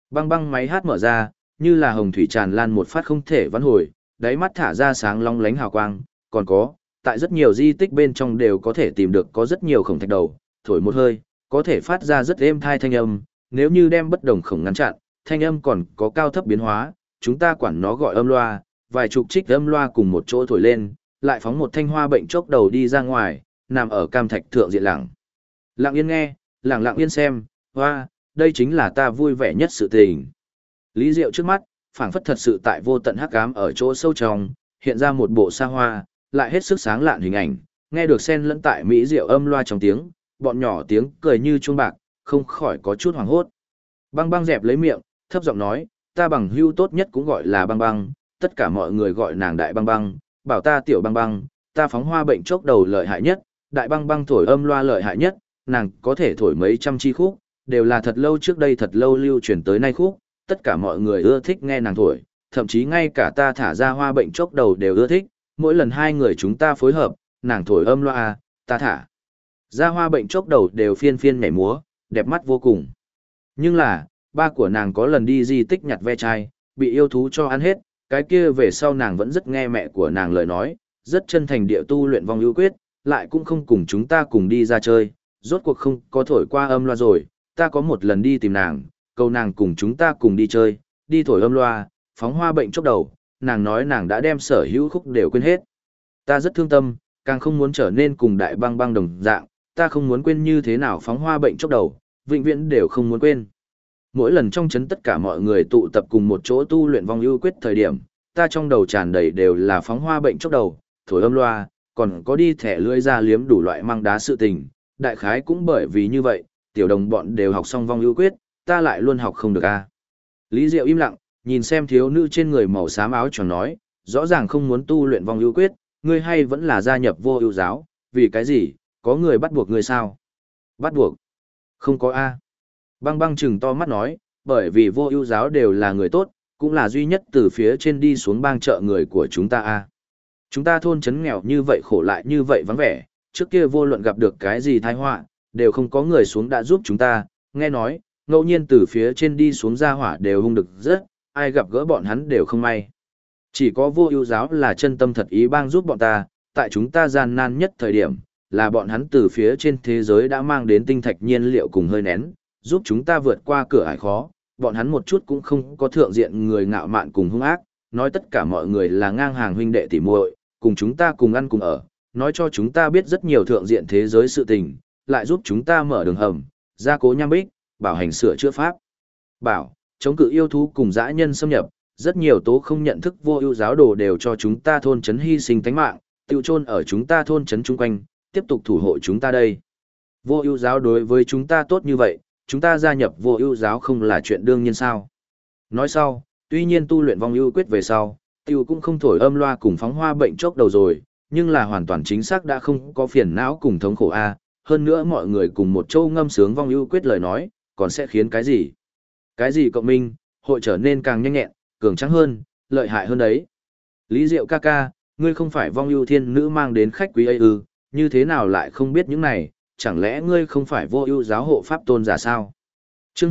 Băng băng máy hát mở ra, như là hồng thủy tràn lan một phát không thể vãn hồi, đáy mắt thả ra sáng long lánh hào quang, còn có, tại rất nhiều di tích bên trong đều có thể tìm được có rất nhiều khổng thạch đầu, thổi một hơi, có thể phát ra rất êm thai thanh âm, nếu như đem bất đồng khổng ngăn chặn, thanh âm còn có cao thấp biến hóa, chúng ta quản nó gọi âm loa, vài chục trích âm loa cùng một chỗ thổi lên, lại phóng một thanh hoa bệnh chốc đầu đi ra ngoài, nằm ở cam thạch thượng diện lặng. Lặng yên nghe, lặng yên xem, hoa, đây chính là ta vui vẻ nhất sự tình. Lý Diệu trước mắt, phảng phất thật sự tại vô tận hắc ám ở chỗ sâu trong, hiện ra một bộ xa hoa, lại hết sức sáng lạn hình ảnh, nghe được xen lẫn tại mỹ diệu âm loa trong tiếng, bọn nhỏ tiếng cười như chuông bạc, không khỏi có chút hoảng hốt. Băng băng dẹp lấy miệng, thấp giọng nói, ta bằng hưu tốt nhất cũng gọi là băng băng, tất cả mọi người gọi nàng đại băng băng, bảo ta tiểu băng băng, ta phóng hoa bệnh chốc đầu lợi hại nhất, đại băng băng thổi âm loa lợi hại nhất, nàng có thể thổi mấy trăm chi khúc, đều là thật lâu trước đây thật lâu lưu truyền tới nay khúc, tất cả mọi người ưa thích nghe nàng thổi, thậm chí ngay cả ta thả ra hoa bệnh chốc đầu đều ưa thích, mỗi lần hai người chúng ta phối hợp, nàng thổi âm loa, ta thả ra hoa bệnh chốc đầu đều phiên phiên nhảy múa, đẹp mắt vô cùng. Nhưng là, ba của nàng có lần đi di tích nhặt ve chai, bị yêu thú cho ăn hết, cái kia về sau nàng vẫn rất nghe mẹ của nàng lời nói, rất chân thành địa tu luyện vong ưu quyết, lại cũng không cùng chúng ta cùng đi ra chơi, rốt cuộc không có thổi qua âm loa rồi, ta có một lần đi tìm nàng, cầu nàng cùng chúng ta cùng đi chơi, đi thổi âm loa, phóng hoa bệnh chốc đầu, nàng nói nàng đã đem sở hữu khúc đều quên hết. Ta rất thương tâm, càng không muốn trở nên cùng đại băng băng đồng dạng, ta không muốn quên như thế nào phóng hoa bệnh chốc đầu, vĩnh viễn đều không muốn quên. Mỗi lần trong chấn tất cả mọi người tụ tập cùng một chỗ tu luyện vong ưu quyết thời điểm, ta trong đầu tràn đầy đều là phóng hoa bệnh chốc đầu, thổi âm loa, còn có đi thẻ lưỡi ra liếm đủ loại mang đá sự tình. Đại khái cũng bởi vì như vậy, tiểu đồng bọn đều học xong vong ưu quyết, ta lại luôn học không được a. Lý Diệu im lặng, nhìn xem thiếu nữ trên người màu xám áo choàng nói, rõ ràng không muốn tu luyện vong ưu quyết, ngươi hay vẫn là gia nhập vô ưu giáo, vì cái gì, có người bắt buộc ngươi sao? Bắt buộc? Không có a. Băng băng chừng to mắt nói, bởi vì vô ưu giáo đều là người tốt, cũng là duy nhất từ phía trên đi xuống bang trợ người của chúng ta a. Chúng ta thôn trấn nghèo như vậy khổ lại như vậy vắng vẻ, trước kia vô luận gặp được cái gì tai họa, đều không có người xuống đã giúp chúng ta, nghe nói, ngẫu nhiên từ phía trên đi xuống ra hỏa đều hung được rất, ai gặp gỡ bọn hắn đều không may. Chỉ có vô ưu giáo là chân tâm thật ý bang giúp bọn ta, tại chúng ta gian nan nhất thời điểm, là bọn hắn từ phía trên thế giới đã mang đến tinh thạch nhiên liệu cùng hơi nén, giúp chúng ta vượt qua cửa ải khó, bọn hắn một chút cũng không có thượng diện người ngạo mạn cùng hung ác, nói tất cả mọi người là ngang hàng huynh đệ tỉ muội, cùng chúng ta cùng ăn cùng ở, nói cho chúng ta biết rất nhiều thượng diện thế giới sự tình, lại giúp chúng ta mở đường hầm, gia cố nham bích, bảo hành sửa chữa pháp. Bảo, chống cự yêu thú cùng dã nhân xâm nhập, rất nhiều tố không nhận thức vô ưu giáo đồ đều cho chúng ta thôn trấn hy sinh tánh mạng, tiêu chôn ở chúng ta thôn trấn chung quanh, tiếp tục thủ hộ chúng ta đây. Vô ưu giáo đối với chúng ta tốt như vậy, chúng ta gia nhập vô ưu giáo không là chuyện đương nhiên sao? Nói sau, tuy nhiên tu luyện vong ưu quyết về sau, tiêu cũng không thổi âm loa cùng phóng hoa bệnh chốc đầu rồi, nhưng là hoàn toàn chính xác đã không có phiền não cùng thống khổ a. Hơn nữa mọi người cùng một châu ngâm sướng vong ưu quyết lời nói, còn sẽ khiến cái gì? Cái gì cộng minh, hội trở nên càng nhanh nhẹn, cường tráng hơn, lợi hại hơn đấy. Lý Diệu ca ca, ngươi không phải vong ưu thiên nữ mang đến khách quý ấy ư, như thế nào lại không biết những này, chẳng lẽ ngươi không phải vô ưu giáo hộ pháp tôn giả sao? Chương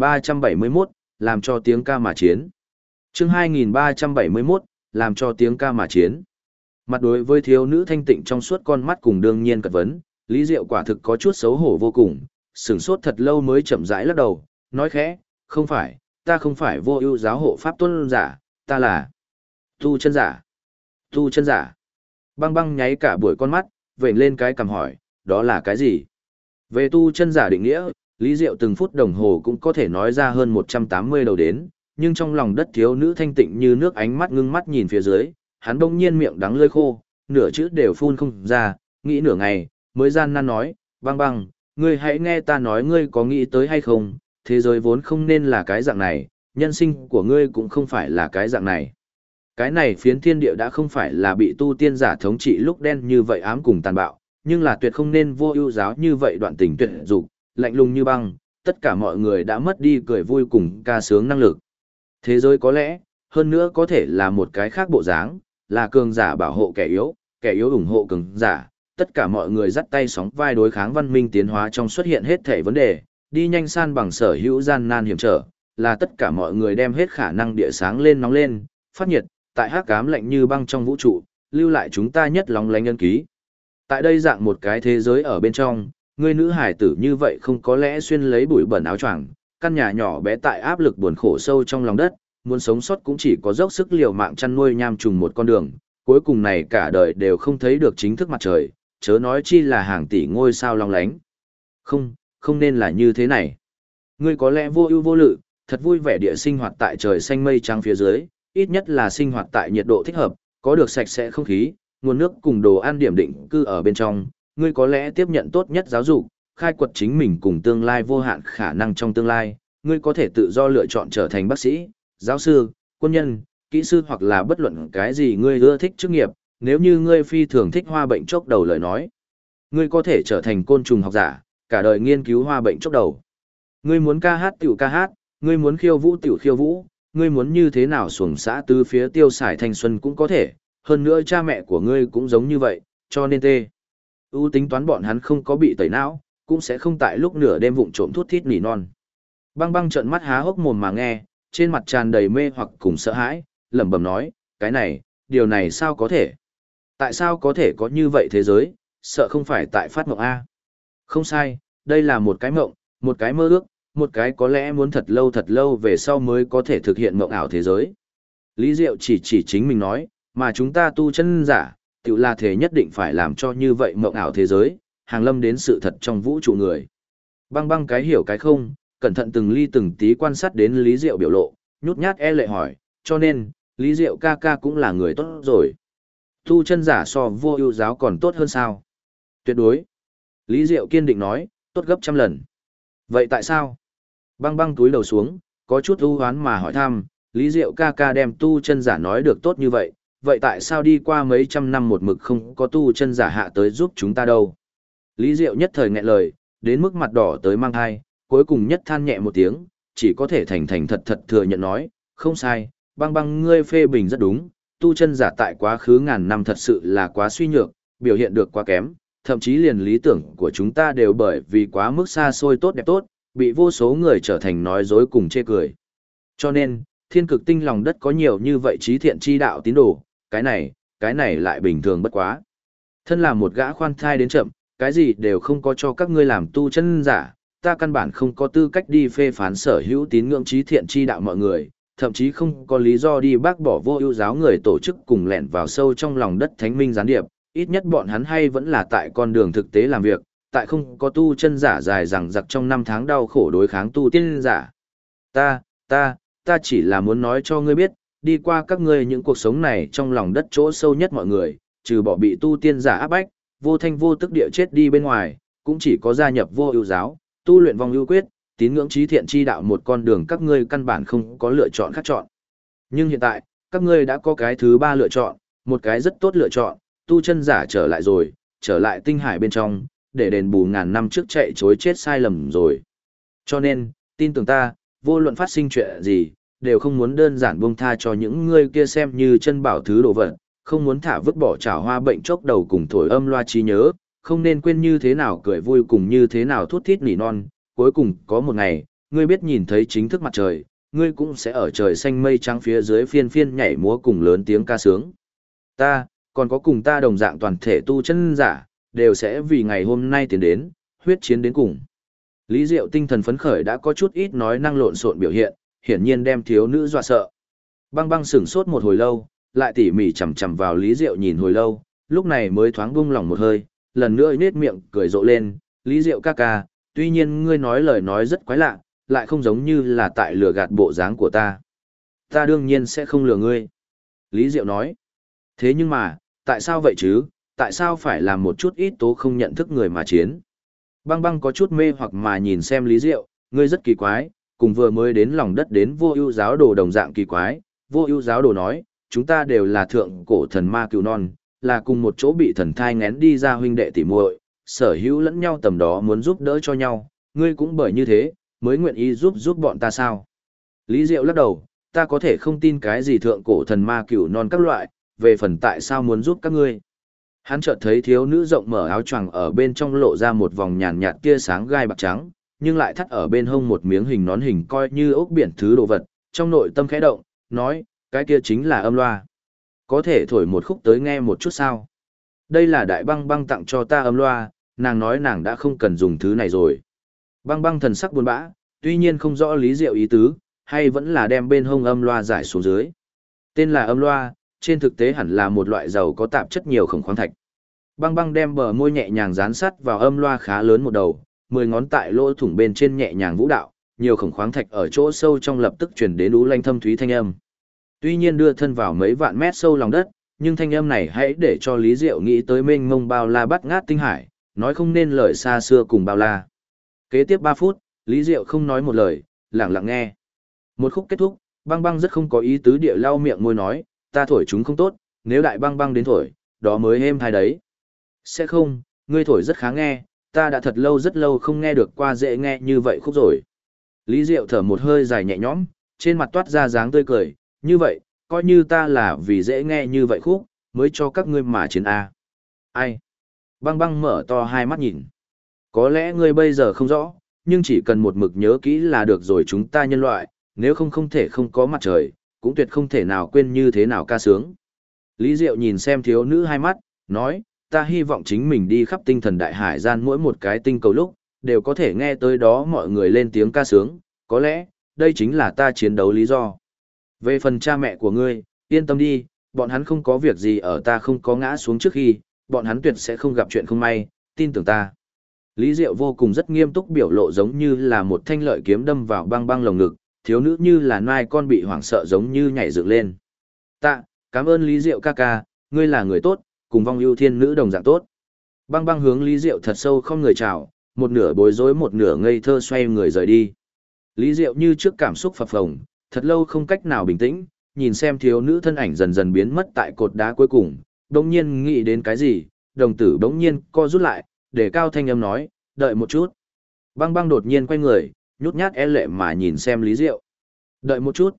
2371, làm cho tiếng ca mà chiến. Chương 2371, làm cho tiếng ca mà chiến. Mặt đối với thiếu nữ thanh tịnh trong suốt con mắt cùng đương nhiên cật vấn, Lý Diệu quả thực có chút xấu hổ vô cùng, sửng sốt thật lâu mới chậm rãi lắc đầu, nói khẽ, không phải, ta không phải vô ưu giáo hộ pháp tôn giả, ta là tu chân giả. Tu chân giả. Băng băng nháy cả buổi con mắt, vểnh lên cái cằm hỏi, đó là cái gì? Về tu chân giả định nghĩa, Lý Diệu từng phút đồng hồ cũng có thể nói ra hơn 180 đầu đến, nhưng trong lòng đất thiếu nữ thanh tịnh như nước ánh mắt ngưng mắt nhìn phía dưới, hắn bỗng nhiên miệng đắng lưỡi khô, nửa chữ đều phun không ra, nghĩ nửa ngày, mới gian nan nói, băng băng, ngươi hãy nghe ta nói ngươi có nghĩ tới hay không, thế giới vốn không nên là cái dạng này, nhân sinh của ngươi cũng không phải là cái dạng này. Cái này phiến thiên địa đã không phải là bị tu tiên giả thống trị lúc đen như vậy ám cùng tàn bạo, nhưng là tuyệt không nên vô ưu giáo như vậy đoạn tình tuyệt dục, lạnh lùng như băng, tất cả mọi người đã mất đi cười vui cùng ca sướng năng lực. Thế giới có lẽ, hơn nữa có thể là một cái khác bộ dáng, là cường giả bảo hộ kẻ yếu ủng hộ cường giả, tất cả mọi người dắt tay sóng vai đối kháng văn minh tiến hóa trong xuất hiện hết thể vấn đề, đi nhanh san bằng sở hữu gian nan hiểm trở, là tất cả mọi người đem hết khả năng địa sáng lên nóng lên, phát nhiệt, tại hắc ám lạnh như băng trong vũ trụ, lưu lại chúng ta nhất lóng lánh ân ký. Tại đây dạng một cái thế giới ở bên trong, người nữ hải tử như vậy không có lẽ xuyên lấy bụi bẩn áo choàng, căn nhà nhỏ bé tại áp lực buồn khổ sâu trong lòng đất, muốn sống sót cũng chỉ có dốc sức liều mạng chăn nuôi nham trùng một con đường, cuối cùng này cả đời đều không thấy được chính thức mặt trời, chớ nói chi là hàng tỷ ngôi sao long lánh. Không, không nên là như thế này. Ngươi có lẽ vô ưu vô lự, thật vui vẻ địa sinh hoạt tại trời xanh mây trắng phía dưới, ít nhất là sinh hoạt tại nhiệt độ thích hợp, có được sạch sẽ không khí, nguồn nước cùng đồ ăn điểm định cư ở bên trong, ngươi có lẽ tiếp nhận tốt nhất giáo dục, khai quật chính mình cùng tương lai vô hạn khả năng trong tương lai, ngươi có thể tự do lựa chọn trở thành bác sĩ, giáo sư, quân nhân, kỹ sư hoặc là bất luận cái gì ngươi ưa thích chức nghiệp, nếu như ngươi phi thường thích hoa bệnh chốc đầu lời nói. Ngươi có thể trở thành côn trùng học giả, cả đời nghiên cứu hoa bệnh chốc đầu. Ngươi muốn ca hát tiểu ca hát, ngươi muốn khiêu vũ tiểu khiêu vũ, ngươi muốn như thế nào xuồng xã tứ phía tiêu xài thanh xuân cũng có thể, hơn nữa cha mẹ của ngươi cũng giống như vậy, cho nên tính toán bọn hắn không có bị tẩy não, cũng sẽ không tại lúc nửa đêm vụng trộm thút thít nỉ non. Băng băng trợn mắt há hốc mồm mà nghe, trên mặt tràn đầy mê hoặc cùng sợ hãi, lẩm bẩm nói, cái này, điều này sao có thể? Tại sao có thể có như vậy thế giới, sợ không phải tại phát mộng A. Không sai, đây là một cái mộng, một cái mơ ước, một cái có lẽ muốn thật lâu về sau mới có thể thực hiện mộng ảo thế giới. Lý Diệu chỉ chính mình nói, mà chúng ta tu chân giả, tự là thế nhất định phải làm cho như vậy mộng ảo thế giới, hàng lâm đến sự thật trong vũ trụ người. Băng băng cái hiểu cái không, cẩn thận từng ly từng tí quan sát đến Lý Diệu biểu lộ, nhút nhát e lệ hỏi, cho nên, Lý Diệu ca ca cũng là người tốt rồi. Tu chân giả so vô ưu giáo còn tốt hơn sao? Tuyệt đối. Lý Diệu kiên định nói, tốt gấp trăm lần. Vậy tại sao? Băng băng túi đầu xuống, có chút ưu hoán mà hỏi thăm, Lý Diệu ca ca đem tu chân giả nói được tốt như vậy, vậy tại sao đi qua mấy trăm năm một mực không có tu chân giả hạ tới giúp chúng ta đâu? Lý Diệu nhất thời nghẹn lời, đến mức mặt đỏ tới mang hai, cuối cùng nhất than nhẹ một tiếng, chỉ có thể thành thật thừa nhận nói, không sai, băng băng ngươi phê bình rất đúng, tu chân giả tại quá khứ ngàn năm thật sự là quá suy nhược, biểu hiện được quá kém, thậm chí liền lý tưởng của chúng ta đều bởi vì quá mức xa xôi tốt đẹp tốt, bị vô số người trở thành nói dối cùng chê cười. Cho nên, thiên cực tinh lòng đất có nhiều như vậy trí thiện chi đạo tín đồ, cái này lại bình thường bất quá. Thân là một gã khoan thai đến chậm, cái gì đều không có cho các ngươi làm tu chân giả, ta căn bản không có tư cách đi phê phán sở hữu tín ngưỡng trí thiện chi đạo mọi người, thậm chí không có lý do đi bác bỏ vô ưu giáo người tổ chức cùng lẻn vào sâu trong lòng đất thánh minh gián điệp, ít nhất bọn hắn hay vẫn là tại con đường thực tế làm việc, tại không có tu chân giả dài rằng giặc trong năm tháng đau khổ đối kháng tu tiên giả. Ta chỉ là muốn nói cho ngươi biết, đi qua các ngươi những cuộc sống này trong lòng đất chỗ sâu nhất mọi người, trừ bỏ bị tu tiên giả áp bách, vô thanh vô tức địa chết đi bên ngoài, cũng chỉ có gia nhập vô ưu giáo, tu luyện vong ưu quyết, tín ngưỡng trí thiện chi đạo một con đường các ngươi căn bản không có lựa chọn khác chọn. Nhưng hiện tại, các ngươi đã có cái thứ ba lựa chọn, một cái rất tốt lựa chọn, tu chân giả trở lại rồi, trở lại tinh hải bên trong, để đền bù ngàn năm trước chạy chối chết sai lầm rồi. Cho nên, tin tưởng ta, vô luận phát sinh chuyện gì, đều không muốn đơn giản buông tha cho những ngươi kia xem như chân bảo thứ đồ vật, không muốn thả vứt bỏ chảo hoa bệnh chốc đầu cùng thổi âm loa trí nhớ, không nên quên như thế nào cười vui cùng như thế nào thút thít nỉ non, cuối cùng có một ngày, ngươi biết nhìn thấy chính thức mặt trời, ngươi cũng sẽ ở trời xanh mây trắng phía dưới phiên phiên nhảy múa cùng lớn tiếng ca sướng. Ta, còn có cùng ta đồng dạng toàn thể tu chân giả, đều sẽ vì ngày hôm nay tiến đến, huyết chiến đến cùng. Lý Diệu tinh thần phấn khởi đã có chút ít nói năng lộn xộn biểu hiện, hiển nhiên đem thiếu nữ dọa sợ. Băng băng sửng sốt một hồi lâu, lại tỉ mỉ chằm chằm vào Lý Diệu nhìn hồi lâu, lúc này mới thoáng buông lỏng một hơi, lần nữa nhếch miệng cười rộ lên, Lý Diệu ca ca, tuy nhiên ngươi nói lời nói rất quái lạ, lại không giống như là tại lừa gạt bộ dáng của ta. Ta đương nhiên sẽ không lừa ngươi. Lý Diệu nói. Thế nhưng mà, tại sao vậy chứ, tại sao phải làm một chút ít tố không nhận thức người mà chiến? Băng băng có chút mê hoặc mà nhìn xem Lý Diệu, ngươi rất kỳ quái, cùng vừa mới đến lòng đất đến vô ưu giáo đồ đồng dạng kỳ quái. Vô ưu giáo đồ nói, chúng ta đều là thượng cổ thần ma cừu non, là cùng một chỗ bị thần thai ngén đi ra huynh đệ tỉ muội, sở hữu lẫn nhau tầm đó muốn giúp đỡ cho nhau, ngươi cũng bởi như thế, mới nguyện ý giúp bọn ta sao? Lý Diệu lắc đầu, ta có thể không tin cái gì thượng cổ thần ma cừu non các loại, về phần tại sao muốn giúp các ngươi. Hắn chợt thấy thiếu nữ rộng mở áo choàng ở bên trong lộ ra một vòng nhàn nhạt tia sáng gai bạc trắng, nhưng lại thắt ở bên hông một miếng hình nón hình coi như ốc biển thứ đồ vật, trong nội tâm khẽ động, nói, cái kia chính là âm loa. Có thể thổi một khúc tới nghe một chút sao? Đây là Đại Băng Băng tặng cho ta âm loa, nàng nói nàng đã không cần dùng thứ này rồi. Băng Băng thần sắc buồn bã, tuy nhiên không rõ Lý Diệu ý tứ, hay vẫn là đem bên hông âm loa giải xuống dưới. Tên là âm loa, trên thực tế hẳn là một loại dầu có tạp chất nhiều khổng khoáng thạch. Băng Băng đem bờ môi nhẹ nhàng dán sát vào âm loa khá lớn một đầu, 10 ngón tại lỗ thủng bên trên nhẹ nhàng vũ đạo, nhiều khổng khoáng thạch ở chỗ sâu trong lập tức truyền đến ú lanh thâm thúy thanh âm. Tuy nhiên đưa thân vào mấy vạn mét sâu lòng đất, nhưng thanh âm này hãy để cho Lý Diệu nghĩ tới mênh mông bao la bát ngát tinh hải, nói không nên lời xa xưa cùng bao la. Kế tiếp 3 phút, Lý Diệu không nói một lời, lặng lặng nghe. Một khúc kết thúc, Băng Băng rất không có ý tứ địa lau miệng môi nói, ta thổi chúng không tốt, nếu Đại Băng Băng đến thổi, đó mới êm thai đấy. Sẽ không, ngươi thổi rất khá nghe, ta đã thật lâu rất lâu không nghe được qua dễ nghe như vậy khúc rồi. Lý Diệu thở một hơi dài nhẹ nhõm, trên mặt toát ra dáng tươi cười, như vậy, coi như ta là vì dễ nghe như vậy khúc, mới cho các ngươi mà chiến A. Ai? Băng Băng mở to hai mắt nhìn. Có lẽ ngươi bây giờ không rõ, nhưng chỉ cần một mực nhớ kỹ là được rồi, chúng ta nhân loại, nếu không không thể không có mặt trời, cũng tuyệt không thể nào quên như thế nào ca sướng. Lý Diệu nhìn xem thiếu nữ hai mắt, nói, ta hy vọng chính mình đi khắp tinh thần đại hải gian mỗi một cái tinh cầu lúc, đều có thể nghe tới đó mọi người lên tiếng ca sướng, có lẽ, đây chính là ta chiến đấu lý do. Về phần cha mẹ của ngươi, yên tâm đi, bọn hắn không có việc gì ở ta không có ngã xuống trước khi, bọn hắn tuyệt sẽ không gặp chuyện không may, tin tưởng ta. Lý Diệu vô cùng rất nghiêm túc, biểu lộ giống như là một thanh lợi kiếm đâm vào Băng Băng lồng ngực, thiếu nữ như là nai con bị hoảng sợ giống như nhảy dựng lên. Cảm ơn Lý Diệu ca ca, ngươi là người tốt, cùng Vong Ưu Thiên Nữ đồng dạng tốt. Băng Băng hướng Lý Diệu thật sâu không người chào, một nửa bối rối một nửa ngây thơ xoay người rời đi. Lý Diệu như trước cảm xúc phập phồng, thật lâu không cách nào bình tĩnh, nhìn xem thiếu nữ thân ảnh dần dần biến mất tại cột đá cuối cùng, bỗng nhiên nghĩ đến cái gì, đồng tử bỗng nhiên co rút lại, để cao thanh âm nói, đợi một chút. Băng Băng đột nhiên quay người, nhút nhát e lệ mà nhìn xem Lý Diệu. Đợi một chút,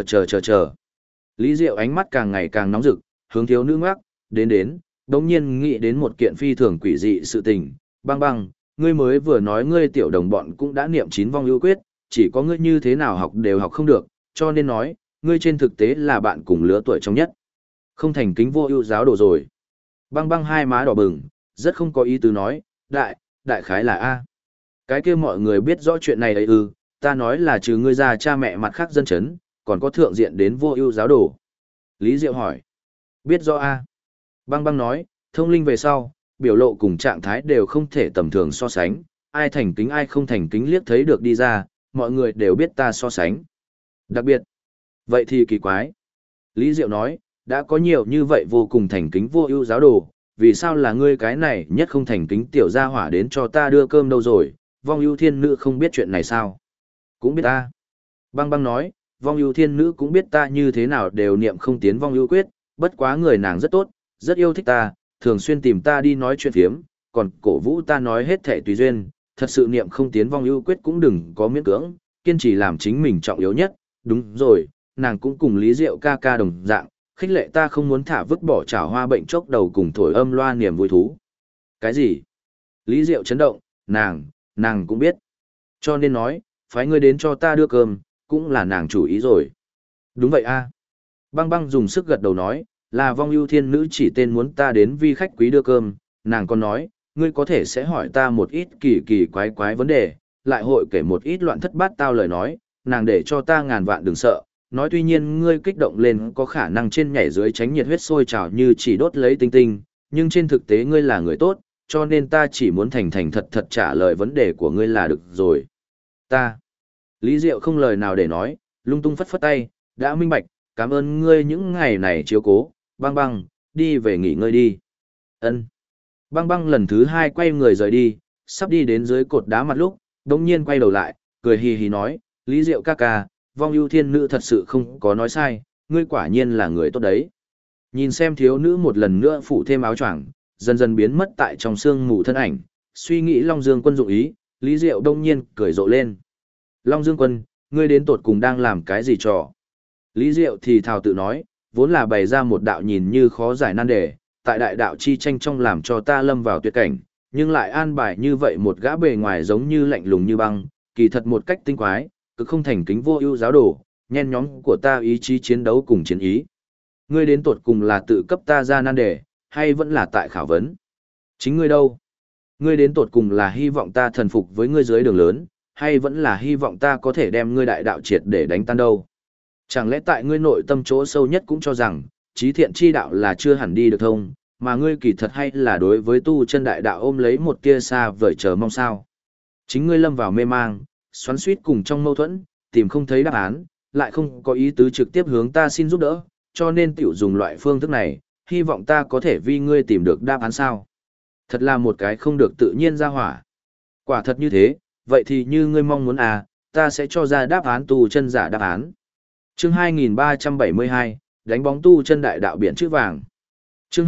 chờ. Lý Diệu ánh mắt càng ngày càng nóng rực, hướng thiếu nữ ngoắc, đến, đống nhiên nghĩ đến một kiện phi thường quỷ dị sự tình. Băng Băng, ngươi mới vừa nói ngươi tiểu đồng bọn cũng đã niệm 9 vong ưu quyết, chỉ có ngươi như thế nào học đều học không được, cho nên nói, ngươi trên thực tế là bạn cùng lứa tuổi trong nhất. Không thành kính vô ưu giáo đồ rồi. Băng Băng hai má đỏ bừng, rất không có ý tứ nói, đại khái là A. Cái kia mọi người biết rõ chuyện này ấy ư, ta nói là trừ ngươi ra cha mẹ mặt khác dân chấn, còn có thượng diện đến vô ưu giáo đồ. Lý Diệu hỏi, biết rõ A. Băng Băng nói, thông linh về sau, biểu lộ cùng trạng thái đều không thể tầm thường so sánh, ai thành kính ai không thành kính liếc thấy được đi ra, mọi người đều biết ta so sánh. Đặc biệt, vậy thì kỳ quái. Lý Diệu nói, đã có nhiều như vậy vô cùng thành kính vô ưu giáo đồ, vì sao là ngươi cái này nhất không thành kính tiểu gia hỏa đến cho ta đưa cơm đâu rồi, Vong Ưu Thiên Nữ không biết chuyện này sao? Cũng biết ta. Băng Băng nói, Vong Ưu Thiên Nữ cũng biết ta như thế nào đều niệm không tiến Vong Ưu quyết, bất quá người nàng rất tốt, rất yêu thích ta, thường xuyên tìm ta đi nói chuyện phiếm, còn cổ vũ ta nói hết thảy tùy duyên, thật sự niệm không tiến Vong Ưu quyết cũng đừng có miễn cưỡng, kiên trì làm chính mình trọng yếu nhất. Đúng rồi, nàng cũng cùng Lý Diệu ca ca đồng dạng, khích lệ ta không muốn thả vứt bỏ chảo hoa bệnh chốc đầu cùng thổi âm loa niềm vui thú. Cái gì? Lý Diệu chấn động, nàng cũng biết. Cho nên nói, phái ngươi đến cho ta đưa cơm, cũng là nàng chủ ý rồi. Đúng vậy a. Băng Băng dùng sức gật đầu nói, là Vong Ưu Thiên Nữ chỉ tên muốn ta đến vi khách quý đưa cơm, nàng còn nói, ngươi có thể sẽ hỏi ta một ít kỳ quái vấn đề, lại hội kể một ít loạn thất bát tao lời nói, nàng để cho ta ngàn vạn đừng sợ, nói tuy nhiên ngươi kích động lên có khả năng trên nhảy dưới tránh nhiệt huyết sôi trào như chỉ đốt lấy tinh tinh, nhưng trên thực tế ngươi là người tốt, cho nên ta chỉ muốn thành thật trả lời vấn đề của ngươi là được rồi. Lý Diệu không lời nào để nói, lung tung phất phất tay, đã minh bạch, cảm ơn ngươi những ngày này chiếu cố, Băng Băng, đi về nghỉ ngơi đi. Ân. Băng Băng lần thứ 2 quay người rời đi, sắp đi đến dưới cột đá mặt lúc, đống nhiên quay đầu lại, cười hì hì nói, Lý Diệu ca ca, Vong Ưu Thiên Nữ thật sự không có nói sai, ngươi quả nhiên là người tốt đấy. Nhìn xem thiếu nữ một lần nữa phủ thêm áo choàng, dần dần biến mất tại trong sương mù thân ảnh, suy nghĩ Long Dương Quân dụng ý, Lý Diệu đông nhiên cười rộ lên. Long Dương Quân, ngươi đến tột cùng đang làm cái gì trò? Lý Diệu thì thào tự nói, vốn là bày ra một đạo nhìn như khó giải nan đề, tại đại đạo chi tranh trong làm cho ta lâm vào tuyệt cảnh, nhưng lại an bài như vậy một gã bề ngoài giống như lạnh lùng như băng, kỳ thật một cách tinh quái, cực không thành kính vô ưu giáo đồ, nhen nhóm của ta ý chí chiến đấu cùng chiến ý. Ngươi đến tột cùng là tự cấp ta ra nan đề, hay vẫn là tại khảo vấn? Chính ngươi đâu? Ngươi đến tột cùng là hy vọng ta thần phục với ngươi dưới đường lớn, hay vẫn là hy vọng ta có thể đem ngươi đại đạo triệt để đánh tan đâu? Chẳng lẽ tại ngươi nội tâm chỗ sâu nhất cũng cho rằng, trí thiện chi đạo là chưa hẳn đi được thông, mà ngươi kỳ thật hay là đối với tu chân đại đạo ôm lấy một tia xa vời chờ mong sao? Chính ngươi lâm vào mê mang, xoắn xuýt cùng trong mâu thuẫn, tìm không thấy đáp án, lại không có ý tứ trực tiếp hướng ta xin giúp đỡ, cho nên tiểu dùng loại phương thức này, hy vọng ta có thể vì ngươi tìm được đáp án sao? Thật là một cái không được tự nhiên ra hỏa. Quả thật như thế, vậy thì như ngươi mong muốn à, ta sẽ cho ra đáp án tu chân giả đáp án. Chương 2372, đánh bóng tu chân đại đạo biển chữ vàng. Chương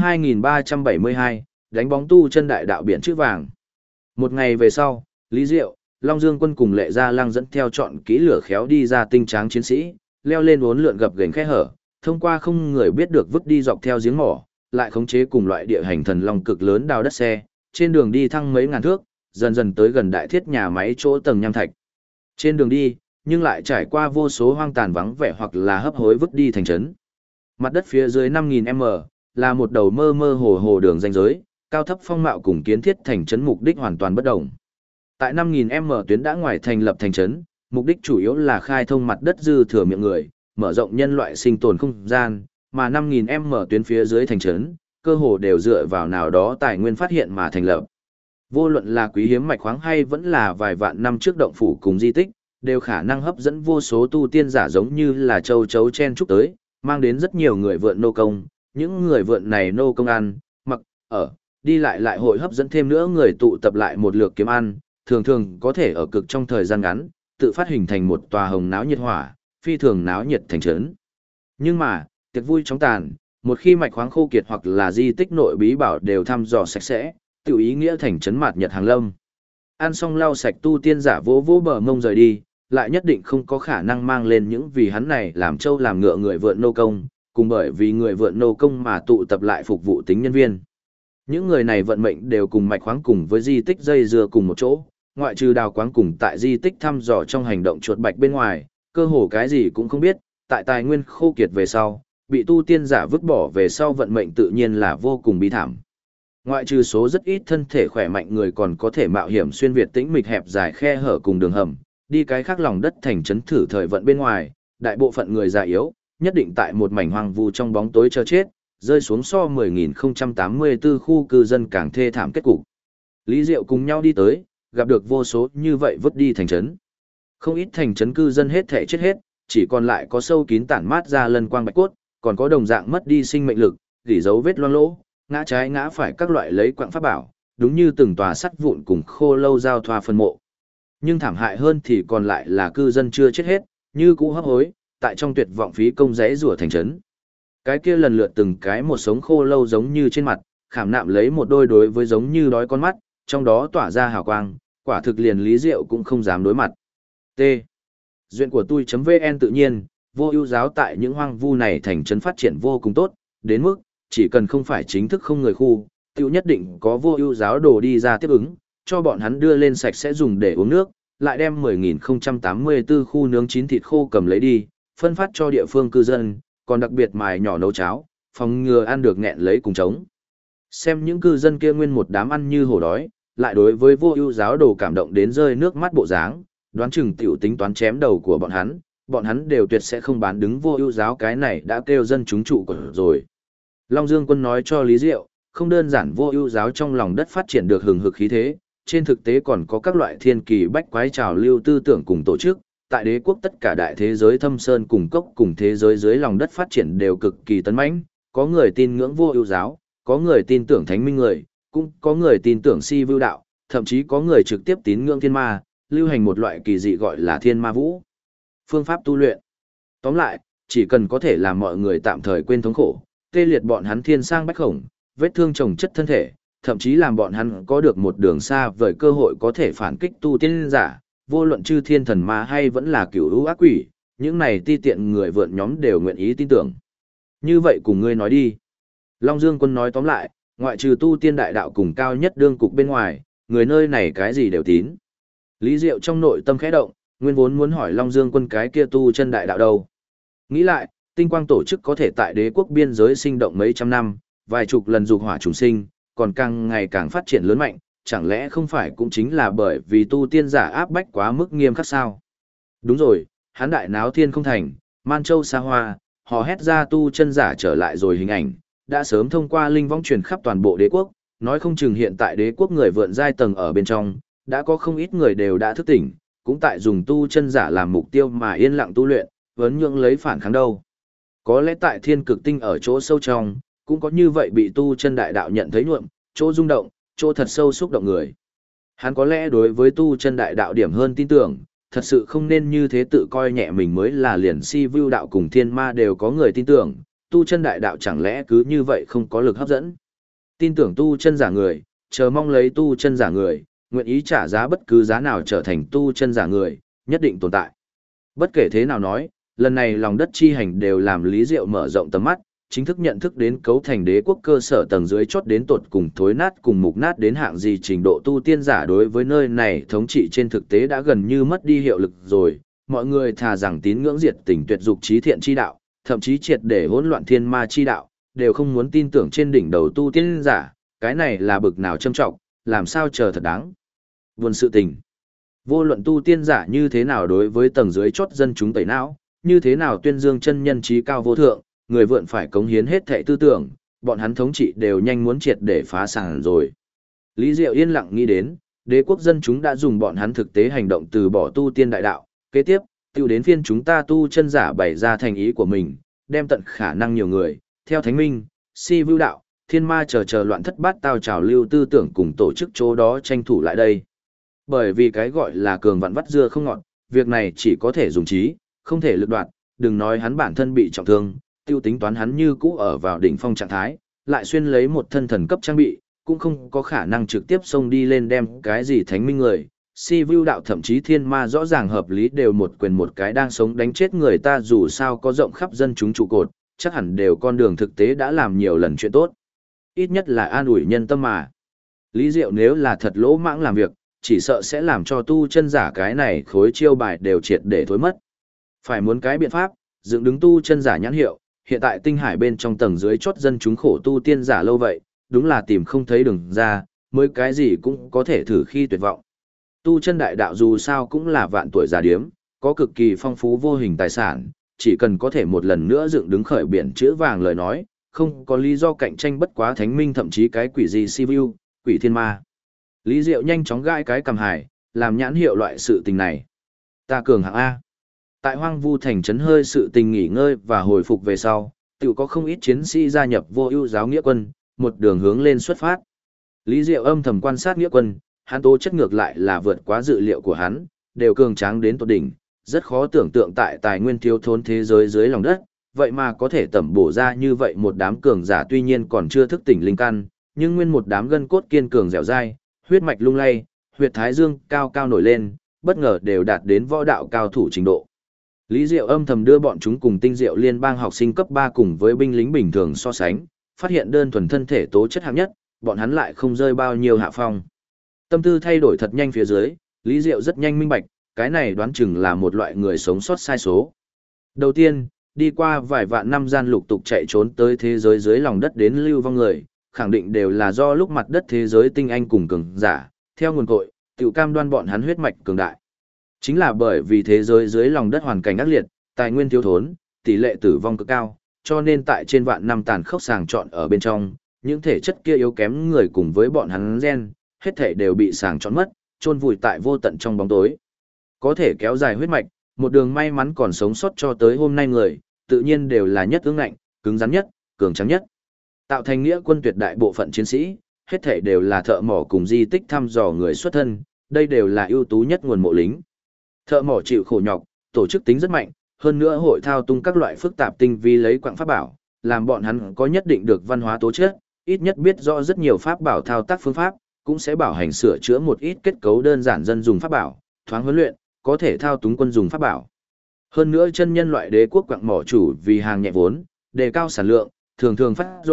2372, đánh bóng tu chân đại đạo biển chữ vàng. Một ngày về sau, Lý Diệu, Long Dương Quân cùng Lệ Gia Lăng dẫn theo chọn kỹ lửa khéo đi ra tinh tráng chiến sĩ, leo lên uốn lượn gập ghềnh khe hở, thông qua không người biết được vứt đi dọc theo giếng mỏ, lại khống chế cùng loại địa hành thần long cực lớn đào đất xe, trên đường đi thăng mấy ngàn thước, dần dần tới gần đại thiết nhà máy chỗ tầng nham thạch. Trên đường đi, nhưng lại trải qua vô số hoang tàn vắng vẻ hoặc là hấp hối vứt đi thành trấn. Mặt đất phía dưới 5.000m là một đầu mơ mơ hồ hồ đường ranh giới, cao thấp phong mạo cùng kiến thiết thành trấn mục đích hoàn toàn bất đồng. Tại 5.000m tuyến đã ngoài thành lập thành trấn, mục đích chủ yếu là khai thông mặt đất dư thừa miệng người, mở rộng nhân loại sinh tồn không gian, mà 5.000m tuyến phía dưới thành trấn, cơ hồ đều dựa vào nào đó tài nguyên phát hiện mà thành lập. Vô luận là quý hiếm mạch khoáng hay vẫn là vài vạn năm trước động phủ cùng di tích, đều khả năng hấp dẫn vô số tu tiên giả giống như là châu chấu chen chúc tới, mang đến rất nhiều người vượn nô công, những người vượn này nô công ăn, mặc, ở, đi lại hội hấp dẫn thêm nữa người tụ tập lại một lượt kiếm ăn, thường thường có thể ở cực trong thời gian ngắn, tự phát hình thành một tòa hồng náo nhiệt hỏa, phi thường náo nhiệt thành trấn. Nhưng mà, tiệc vui chóng tàn, một khi mạch khoáng khô kiệt hoặc là di tích nội bí bảo đều thăm dò sạch sẽ, tự ý nghĩa thành trấn mạt nhật hàng lâm. Ăn xong lau sạch tu tiên giả vỗ vỗ bờ mông rời đi, lại nhất định không có khả năng mang lên những vì hắn này làm trâu làm ngựa người vượn nô công, cùng bởi vì người vượn nô công mà tụ tập lại phục vụ tính nhân viên. Những người này vận mệnh đều cùng mạch khoáng cùng với di tích dây dưa cùng một chỗ, ngoại trừ đào quáng cùng tại di tích thăm dò trong hành động chuột bạch bên ngoài, cơ hồ cái gì cũng không biết, tại tài nguyên khô kiệt về sau, bị tu tiên giả vứt bỏ về sau vận mệnh tự nhiên là vô cùng bi thảm. Ngoại trừ số rất ít thân thể khỏe mạnh người còn có thể mạo hiểm xuyên việt tĩnh mịch hẹp dài khe hở cùng đường hầm, đi cái khác lòng đất thành trấn thử thời vận bên ngoài, đại bộ phận người già yếu, nhất định tại một mảnh hoang vu trong bóng tối chờ chết, rơi xuống so 10.084 khu cư dân càng thê thảm kết cục. Lý Diệu cùng nhau đi tới, gặp được vô số như vậy vứt đi thành trấn. Không ít thành trấn cư dân hết thể chết hết, chỉ còn lại có sâu kín tản mát ra lân quang bạch cốt, còn có đồng dạng mất đi sinh mệnh lực, gỉ dấu vết loang lỗ, ngã trái ngã phải các loại lấy quặng pháp bảo, đúng như từng tòa sắt vụn cùng khô lâu giao thoa phân mộ. Nhưng thảm hại hơn thì còn lại là cư dân chưa chết hết, như cũ hấp hối, tại trong tuyệt vọng phí công rẽ rủa thành trấn. Cái kia lần lượt từng cái một sống khô lâu giống như trên mặt, khảm nạm lấy một đôi đối với giống như đói con mắt, trong đó tỏa ra hào quang, quả thực liền Lý Diệu cũng không dám đối mặt. T. Duyện của tôi.vn tự nhiên, vô ưu giáo tại những hoang vu này thành trấn phát triển vô cùng tốt, đến mức, chỉ cần không phải chính thức không người khu, tiêu nhất định có vô ưu giáo đồ đi ra tiếp ứng, cho bọn hắn đưa lên sạch sẽ dùng để uống nước, lại đem 10.084 khu nướng chín thịt khô cầm lấy đi, phân phát cho địa phương cư dân, còn đặc biệt mài nhỏ nấu cháo, phòng ngừa ăn được nghẹn lấy cùng trống. Xem những cư dân kia nguyên một đám ăn như hổ đói, lại đối với vô ưu giáo đồ cảm động đến rơi nước mắt bộ dáng, đoán chừng tiểu tính toán chém đầu của bọn hắn đều tuyệt sẽ không bán đứng vô ưu giáo, cái này đã kêu dân chúng trụ của rồi. Long Dương Quân nói cho Lý Diệu, không đơn giản vô ưu giáo trong lòng đất phát triển được hừng hực khí thế, trên thực tế còn có các loại thiên kỳ bách quái trào lưu tư tưởng cùng tổ chức, tại đế quốc tất cả đại thế giới thâm sơn cùng cốc cùng thế giới dưới lòng đất phát triển đều cực kỳ tấn mãnh, có người tin ngưỡng vô ưu giáo, có người tin tưởng thánh minh người, cũng có người tin tưởng si vưu đạo, thậm chí có người trực tiếp tín ngưỡng thiên ma, lưu hành một loại kỳ dị gọi là thiên ma vũ. Phương pháp tu luyện. Tóm lại, chỉ cần có thể làm mọi người tạm thời quên thống khổ, tê liệt bọn hắn thiên sang bách khổng, vết thương chồng chất thân thể, thậm chí làm bọn hắn có được một đường xa vời cơ hội có thể phản kích tu tiên giả, vô luận chư thiên thần ma hay vẫn là cửu lũ ác quỷ, những này ti tiện người vượn nhóm đều nguyện ý tin tưởng. Như vậy cùng ngươi nói đi. Long Dương Quân nói tóm lại, ngoại trừ tu tiên đại đạo cùng cao nhất đương cục bên ngoài, người nơi này cái gì đều tín. Lý Diệu trong nội tâm khẽ động, nguyên vốn muốn hỏi Long Dương quân cái kia tu chân đại đạo đâu. Nghĩ lại, tinh quang tổ chức có thể tại đế quốc biên giới sinh động mấy trăm năm, vài chục lần dục hỏa trùng sinh, còn càng ngày càng phát triển lớn mạnh, chẳng lẽ không phải cũng chính là bởi vì tu tiên giả áp bách quá mức nghiêm khắc sao? Đúng rồi, hắn đại náo thiên không thành, man châu xa hoa, họ hét ra tu chân giả trở lại rồi hình ảnh, đã sớm thông qua linh võng truyền khắp toàn bộ đế quốc, nói không chừng hiện tại đế quốc người vượn giai tầng ở bên trong, đã có không ít người đều đã thức tỉnh, cũng tại dùng tu chân giả làm mục tiêu mà yên lặng tu luyện, vấn nhượng lấy phản kháng đâu. Có lẽ tại thiên cực tinh ở chỗ sâu trong, cũng có như vậy bị tu chân đại đạo nhận thấy nhuộm, chỗ rung động, chỗ thật sâu xúc động người. Hắn có lẽ đối với tu chân đại đạo điểm hơn tin tưởng, thật sự không nên như thế tự coi nhẹ mình mới là liền si view đạo cùng thiên ma đều có người tin tưởng, tu chân đại đạo chẳng lẽ cứ như vậy không có lực hấp dẫn. Tin tưởng tu chân giả người, chờ mong lấy tu chân giả người, nguyện ý trả giá bất cứ giá nào trở thành tu chân giả người, nhất định tồn tại. Bất kể thế nào nói, lần này lòng đất chi hành đều làm Lý Diệu mở rộng tầm mắt, chính thức nhận thức đến cấu thành đế quốc cơ sở tầng dưới chót đến tột cùng thối nát cùng mục nát đến hạng gì trình độ tu tiên giả đối với nơi này thống trị trên thực tế đã gần như mất đi hiệu lực rồi, mọi người thà rằng tín ngưỡng diệt tình tuyệt dục trí thiện chi đạo, thậm chí triệt để hỗn loạn thiên ma chi đạo, đều không muốn tin tưởng trên đỉnh đầu tu tiên giả, cái này là bực nào châm trọng, làm sao chờ thật đáng. Buồn sự tình. Vô luận tu tiên giả như thế nào đối với tầng dưới chót dân chúng tẩy não, như thế nào tuyên dương chân nhân trí cao vô thượng, người vượn phải cống hiến hết thệ tư tưởng, bọn hắn thống trị đều nhanh muốn triệt để phá sản rồi. Lý Diệu yên lặng nghĩ đến, đế quốc dân chúng đã dùng bọn hắn thực tế hành động từ bỏ tu tiên đại đạo, kế tiếp, tiêu đến phiên chúng ta tu chân giả bày ra thành ý của mình, đem tận khả năng nhiều người, theo thánh minh, si vưu đạo, thiên ma chờ loạn thất bát tao trào lưu tư tưởng cùng tổ chức chỗ đó tranh thủ lại đây. Bởi vì cái gọi là cường vặn vắt dưa không ngọt, việc này chỉ có thể dùng trí, không thể lực đoạt, đừng nói hắn bản thân bị trọng thương, tiêu tính toán hắn như cũ ở vào đỉnh phong trạng thái, lại xuyên lấy một thân thần cấp trang bị, cũng không có khả năng trực tiếp xông đi lên đem cái gì thánh minh người. Si view đạo thậm chí thiên ma rõ ràng hợp lý đều một quyền một cái đang sống đánh chết người ta dù sao có rộng khắp dân chúng trụ cột, chắc hẳn đều con đường thực tế đã làm nhiều lần chuyện tốt. Ít nhất là an ủi nhân tâm mà. Lý Diệu nếu là thật lỗ mãng làm việc, chỉ sợ sẽ làm cho tu chân giả cái này khối chiêu bài đều triệt để thối mất. Phải muốn cái biện pháp, dựng đứng tu chân giả nhãn hiệu, hiện tại tinh hải bên trong tầng dưới chót dân chúng khổ tu tiên giả lâu vậy, đúng là tìm không thấy đường ra, mới cái gì cũng có thể thử khi tuyệt vọng. Tu chân đại đạo dù sao cũng là vạn tuổi già điếm, có cực kỳ phong phú vô hình tài sản, chỉ cần có thể một lần nữa dựng đứng khởi biển chữ vàng lời nói, không có lý do cạnh tranh bất quá thánh minh thậm chí cái quỷ gì Sivu, quỷ thiên ma. Lý Diệu nhanh chóng gãi cái cầm hài, làm nhãn hiệu loại sự tình này. Ta cường hạng A. Tại hoang vu thành trấn hơi sự tình nghỉ ngơi và hồi phục về sau, tự có không ít chiến sĩ gia nhập vô ưu giáo nghĩa quân, một đường hướng lên xuất phát. Lý Diệu âm thầm quan sát nghĩa quân, hắn tố chất ngược lại là vượt quá dự liệu của hắn, đều cường tráng đến tột đỉnh, rất khó tưởng tượng tại tài nguyên thiếu thốn thế giới dưới lòng đất, vậy mà có thể tẩm bổ ra như vậy một đám cường giả tuy nhiên còn chưa thức tỉnh linh căn, nhưng nguyên một đám gân cốt kiên cường dẻo dai, huyết mạch lung lay, huyệt thái dương cao cao nổi lên, bất ngờ đều đạt đến võ đạo cao thủ trình độ. Lý Diệu âm thầm đưa bọn chúng cùng tinh diệu liên bang học sinh cấp 3 cùng với binh lính bình thường so sánh, phát hiện đơn thuần thân thể tố chất hạng nhất, bọn hắn lại không rơi bao nhiêu hạ phong. Tâm tư thay đổi thật nhanh phía dưới, Lý Diệu rất nhanh minh bạch, cái này đoán chừng là một loại người sống sót sai số. Đầu tiên, đi qua vài vạn năm gian lục tục chạy trốn tới thế giới dưới lòng đất đến lưu vong người, khẳng định đều là do lúc mặt đất thế giới tinh anh cùng cường giả, theo nguồn cội, tự cam đoan bọn hắn huyết mạch cường đại. Chính là bởi vì thế giới dưới lòng đất hoàn cảnh ác liệt, tài nguyên thiếu thốn, tỷ lệ tử vong cực cao, cho nên tại trên vạn năm tàn khốc sàng chọn ở bên trong, những thể chất kia yếu kém người cùng với bọn hắn gen, hết thể đều bị sàng chọn mất, chôn vùi tại vô tận trong bóng tối. Có thể kéo dài huyết mạch, một đường may mắn còn sống sót cho tới hôm nay người, tự nhiên đều là nhất ương ngạnh, cứng rắn nhất, cường tráng nhất. Tạo thành nghĩa quân tuyệt đại bộ phận chiến sĩ, hết thể đều là thợ mỏ cùng di tích thăm dò người xuất thân, đây đều là ưu tú nhất nguồn mộ lính. Thợ mỏ chịu khổ nhọc, tổ chức tính rất mạnh, hơn nữa hội thao tung các loại phức tạp tinh vi lấy quặng pháp bảo, làm bọn hắn có nhất định được văn hóa tố chất, ít nhất biết rõ rất nhiều pháp bảo thao tác phương pháp, cũng sẽ bảo hành sửa chữa một ít kết cấu đơn giản dân dùng pháp bảo, thoáng huấn luyện, có thể thao túng quân dùng pháp bảo. Hơn nữa chân nhân loại đế quốc quặng mỏ chủ vì hàng nhẹ vốn, đề cao sản lượng, thường thường phát rồ,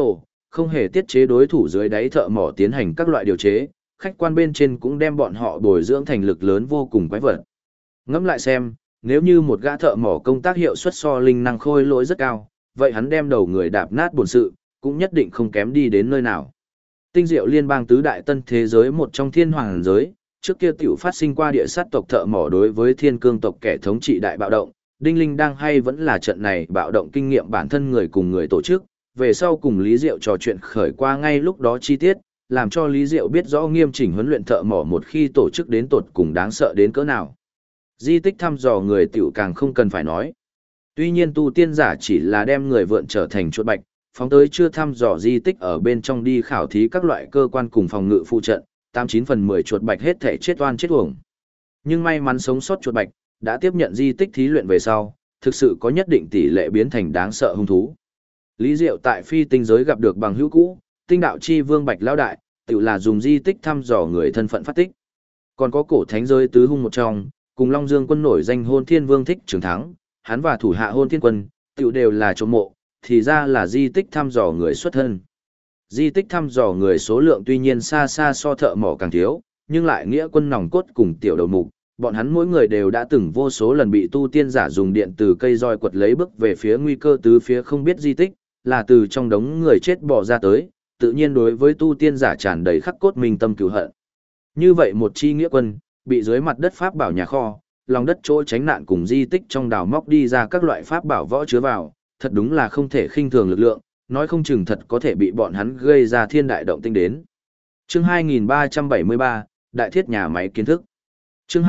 không hề tiết chế đối thủ dưới đáy thợ mỏ tiến hành các loại điều chế, khách quan bên trên cũng đem bọn họ bồi dưỡng thành lực lớn vô cùng quái vật. Ngẫm lại xem, nếu như một gã thợ mỏ công tác hiệu suất so linh năng khôi lỗi rất cao, vậy hắn đem đầu người đạp nát bổn sự, cũng nhất định không kém đi đến nơi nào. Tinh diệu liên bang tứ đại tân thế giới một trong thiên hoàng giới, trước kia tiểu phát sinh qua địa sát tộc thợ mỏ đối với thiên cương tộc kẻ thống trị đại bạo động, Đinh Linh đang hay vẫn là trận này bạo động kinh nghiệm bản thân người cùng người tổ chức, về sau cùng Lý Diệu trò chuyện khởi qua ngay lúc đó chi tiết, làm cho Lý Diệu biết rõ nghiêm chỉnh huấn luyện thợ mỏ một khi tổ chức đến tột cùng đáng sợ đến cỡ nào. Di tích thăm dò người tiểu càng không cần phải nói. Tuy nhiên tu tiên giả chỉ là đem người vượn trở thành chuột bạch, phóng tới chưa thăm dò di tích ở bên trong đi khảo thí các loại cơ quan cùng phòng ngự phụ trận, 89 phần 10 chuột bạch hết thể chết oan chết uổng. Nhưng may mắn sống sót chuột bạch, đã tiếp nhận di tích thí luyện về sau, thực sự có nhất định tỷ lệ biến thành đáng sợ hung thú. Lý Diệu tại phi tinh giới gặp được bằng hữu cũ, tinh đạo chi vương Bạch Lão Đại, tự là dùng di tích thăm dò người thân phận phát tích. Còn có cổ thánh giới tứ hung một trong, cùng Long Dương quân nổi danh Hôn Thiên Vương Thích Trường Thắng, hắn và thủ hạ Hôn Thiên quân, tự đều là trộm mộ, thì ra là di tích thăm dò người xuất thân. Di tích thăm dò người số lượng tuy nhiên xa xa so thợ mỏ càng thiếu, nhưng lại nghĩa quân nòng cốt cùng tiểu đầu mục, bọn hắn mỗi người đều đã từng vô số lần bị tu tiên giả dùng điện từ cây roi quật lấy bước về phía nguy cơ tứ phía không biết di tích, là từ trong đống người chết bỏ ra tới, tự nhiên đối với tu tiên giả tràn đầy khắc cốt minh tâm cừu hận. Như vậy một chi nghĩa quân, bị dưới mặt đất pháp bảo nhà kho, lòng đất chỗ tránh nạn cùng di tích trong đào móc đi ra các loại pháp bảo võ chứa vào, thật đúng là không thể khinh thường lực lượng, nói không chừng thật có thể bị bọn hắn gây ra thiên đại động tinh đến. Chương 2373, Đại thiết nhà máy kiến thức. Chương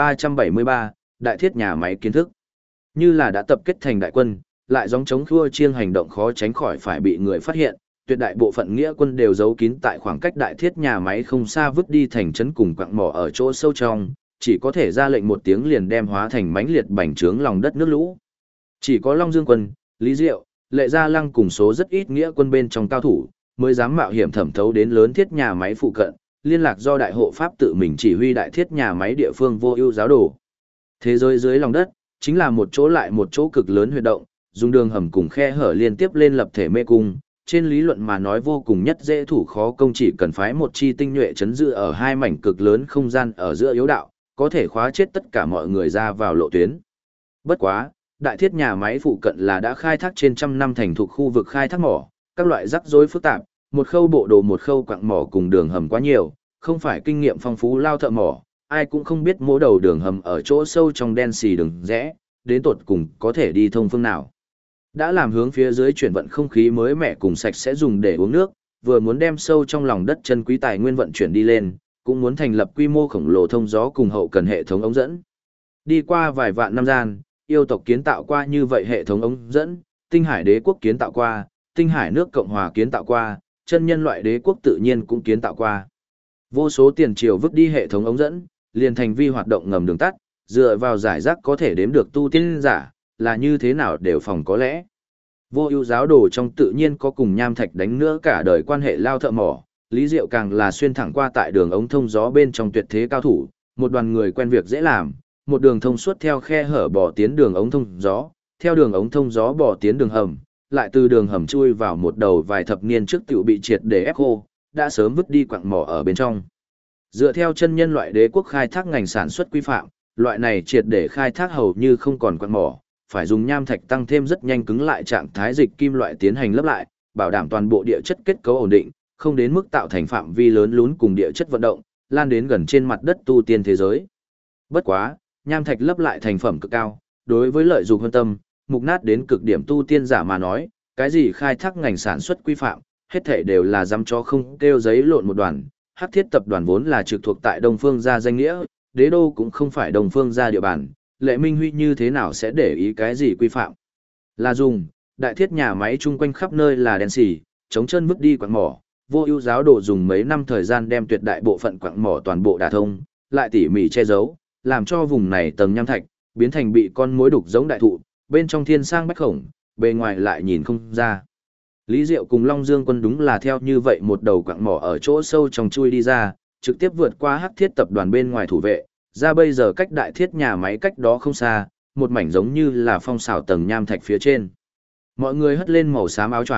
2373, Đại thiết nhà máy kiến thức. Như là đã tập kết thành đại quân, lại gióng chống khua chiêng hành động khó tránh khỏi phải bị người phát hiện, tuyệt đại bộ phận nghĩa quân đều giấu kín tại khoảng cách đại thiết nhà máy không xa vứt đi thành trấn cùng quặng mỏ ở chỗ sâu trong, chỉ có thể ra lệnh một tiếng liền đem hóa thành mãnh liệt bành trướng lòng đất nước lũ. Chỉ có Long Dương quân, Lý Diệu, Lệ Gia Lăng cùng số rất ít nghĩa quân bên trong cao thủ, mới dám mạo hiểm thẩm thấu đến lớn thiết nhà máy phụ cận, liên lạc do đại hộ pháp tự mình chỉ huy đại thiết nhà máy địa phương Vô Ưu giáo đồ. Thế giới dưới lòng đất chính là một chỗ lại một chỗ cực lớn huyệt động, dùng đường hầm cùng khe hở liên tiếp lên lập thể mê cung, trên lý luận mà nói vô cùng nhất dễ thủ khó công, chỉ cần phái một chi tinh nhuệ chấn giữ ở hai mảnh cực lớn không gian ở giữa yếu đạo, có thể khóa chết tất cả mọi người ra vào lộ tuyến. Bất quá, đại thiết nhà máy phụ cận là đã khai thác trên trăm năm thành thuộc khu vực khai thác mỏ, các loại rắc rối phức tạp, một khâu bộ đồ một khâu quặng mỏ cùng đường hầm quá nhiều, không phải kinh nghiệm phong phú lao thợ mỏ, ai cũng không biết mỗi đầu đường hầm ở chỗ sâu trong đen xì đường rẽ, đến tột cùng có thể đi thông phương nào. Đã làm hướng phía dưới chuyển vận không khí mới mẻ cùng sạch sẽ dùng để uống nước, vừa muốn đem sâu trong lòng đất chân quý tài nguyên vận chuyển đi lên, cũng muốn thành lập quy mô khổng lồ thông gió cùng hậu cần hệ thống ống dẫn. Đi qua vài vạn năm gian, yêu tộc kiến tạo qua như vậy hệ thống ống dẫn, Tinh Hải Đế quốc kiến tạo qua, Tinh Hải nước Cộng hòa kiến tạo qua, chân nhân loại đế quốc tự nhiên cũng kiến tạo qua. Vô số tiền triều vứt đi hệ thống ống dẫn, liền thành vi hoạt động ngầm đường tắt, dựa vào giải rác có thể đếm được tu tiên giả, là như thế nào đều phòng có lẽ. Vô Ưu giáo đồ trong tự nhiên có cùng Nham Thạch đánh nữa cả đời quan hệ lao thợ mỏ, Lý Diệu càng là xuyên thẳng qua tại đường ống thông gió bên trong tuyệt thế cao thủ, một đoàn người quen việc dễ làm, một đường thông suốt theo khe hở bò tiến đường ống thông gió, theo đường ống thông gió bò tiến đường hầm, lại từ đường hầm chui vào một đầu vài thập niên trước tiểu bị triệt để ép khô, đã sớm vứt đi quặng mỏ ở bên trong. Dựa theo chân nhân loại đế quốc khai thác ngành sản xuất quy phạm, loại này triệt để khai thác hầu như không còn quặng mỏ, phải dùng nham thạch tăng thêm rất nhanh cứng lại trạng thái dịch kim loại tiến hành lấp lại, bảo đảm toàn bộ địa chất kết cấu ổn định, không đến mức tạo thành phạm vi lớn lún cùng địa chất vận động, lan đến gần trên mặt đất tu tiên thế giới. Bất quá, nham thạch lấp lại thành phẩm cực cao, đối với lợi dụng hơn tâm, mục nát đến cực điểm tu tiên giả mà nói, cái gì khai thác ngành sản xuất quy phạm, hết thảy đều là dăm cho không kêu giấy lộn một đoàn. Hắc Thiết tập đoàn vốn là trực thuộc tại Đông Phương gia danh nghĩa, đế đô cũng không phải Đông Phương gia địa bàn, Lệ Minh Huy như thế nào sẽ để ý cái gì quy phạm. Là dùng, đại thiết nhà máy chung quanh khắp nơi là đen xì, chống chân vứt đi quặng mỏ, Vô Ưu giáo đồ dùng mấy năm thời gian đem tuyệt đại bộ phận quặng mỏ toàn bộ đả thông, lại tỉ mỉ che giấu, làm cho vùng này tầng nham thạch biến thành bị con muỗi đục giống đại thụ, bên trong thiên sang bách khổng, bề ngoài lại nhìn không ra. Lý Diệu cùng Long Dương quân đúng là theo như vậy một đầu quặng mỏ ở chỗ sâu trong chui đi ra, trực tiếp vượt qua Hắc Thiết tập đoàn bên ngoài thủ vệ, ra bây giờ cách đại thiết nhà máy cách đó không xa, một mảnh giống như là phong xảo tầng nham thạch phía trên. Mọi người hất lên màu xám áo choàng,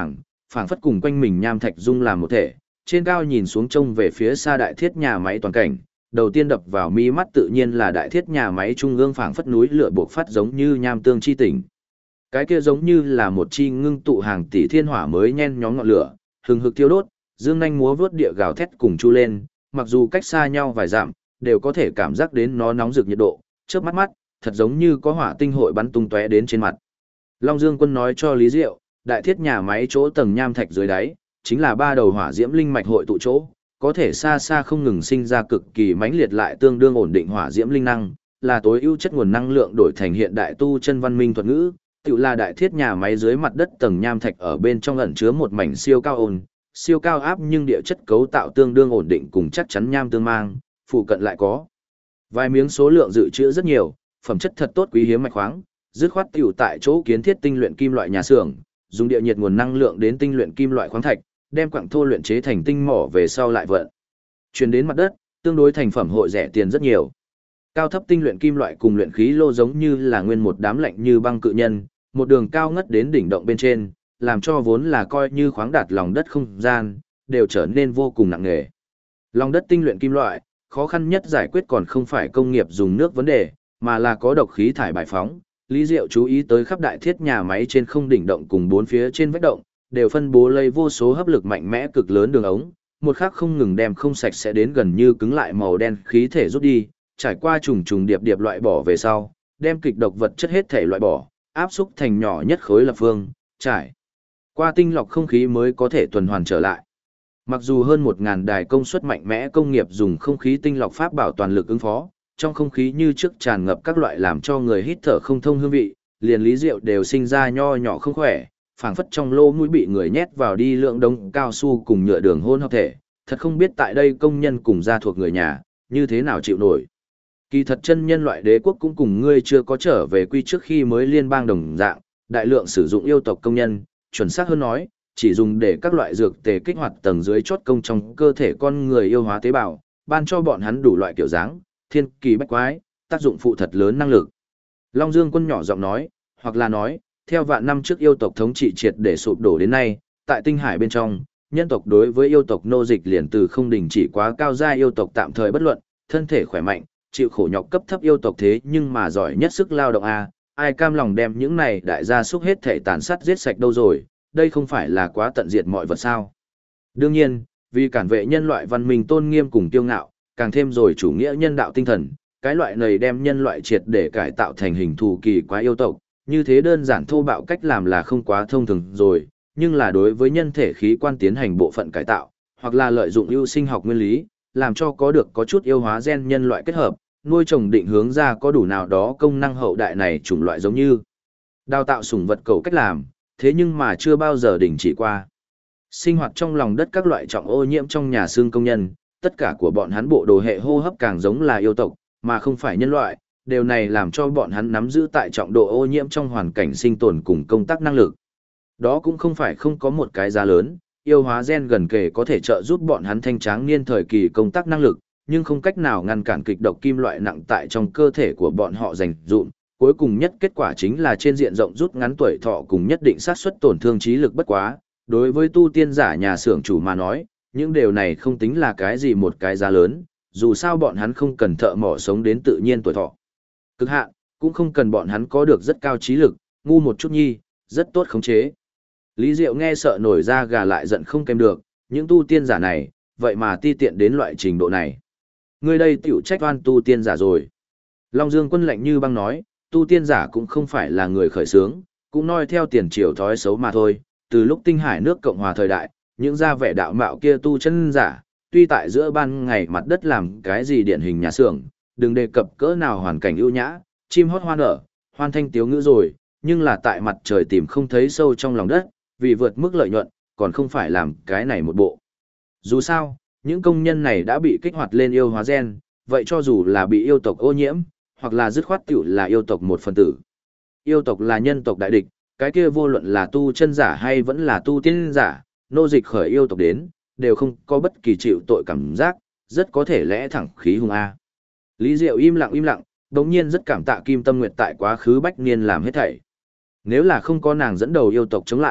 phảng phất cùng quanh mình nham thạch dung làm một thể, trên cao nhìn xuống trông về phía xa đại thiết nhà máy toàn cảnh, đầu tiên đập vào mi mắt tự nhiên là đại thiết nhà máy trung ương phảng phất núi lửa bộc phát giống như nham tương chi tỉnh. Cái kia giống như là một chi ngưng tụ hàng tỷ thiên hỏa mới nhen nhóm ngọn lửa, hừng hực thiêu đốt, dương nhanh múa vớt địa gào thét cùng chu lên, mặc dù cách xa nhau vài dặm, đều có thể cảm giác đến nó nóng rực nhiệt độ, chớp mắt mắt, thật giống như có hỏa tinh hội bắn tung tóe đến trên mặt. Long Dương Quân nói cho Lý Diệu, đại thiết nhà máy chỗ tầng nham thạch dưới đáy, chính là ba đầu hỏa diễm linh mạch hội tụ chỗ, có thể xa xa không ngừng sinh ra cực kỳ mãnh liệt lại tương đương ổn định hỏa diễm linh năng, là tối ưu chất nguồn năng lượng đổi thành hiện đại tu chân văn minh thuật ngữ, tự là đại thiết nhà máy dưới mặt đất tầng nham thạch ở bên trong ẩn chứa một mảnh siêu cao ổn, siêu cao áp nhưng địa chất cấu tạo tương đương ổn định cùng chắc chắn nham tương mang, phụ cận lại có vài miếng số lượng dự trữ rất nhiều, phẩm chất thật tốt quý hiếm mạch khoáng, dứt khoát tiểu tại chỗ kiến thiết tinh luyện kim loại nhà xưởng, dùng địa nhiệt nguồn năng lượng đến tinh luyện kim loại khoáng thạch, đem quặng thô luyện chế thành tinh mỏ về sau lại vận chuyển đến mặt đất, tương đối thành phẩm hội rẻ tiền rất nhiều. Cao thấp tinh luyện kim loại cùng luyện khí lô giống như là nguyên một đám lạnh như băng cự nhân, một đường cao ngất đến đỉnh động bên trên, làm cho vốn là coi như khoáng đạt lòng đất không gian, đều trở nên vô cùng nặng nề. Lòng đất tinh luyện kim loại, khó khăn nhất giải quyết còn không phải công nghiệp dùng nước vấn đề, mà là có độc khí thải bài phóng. Lý Diệu chú ý tới khắp đại thiết nhà máy trên không đỉnh động cùng bốn phía trên vách động, đều phân bố lấy vô số hấp lực mạnh mẽ cực lớn đường ống, một khắc không ngừng đem không sạch sẽ đến gần như cứng lại màu đen khí thể rút đi, trải qua trùng trùng điệp điệp loại bỏ về sau, đem kịch độc vật chất hết thể loại bỏ, áp xúc thành nhỏ nhất khối lập phương, trải qua tinh lọc không khí mới có thể tuần hoàn trở lại. Mặc dù hơn 1000 đài công suất mạnh mẽ công nghiệp dùng không khí tinh lọc pháp bảo toàn lực ứng phó, trong không khí như trước tràn ngập các loại làm cho người hít thở không thông hương vị, liền Lý Diệu đều sinh ra nho nhỏ không khỏe, phảng phất trong lỗ mũi bị người nhét vào đi lượng đống cao su cùng nhựa đường hôn hợp thể, thật không biết tại đây công nhân cùng gia thuộc người nhà, như thế nào chịu nổi. Kỳ thật chân nhân loại đế quốc cũng cùng ngươi chưa có trở về quy trước khi mới liên bang đồng dạng, đại lượng sử dụng yêu tộc công nhân, chuẩn xác hơn nói, chỉ dùng để các loại dược tề kích hoạt tầng dưới chót công trong cơ thể con người yêu hóa tế bào, ban cho bọn hắn đủ loại kiểu dáng, thiên kỳ bách quái, tác dụng phụ thật lớn năng lực. Long Dương Quân nhỏ giọng nói, hoặc là nói, theo vạn năm trước yêu tộc thống trị triệt để sụp đổ đến nay, tại tinh hải bên trong, nhân tộc đối với yêu tộc nô dịch liền từ không đình chỉ quá cao giai yêu tộc tạm thời bất luận, thân thể khỏe mạnh, chịu khổ nhọc cấp thấp yêu tộc thế nhưng mà giỏi nhất sức lao động a, ai cam lòng đem những này đại gia súc hết thể tàn sát giết sạch đâu rồi, đây không phải là quá tận diệt mọi vật sao? Đương nhiên, vì cản vệ nhân loại văn minh tôn nghiêm cùng kiêu ngạo, càng thêm rồi chủ nghĩa nhân đạo tinh thần, cái loại này đem nhân loại triệt để cải tạo thành hình thù kỳ quái yêu tộc, như thế đơn giản thô bạo cách làm là không quá thông thường rồi, nhưng là đối với nhân thể khí quan tiến hành bộ phận cải tạo, hoặc là lợi dụng ưu sinh học nguyên lý, làm cho có được có chút yêu hóa gen nhân loại kết hợp, nuôi trồng định hướng ra có đủ nào đó công năng hậu đại này chủng loại giống như đào tạo sủng vật cầu cách làm, thế nhưng mà chưa bao giờ đình chỉ qua. Sinh hoạt trong lòng đất các loại trọng ô nhiễm trong nhà xương công nhân, tất cả của bọn hắn bộ đồ hệ hô hấp càng giống là yêu tộc, mà không phải nhân loại, điều này làm cho bọn hắn nắm giữ tại trọng độ ô nhiễm trong hoàn cảnh sinh tồn cùng công tác năng lực. Đó cũng không phải không có một cái giá lớn, yêu hóa gen gần kề có thể trợ giúp bọn hắn thanh tráng niên thời kỳ công tác năng lực, nhưng không cách nào ngăn cản kịch độc kim loại nặng tại trong cơ thể của bọn họ dành dụm. Cuối cùng nhất kết quả chính là trên diện rộng rút ngắn tuổi thọ cùng nhất định xác suất tổn thương trí lực bất quá. Đối với tu tiên giả nhà xưởng chủ mà nói, những điều này không tính là cái gì một cái giá lớn, dù sao bọn hắn không cần thợ mỏ sống đến tự nhiên tuổi thọ cực hạn, cũng không cần bọn hắn có được rất cao trí lực, ngu một chút nhi, rất tốt khống chế. Lý Diệu nghe sợ nổi da gà lại giận không kèm được, những tu tiên giả này, vậy mà ti tiện đến loại trình độ này. Ngươi đây tiểu trách oan tu tiên giả rồi. Long Dương Quân lạnh như băng nói, tu tiên giả cũng không phải là người khởi xướng, cũng noi theo tiền triều thói xấu mà thôi. Từ lúc tinh hải nước Cộng hòa thời đại, những gia vẻ đạo mạo kia tu chân giả, tuy tại giữa ban ngày mặt đất làm cái gì điển hình nhà xưởng, đừng đề cập cỡ nào hoàn cảnh ưu nhã, chim hót hoa nở, hoan thanh tiếu ngữ rồi, nhưng là tại mặt trời tìm không thấy sâu trong lòng đất, vì vượt mức lợi nhuận, còn không phải làm cái này một bộ. Dù sao, những công nhân này đã bị kích hoạt lên yêu hóa gen, vậy cho dù là bị yêu tộc ô nhiễm, hoặc là dứt khoát tiểu là yêu tộc một phần tử. Yêu tộc là nhân tộc đại địch, cái kia vô luận là tu chân giả hay vẫn là tu tiên giả, nô dịch khởi yêu tộc đến, đều không có bất kỳ chịu tội cảm giác, rất có thể lẽ thẳng khí hung A. Lý Diệu im lặng, đồng nhiên rất cảm tạ Kim Tâm Nguyệt tại quá khứ bách niên làm hết thảy. Nếu là không có nàng dẫn đầu yêu tộc chống lại,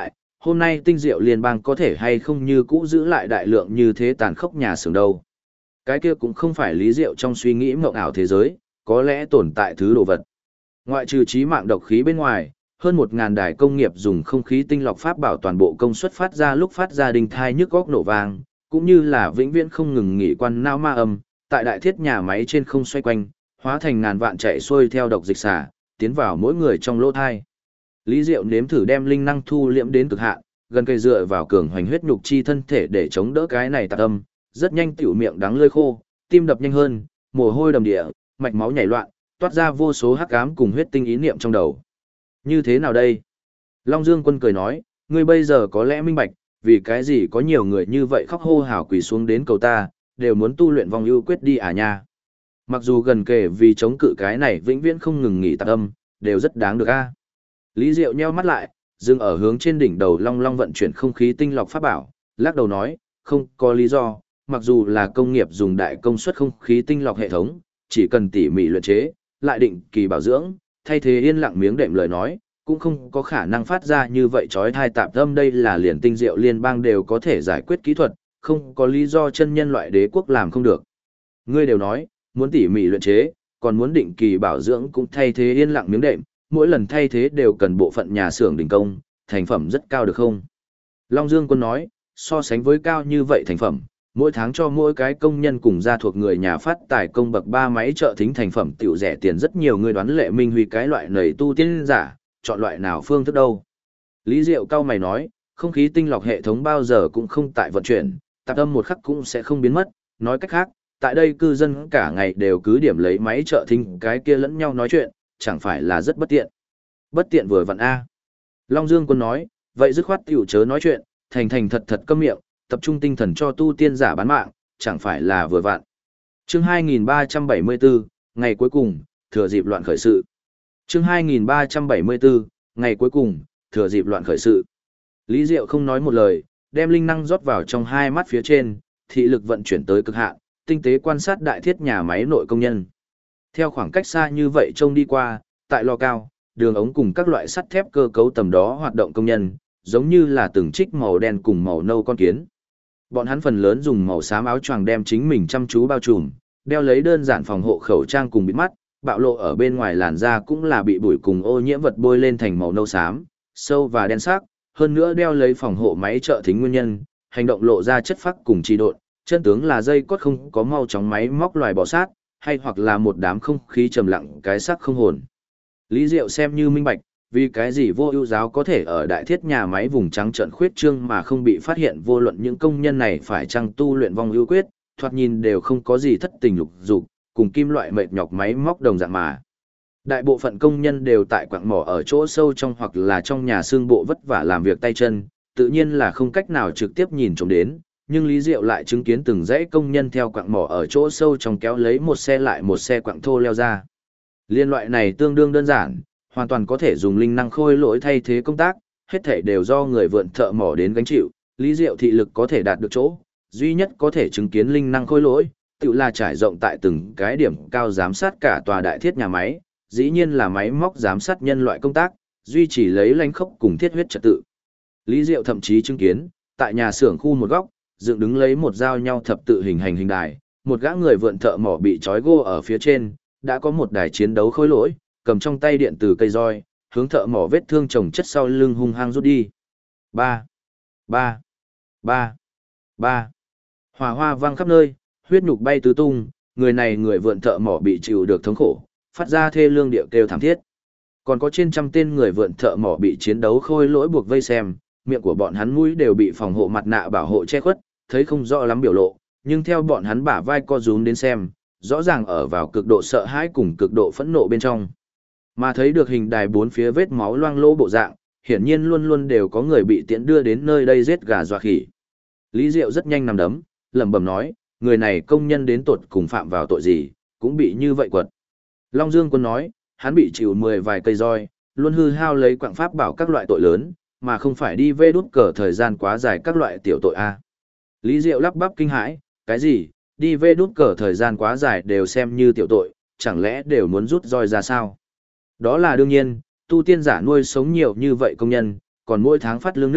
hôm nay Tinh Diệu Liên bang có thể hay không như cũ giữ lại đại lượng như thế tàn khốc nhà xưởng đâu. Cái kia cũng không phải Lý Diệu trong suy nghĩ mộng ảo thế giới, có lẽ tồn tại thứ đồ vật. Ngoại trừ trí mạng độc khí bên ngoài, hơn 1.000 đài công nghiệp dùng không khí tinh lọc pháp bảo toàn bộ công suất phát ra lúc phát ra đinh thai nhức góc nổ vang, cũng như là vĩnh viễn không ngừng nghỉ quan não ma âm, tại đại thiết nhà máy trên không xoay quanh, hóa thành ngàn vạn chạy xuôi theo độc dịch xả, tiến vào mỗi người trong lỗ thai. Lý Diệu nếm thử đem linh năng thu liễm đến cực hạn, gần cây dựa vào cường hoành huyết nhục chi thân thể để chống đỡ cái này tạc âm, rất nhanh tiểu miệng đắng lưỡi khô, tim đập nhanh hơn, mồ hôi đầm địa, mạch máu nhảy loạn, toát ra vô số hắc ám cùng huyết tinh ý niệm trong đầu. Như thế nào đây? Long Dương Quân cười nói, ngươi bây giờ có lẽ minh bạch, vì cái gì có nhiều người như vậy khóc hô hào quỳ xuống đến cầu ta, đều muốn tu luyện vong ưu quyết đi à nha. Mặc dù gần kề vì chống cự cái này vĩnh viễn không ngừng nghỉ tạc âm, đều rất đáng được a. Lý Diệu nheo mắt lại, dừng ở hướng trên đỉnh đầu long long vận chuyển không khí tinh lọc pháp bảo, lắc đầu nói, không có lý do, mặc dù là công nghiệp dùng đại công suất không khí tinh lọc hệ thống, chỉ cần tỉ mỉ luyện chế, lại định kỳ bảo dưỡng, thay thế yên lặng miếng đệm lời nói, cũng không có khả năng phát ra như vậy chói tai tạp âm. Đây là liền Tinh Diệu Liên bang đều có thể giải quyết kỹ thuật, không có lý do chân nhân loại đế quốc làm không được. Ngươi đều nói, muốn tỉ mỉ luyện chế, còn muốn định kỳ bảo dưỡng cũng thay thế yên lặng miếng đệm, mỗi lần thay thế đều cần bộ phận nhà xưởng đình công, thành phẩm rất cao được không? Long Dương Quân nói, so sánh với cao như vậy thành phẩm, mỗi tháng cho mỗi cái công nhân cùng gia thuộc người nhà phát tài công bậc 3 máy trợ thính thành phẩm tiểu rẻ tiền rất nhiều. Người đoán Lệ Minh Huy cái loại nầy tu tiên giả, chọn loại nào phương thức đâu? Lý Diệu cao mày nói, không khí tinh lọc hệ thống bao giờ cũng không tại vận chuyển, tạp âm một khắc cũng sẽ không biến mất. Nói cách khác, tại đây cư dân cả ngày đều cứ điểm lấy máy trợ thính cái kia lẫn nhau nói chuyện, chẳng phải là rất bất tiện. Bất tiện vừa vặn a. Long Dương Quân nói, vậy dứt khoát tiểu chớ nói chuyện, thành thành thật thật câm miệng, tập trung tinh thần cho tu tiên giả bán mạng, chẳng phải là vừa vặn. Chương 2374, ngày cuối cùng, thừa dịp loạn khởi sự. Chương 2374, ngày cuối cùng, thừa dịp loạn khởi sự. Lý Diệu không nói một lời, đem linh năng rót vào trong hai mắt phía trên, thị lực vận chuyển tới cực hạn, tinh tế quan sát đại thiết nhà máy nội công nhân. Theo khoảng cách xa như vậy trông đi qua, tại lò cao, đường ống cùng các loại sắt thép cơ cấu tầm đó hoạt động công nhân, giống như là từng trích màu đen cùng màu nâu con kiến. Bọn hắn phần lớn dùng màu xám áo choàng đem chính mình chăm chú bao trùm, đeo lấy đơn giản phòng hộ khẩu trang cùng bịt mắt, bạo lộ ở bên ngoài làn da cũng là bị bụi cùng ô nhiễm vật bôi lên thành màu nâu xám, sâu và đen sắc, hơn nữa đeo lấy phòng hộ máy trợ thính nguyên nhân, hành động lộ ra chất phác cùng trì độn, chân tướng là dây cốt không có mau chóng máy móc loài bò sát, hay hoặc là một đám không khí trầm lặng cái xác không hồn. Lý Diệu xem như minh bạch, vì cái gì Vô Ưu giáo có thể ở đại thiết nhà máy vùng trắng trợn khuyết trương mà không bị phát hiện, vô luận những công nhân này phải chăng tu luyện vong ưu quyết, thoạt nhìn đều không có gì thất tình lục dục, cùng kim loại mệt nhọc máy móc đồng dạng mà. Đại bộ phận công nhân đều tại quặng mỏ ở chỗ sâu trong hoặc là trong nhà xương bộ vất vả làm việc tay chân, tự nhiên là không cách nào trực tiếp nhìn trộm đến, nhưng Lý Diệu lại chứng kiến từng dãy công nhân theo quặng mỏ ở chỗ sâu trong kéo lấy một xe lại một xe quặng thô leo ra. Liên loại này tương đương đơn giản, hoàn toàn có thể dùng linh năng khôi lỗi thay thế công tác, hết thảy đều do người vượn thợ mỏ đến gánh chịu, Lý Diệu thị lực có thể đạt được chỗ, duy nhất có thể chứng kiến linh năng khôi lỗi, tự là trải rộng tại từng cái điểm cao giám sát cả tòa đại thiết nhà máy, dĩ nhiên là máy móc giám sát nhân loại công tác, duy trì lấy lãnh khốc cùng thiết huyết trật tự. Lý Diệu thậm chí chứng kiến, tại nhà xưởng khu một góc, dựng đứng lấy một giao nhau thập tự hình hành hình đài, một gã người vượn thợ mỏ bị trói gô ở phía trên, đã có một đài chiến đấu khôi lỗi, cầm trong tay điện từ cây roi, hướng thợ mỏ vết thương chồng chất sau lưng hung hăng rút đi. Ba, ba, ba, ba. Hỏa hoa vang khắp nơi, huyết nhục bay tứ tung, người này người vượn thợ mỏ bị chịu được thống khổ, phát ra thê lương điệu kêu thảm thiết. Còn có trên trăm tên người vượn thợ mỏ bị chiến đấu khôi lỗi buộc vây xem, miệng của bọn hắn mũi đều bị phòng hộ mặt nạ bảo hộ che khuất, thấy không rõ lắm biểu lộ, nhưng theo bọn hắn bả vai co rúm đến xem, rõ ràng ở vào cực độ sợ hãi cùng cực độ phẫn nộ bên trong. Mà thấy được hình đài bốn phía vết máu loang lỗ bộ dạng, hiển nhiên luôn luôn đều có người bị tiễn đưa đến nơi đây giết gà dọa khỉ. Lý Diệu rất nhanh nằm đấm, lẩm bẩm nói, người này công nhân đến tột cùng phạm vào tội gì, cũng bị như vậy quật. Long Dương Quân nói, hắn bị chịu 10 vài cây roi, luôn hư hao lấy quặng pháp bảo các loại tội lớn, mà không phải đi vê đút cờ thời gian quá dài các loại tiểu tội a. Lý Diệu lắp bắp kinh hãi, cái gì, đi vê đút cờ thời gian quá dài đều xem như tiểu tội, chẳng lẽ đều muốn rút roi ra sao? Đó là đương nhiên, tu tiên giả nuôi sống nhiều như vậy công nhân, còn mỗi tháng phát lương nước,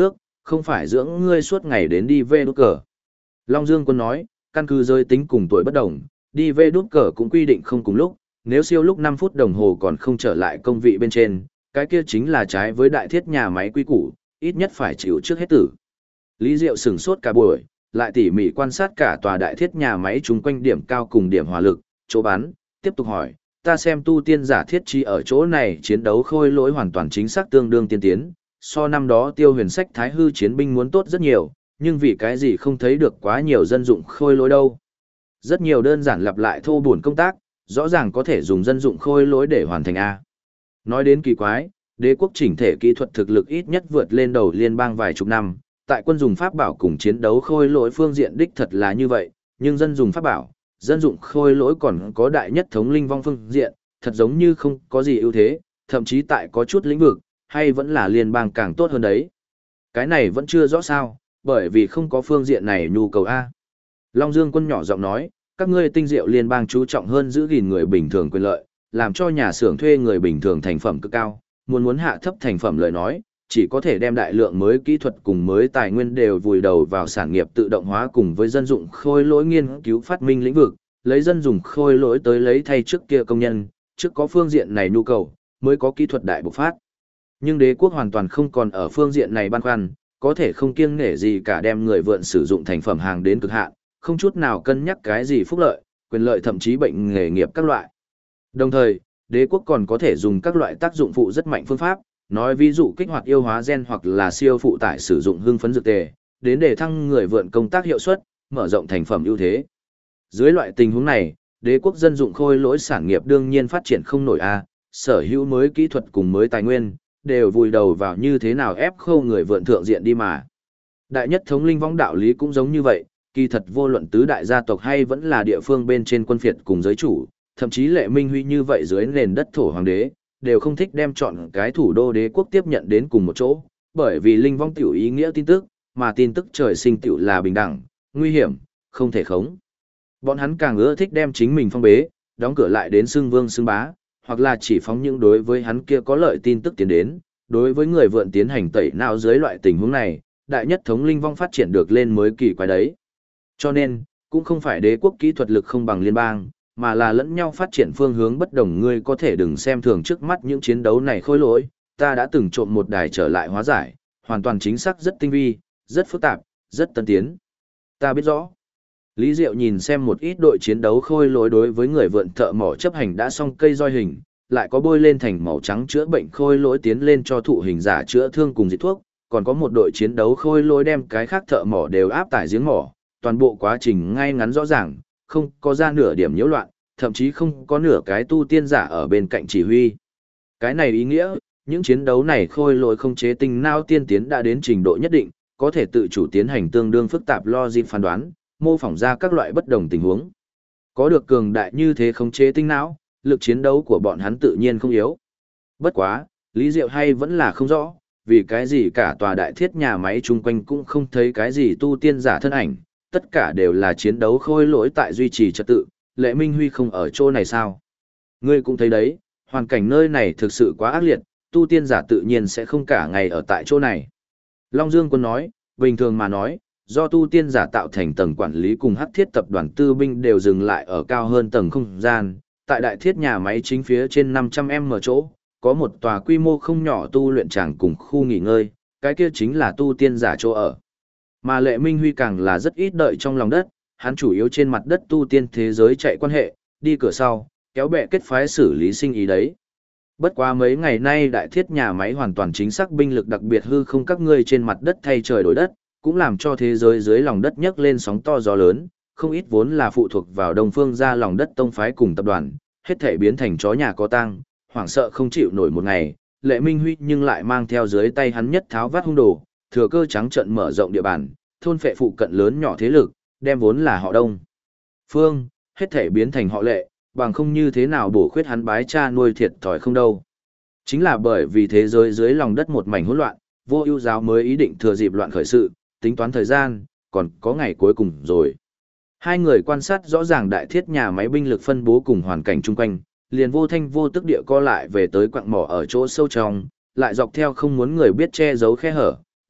không phải dưỡng ngươi suốt ngày đến đi về đút cờ. Long Dương Quân nói, căn cứ giới tính cùng tuổi bất đồng, đi về đút cờ cũng quy định không cùng lúc, nếu siêu lúc 5 phút đồng hồ còn không trở lại công vị bên trên, cái kia chính là trái với đại thiết nhà máy quy củ, ít nhất phải chịu trước hết tử. Lý Diệu sửng sốt cả buổi, lại tỉ mỉ quan sát cả tòa đại thiết nhà máy chung quanh điểm cao cùng điểm hỏa lực, chỗ bắn, tiếp tục hỏi, ta xem tu tiên giả thiết trí ở chỗ này chiến đấu khôi lỗi hoàn toàn chính xác tương đương tiên tiến, so năm đó Tiêu Huyền Sách Thái Hư chiến binh muốn tốt rất nhiều, nhưng vì cái gì không thấy được quá nhiều dân dụng khôi lỗi đâu. Rất nhiều đơn giản lặp lại thô buồn công tác, rõ ràng có thể dùng dân dụng khôi lỗi để hoàn thành A. Nói đến kỳ quái, đế quốc chỉnh thể kỹ thuật thực lực ít nhất vượt lên đầu liên bang vài chục năm, tại quân dùng pháp bảo cùng chiến đấu khôi lỗi phương diện đích thật là như vậy, nhưng dân dùng pháp bảo, dân dụng khôi lỗi còn có đại nhất thống linh vong phương diện, thật giống như không có gì ưu thế, thậm chí tại có chút lĩnh vực, hay vẫn là liên bang càng tốt hơn đấy. Cái này vẫn chưa rõ sao, bởi vì không có phương diện này nhu cầu A. Long Dương Quân nhỏ giọng nói, các ngươi tinh diệu liên bang chú trọng hơn giữ gìn người bình thường quyền lợi, làm cho nhà xưởng thuê người bình thường thành phẩm cực cao, muốn hạ thấp thành phẩm lời nói, chỉ có thể đem đại lượng mới kỹ thuật cùng mới tài nguyên đều vùi đầu vào sản nghiệp tự động hóa cùng với dân dụng khôi lỗi nghiên cứu phát minh lĩnh vực, lấy dân dùng khôi lỗi tới lấy thay trước kia công nhân, trước có phương diện này nhu cầu, mới có kỹ thuật đại bộc phát. Nhưng đế quốc hoàn toàn không còn ở phương diện này băn khoăn, có thể không kiêng nể gì cả đem người vượn sử dụng thành phẩm hàng đến cực hạn, không chút nào cân nhắc cái gì phúc lợi, quyền lợi thậm chí bệnh nghề nghiệp các loại. Đồng thời, đế quốc còn có thể dùng các loại tác dụng phụ rất mạnh phương pháp, nói ví dụ kích hoạt yêu hóa gen hoặc là siêu phụ tải sử dụng hưng phấn dược tề, đến để thăng người vượn công tác hiệu suất, mở rộng thành phẩm ưu thế. Dưới loại tình huống này, đế quốc dân dụng khôi lỗi sản nghiệp đương nhiên phát triển không nổi a, sở hữu mới kỹ thuật cùng mới tài nguyên, đều vùi đầu vào như thế nào ép khâu người vượn thượng diện đi mà. Đại nhất thống linh vong đạo lý cũng giống như vậy, kỳ thật vô luận tứ đại gia tộc hay vẫn là địa phương bên trên quân phiệt cùng giới chủ, thậm chí Lệ Minh Huy như vậy dưới nền đất thổ hoàng đế, đều không thích đem chọn cái thủ đô đế quốc tiếp nhận đến cùng một chỗ, bởi vì linh vong tiểu ý nghĩa tin tức, mà tin tức trời sinh tiểu là bình đẳng, nguy hiểm, không thể khống. Bọn hắn càng ưa thích đem chính mình phong bế, đóng cửa lại đến xưng vương xưng bá, hoặc là chỉ phóng những đối với hắn kia có lợi tin tức tiến đến, đối với người vượn tiến hành tẩy não dưới loại tình huống này, đại nhất thống linh vong phát triển được lên mới kỳ quái đấy. Cho nên, cũng không phải đế quốc kỹ thuật lực không bằng liên bang, mà là lẫn nhau phát triển phương hướng bất đồng. Ngươi có thể đừng xem thường trước mắt những chiến đấu này khôi lỗi, ta đã từng trộm một đài trở lại hóa giải, hoàn toàn chính xác rất tinh vi, rất phức tạp, rất tân tiến. Ta biết rõ. Lý Diệu nhìn xem một ít đội chiến đấu khôi lỗi đối với người vượn thợ mỏ chấp hành đã xong cây roi hình, lại có bôi lên thành màu trắng chữa bệnh khôi lỗi tiến lên cho thụ hình giả chữa thương cùng dịch thuốc, còn có một đội chiến đấu khôi lỗi đem cái khác thợ mỏ đều áp tải giếng mỏ, toàn bộ quá trình ngay ngắn rõ ràng, không có ra nửa điểm nhiễu loạn, thậm chí không có nửa cái tu tiên giả ở bên cạnh chỉ huy. Cái này ý nghĩa, những chiến đấu này khôi lỗi không chế tinh não tiên tiến đã đến trình độ nhất định, có thể tự chủ tiến hành tương đương phức tạp logic phán đoán, mô phỏng ra các loại bất đồng tình huống. Có được cường đại như thế khống chế tinh não, lực chiến đấu của bọn hắn tự nhiên không yếu. Bất quá, Lý Diệu hay vẫn là không rõ, vì cái gì cả tòa đại thiết nhà máy chung quanh cũng không thấy cái gì tu tiên giả thân ảnh, tất cả đều là chiến đấu khôi lỗi tại duy trì trật tự, Lệ Minh Huy không ở chỗ này sao? Ngươi cũng thấy đấy, hoàn cảnh nơi này thực sự quá ác liệt, tu tiên giả tự nhiên sẽ không cả ngày ở tại chỗ này. Long Dương Quân nói, bình thường mà nói, do tu tiên giả tạo thành tầng quản lý cùng hắc thiết tập đoàn tư binh đều dừng lại ở cao hơn tầng không gian, tại đại thiết nhà máy chính phía trên 500m chỗ, có một tòa quy mô không nhỏ tu luyện tràng cùng khu nghỉ ngơi, cái kia chính là tu tiên giả chỗ ở. Mà Lệ Minh Huy càng là rất ít đợi trong lòng đất, hắn chủ yếu trên mặt đất tu tiên thế giới chạy quan hệ, đi cửa sau, kéo bè kết phái xử lý sinh ý đấy. Bất quá mấy ngày nay đại thiết nhà máy hoàn toàn chính xác binh lực đặc biệt hư không các ngươi trên mặt đất thay trời đổi đất, cũng làm cho thế giới dưới lòng đất nhấc lên sóng to gió lớn, không ít vốn là phụ thuộc vào Đông Phương ra lòng đất tông phái cùng tập đoàn, hết thể biến thành chó nhà có tang, hoảng sợ không chịu nổi một ngày, Lệ Minh Huy nhưng lại mang theo dưới tay hắn nhất tháo vát hung đồ, thừa cơ trắng trận mở rộng địa bàn, thôn phệ phụ cận lớn nhỏ thế lực, đem vốn là họ Đông Phương, hết thể biến thành họ Lệ, bằng không như thế nào bổ khuyết hắn bái cha nuôi thiệt thòi không đâu. Chính là bởi vì thế giới dưới lòng đất một mảnh hỗn loạn, Vô Ưu giáo mới ý định thừa dịp loạn khởi sự, tính toán thời gian, còn có ngày cuối cùng rồi. Hai người quan sát rõ ràng đại thiết nhà máy binh lực phân bố cùng hoàn cảnh chung quanh, liền vô thanh vô tức địa co lại về tới quặng mỏ ở chỗ sâu trong, lại dọc theo không muốn người biết che giấu khe hở,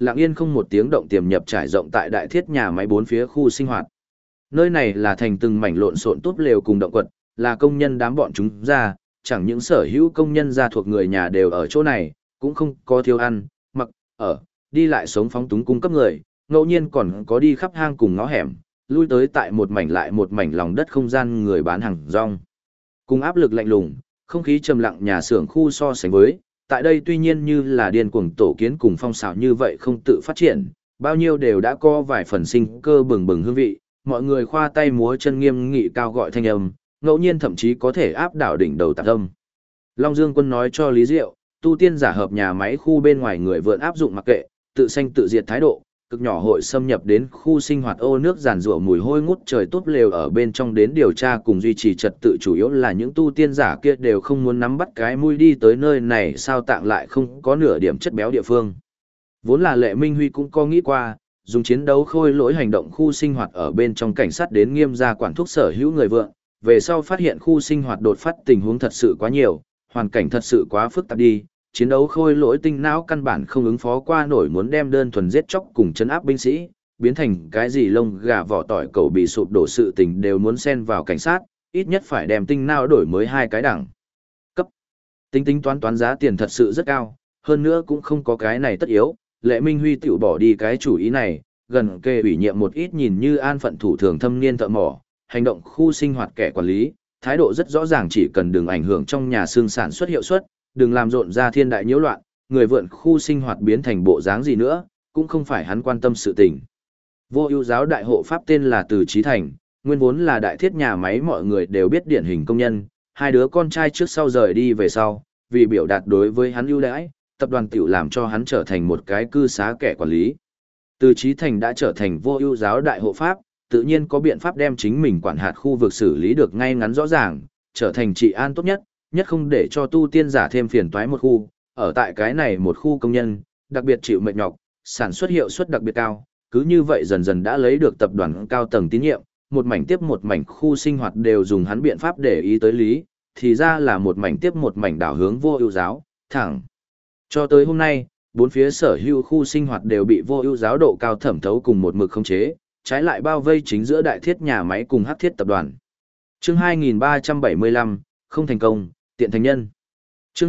lặng yên không một tiếng động tiềm nhập trải rộng tại đại thiết nhà máy bốn phía khu sinh hoạt. Nơi này là thành từng mảnh lộn xộn túp lều cùng động quật, là công nhân đám bọn chúng ra, chẳng những sở hữu công nhân gia thuộc người nhà đều ở chỗ này, cũng không có thiếu ăn, mặc, ở, đi lại sống phóng túng cung cấp người, ngẫu nhiên còn có đi khắp hang cùng ngõ hẻm, lui tới tại một mảnh lại một mảnh lòng đất không gian người bán hàng rong. Cùng áp lực lạnh lùng, không khí trầm lặng nhà xưởng khu so sánh với, tại đây tuy nhiên như là điên cuồng tổ kiến cùng phong xào như vậy không tự phát triển, bao nhiêu đều đã có vài phần sinh cơ bừng bừng hương vị, mọi người khoa tay múa chân nghiêm nghị cao gọi thanh âm, ngẫu nhiên thậm chí có thể áp đảo đỉnh đầu tạc âm. Long Dương Quân nói cho Lý Diệu, tu tiên giả hợp nhà máy khu bên ngoài người vượn áp dụng mặc kệ, tự sanh tự diệt thái độ, cực nhỏ hội xâm nhập đến khu sinh hoạt ô nước giàn rủa mùi hôi ngút trời tốt lều ở bên trong đến điều tra cùng duy trì trật tự, chủ yếu là những tu tiên giả kia đều không muốn nắm bắt cái mũi đi tới nơi này sao tạng lại không có nửa điểm chất béo địa phương. Vốn là Lệ Minh Huy cũng có nghĩ qua, dùng chiến đấu khôi lỗi hành động khu sinh hoạt ở bên trong cảnh sát đến nghiêm gia quản thúc sở hữu người vượng, về sau phát hiện khu sinh hoạt đột phát tình huống thật sự quá nhiều, hoàn cảnh thật sự quá phức tạp đi, chiến đấu khôi lỗi tinh não căn bản không ứng phó qua nổi, muốn đem đơn thuần giết chóc cùng chấn áp binh sĩ, biến thành cái gì lông gà vỏ tỏi cẩu bị sụp đổ sự tình đều muốn xen vào cảnh sát, ít nhất phải đem tinh não đổi mới 2 cái đẳng cấp. Tính toán giá tiền thật sự rất cao, hơn nữa cũng không có cái này tất yếu, Lệ Minh Huy tiểu bỏ đi cái chủ ý này, gần kề ủy nhiệm một ít nhìn như an phận thủ thường thâm niên thợ mỏ, hành động khu sinh hoạt kẻ quản lý, thái độ rất rõ ràng chỉ cần đừng ảnh hưởng trong nhà xương sản xuất hiệu suất, đừng làm rộn ra thiên đại nhiễu loạn, người vượn khu sinh hoạt biến thành bộ dáng gì nữa, cũng không phải hắn quan tâm sự tình. Vô ưu giáo đại hộ pháp tên là Từ Chí Thành, nguyên vốn là đại thiết nhà máy mọi người đều biết điển hình công nhân, hai đứa con trai trước sau rời đi về sau, vì biểu đạt đối với hắn ưu đãi, tập đoàn tiểu làm cho hắn trở thành một cái cư xá kẻ quản lý. Từ Chí Thành đã trở thành vô ưu giáo đại hộ pháp, tự nhiên có biện pháp đem chính mình quản hạt khu vực xử lý được ngay ngắn rõ ràng, trở thành trị an tốt nhất, nhất không để cho tu tiên giả thêm phiền toái một khu, ở tại cái này một khu công nhân, đặc biệt chịu mệt nhọc, sản xuất hiệu suất đặc biệt cao, cứ như vậy dần dần đã lấy được tập đoàn cao tầng tín nhiệm, một mảnh tiếp một mảnh khu sinh hoạt đều dùng hắn biện pháp để ý tới lý, thì ra là một mảnh tiếp một mảnh đảo hướng vô ưu giáo, thẳng. Cho tới hôm nay, bốn phía sở hữu khu sinh hoạt đều bị vô ưu giáo độ cao thẩm thấu cùng một mực khống chế, trái lại bao vây chính giữa đại thiết nhà máy cùng hắc thiết tập đoàn. Chương 2375, không thành công, tiện thành nhân. Chương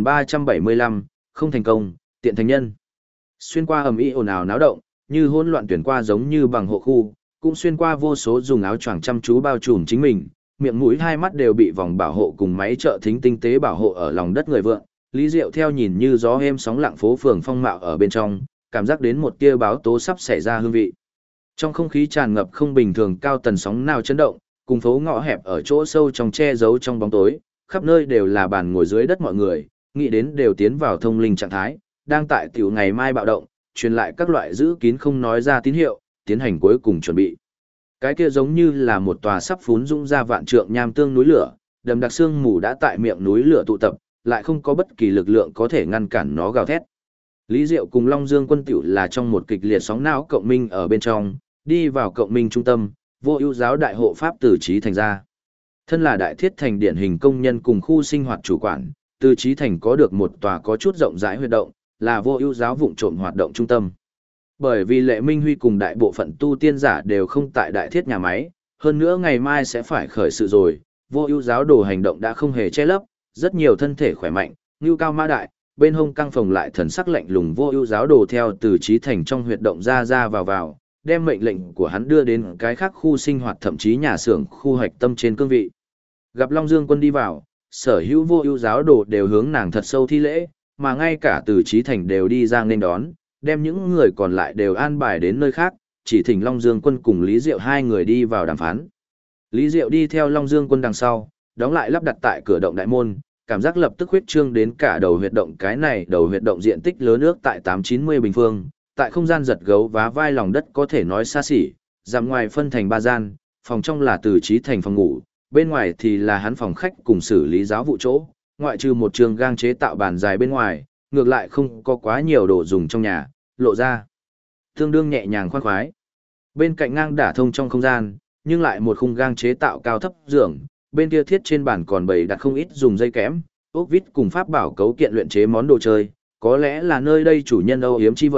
2375, không thành công, tiện thành nhân. Xuyên qua ầm ĩ ồn ào náo động, như hỗn loạn tuyển qua giống như bằng hộ khu, cũng xuyên qua vô số dùng áo choàng chăm chú bao trùm chính mình, miệng mũi hai mắt đều bị vòng bảo hộ cùng máy trợ thính tinh tế bảo hộ ở lòng đất người vượng. Lý Diệu theo nhìn như gió êm sóng lặng phố phường phong mạo ở bên trong, cảm giác đến một tia báo tố sắp xảy ra hương vị. Trong không khí tràn ngập không bình thường cao tần sóng nào chấn động, cùng phố ngõ hẹp ở chỗ sâu trong che giấu trong bóng tối, khắp nơi đều là bàn ngồi dưới đất mọi người, nghĩ đến đều tiến vào thông linh trạng thái, đang tại tiểu ngày mai bạo động, truyền lại các loại giữ kín không nói ra tín hiệu, tiến hành cuối cùng chuẩn bị. Cái kia giống như là một tòa sắp phún dũng ra vạn trượng nham tương núi lửa, đầm đặc sương mù đã tại miệng núi lửa tụ tập, lại không có bất kỳ lực lượng có thể ngăn cản nó gào thét. Lý Diệu cùng Long Dương Quân tiểu là trong một kịch liệt sóng não cộng minh ở bên trong, đi vào cộng minh trung tâm, vô ưu giáo đại hộ pháp Từ Chí Thành ra. Thân là đại thiết thành điển hình công nhân cùng khu sinh hoạt chủ quản, Từ Chí Thành có được một tòa có chút rộng rãi huy động, là vô ưu giáo vụng trộm hoạt động trung tâm. Bởi vì Lệ Minh Huy cùng đại bộ phận tu tiên giả đều không tại đại thiết nhà máy, hơn nữa ngày mai sẽ phải khởi sự rồi, vô ưu giáo đồ hành động đã không hề che lấp, rất nhiều thân thể khỏe mạnh, ngưu cao mã đại, bên hông căng phồng lại thần sắc lạnh lùng vô ưu giáo đồ theo Từ Chí Thành trong huyệt động ra vào, đem mệnh lệnh của hắn đưa đến cái khác khu sinh hoạt thậm chí nhà xưởng khu hoạch tâm trên cương vị. Gặp Long Dương Quân đi vào, sở hữu vô ưu giáo đồ đều hướng nàng thật sâu thi lễ, mà ngay cả Từ Chí Thành đều đi ra nên đón, đem những người còn lại đều an bài đến nơi khác, chỉ thỉnh Long Dương Quân cùng Lý Diệu hai người đi vào đàm phán. Lý Diệu đi theo Long Dương Quân đằng sau, đóng lại lắp đặt tại cửa động đại môn, cảm giác lập tức huyết trương đến cả đầu huyệt động, cái này đầu huyệt động diện tích lớn ước tại 890 bình phương, tại không gian giật gấu vá vai lòng đất có thể nói xa xỉ, giảm ngoài phân thành 3 gian, phòng trong là Từ Chí Thành phòng ngủ, bên ngoài thì là hắn phòng khách cùng xử lý giáo vụ chỗ, ngoại trừ một trường gang chế tạo bàn dài bên ngoài, ngược lại không có quá nhiều đồ dùng trong nhà, lộ ra tương đương nhẹ nhàng khoan khoái. Bên cạnh ngang đả thông trong không gian, nhưng lại một khung gang chế tạo cao thấp giường, bên kia thiết trên bàn còn bày đặt không ít dùng dây kẽm, ốc vít cùng pháp bảo cấu kiện luyện chế món đồ chơi, có lẽ là nơi đây chủ nhân âu yếm chi vật,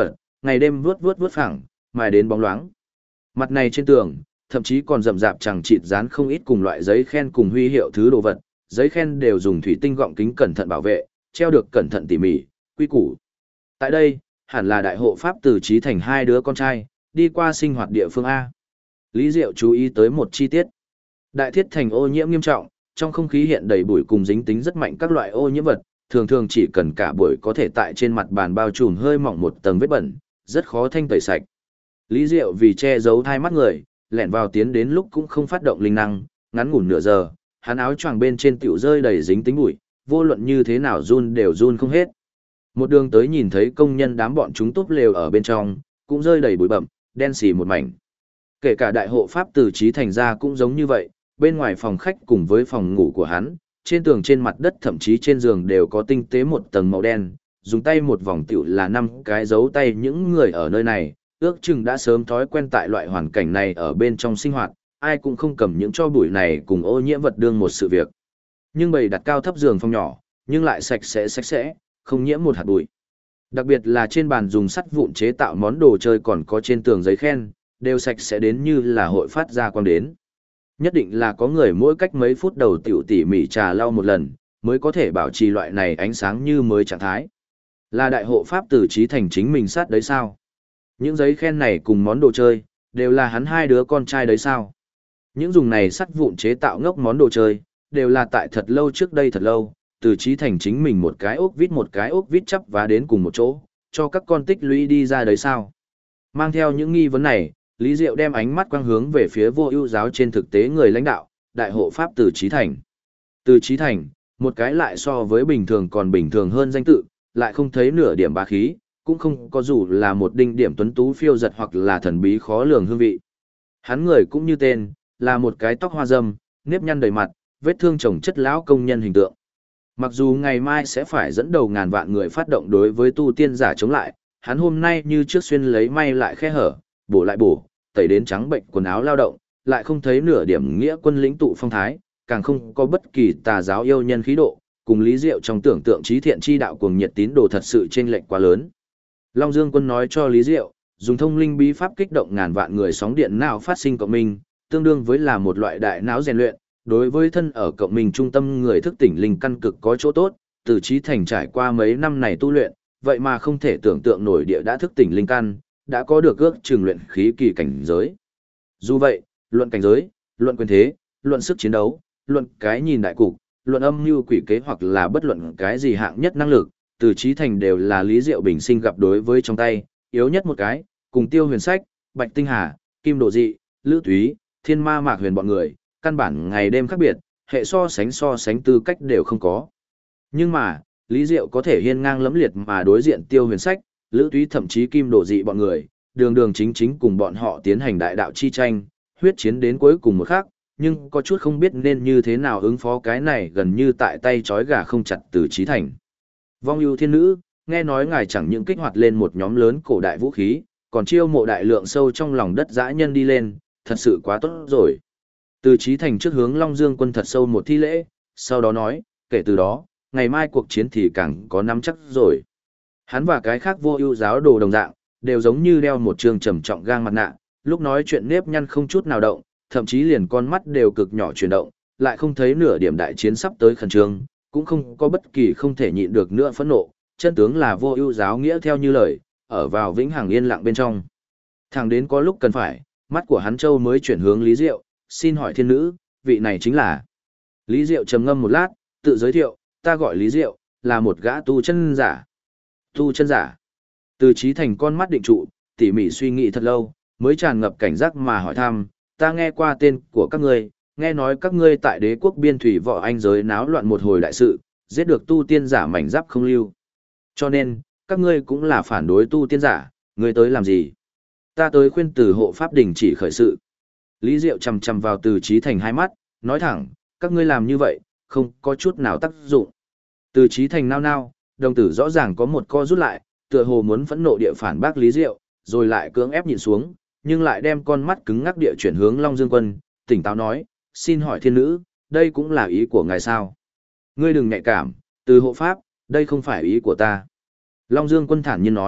ngày đêm vuốt phẳng, mài đến bóng loáng. Mặt này trên tường, thậm chí còn rậm rạp chẳng chịt dán không ít cùng loại giấy khen cùng huy hiệu thứ đồ vật, giấy khen đều dùng thủy tinh gọng kính cẩn thận bảo vệ, treo được cẩn thận tỉ mỉ, quy củ. Tại đây, hẳn là đại hộ pháp Từ Chí Thành hai đứa con trai, đi qua sinh hoạt địa phương A. Lý Diệu chú ý tới một chi tiết. Đại thiết thành ô nhiễm nghiêm trọng, trong không khí hiện đầy bụi cùng dính tính rất mạnh các loại ô nhiễm vật, thường thường chỉ cần cả buổi có thể tại trên mặt bàn bao trùm hơi mỏng một tầng vết bẩn, rất khó thanh tẩy sạch. Lý Diệu vì che giấu hai mắt người, lẻn vào tiến đến lúc cũng không phát động linh năng, ngắn ngủn nửa giờ, hắn áo choàng bên trên tiểu rơi đầy dính tính bụi, vô luận như thế nào run đều run không hết. Một đường tới nhìn thấy công nhân đám bọn chúng túp lều ở bên trong, cũng rơi đầy bụi bặm, đen xì một mảnh. Kể cả đại hộ pháp Từ Chí Thành ra cũng giống như vậy, bên ngoài phòng khách cùng với phòng ngủ của hắn, trên tường trên mặt đất thậm chí trên giường đều có tinh tế một tầng màu đen, dùng tay một vòng tiểu là 5 cái dấu tay những người ở nơi này, ước chừng đã sớm thói quen tại loại hoàn cảnh này ở bên trong sinh hoạt, ai cũng không cầm những cho bụi này cùng ô nhiễm vật đương một sự việc. Nhưng bầy đặt cao thấp giường phòng nhỏ, nhưng lại sạch sẽ, không nhiễm một hạt bụi. Đặc biệt là trên bàn dùng sắt vụn chế tạo món đồ chơi còn có trên tường giấy khen, đều sạch sẽ đến như là hội phát ra quang đến. Nhất định là có người mỗi cách mấy phút đầu tiểu tỉ mỉ trà lau một lần, mới có thể bảo trì loại này ánh sáng như mới trạng thái. Là đại hộ pháp Từ Chí Thành chính mình sát đấy sao? Những giấy khen này cùng món đồ chơi, đều là hắn hai đứa con trai đấy sao? Những dùng này sắt vụn chế tạo ngốc món đồ chơi, đều là tại thật lâu trước đây thật lâu, Từ Chí Thành chính mình một cái ốc vít chắp vá đến cùng một chỗ, cho các con tích lũy đi ra đấy sao? Mang theo những nghi vấn này, Lý Diệu đem ánh mắt quang hướng về phía Vô Ưu giáo trên thực tế người lãnh đạo, đại hộ pháp Từ Chí Thành. Từ Chí Thành, một cái lại so với bình thường còn bình thường hơn danh tự, lại không thấy nửa điểm bá khí, cũng không có dù là một đinh điểm tuấn tú phiêu giật hoặc là thần bí khó lường hương vị. Hắn người cũng như tên, là một cái tóc hoa râm, nếp nhăn đầy mặt, vết thương chồng chất lão công nhân hình tượng. Mặc dù ngày mai sẽ phải dẫn đầu ngàn vạn người phát động đối với tu tiên giả chống lại, hắn hôm nay như trước xuyên lấy may lại khe hở, bổ lại bổ, tẩy đến trắng bệnh quần áo lao động, lại không thấy nửa điểm nghĩa quân lĩnh tụ phong thái, càng không có bất kỳ tà giáo yêu nhân khí độ, cùng Lý Diệu trong tưởng tượng trí thiện chi đạo cuồng nhiệt tín đồ thật sự chênh lệch quá lớn. Long Dương Quân nói cho Lý Diệu, dùng thông linh bí pháp kích động ngàn vạn người sóng điện não phát sinh cộng minh, tương đương với là một loại đại não rèn luyện, đối với thân ở cộng minh trung tâm người thức tỉnh linh căn cực có chỗ tốt, Từ Chí Thành trải qua mấy năm này tu luyện, vậy mà không thể tưởng tượng nổi địa đã thức tỉnh linh căn, đã có được ước chừng luyện khí kỳ cảnh giới. Dù vậy, luận cảnh giới, luận quyền thế, luận sức chiến đấu, luận cái nhìn đại cục, luận âm mưu quỷ kế hoặc là bất luận cái gì hạng nhất năng lực, Từ Chí Thành đều là Lý Diệu bình sinh gặp đối với trong tay, yếu nhất một cái, cùng Tiêu Huyền Sách, Bạch Tinh Hà, Kim Độ Dị, Lữ Túy, Thiên Ma Mạc Huyền bọn người, căn bản ngày đêm khác biệt, hệ so sánh tư cách đều không có. Nhưng mà, Lý Diệu có thể hiên ngang lẫm liệt mà đối diện Tiêu Huyền Sách, Lữ Túy thậm chí Kim Độ Dị bọn người, đường đường chính cùng bọn họ tiến hành đại đạo chi tranh, huyết chiến đến cuối cùng một khắc, nhưng có chút không biết nên như thế nào ứng phó cái này gần như tại tay trói gà không chặt Từ Chí Thành. Vong ưu thiên nữ, nghe nói ngài chẳng những kích hoạt lên một nhóm lớn cổ đại vũ khí, còn chiêu mộ đại lượng sâu trong lòng đất dã nhân đi lên, thật sự quá tốt rồi. Từ Chí Thành trước hướng Long Dương Quân thật sâu một thi lễ, sau đó nói, kể từ đó, ngày mai cuộc chiến thì càng có nắm chắc rồi. Hắn và cái khác Vô Ưu giáo đồ đồng dạng, đều giống như đeo một trường trầm trọng gang mặt nạ, lúc nói chuyện nếp nhăn không chút nào động, thậm chí liền con mắt đều cực nhỏ chuyển động, lại không thấy nửa điểm đại chiến sắp tới khẩn trương, cũng không có bất kỳ không thể nhịn được nữa phẫn nộ, chân tướng là Vô Ưu giáo nghĩa theo như lời, ở vào vĩnh hằng yên lặng bên trong. Thẳng đến có lúc cần phải, mắt của hắn Châu mới chuyển hướng Lý Diệu, xin hỏi thiên nữ, vị này chính là. Lý Diệu trầm ngâm một lát, tự giới thiệu, ta gọi Lý Diệu, là một gã tu chân giả. Tu chân giả. Từ Chí Thành con mắt định trụ, tỉ mỉ suy nghĩ thật lâu, mới tràn ngập cảnh giác mà hỏi thăm, ta nghe qua tên của các ngươi, nghe nói các ngươi tại đế quốc biên thủy võ anh giới náo loạn một hồi đại sự, giết được tu tiên giả mảnh giáp không lưu. Cho nên, các ngươi cũng là phản đối tu tiên giả, ngươi tới làm gì? Ta tới khuyên Từ hộ pháp đình chỉ khởi sự. Lý Diệu chằm chằm vào Từ Chí Thành hai mắt, nói thẳng, các ngươi làm như vậy, không có chút nào tác dụng. Từ Chí Thành nao nao, đồng tử rõ ràng có một co rút lại, tựa hồ muốn phẫn nộ địa phản bác Lý Diệu, rồi lại cưỡng ép nhịn xuống, nhưng lại đem con mắt cứng ngắc địa chuyển hướng Long Dương Quân, tỉnh táo nói, xin hỏi thiên nữ, đây cũng là ý của ngài sao? Ngươi đừng nhạy cảm, Từ hộ pháp, đây không phải ý của ta. Long Dương Quân thản nhiên nói,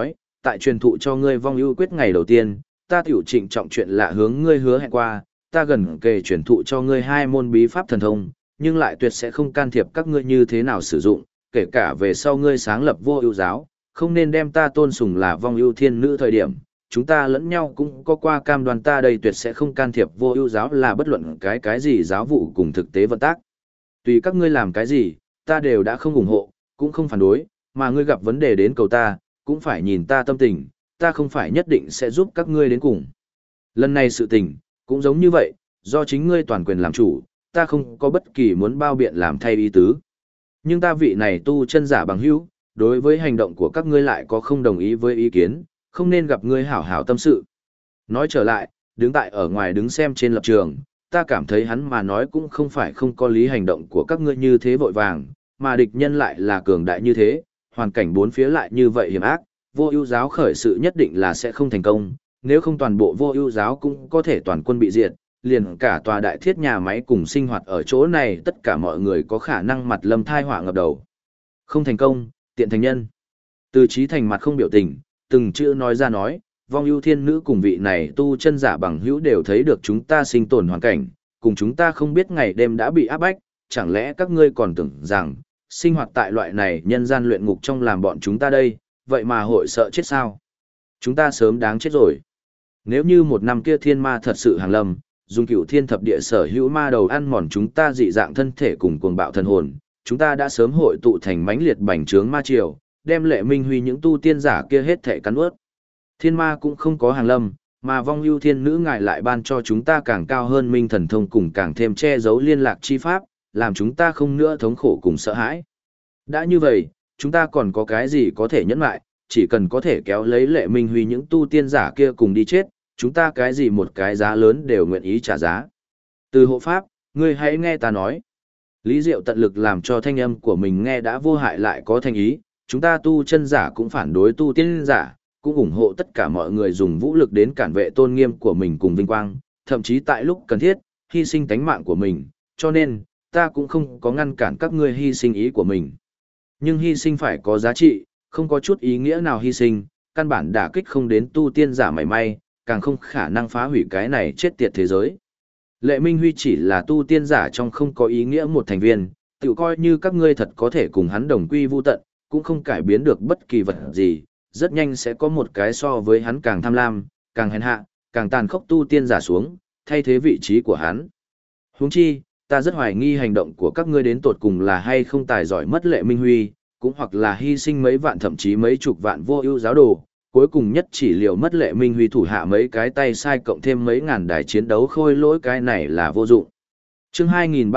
tại truyền thụ cho ngươi vong ưu quyết ngày đầu tiên, ta tiểu trịnh trọng chuyện lạ hướng ngươi hứa hẹn qua, ta gần kề truyền thụ cho ngươi 2 môn bí pháp thần thông, nhưng lại tuyệt sẽ không can thiệp các ngươi như thế nào sử dụng, kể cả về sau ngươi sáng lập vô ưu giáo, không nên đem ta tôn sùng là vong ưu thiên nữ thời điểm, chúng ta lẫn nhau cũng có qua cam đoan ta đây tuyệt sẽ không can thiệp vô ưu giáo là bất luận cái gì giáo vụ cùng thực tế vận tác. Tùy các ngươi làm cái gì, ta đều đã không ủng hộ, cũng không phản đối, mà ngươi gặp vấn đề đến cầu ta, cũng phải nhìn ta tâm tình, ta không phải nhất định sẽ giúp các ngươi đến cùng. Lần này sự tình, cũng giống như vậy, do chính ngươi toàn quyền làm chủ, ta không có bất kỳ muốn bao biện làm thay ý tứ. Nhưng ta vị này tu chân giả bằng hữu, đối với hành động của các ngươi lại có không đồng ý với ý kiến, không nên gặp ngươi hảo hảo tâm sự. Nói trở lại, đứng tại ở ngoài đứng xem trên lập trường, ta cảm thấy hắn mà nói cũng không phải không có lý hành động của các ngươi như thế vội vàng, mà địch nhân lại là cường đại như thế, hoàn cảnh bốn phía lại như vậy hiểm ác, vô ưu giáo khởi sự nhất định là sẽ không thành công, nếu không toàn bộ vô ưu giáo cũng có thể toàn quân bị diệt, liền cả tòa đại thiết nhà máy cùng sinh hoạt ở chỗ này tất cả mọi người có khả năng mặt lâm thai họa ngập đầu. Không thành công, tiện thành nhân. Từ Chí Thành mặt không biểu tình, từng chữ nói ra nói, vong ưu thiên nữ cùng vị này tu chân giả bằng hữu đều thấy được chúng ta sinh tồn hoàn cảnh, cùng chúng ta không biết ngày đêm đã bị áp bách, chẳng lẽ các ngươi còn tưởng rằng, sinh hoạt tại loại này nhân gian luyện ngục trong làm bọn chúng ta đây, vậy mà hội sợ chết sao? Chúng ta sớm đáng chết rồi. Nếu như một năm kia thiên ma thật sự hàng lâm, dùng cửu thiên thập địa sở hữu ma đầu ăn mòn chúng ta dị dạng thân thể cùng cuồng bạo thần hồn, chúng ta đã sớm hội tụ thành mãnh liệt bành trướng ma triều, đem Lệ Minh Huy những tu tiên giả kia hết thể cắn ướt. Thiên ma cũng không có hàng lâm, mà vong ưu thiên nữ ngài lại ban cho chúng ta càng cao hơn minh thần thông cùng càng thêm che giấu liên lạc chi pháp, làm chúng ta không nữa thống khổ cùng sợ hãi. Đã như vậy, chúng ta còn có cái gì có thể nhẫn lại, chỉ cần có thể kéo lấy Lệ Minh Huy những tu tiên giả kia cùng đi chết, chúng ta cái gì một cái giá lớn đều nguyện ý trả giá. Từ hộ pháp, ngươi hãy nghe ta nói. Lý Diệu tận lực làm cho thanh âm của mình nghe đã vô hại lại có thanh ý, chúng ta tu chân giả cũng phản đối tu tiên giả, cũng ủng hộ tất cả mọi người dùng vũ lực đến cản vệ tôn nghiêm của mình cùng vinh quang, thậm chí tại lúc cần thiết, hy sinh tánh mạng của mình, cho nên, ta cũng không có ngăn cản các ngươi hy sinh ý của mình. Nhưng hy sinh phải có giá trị, không có chút ý nghĩa nào hy sinh, căn bản đả kích không đến tu tiên giả mảy may, càng không khả năng phá hủy cái này chết tiệt thế giới. Lệ Minh Huy chỉ là tu tiên giả trong không có ý nghĩa một thành viên, tự coi như các ngươi thật có thể cùng hắn đồng quy vu tận, cũng không cải biến được bất kỳ vật gì, rất nhanh sẽ có một cái so với hắn càng tham lam, càng hèn hạ, càng tàn khốc tu tiên giả xuống, thay thế vị trí của hắn. Huống chi, ta rất hoài nghi hành động của các ngươi đến tột cùng là hay không tài giỏi mất Lệ Minh Huy, cũng hoặc là hy sinh mấy vạn thậm chí mấy chục vạn vô ưu giáo đồ, cuối cùng nhất chỉ liều mất Lệ Minh Huy thủ hạ mấy cái tay sai cộng thêm mấy ngàn đài chiến đấu khôi lỗi, cái này là vô dụng. Chương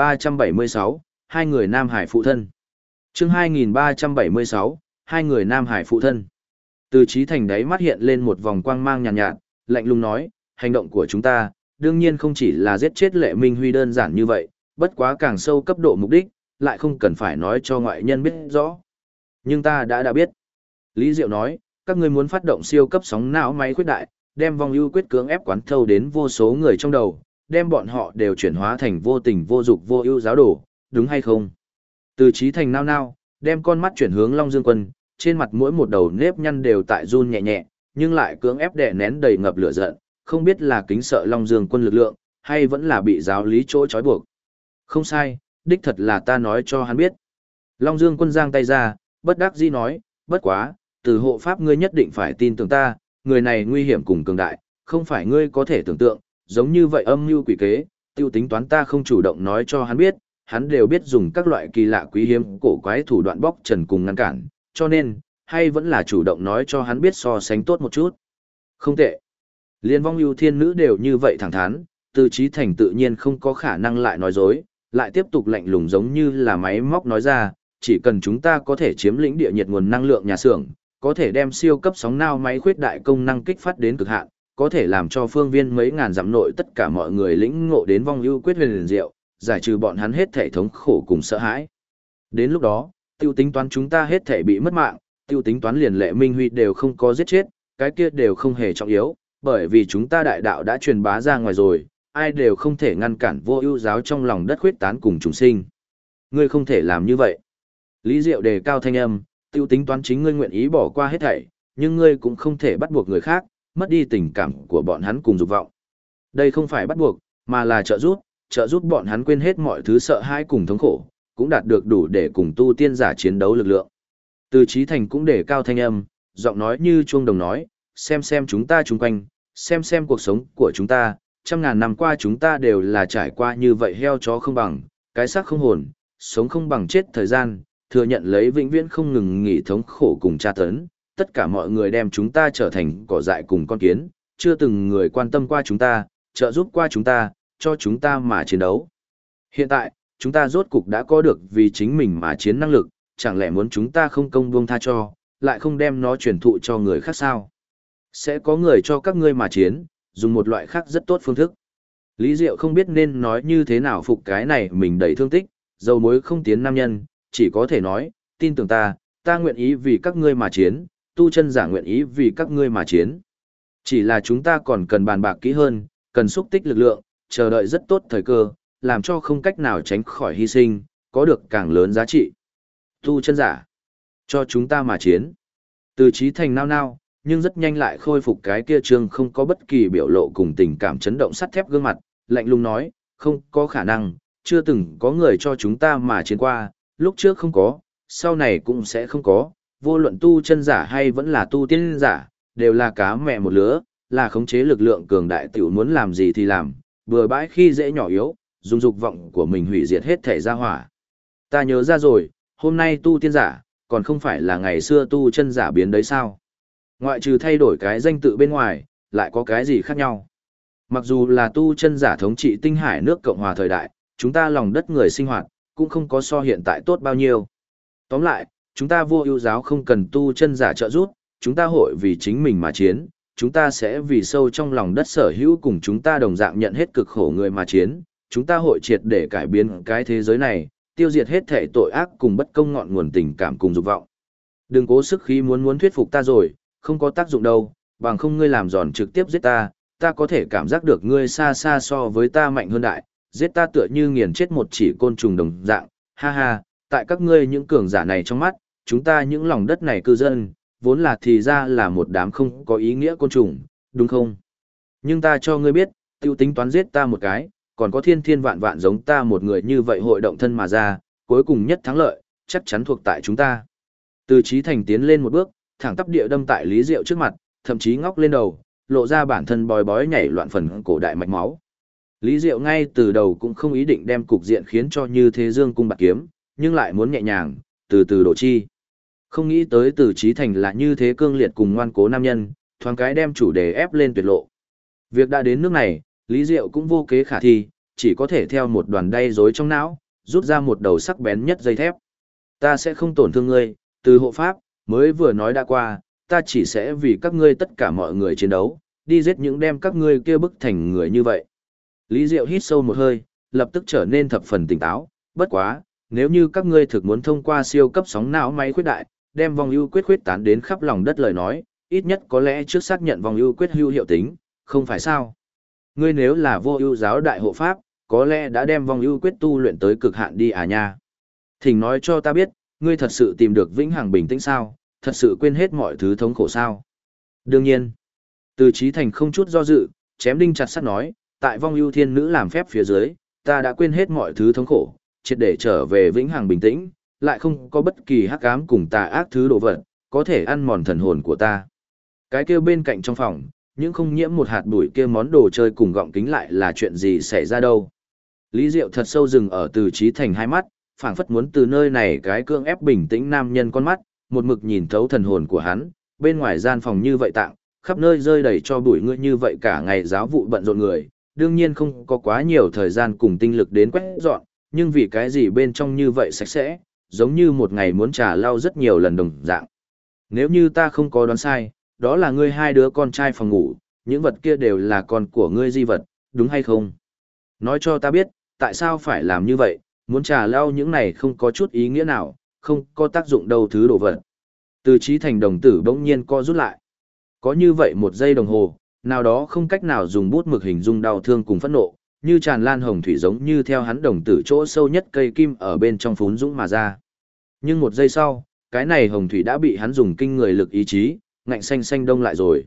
2376, hai người Nam Hải phụ thân. Chương 2376, hai người Nam Hải phụ thân. Từ Chí Thành đáy mắt hiện lên một vòng quang mang nhàn nhạt, lạnh lùng nói, hành động của chúng ta, đương nhiên không chỉ là giết chết Lệ Minh Huy đơn giản như vậy, bất quá càng sâu cấp độ mục đích, lại không cần phải nói cho ngoại nhân biết rõ. Nhưng ta đã biết. Lý Diệu nói, các ngươi muốn phát động siêu cấp sóng não máy khuyết đại, đem vong ưu quyết cưỡng ép quán thâu đến vô số người trong đầu, đem bọn họ đều chuyển hóa thành vô tình vô dục vô ưu giáo đồ, đúng hay không? Từ Chí Thành nao nao, đem con mắt chuyển hướng Long Dương Quân, trên mặt mỗi một đầu nếp nhăn đều tại run nhẹ nhẹ, nhưng lại cưỡng ép đè nén đầy ngập lửa giận, không biết là kính sợ Long Dương Quân lực lượng, hay vẫn là bị giáo lý chỗ trói buộc. Không sai, đích thật là ta nói cho hắn biết. Long Dương Quân giang tay ra, bất đắc dĩ nói, bất quá, từ hộ pháp ngươi nhất định phải tin tưởng ta, người này nguy hiểm cùng cường đại, không phải ngươi có thể tưởng tượng, giống như vậy âm mưu quỷ kế, tiêu tính toán ta không chủ động nói cho hắn biết, hắn đều biết dùng các loại kỳ lạ quý hiếm cổ quái thủ đoạn bóc trần cùng ngăn cản, cho nên, hay vẫn là chủ động nói cho hắn biết so sánh tốt một chút. Không tệ. Liên vong ưu thiên nữ đều như vậy thẳng thắn, Từ Chí Thành tự nhiên không có khả năng lại nói dối, lại tiếp tục lạnh lùng giống như là máy móc nói ra, chỉ cần chúng ta có thể chiếm lĩnh địa nhiệt nguồn năng lượng nhà xưởng, có thể đem siêu cấp sóng nao máy khuyết đại công năng kích phát đến cực hạn, có thể làm cho phương viên mấy ngàn dặm nội tất cả mọi người lĩnh ngộ đến vong ưu quyết huyền diệu, giải trừ bọn hắn hết thể thống khổ cùng sợ hãi. Đến lúc đó, tiêu tính toán chúng ta hết thể bị mất mạng, tiêu tính toán liền Lệ Minh Huy đều không có giết chết, cái kia đều không hề trọng yếu, bởi vì chúng ta đại đạo đã truyền bá ra ngoài rồi, ai đều không thể ngăn cản vô ưu giáo trong lòng đất khuyết tán cùng chúng sinh. Ngươi không thể làm như vậy. Lý Diệu đề cao thanh âm, tiêu tính toán chính ngươi nguyện ý bỏ qua hết thảy, nhưng ngươi cũng không thể bắt buộc người khác, mất đi tình cảm của bọn hắn cùng dục vọng. Đây không phải bắt buộc, mà là trợ giúp bọn hắn quên hết mọi thứ sợ hãi cùng thống khổ, cũng đạt được đủ để cùng tu tiên giả chiến đấu lực lượng. Từ Chí Thành cũng để cao thanh âm, giọng nói như chuông đồng nói, xem chúng ta chung quanh, xem cuộc sống của chúng ta, trăm ngàn năm qua chúng ta đều là trải qua như vậy heo chó không bằng, cái xác không hồn, sống không bằng chết thời gian, thừa nhận lấy vĩnh viễn không ngừng nghỉ thống khổ cùng tra tấn, tất cả mọi người đem chúng ta trở thành cỏ dại cùng con kiến, chưa từng người quan tâm qua chúng ta, trợ giúp qua chúng ta, cho chúng ta mà chiến đấu. Hiện tại, chúng ta rốt cục đã có được vì chính mình mà chiến năng lực, chẳng lẽ muốn chúng ta không công buông tha cho, lại không đem nó truyền thụ cho người khác sao? Sẽ có người cho các ngươi mà chiến, dùng một loại khác rất tốt phương thức. Lý Diệu không biết nên nói như thế nào phục cái này mình đầy thương tích, dầu mối không tiến nam nhân, chỉ có thể nói, tin tưởng ta nguyện ý vì các ngươi mà chiến, tu chân giả nguyện ý vì các ngươi mà chiến. Chỉ là chúng ta còn cần bàn bạc kỹ hơn, cần xúc tích lực lượng, chờ đợi rất tốt thời cơ, làm cho không cách nào tránh khỏi hy sinh, có được càng lớn giá trị. Tu chân giả, cho chúng ta mà chiến. Từ Chí Thành nao nao, nhưng rất nhanh lại khôi phục cái kia trương không có bất kỳ biểu lộ cùng tình cảm chấn động sắt thép gương mặt, lạnh lùng nói, không có khả năng, chưa từng có người cho chúng ta mà chiến qua, lúc trước không có, sau này cũng sẽ không có, vô luận tu chân giả hay vẫn là tu tiên giả, đều là cá mẹ một lứa, là khống chế lực lượng cường đại tiểu muốn làm gì thì làm, bừa bãi khi dễ nhỏ yếu, dùng dục vọng của mình hủy diệt hết thể gia hỏa. Ta nhớ ra rồi, hôm nay tu tiên giả, còn không phải là ngày xưa tu chân giả biến đấy sao? Ngoại trừ thay đổi cái danh tự bên ngoài, lại có cái gì khác nhau? Mặc dù là tu chân giả thống trị tinh hải nước Cộng hòa thời đại, chúng ta lòng đất người sinh hoạt, cũng không có so hiện tại tốt bao nhiêu. Tóm lại, chúng ta vô ưu giáo không cần tu chân giả trợ giúp, chúng ta hội vì chính mình mà chiến, chúng ta sẽ vì sâu trong lòng đất sở hữu cùng chúng ta đồng dạng nhận hết cực khổ người mà chiến, chúng ta hội triệt để cải biến cái thế giới này, tiêu diệt hết thể tội ác cùng bất công ngọn nguồn tình cảm cùng dục vọng. Đừng cố sức khí muốn thuyết phục ta rồi, không có tác dụng đâu, bằng không ngươi làm giòn trực tiếp giết ta có thể cảm giác được ngươi xa xa so với ta mạnh hơn đại, giết ta tựa như nghiền chết một chỉ côn trùng đồng dạng, ha ha, tại các ngươi những cường giả này trong mắt, chúng ta những lòng đất này cư dân, vốn là thì ra là một đám không có ý nghĩa côn trùng, đúng không? Nhưng ta cho ngươi biết, tiêu tính toán giết ta một cái, còn có thiên thiên vạn vạn giống ta một người như vậy hội động thân mà ra, cuối cùng nhất thắng lợi, chắc chắn thuộc tại chúng ta. Từ Chí Thành tiến lên một bước, thẳng tắp địa đâm tại Lý Diệu trước mặt, thậm chí ngóc lên đầu, lộ ra bản thân bòi bói nhảy loạn phần cổ đại mạch máu. Lý Diệu ngay từ đầu cũng không ý định đem cục diện khiến cho như thế dương cung bạc kiếm, nhưng lại muốn nhẹ nhàng, từ từ đổ chi. Không nghĩ tới Từ Chí Thành là như thế cương liệt cùng ngoan cố nam nhân, thoáng cái đem chủ đề ép lên tuyệt lộ. Việc đã đến nước này, Lý Diệu cũng vô kế khả thi, chỉ có thể theo một đoàn đay rối trong não, rút ra một đầu sắc bén nhất dây thép. Ta sẽ không tổn thương ngươi, từ hộ pháp, mới vừa nói đã qua, ta chỉ sẽ vì các ngươi tất cả mọi người chiến đấu, đi giết những đem các ngươi kia bức thành người như vậy. Lý Diệu hít sâu một hơi, lập tức trở nên thập phần tỉnh táo, bất quá, nếu như các ngươi thực muốn thông qua siêu cấp sóng não máy khuyết đại, đem vong ưu quyết khuyết tán đến khắp lòng đất lời nói, ít nhất có lẽ trước xác nhận vong ưu quyết hữu hiệu tính, không phải sao? Ngươi nếu là vô ưu giáo đại hộ pháp, có lẽ đã đem vong ưu quyết tu luyện tới cực hạn đi à nha. Thỉnh nói cho ta biết, ngươi thật sự tìm được vĩnh hằng bình tĩnh sao, thật sự quên hết mọi thứ thống khổ sao? Đương nhiên, Từ Chí Thành không chút do dự, chém đinh chặt sắt nói, tại vong ưu thiên nữ làm phép phía dưới, ta đã quên hết mọi thứ thống khổ, triệt để trở về vĩnh hằng bình tĩnh, lại không có bất kỳ hắc ám cùng tà ác thứ đồ vật, có thể ăn mòn thần hồn của ta. Cái kia bên cạnh trong phòng, những không nhiễm một hạt bụi kia món đồ chơi cùng gọng kính lại là chuyện gì xảy ra đâu. Lý Diệu thật sâu dừng ở Từ Chí Thành hai mắt, phảng phất muốn từ nơi này cái cương ép bình tĩnh nam nhân con mắt, một mực nhìn thấu thần hồn của hắn, bên ngoài gian phòng như vậy tạng, khắp nơi rơi đầy cho bụi ngươi như vậy cả ngày giáo vụ bận rộn người, đương nhiên không có quá nhiều thời gian cùng tinh lực đến quét dọn, nhưng vì cái gì bên trong như vậy sạch sẽ, giống như một ngày muốn trà lau rất nhiều lần đồng dạng. Nếu như ta không có đoán sai, đó là ngươi hai đứa con trai phòng ngủ, những vật kia đều là con của ngươi di vật, đúng hay không? Nói cho ta biết, tại sao phải làm như vậy, muốn trà lau những này không có chút ý nghĩa nào, không có tác dụng đâu thứ đồ vật. Từ Chí Thành đồng tử bỗng nhiên co rút lại. Có như vậy một giây đồng hồ, nào đó không cách nào dùng bút mực hình dung đau thương cùng phẫn nộ, như tràn lan hồng thủy giống như theo hắn đồng tử chỗ sâu nhất cây kim ở bên trong phún dũng mà ra. Nhưng một giây sau, cái này hồng thủy đã bị hắn dùng kinh người lực ý chí, ngạnh xanh xanh đông lại rồi.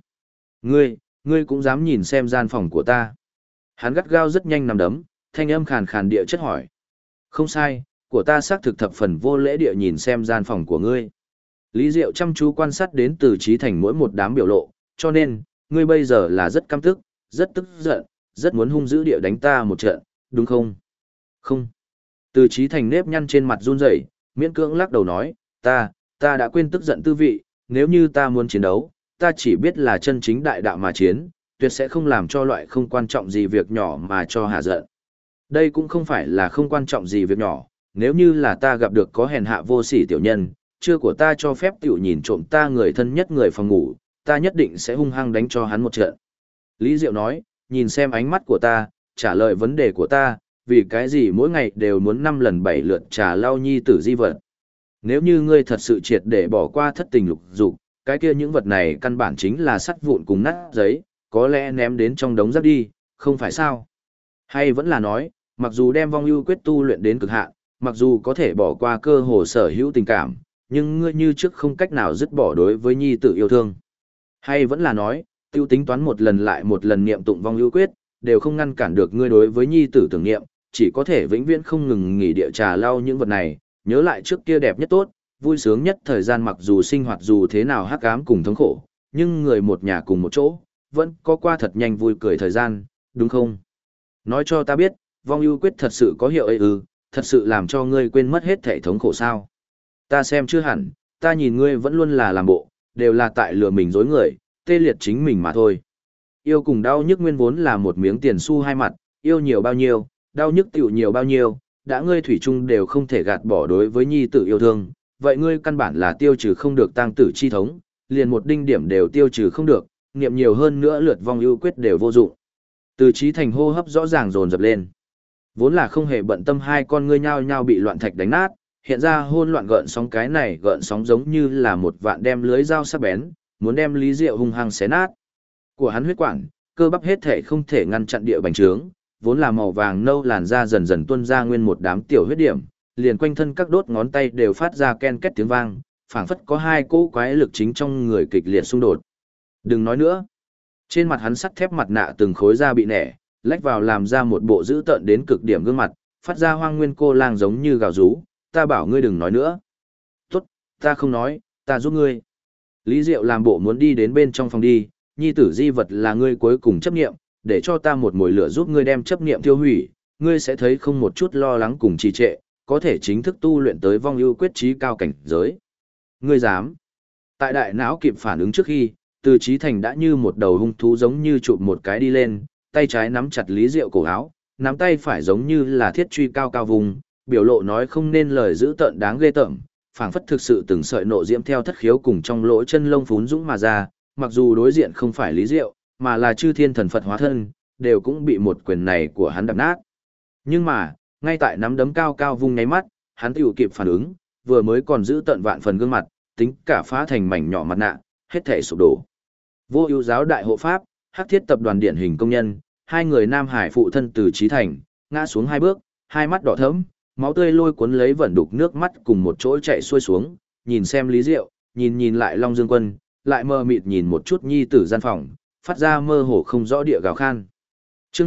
Ngươi cũng dám nhìn xem gian phòng của ta. Hắn gắt gao rất nhanh nằm đấm, thanh âm khàn khàn địa chất hỏi. Không sai, của ta xác thực thập phần vô lễ địa nhìn xem gian phòng của ngươi. Lý Diệu chăm chú quan sát đến Từ Chí Thành mỗi một đám biểu lộ, cho nên, ngươi bây giờ là rất căm tức, rất tức giận, rất muốn hung dữ địa đánh ta một trận, đúng không? Không. Từ Chí Thành nếp nhăn trên mặt run rẩy, miễn cưỡng lắc đầu nói, ta đã quên tức giận tư vị, nếu như ta muốn chiến đấu, ta chỉ biết là chân chính đại đạo mà chiến, tuyệt sẽ không làm cho loại không quan trọng gì việc nhỏ mà cho hạ giận. Đây cũng không phải là không quan trọng gì việc nhỏ, nếu như là ta gặp được có hèn hạ vô sỉ tiểu nhân, chưa của ta cho phép tiểu nhìn trộm ta người thân nhất người phòng ngủ, ta nhất định sẽ hung hăng đánh cho hắn một trận. Lý Diệu nói, nhìn xem ánh mắt của ta, trả lời vấn đề của ta, vì cái gì mỗi ngày đều muốn 5 lần 7 lượt trà lau nhi tử di vật. Nếu như ngươi thật sự triệt để bỏ qua thất tình lục dục, cái kia những vật này căn bản chính là sắt vụn cùng nát giấy, có lẽ ném đến trong đống rác đi, không phải sao? Hay vẫn là nói, mặc dù đem vong ưu quyết tu luyện đến cực hạn, mặc dù có thể bỏ qua cơ hồ sở hữu tình cảm, nhưng ngươi như trước không cách nào dứt bỏ đối với nhi tử yêu thương. Hay vẫn là nói, tiêu tính toán một lần lại một lần niệm tụng vong ưu quyết, đều không ngăn cản được ngươi đối với nhi tử tưởng niệm, chỉ có thể vĩnh viễn không ngừng nghỉ địa trà lau những vật này, nhớ lại trước kia đẹp nhất tốt, vui sướng nhất thời gian, mặc dù sinh hoạt dù thế nào hắc ám cùng thống khổ, nhưng người một nhà cùng một chỗ, vẫn có qua thật nhanh vui cười thời gian, đúng không? Nói cho ta biết, vong ưu quyết thật sự có hiệu ấy ư, thật sự làm cho ngươi quên mất hết thể thống khổ sao? Ta xem chưa hẳn, ta nhìn ngươi vẫn luôn là làm bộ, đều là tại lừa mình dối người, tê liệt chính mình mà thôi. Yêu cùng đau nhức nguyên vốn là một miếng tiền xu hai mặt, yêu nhiều bao nhiêu, đau nhức tiểu nhiều bao nhiêu, đã ngươi thủy chung đều không thể gạt bỏ đối với nhi tử yêu thương, vậy ngươi căn bản là tiêu trừ không được tang tử chi thống, liền một đinh điểm đều tiêu trừ không được, niệm nhiều hơn nữa lượt vong ưu quyết đều vô dụng. Từ Chí Thành hô hấp rõ ràng dồn dập lên. Vốn là không hề bận tâm hai con ngươi nhao nhao bị loạn thạch đánh nát, hiện ra hôn loạn gợn sóng, cái này gợn sóng giống như là một vạn đem lưới dao sắc bén, muốn đem Lý Diệu hung hăng xé nát. Của hắn huyết quản, cơ bắp hết thể không thể ngăn chặn địa bành trướng, vốn là màu vàng nâu làn da dần dần tuôn ra nguyên một đám tiểu huyết điểm, liền quanh thân các đốt ngón tay đều phát ra ken két tiếng vang, phảng phất có hai cỗ quái lực chính trong người kịch liệt xung đột. Đừng nói nữa. Trên mặt hắn sắt thép mặt nạ từng khối da bị nẻ, lách vào làm ra một bộ dữ tợn đến cực điểm gương mặt, phát ra hoang nguyên cô lang giống như gào rú, ta bảo ngươi đừng nói nữa. Tốt, ta không nói, ta giúp ngươi. Lý Diệu làm bộ muốn đi đến bên trong phòng đi, nhi tử di vật là ngươi cuối cùng chấp nghiệm, để cho ta một mồi lửa giúp ngươi đem chấp nghiệm tiêu hủy, ngươi sẽ thấy không một chút lo lắng cùng trì trệ, có thể chính thức tu luyện tới vong ưu quyết trí cao cảnh giới. Ngươi dám? Tại đại não kịp phản ứng trước khi, Từ Chí Thành đã như một đầu hung thú giống như chụp một cái đi lên, tay trái nắm chặt Lý Diệu cổ áo, nắm tay phải giống như là thiết truy cao cao vùng, biểu lộ nói không nên lời dữ tợn đáng ghê tởm, phảng phất thực sự từng sợi nộ diễm theo thất khiếu cùng trong lỗ chân lông phún dũng mà ra, mặc dù đối diện không phải Lý Diệu, mà là chư thiên thần Phật hóa thân, đều cũng bị một quyền này của hắn đập nát. Nhưng mà, ngay tại nắm đấm cao cao vung nháy mắt, hắn tiểu kịp phản ứng, vừa mới còn giữ tận vạn phần gương mặt, tính cả phá thành mảnh nhỏ mặt nạ, hết thảy sụp đổ. Vô Ưu giáo đại hộ pháp, Hắc Thiết tập đoàn điển hình công nhân, hai người Nam Hải phụ thân Từ Chí Thành, ngã xuống hai bước, hai mắt đỏ thẫm, máu tươi lôi cuốn lấy vẩn đục nước mắt cùng một chỗ chảy xuôi xuống, nhìn xem Lý Diệu, nhìn lại Long Dương Quân, lại mơ mịt nhìn một chút nhi tử gian phòng, phát ra mơ hồ không rõ địa gào khan. Chương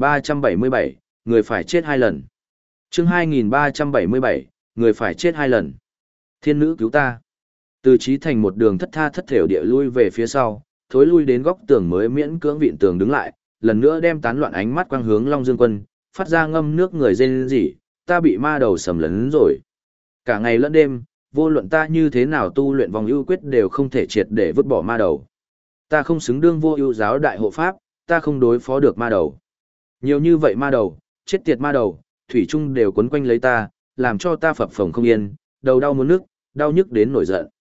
2377, người phải chết hai lần. Chương 2377, người phải chết hai lần. Thiên nữ cứu ta. Từ Chí Thành một đường thất tha thất thểu địa lui về phía sau, thối lui đến góc tường mới miễn cưỡng vịn tường đứng lại, lần nữa đem tán loạn ánh mắt quang hướng Long Dương Quân, phát ra ngâm nước người rên rỉ, ta bị ma đầu sầm lấn rồi. Cả ngày lẫn đêm, vô luận ta như thế nào tu luyện vòng ưu quyết đều không thể triệt để vứt bỏ ma đầu. Ta không xứng đương Vô Ưu giáo đại hộ pháp, ta không đối phó được ma đầu. Nhiều như vậy ma đầu, chết tiệt ma đầu, thủy chung đều quấn quanh lấy ta, làm cho ta phập phồng không yên, đầu đau muốn nức, đau nhức đến nổi giận.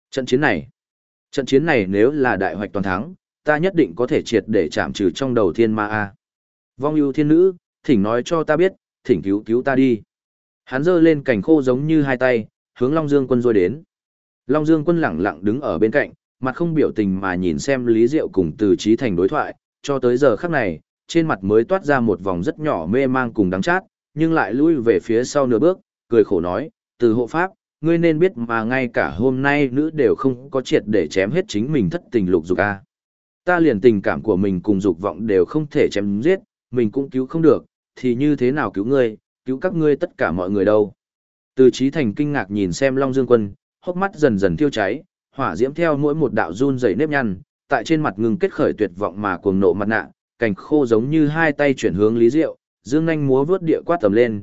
Trận chiến này nếu là đại hoạch toàn thắng, ta nhất định có thể triệt để chạm trừ trong đầu thiên ma a. Vong ưu thiên nữ, thỉnh nói cho ta biết, thỉnh cứu cứu ta đi. Hắn giơ lên cành khô giống như hai tay, hướng Long Dương Quân rôi đến. Long Dương Quân lẳng lặng đứng ở bên cạnh, mặt không biểu tình mà nhìn xem Lý Diệu cùng Từ Chí Thành đối thoại, cho tới giờ khắc này, trên mặt mới toát ra một vòng rất nhỏ mê mang cùng đắng chát, nhưng lại lui về phía sau nửa bước, cười khổ nói, Từ hộ pháp, ngươi nên biết mà ngay cả hôm nay nữ đều không có triệt để chém hết chính mình thất tình lục dục a. Ta liền tình cảm của mình cùng dục vọng đều không thể chém giết, mình cũng cứu không được, thì như thế nào cứu ngươi, cứu các ngươi tất cả mọi người đâu. Từ Chí Thành kinh ngạc nhìn xem Long Dương Quân, hốc mắt dần dần thiêu cháy, hỏa diễm theo mỗi một đạo run rẩy nếp nhăn, tại trên mặt ngừng kết khởi tuyệt vọng mà cuồng nộ mặt nạ, cảnh khô giống như hai tay chuyển hướng Lý Diệu, dương nhanh múa vớt địa quát tầm lên,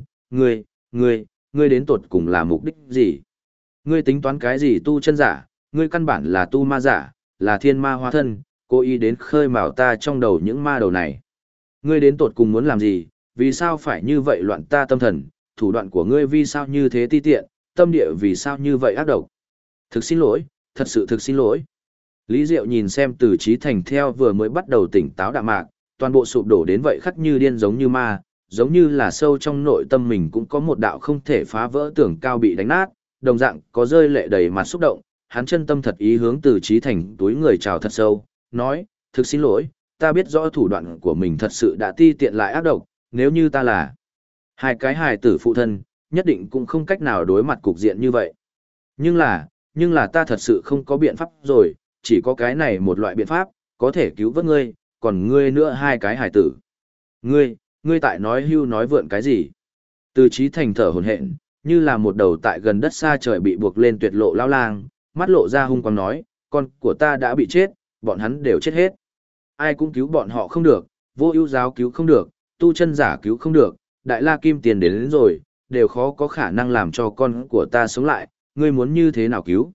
ngươi đến tột cùng là mục đích gì? Ngươi tính toán cái gì tu chân giả, ngươi căn bản là tu ma giả, là thiên ma hóa thân, cố ý đến khơi mào ta trong đầu những ma đầu này. Ngươi đến tột cùng muốn làm gì, vì sao phải như vậy loạn ta tâm thần, thủ đoạn của ngươi vì sao như thế ti tiện, tâm địa vì sao như vậy ác độc. Thực xin lỗi, thật sự thực xin lỗi. Lý Diệu nhìn xem Từ Chí Thành theo vừa mới bắt đầu tỉnh táo đạm mạc, toàn bộ sụp đổ đến vậy khắc như điên giống như ma, giống như là sâu trong nội tâm mình cũng có một đạo không thể phá vỡ tường cao bị đánh nát, đồng dạng có rơi lệ đầy mặt xúc động, hắn chân tâm thật ý hướng Từ Chí Thành túi người chào thật sâu, nói, thực xin lỗi, ta biết rõ thủ đoạn của mình thật sự đã ti tiện lại ác độc, nếu như ta là hai cái hài tử phụ thân, nhất định cũng không cách nào đối mặt cục diện như vậy. Nhưng là ta thật sự không có biện pháp rồi, chỉ có cái này một loại biện pháp, có thể cứu vớt ngươi, còn ngươi nữa hai cái hài tử. Ngươi tại nói hưu nói vượn cái gì? Từ Chí Thành thở hổn hển, như là một đầu tại gần đất xa trời bị buộc lên tuyệt lộ lao lang, mắt lộ ra hung quang nói, con của ta đã bị chết, bọn hắn đều chết hết. Ai cũng cứu bọn họ không được, vô ưu giáo cứu không được, tu chân giả cứu không được, đại la kim tiền đến rồi, đều khó có khả năng làm cho con của ta sống lại, ngươi muốn như thế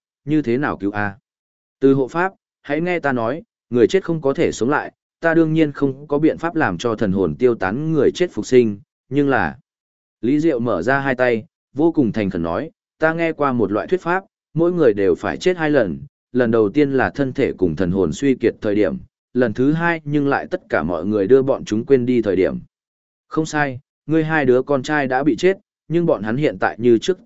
nào cứu a? Từ hộ pháp, hãy nghe ta nói, người chết không có thể sống lại, ta đương nhiên không có biện pháp làm cho thần hồn tiêu tán người chết phục sinh, nhưng là... Lý Diệu mở ra hai tay, vô cùng thành khẩn nói, ta nghe qua một loại thuyết pháp, mỗi người đều phải chết hai lần, lần đầu tiên là thân thể cùng thần hồn suy kiệt thời điểm, lần thứ hai nhưng lại tất cả mọi người đưa bọn chúng quên đi thời điểm. Không sai, ngươi hai đứa con trai đã bị chết, nhưng bọn hắn hiện tại như trước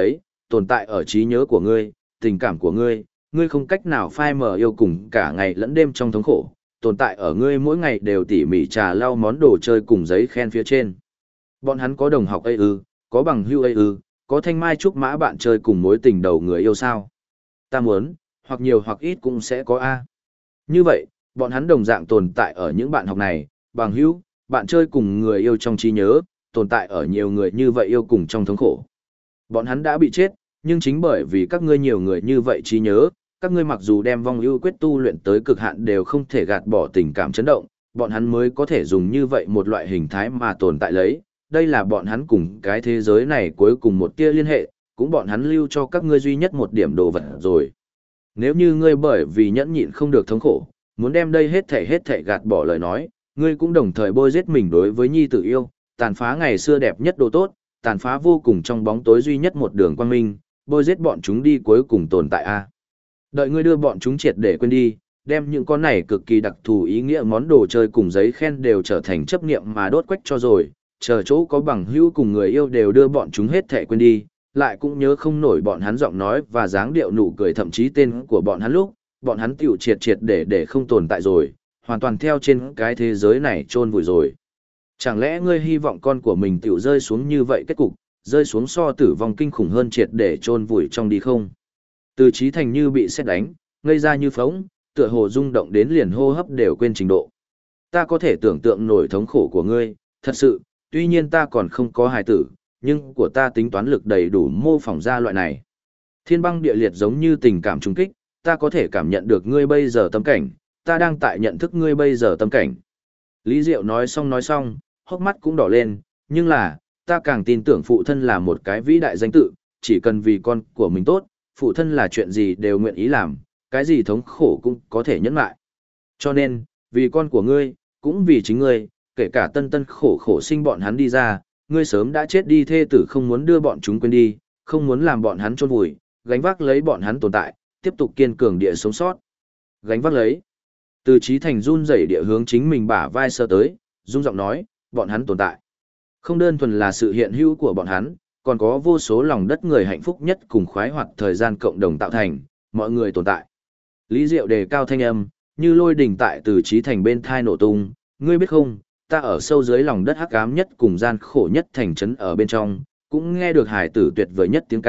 tồn tại ở trí nhớ của ngươi, tình cảm của ngươi không cách nào phai mờ yêu cùng cả ngày lẫn đêm trong thống khổ, tồn tại ở ngươi mỗi ngày đều tỉ mỉ trà lau món đồ chơi cùng giấy khen phía trên. Bọn hắn có đồng học ấy ư, có bằng hữu ấy ư, có thanh mai trúc mã bạn chơi cùng mối tình đầu người yêu sao? Ta muốn, hoặc nhiều hoặc ít cũng sẽ có A. Như vậy, bọn hắn đồng dạng tồn tại ở những bạn học này, bằng hữu, bạn chơi cùng người yêu trong trí nhớ, tồn tại ở nhiều người như vậy yêu cùng trong thống khổ. Bọn hắn đã bị chết, nhưng chính bởi vì các ngươi nhiều người như vậy trí nhớ, các ngươi mặc dù đem vong ưu quyết tu luyện tới cực hạn đều không thể gạt bỏ tình cảm chấn động, bọn hắn mới có thể dùng như vậy một loại hình thái mà tồn tại lấy. Đây là bọn hắn cùng cái thế giới này cuối cùng một tia liên hệ, cũng bọn hắn lưu cho các ngươi duy nhất một điểm đồ vật rồi. Nếu như ngươi bởi vì nhẫn nhịn không được thống khổ, muốn đem đây hết thảy gạt bỏ lời nói, ngươi cũng đồng thời bôi giết mình đối với nhi tử yêu, tàn phá ngày xưa đẹp nhất đồ tốt, tàn phá vô cùng trong bóng tối duy nhất một đường quang minh, bôi giết bọn chúng đi cuối cùng tồn tại a. Đợi ngươi đưa bọn chúng triệt để quên đi, đem những con này cực kỳ đặc thù ý nghĩa món đồ chơi cùng giấy khen đều trở thành chấp niệm mà đốt quách cho rồi, chờ chỗ có bằng hữu cùng người yêu đều đưa bọn chúng hết thảy quên đi, lại cũng nhớ không nổi bọn hắn giọng nói và dáng điệu nụ cười thậm chí tên của bọn hắn lúc, bọn hắn tiểu triệt để không tồn tại rồi, hoàn toàn theo trên cái thế giới này chôn vùi rồi. Chẳng lẽ ngươi hy vọng con của mình tiểu rơi xuống như vậy kết cục, rơi xuống so tử vong kinh khủng hơn triệt để chôn vùi trong đi không? Từ Chí Thành như bị sét đánh, ngây ra như phỗng, tựa hồ rung động đến liền hô hấp đều quên trình độ. Ta có thể tưởng tượng nổi thống khổ của ngươi, thật sự, tuy nhiên ta còn không có hài tử, nhưng của ta tính toán lực đầy đủ mô phỏng ra loại này. Thiên băng địa liệt giống như tình cảm trùng kích, ta có thể cảm nhận được ngươi bây giờ tâm cảnh, ta đang tại nhận thức ngươi bây giờ tâm cảnh. Lý Diệu nói xong, hốc mắt cũng đỏ lên, nhưng là, ta càng tin tưởng phụ thân là một cái vĩ đại danh tự, chỉ cần vì con của mình tốt, phụ thân là chuyện gì đều nguyện ý làm, cái gì thống khổ cũng có thể nhẫn lại. Cho nên, vì con của ngươi, cũng vì chính ngươi, kể cả tân khổ sinh bọn hắn đi ra, ngươi sớm đã chết đi thê tử không muốn đưa bọn chúng quên đi, không muốn làm bọn hắn chôn vùi, gánh vác lấy bọn hắn tồn tại, tiếp tục kiên cường địa sống sót. Gánh vác lấy. Từ Chí Thành run rẩy địa hướng chính mình bả vai sơ tới, rung giọng nói, bọn hắn tồn tại. Không đơn thuần là sự hiện hữu của bọn hắn, còn có vô số lòng đất người hạnh phúc nhất cùng khoái hoạt thời gian cộng đồng tạo thành, mọi người tồn tại. Lý Diệu đề cao thanh âm, như lôi đình tại Từ Chí Thành bên thai nổ tung, ngươi biết không, ta ở sâu dưới lòng đất hắc ám nhất cùng gian khổ nhất thành trấn ở bên trong, cũng nghe được hải tử tuyệt vời nhất tiếng ca,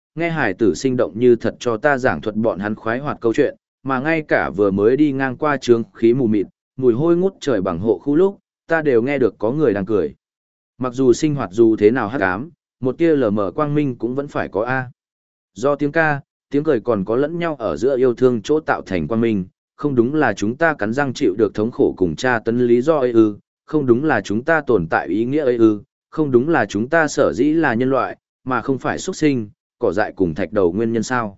nghe hải tử sinh động như thật cho ta giảng thuật bọn hắn khoái hoạt câu chuyện, mà ngay cả vừa mới đi ngang qua trướng khí mù mịt, mùi hôi ngút trời bằng hộ khu lúc, ta đều nghe được có người đang cười. Mặc dù sinh hoạt dù thế nào hắc ám, một tia lờ mờ quang minh cũng vẫn phải có A. Do tiếng ca, tiếng cười còn có lẫn nhau ở giữa yêu thương chỗ tạo thành quang minh, không đúng là chúng ta cắn răng chịu được thống khổ cùng tra tấn lý do ấy ư, không đúng là chúng ta tồn tại ý nghĩa ấy ư, không đúng là chúng ta sở dĩ là nhân loại, mà không phải xuất sinh, cỏ dại cùng thạch đầu nguyên nhân sao.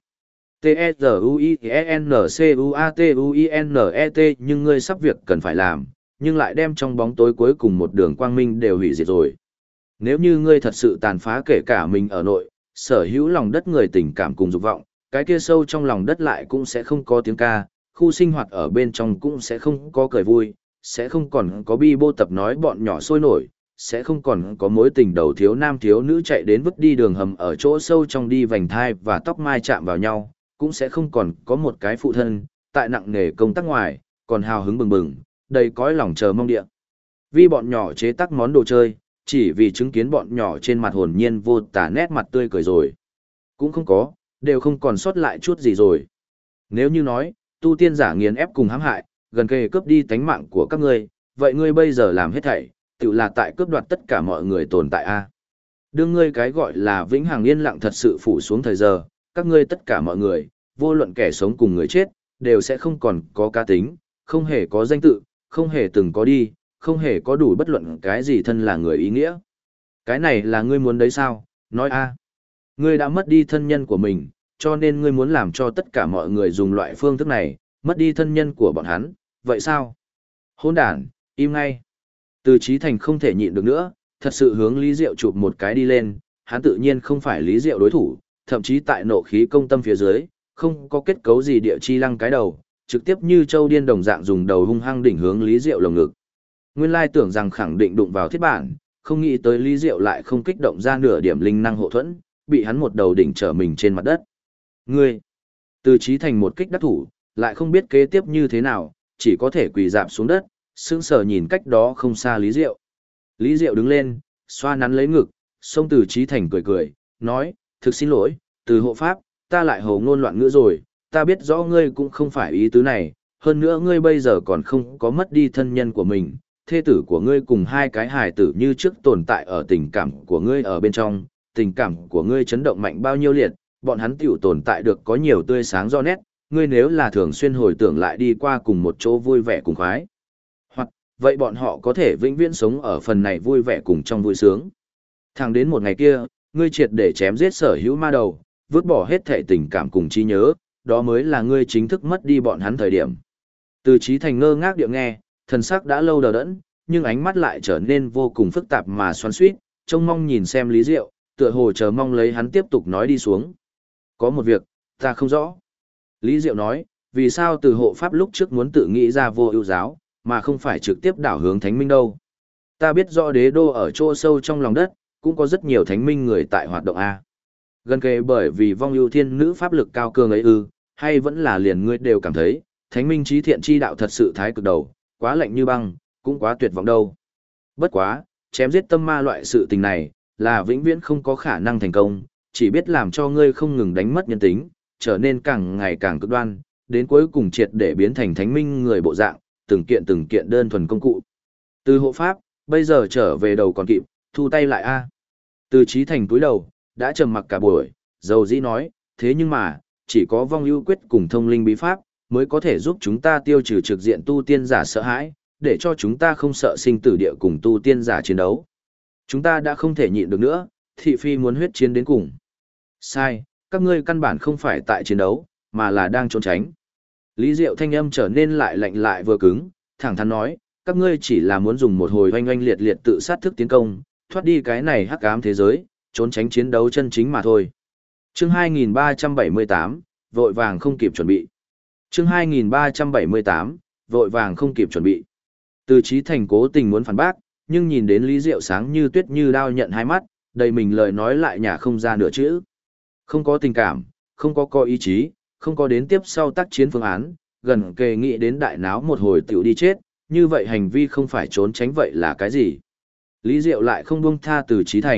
T-E-Z-U-I-N-C-U-A-T-U-I-N-E-T nhưng ngươi sắp việc cần phải làm, nhưng lại đem trong bóng tối cuối cùng một đường quang minh đều hủy diệt rồi. Nếu như ngươi thật sự tàn phá kể cả mình ở nội, sở hữu lòng đất người tình cảm cùng dục vọng, cái kia sâu trong lòng đất lại cũng sẽ không có tiếng ca, khu sinh hoạt ở bên trong cũng sẽ không có cười vui, sẽ không còn có bi bô tập nói bọn nhỏ sôi nổi, sẽ không còn có mối tình đầu thiếu nam thiếu nữ chạy đến vứt đi đường hầm ở chỗ sâu trong đi vành thai và tóc mai chạm vào nhau, cũng sẽ không còn có một cái phụ thân, tại nặng nề công tác ngoài, còn hào hứng bừng bừng, đầy cõi lòng chờ mong địa. Vì bọn nhỏ chế tác món đồ chơi, chỉ vì chứng kiến bọn nhỏ trên mặt hồn nhiên vô tả nét mặt tươi cười rồi. Cũng không có, đều không còn sót lại chút gì rồi. Nếu như nói, tu tiên giả nghiền ép cùng hãm hại, gần kề cướp đi tánh mạng của các ngươi, vậy ngươi bây giờ làm hết thảy, tự là tại cướp đoạt tất cả mọi người tồn tại a. Đương ngươi cái gọi là vĩnh hằng yên lặng thật sự phủ xuống thời giờ, các ngươi tất cả mọi người, vô luận kẻ sống cùng người chết, đều sẽ không còn có cá tính, không hề có danh tự, không hề từng có đi, không hề có đủ bất luận cái gì thân là người ý nghĩa. Cái này là ngươi muốn đấy sao? Nói a. Ngươi đã mất đi thân nhân của mình, cho nên ngươi muốn làm cho tất cả mọi người dùng loại phương thức này, mất đi thân nhân của bọn hắn, vậy sao? Hỗn đản, im ngay. Từ Chí Thành không thể nhịn được nữa, thật sự hướng Lý Diệu chụp một cái đi lên, hắn tự nhiên không phải Lý Diệu đối thủ, thậm chí tại nộ khí công tâm phía dưới, không có kết cấu gì địa chi lăng cái đầu, trực tiếp như châu điên đồng dạng dùng đầu hung hăng đỉnh hướng Lý Diệu lồng ngực. Nguyên lai tưởng rằng khẳng định đụng vào thiết bản, không nghĩ tới Lý Diệu lại không kích động ra nửa điểm linh năng hộ thuẫn, bị hắn một đầu đỉnh trở mình trên mặt đất. Ngươi, Từ Chí Thành một kích đắc thủ, lại không biết kế tiếp như thế nào, chỉ có thể quỳ rạp xuống đất, sững sờ nhìn cách đó không xa Lý Diệu. Lý Diệu đứng lên, xoa nắn lấy ngực, xông Từ Chí Thành cười cười, nói, thực xin lỗi, Từ hộ pháp, ta lại hồ ngôn loạn ngữ rồi, ta biết rõ ngươi cũng không phải ý tứ này, hơn nữa ngươi bây giờ còn không có mất đi thân nhân của mình, thê tử của ngươi cùng hai cái hài tử như trước tồn tại ở tình cảm của ngươi ở bên trong, tình cảm của ngươi chấn động mạnh bao nhiêu liệt, bọn hắn tiểu tồn tại được có nhiều tươi sáng do nét, ngươi nếu là thường xuyên hồi tưởng lại đi qua cùng một chỗ vui vẻ cùng khoái. Hoặc, vậy bọn họ có thể vĩnh viễn sống ở phần này vui vẻ cùng trong vui sướng. Thẳng đến một ngày kia, ngươi triệt để chém giết sở hữu ma đầu, vứt bỏ hết thể tình cảm cùng trí nhớ, đó mới là ngươi chính thức mất đi bọn hắn thời điểm. Từ Chí Thành ngơ ngác điệu nghe, thần sắc đã lâu đờ đẫn, nhưng ánh mắt lại trở nên vô cùng phức tạp mà xoắn xuýt, trông mong nhìn xem Lý Diệu, tựa hồ chờ mong lấy hắn tiếp tục nói đi xuống. Có một việc, ta không rõ. Lý Diệu nói, vì sao Từ hộ pháp lúc trước muốn tự nghĩ ra vô ưu giáo, mà không phải trực tiếp đảo hướng thánh minh đâu. Ta biết rõ đế đô ở chỗ sâu trong lòng đất, cũng có rất nhiều thánh minh người tại hoạt động A. Gần kề bởi vì vong ưu thiên nữ pháp lực cao cường ấy ư, hay vẫn là liền ngươi đều cảm thấy, thánh minh trí thiện chi đạo thật sự thái cực đầu, quá lạnh như băng, cũng quá tuyệt vọng đâu. Bất quá, chém giết tâm ma loại sự tình này, là vĩnh viễn không có khả năng thành công, chỉ biết làm cho ngươi không ngừng đánh mất nhân tính, trở nên càng ngày càng cực đoan, đến cuối cùng triệt để biến thành thánh minh người bộ dạng, từng kiện đơn thuần công cụ. Từ hộ pháp, bây giờ trở về đầu còn kịp, thu tay lại a. Từ Chí Thành túi đầu, đã trầm mặc cả buổi, dầu dĩ nói, thế nhưng mà, chỉ có vong ưu quyết cùng thông linh bí pháp, mới có thể giúp chúng ta tiêu trừ trực diện tu tiên giả sợ hãi, để cho chúng ta không sợ sinh tử địa cùng tu tiên giả chiến đấu. Chúng ta đã không thể nhịn được nữa, thị phi muốn huyết chiến đến cùng. Sai, các ngươi căn bản không phải tại chiến đấu, mà là đang trốn tránh. Lý Diệu thanh âm trở nên lại lạnh lại vừa cứng, thẳng thắn nói, các ngươi chỉ là muốn dùng một hồi oanh oanh liệt liệt tự sát thức tiến công, thoát đi cái này hắc ám thế giới, trốn tránh chiến đấu chân chính mà thôi. Chương 2378, vội vàng không kịp chuẩn bị. Chương 2378, vội vàng không kịp chuẩn bị. Từ Chí Thành cố tình muốn phản bác, nhưng nhìn đến Lý Diệu sáng như tuyết như đao nhận hai mắt, đầy mình lời nói lại nhả không ra nửa chữ. Không có tình cảm, không có ý chí, không có đến tiếp sau tác chiến phương án, gần kề nghĩ đến đại náo một hồi tiểu đi chết, như vậy hành vi không phải trốn tránh vậy là cái gì? Lý Diệu lại không buông tha Từ Chí Thành,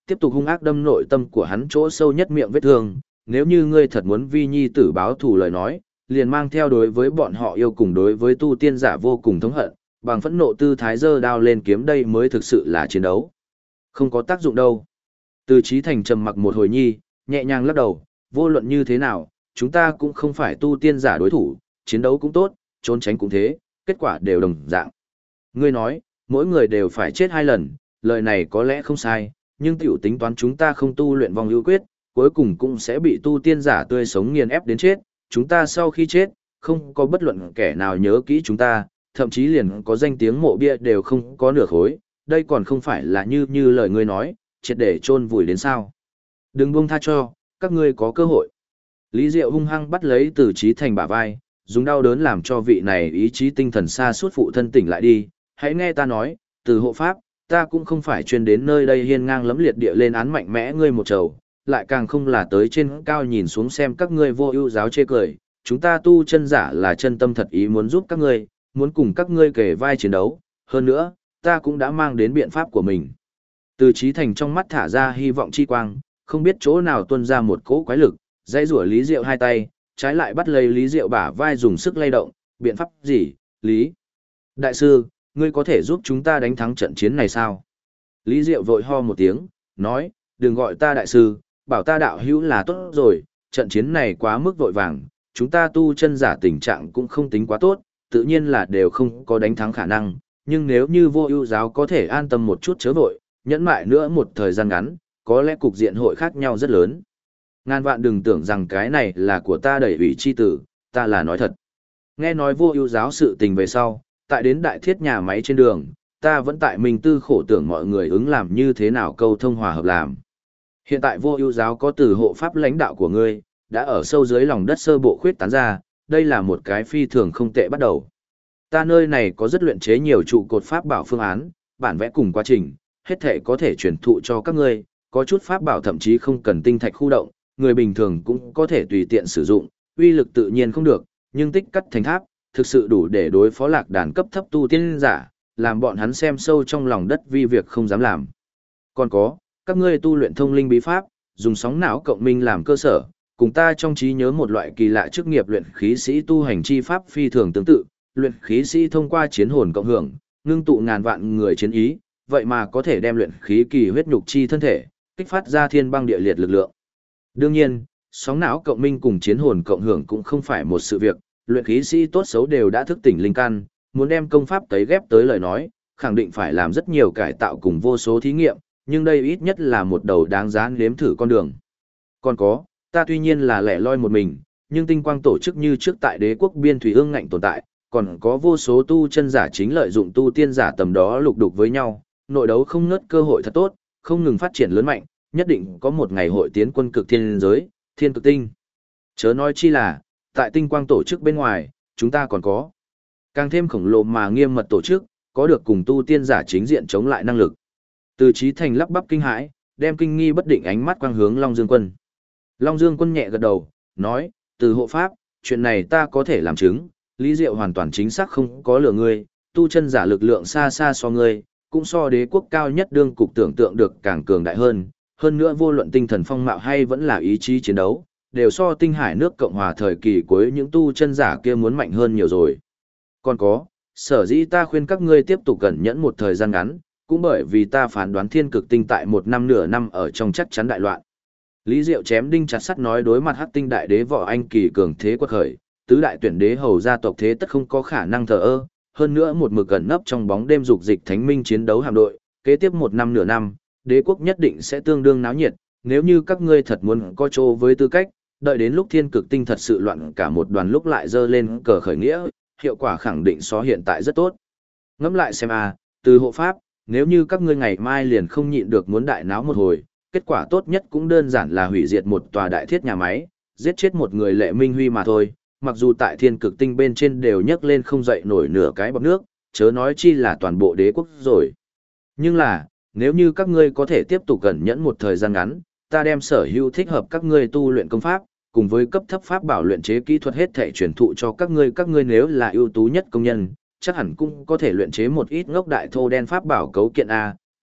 tiếp tục hung ác đâm nội tâm của hắn chỗ sâu nhất miệng vết thương. Nếu như ngươi thật muốn vi nhi tử báo thù lời nói, liền mang theo đối với bọn họ yêu cùng đối với tu tiên giả vô cùng thống hận, bằng phẫn nộ tư thái giơ đao lên kiếm đây mới thực sự là chiến đấu. Không có tác dụng đâu. Từ Chí Thành trầm mặc một hồi nhi, nhẹ nhàng lắc đầu, vô luận như thế nào, chúng ta cũng không phải tu tiên giả đối thủ, chiến đấu cũng tốt, trốn tránh cũng thế, kết quả đều đồng dạng. Ngươi nói, mỗi người đều phải chết 2 lần, lời này có lẽ không sai, nhưng tiểu tính toán chúng ta không tu luyện vong ưu quyết, cuối cùng cũng sẽ bị tu tiên giả tươi sống nghiền ép đến chết, chúng ta sau khi chết, không có bất luận kẻ nào nhớ kỹ chúng ta, thậm chí liền có danh tiếng mộ bia đều không có nửa khối, đây còn không phải là như lời ngươi nói, triệt để chôn vùi đến sao. Đừng buông tha cho, các ngươi có cơ hội. Lý Diệu hung hăng bắt lấy Từ Chí Thành bả vai, dùng đau đớn làm cho vị này ý chí tinh thần xa suốt phụ thân tỉnh lại đi, hãy nghe ta nói, Từ hộ pháp, ta cũng không phải chuyên đến nơi đây hiên ngang lẫm liệt địa lên án mạnh mẽ ngươi một trầu, lại càng không là tới trên cao nhìn xuống xem các ngươi vô ưu giáo chê cười, chúng ta tu chân giả là chân tâm thật ý muốn giúp các ngươi, muốn cùng các ngươi kề vai chiến đấu, hơn nữa, ta cũng đã mang đến biện pháp của mình. Từ Chí Thành trong mắt thả ra hy vọng chi quang, không biết chỗ nào tuôn ra một cỗ quái lực, dãy rủa Lý Diệu hai tay, trái lại bắt lấy Lý Diệu bả vai dùng sức lay động, biện pháp gì, Lý? Đại sư, ngươi có thể giúp chúng ta đánh thắng trận chiến này sao? Lý Diệu vội ho một tiếng, nói, đừng gọi ta đại sư, bảo ta đạo hữu là tốt rồi, trận chiến này quá mức vội vàng, chúng ta tu chân giả tình trạng cũng không tính quá tốt, tự nhiên là đều không có đánh thắng khả năng, nhưng nếu như vô ưu giáo có thể an tâm một chút chớ vội, nhẫn mại nữa một thời gian ngắn, có lẽ cục diện hội khác nhau rất lớn. Ngàn vạn đừng tưởng rằng cái này là của ta đẩy ủy chi tử, ta là nói thật. Nghe nói vô ưu giáo sự tình về sau, tại đến đại thiết nhà máy trên đường, ta vẫn tại mình tư khổ tưởng mọi người ứng làm như thế nào câu thông hòa hợp làm. Hiện tại vô ưu giáo có từ hộ pháp lãnh đạo của ngươi, đã ở sâu dưới lòng đất sơ bộ khuyết tán ra, đây là một cái phi thường không tệ bắt đầu. Ta nơi này có rất luyện chế nhiều trụ cột pháp bảo phương án, bản vẽ cùng quá trình, hết thể có thể truyền thụ cho các ngươi, có chút pháp bảo thậm chí không cần tinh thạch khu động, người bình thường cũng có thể tùy tiện sử dụng, uy lực tự nhiên không được, nhưng tích cắt thành tháp, thực sự đủ để đối phó lạc đàn cấp thấp tu tiên giả, làm bọn hắn xem sâu trong lòng đất vi việc không dám làm. Còn có, các ngươi tu luyện thông linh bí pháp, dùng sóng não cộng minh làm cơ sở, cùng ta trong trí nhớ một loại kỳ lạ chức nghiệp luyện khí sĩ tu hành chi pháp phi thường tương tự, luyện khí sĩ thông qua chiến hồn cộng hưởng, ngưng tụ ngàn vạn người chiến ý, vậy mà có thể đem luyện khí kỳ huyết nhục chi thân thể, kích phát ra thiên băng địa liệt lực lượng. Đương nhiên, sóng não cộng minh cùng chiến hồn cộng hưởng cũng không phải một sự việc, luyện khí sĩ tốt xấu đều đã thức tỉnh linh căn, muốn đem công pháp tấy ghép tới lời nói, khẳng định phải làm rất nhiều cải tạo cùng vô số thí nghiệm, nhưng đây ít nhất là một đầu đáng giá nếm thử con đường. Còn có, ta tuy nhiên là lẻ loi một mình, nhưng tinh quang tổ chức như trước tại đế quốc biên thủy ương ngạnh tồn tại, còn có vô số tu chân giả chính lợi dụng tu tiên giả tầm đó lục đục với nhau, nội đấu không ngớt cơ hội thật tốt, không ngừng phát triển lớn mạnh, nhất định có một ngày hội tiến quân cực thiên giới, thiên cực tinh. Chớ nói chi là, tại tinh quang tổ chức bên ngoài, chúng ta còn có càng thêm khổng lồ mà nghiêm mật tổ chức, có được cùng tu tiên giả chính diện chống lại năng lực. Từ Chí Thành lắp bắp kinh hãi, đem kinh nghi bất định ánh mắt quang hướng Long Dương Quân. Long Dương Quân nhẹ gật đầu, nói, từ hộ pháp, chuyện này ta có thể làm chứng, Lý Diệu hoàn toàn chính xác không có lừa ngươi, tu chân giả lực lượng xa xa so ngươi, cũng so đế quốc cao nhất đương cục tưởng tượng được càng cường đại hơn nữa vô luận tinh thần phong mạo hay vẫn là ý chí chiến đấu, đều so tinh hải nước Cộng hòa thời kỳ cuối những tu chân giả kia muốn mạnh hơn nhiều rồi. Còn có, sở dĩ ta khuyên các ngươi tiếp tục cẩn nhẫn một thời gian ngắn, cũng bởi vì ta phán đoán thiên cực tinh tại một năm nửa năm ở trong chắc chắn đại loạn. Lý Diệu chém đinh chặt sắt nói đối mặt Hắc Tinh đại đế võ anh kỳ cường thế quật khởi, tứ đại tuyển đế hầu gia tộc thế tất không có khả năng thờ ơ, hơn nữa một mực gần nấp trong bóng đêm dục dịch thánh minh chiến đấu hạm đội, kế tiếp một năm nửa năm, đế quốc nhất định sẽ tương đương náo nhiệt, nếu như các ngươi thật muốn có chỗ với tư cách, đợi đến lúc thiên cực tinh thật sự loạn cả một đoàn lúc lại dơ lên cờ khởi nghĩa, hiệu quả khẳng định so hiện tại rất tốt. Ngẫm lại xem từ hộ pháp, nếu như các ngươi ngày mai liền không nhịn được muốn đại náo một hồi, kết quả tốt nhất cũng đơn giản là hủy diệt một tòa đại thiết nhà máy, giết chết một người Lệ Minh Huy mà thôi, mặc dù tại thiên cực tinh bên trên đều nhấc lên không dậy nổi nửa cái bọt nước, chớ nói chi là toàn bộ đế quốc rồi. Nhưng là, nếu như các ngươi có thể tiếp tục cẩn nhẫn một thời gian ngắn, ta đem sở hữu thích hợp các ngươi tu luyện công pháp, cùng với cấp thấp pháp bảo luyện chế kỹ thuật hết thể truyền thụ cho các ngươi nếu là ưu tú nhất công nhân, chắc hẳn cũng có thể luyện chế một ít ngốc đại thô đen pháp bảo cấu kiện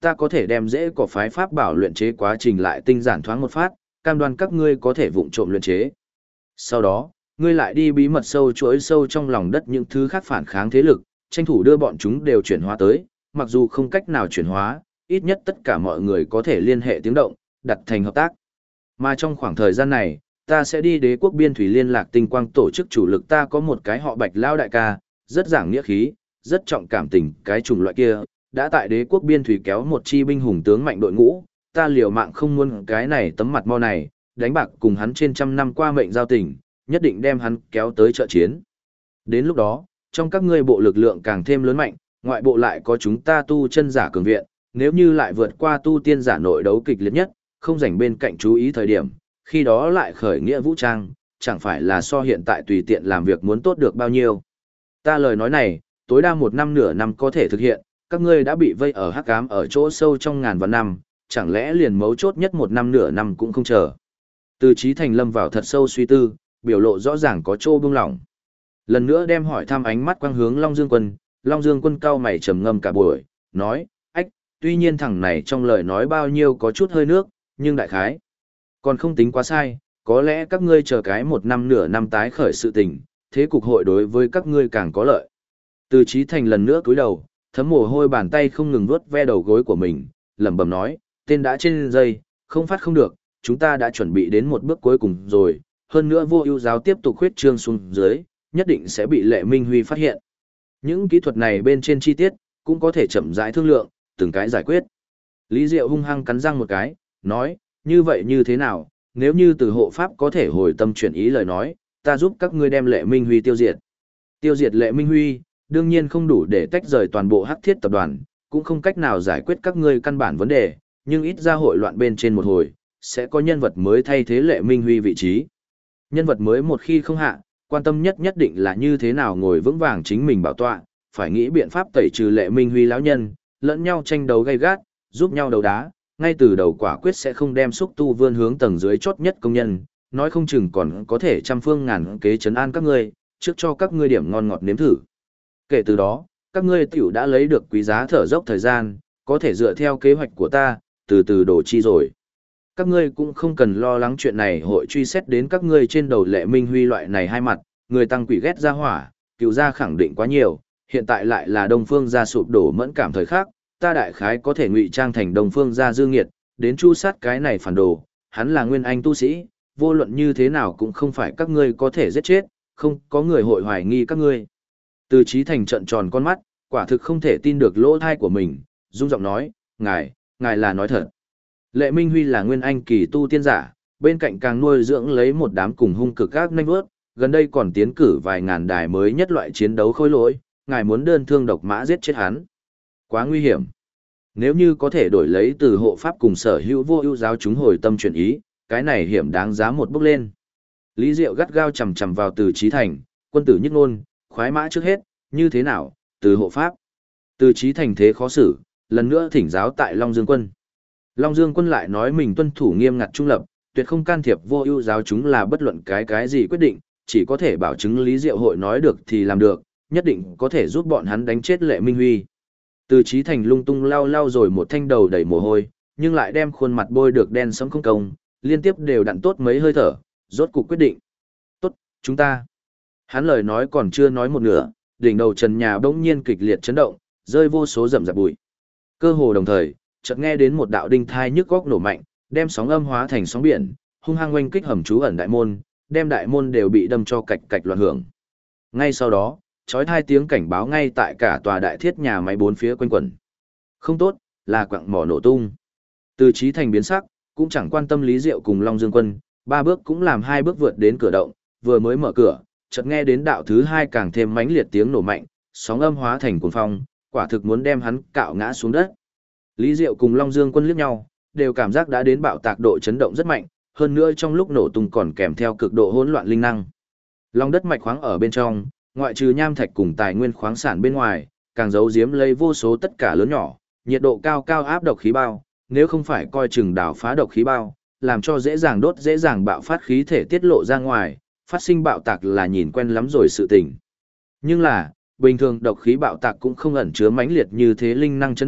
ta có thể đem dễ cỏ phái pháp bảo luyện chế quá trình lại tinh giản thoáng một phát, cam đoan các ngươi có thể vụng trộm luyện chế. Sau đó, ngươi lại đi bí mật sâu chuỗi sâu trong lòng đất những thứ khác phản kháng thế lực, tranh thủ đưa bọn chúng đều chuyển hóa tới, mặc dù không cách nào chuyển hóa, ít nhất tất cả mọi người có thể liên hệ tiếng động, đặt thành hợp tác. Mà trong khoảng thời gian này, ta sẽ đi đế quốc biên thủy liên lạc tinh quang tổ chức chủ lực, ta có một cái họ Bạch lao đại ca, rất giảng nghĩa khí, rất trọng cảm tình, cái chủng loại kia, đã tại đế quốc biên thủy kéo một chi binh hùng tướng mạnh đội ngũ, ta liều mạng không muốn cái này tấm mặt mo này, đánh bạc cùng hắn trên trăm năm qua mệnh giao tình, nhất định đem hắn kéo tới trợ chiến. Đến lúc đó, trong các ngươi bộ lực lượng càng thêm lớn mạnh, ngoại bộ lại có chúng ta tu chân giả cường viện, nếu như lại vượt qua tu tiên giả nội đấu kịch liệt nhất, không dành bên cạnh chú ý thời điểm, khi đó lại khởi nghĩa vũ trang, chẳng phải là so hiện tại tùy tiện làm việc muốn tốt được bao nhiêu. Ta lời nói này, tối đa 1 năm nửa năm có thể thực hiện, các ngươi đã bị vây ở hắc ám ở chỗ sâu trong ngàn vạn năm, chẳng lẽ liền mấu chốt nhất 1 năm nửa năm cũng không chờ. Từ Chí Thành lâm vào thật sâu suy tư, biểu lộ rõ ràng có chỗ buông lỏng. Lần nữa đem hỏi thăm ánh mắt quang hướng Long Dương Quân cau mày trầm ngâm cả buổi, nói, ách, tuy nhiên thằng này trong lời nói bao nhiêu có chút hơi nước, nhưng đại khái còn không tính quá sai, có lẽ các ngươi chờ cái 1 năm nửa năm tái khởi sự tình, thế cục hội đối với các ngươi càng có lợi. Từ Chí Thành lần nữa cúi đầu, thấm mồ hôi bàn tay không ngừng vuốt ve đầu gối của mình, lẩm bẩm nói, tên đã trên dây, không phát không được, chúng ta đã chuẩn bị đến một bước cuối cùng rồi, hơn nữa Vô Ưu giáo tiếp tục khuyết trương xuống dưới, nhất định sẽ bị Lệ Minh Huy phát hiện. Những kỹ thuật này bên trên chi tiết, cũng có thể chậm rãi thương lượng, từng cái giải quyết. Lý Diệu hung hăng cắn răng một cái, nói, như vậy như thế nào, nếu như từ hộ pháp có thể hồi tâm chuyển ý lời nói, ta giúp các ngươi đem Lệ Minh Huy tiêu diệt. Tiêu diệt Lệ Minh Huy, đương nhiên không đủ để tách rời toàn bộ Hắc Thiết tập đoàn, cũng không cách nào giải quyết các ngươi căn bản vấn đề, nhưng ít ra hội loạn bên trên một hồi, sẽ có nhân vật mới thay thế Lệ Minh Huy vị trí. Nhân vật mới một khi không hạ, quan tâm nhất định là như thế nào ngồi vững vàng chính mình bảo tọa, phải nghĩ biện pháp tẩy trừ Lệ Minh Huy lão nhân, lẫn nhau tranh đấu gay gắt, giúp nhau đấu đá, ngay từ đầu quả quyết sẽ không đem xúc tu vươn hướng tầng dưới chót nhất công nhân, nói không chừng còn có thể trăm phương ngàn kế trấn an các ngươi, trước cho các ngươi điểm ngon ngọt nếm thử. Kể từ đó, các ngươi tiểu đã lấy được quý giá thở dốc thời gian, có thể dựa theo kế hoạch của ta, từ từ đổ chi rồi. Các ngươi cũng không cần lo lắng chuyện này hội truy xét đến các ngươi trên đầu Lệ Minh Huy loại này hai mặt, người tăng quỷ ghét ra hỏa, cựu gia khẳng định quá nhiều, hiện tại lại là Đông Phương gia sụp đổ mẫn cảm thời khắc, ta đại khái có thể ngụy trang thành Đông Phương gia dương nghiệt, đến chu sát cái này phản đồ, hắn là nguyên anh tu sĩ, vô luận như thế nào cũng không phải các ngươi có thể giết chết, không có người hội hoài nghi các ngươi. Từ Chí Thành trợn tròn con mắt, quả thực không thể tin được lỗ tai của mình, rung giọng nói, ngài là nói thật. Lệ Minh Huy là nguyên anh kỳ tu tiên giả, bên cạnh càng nuôi dưỡng lấy một đám cùng hung cực các nanh vớt, gần đây còn tiến cử vài ngàn đài mới nhất loại chiến đấu khôi lỗi, ngài muốn đơn thương độc mã giết chết hắn. Quá nguy hiểm. Nếu như có thể đổi lấy từ hộ pháp cùng sở hữu Vô Ưu giáo chúng hồi tâm chuyển ý, cái này hiểm đáng giá một bước lên. Lý Diệu gắt gao chầm chầm vào Từ Chí Thành, quân tử nhất ngôn, khoái mã trước hết, như thế nào, từ hộ pháp. Từ Chí Thành thế khó xử, lần nữa thỉnh giáo tại Long Dương Quân. Long Dương Quân lại nói mình tuân thủ nghiêm ngặt trung lập, tuyệt không can thiệp Vô Ưu giáo chúng là bất luận cái gì quyết định, chỉ có thể bảo chứng Lý Diệu hội nói được thì làm được, nhất định có thể giúp bọn hắn đánh chết Lệ Minh Huy. Từ Chí Thành lung tung lau rồi một thanh đầu đầy mồ hôi, nhưng lại đem khuôn mặt bôi được đen sẫm không công, liên tiếp đều đặn tốt mấy hơi thở, rốt cục quyết định. Tốt, chúng ta. Hắn lời nói còn chưa nói một nửa, đỉnh đầu trần nhà bỗng nhiên kịch liệt chấn động, rơi vô số rậm rạp bụi. Cơ hồ đồng thời, chợt nghe đến một đạo đinh thai nhức góc nổ mạnh, đem sóng âm hóa thành sóng biển, hung hăng oanh kích hầm trú ẩn đại môn, đem đại môn đều bị đâm cho cạch cạch loạn hưởng. Ngay sau đó, chói tai tiếng cảnh báo ngay tại cả tòa đại thiết nhà máy bốn phía quanh quẩn. Không tốt, là quặng mỏ nổ tung. Từ Chí Thành biến sắc, cũng chẳng quan tâm Lý Diệu cùng Long Dương Quân, 3 bước cũng làm 2 bước vượt đến cửa động, vừa mới mở cửa, chợt nghe đến đạo thứ 2 càng thêm mãnh liệt tiếng nổ mạnh, sóng âm hóa thành cuồng phong, quả thực muốn đem hắn cạo ngã xuống đất. Lý Diệu cùng Long Dương Quân liếc nhau, đều cảm giác đã đến bạo tạc độ chấn động rất mạnh, hơn nữa trong lúc nổ tung còn kèm theo cực độ hỗn loạn linh năng. Lòng đất mạch khoáng ở bên trong, ngoại trừ nham thạch cùng tài nguyên khoáng sản bên ngoài, càng giấu giếm lấy vô số tất cả lớn nhỏ, nhiệt độ cao cao áp độc khí bao, nếu không phải coi chừng đảo phá độc khí bao, làm cho dễ dàng đốt dễ dàng bạo phát khí thể tiết lộ ra ngoài, phát sinh bạo tạc là nhìn quen lắm rồi sự tình. Nhưng là, bình thường độc khí bạo tạc cũng không ẩn chứa mãnh liệt như thế linh năng chấn động,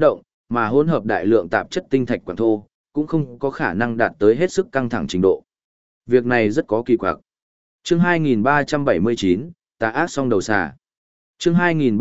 mà hỗn hợp đại lượng tạp chất tinh thạch quặng thô, cũng không có khả năng đạt tới hết sức căng thẳng trình độ. Việc này rất có kỳ quặc. Chương 2379, tà ác song đầu xà. Chương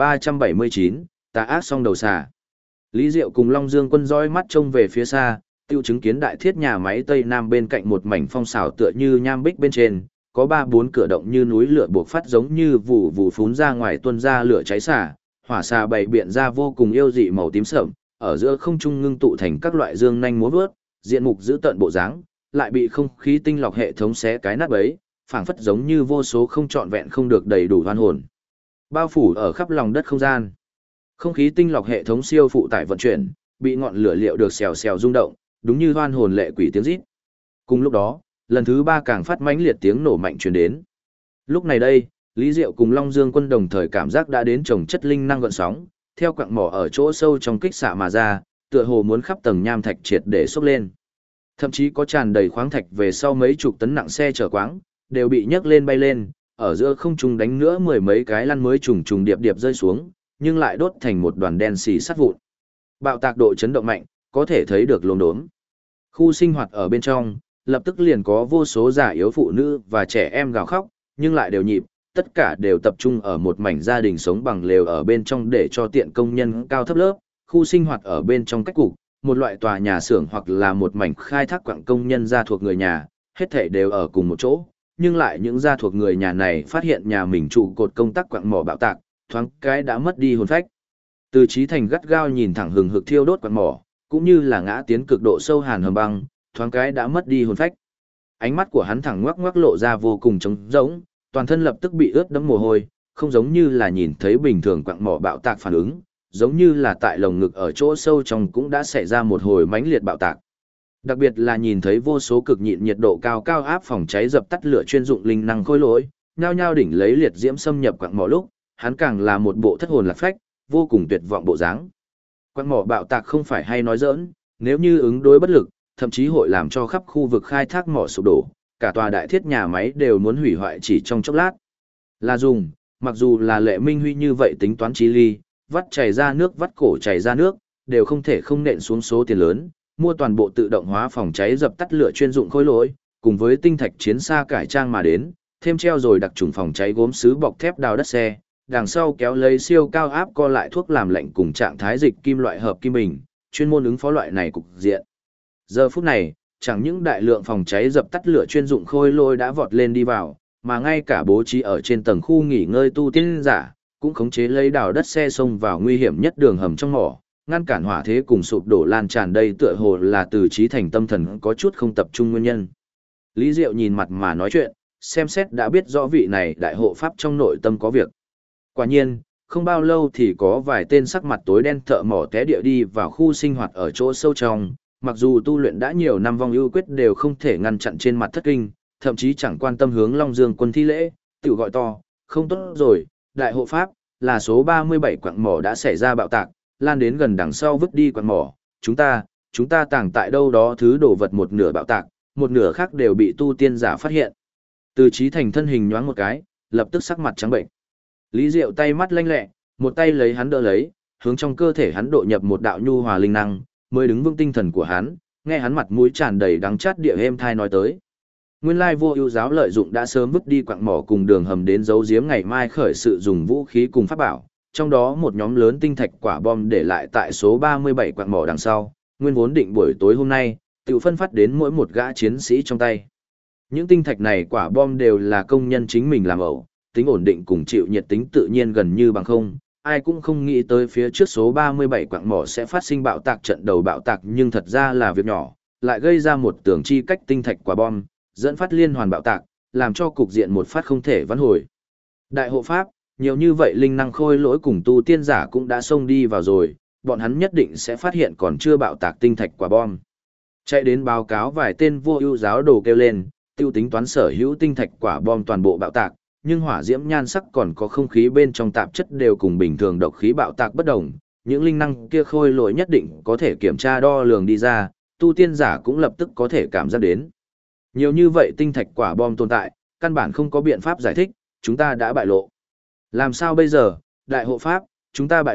2379, tà ác song đầu xà. Lý Diệu cùng Long Dương Quân dõi mắt trông về phía xa, tiêu chứng kiến đại thiết nhà máy Tây Nam bên cạnh một mảnh phong xào tựa như nham bích bên trên, có 3-4 cửa động như núi lửa buộc phát giống như vụ vụ phún ra ngoài tuôn ra lửa cháy xả, hỏa xà bày biện ra vô cùng yêu dị màu tím sẫm, ở giữa không trung ngưng tụ thành các loại dương nhanh múa vớt, diện mục giữ tợn bộ dáng, lại bị không khí tinh lọc hệ thống xé cái nát bấy, phảng phất giống như vô số không trọn vẹn không được đầy đủ hoan hồn. Bao phủ ở khắp lòng đất không gian. Không khí tinh lọc hệ thống siêu phụ tải vận chuyển, bị ngọn lửa liệu được xèo xèo rung động, đúng như hoan hồn lệ quỷ tiếng rít. Cùng lúc đó, lần thứ 3 càng phát mãnh liệt tiếng nổ mạnh truyền đến. Lúc này đây, Lý Diệu cùng Long Dương Quân đồng thời cảm giác đã đến chồng chất linh năng gợn sóng, theo quặng mỏ ở chỗ sâu trong kích xạ mà ra, tựa hồ muốn khắp tầng nham thạch triệt để xốc lên. Thậm chí có tràn đầy khoáng thạch về sau mấy chục tấn nặng xe chở quáng, đều bị nhấc lên bay lên, ở giữa không trung đánh nữa mười mấy cái lăn mới trùng trùng điệp điệp rơi xuống, nhưng lại đốt thành một đoàn đen xì sắt vụn. Bạo tạc độ chấn động mạnh, có thể thấy được lồn đốm. Khu sinh hoạt ở bên trong, lập tức liền có vô số già yếu phụ nữ và trẻ em gào khóc, nhưng lại đều nhịp, tất cả đều tập trung ở một mảnh gia đình sống bằng lều ở bên trong để cho tiện công nhân cao thấp lớp, khu sinh hoạt ở bên trong cách cục, một loại tòa nhà xưởng hoặc là một mảnh khai thác quặng công nhân gia thuộc người nhà, hết thảy đều ở cùng một chỗ, nhưng lại những gia thuộc người nhà này phát hiện nhà mình trụ cột công tác quặng mỏ bạo tạc, thoáng cái đã mất đi hồn phách. Từ Chí Thành gắt gao nhìn thẳng hừng hực thiêu đốt quặng mỏ, cũng như là ngã tiến cực độ sâu hàn hầm băng, thoáng cái đã mất đi hồn phách. Ánh mắt của hắn thẳng ngoắc ngoắc lộ ra vô cùng trống rỗng, toàn thân lập tức bị ướt đẫm mồ hôi, không giống như là nhìn thấy bình thường quặng mỏ bạo tạc phản ứng, giống như là tại lồng ngực ở chỗ sâu trong cũng đã xảy ra một hồi mãnh liệt bạo tạc. Đặc biệt là nhìn thấy vô số cực nhịn nhiệt độ cao cao áp phòng cháy dập tắt lửa chuyên dụng linh năng khôi lỗi, nhao nhao đỉnh lấy liệt diễm xâm nhập quặng mỏ lúc, hắn càng là một bộ thất hồn lạc phách, vô cùng tuyệt vọng bộ dáng. Quặng mỏ bạo tạc không phải hay nói giỡn, nếu như ứng đối bất lực, thậm chí hội làm cho khắp khu vực khai thác mỏ sụp đổ, cả tòa đại thiết nhà máy đều muốn hủy hoại chỉ trong chốc lát. Là dùng, mặc dù là Lệ Minh Huy như vậy tính toán trí ly, vắt chảy ra nước vắt cổ chảy ra nước, đều không thể không nện xuống số tiền lớn, mua toàn bộ tự động hóa phòng cháy dập tắt lửa chuyên dụng khối lỗi, cùng với tinh thạch chiến xa cải trang mà đến, thêm treo rồi đặc trùng phòng cháy gốm sứ bọc thép đào đất xe, đằng sau kéo lấy siêu cao áp co lại thuốc làm lạnh cùng trạng thái dịch kim loại hợp kim bình, chuyên môn ứng phó loại này cục diện. Giờ phút này, chẳng những đại lượng phòng cháy dập tắt lửa chuyên dụng khôi lỗi đã vọt lên đi vào, mà ngay cả bố trí ở trên tầng khu nghỉ ngơi tu tiên giả, cũng khống chế lấy đào đất xe xông vào nguy hiểm nhất đường hầm trong mỏ, ngăn cản hỏa thế cùng sụp đổ lan tràn đây tựa hồ là từ Chí Thành tâm thần có chút không tập trung nguyên nhân. Lý Diệu nhìn mặt mà nói chuyện, xem xét đã biết rõ vị này đại hộ pháp trong nội tâm có việc. Quả nhiên, không bao lâu thì có vài tên sắc mặt tối đen thợ mỏ té địa đi vào khu sinh hoạt ở chỗ sâu trong, mặc dù tu luyện đã nhiều năm vong ưu quyết đều không thể ngăn chặn trên mặt thất kinh, thậm chí chẳng quan tâm hướng Long Dương Quân thi lễ, tự gọi to, không tốt rồi, đại hộ pháp, là số 37 quặng mỏ đã xảy ra bạo tạc, lan đến gần đằng sau vứt đi quặng mỏ, chúng ta tàng tại đâu đó thứ đồ vật một nửa bạo tạc, một nửa khác đều bị tu tiên giả phát hiện. Từ Chí Thành thân hình nhoáng một cái, lập tức sắc mặt trắng bệnh. Lý Diệu tay mắt lanh lẹ, một tay lấy hắn đỡ lấy, hướng trong cơ thể hắn độ nhập một đạo nhu hòa linh năng, mới đứng vững tinh thần của hắn, nghe hắn mặt mũi tràn đầy đắng chát địa êm thai nói tới. Nguyên lai Vô Ưu giáo lợi dụng đã sớm vứt đi quặng mỏ cùng đường hầm đến giấu giếm ngày mai khởi sự dùng vũ khí cùng pháp bảo, trong đó một nhóm lớn tinh thạch quả bom để lại tại số 37 quặng mỏ đằng sau, nguyên vốn định buổi tối hôm nay, tự phân phát đến mỗi một gã chiến sĩ trong tay. Những tinh thạch này quả bom đều là công nhân chính mình làm ẩu, tính ổn định cùng chịu nhiệt tính tự nhiên gần như bằng không, ai cũng không nghĩ tới phía trước số 37 quặng mỏ sẽ phát sinh bạo tạc trận đầu bạo tạc nhưng thật ra là việc nhỏ, lại gây ra một tường chi cách tinh thạch quả bom, dẫn phát liên hoàn bạo tạc, làm cho cục diện một phát không thể vãn hồi. Đại hộ pháp, nhiều như vậy linh năng khôi lỗi cùng tu tiên giả cũng đã xông đi vào rồi, bọn hắn nhất định sẽ phát hiện còn chưa bạo tạc tinh thạch quả bom. Chạy đến báo cáo vài tên Vô Ưu giáo đồ kêu lên, tiêu tính toán sở hữu tinh thạch quả bom toàn bộ bạo tạc, nhưng hỏa diễm nhan sắc còn có không khí bên trong tạp chất đều cùng bình thường độc khí bạo tạc bất đồng, những linh năng kia khôi lỗi nhất định có thể kiểm tra đo lường đi ra, tu tiên giả cũng lập tức có thể cảm giác đến. Nhiều như vậy tinh thạch quả bom tồn tại, căn bản không có biện pháp giải thích, chúng ta đã bại lộ. Làm sao bây giờ, đại hộ pháp, chúng ta bại lộ,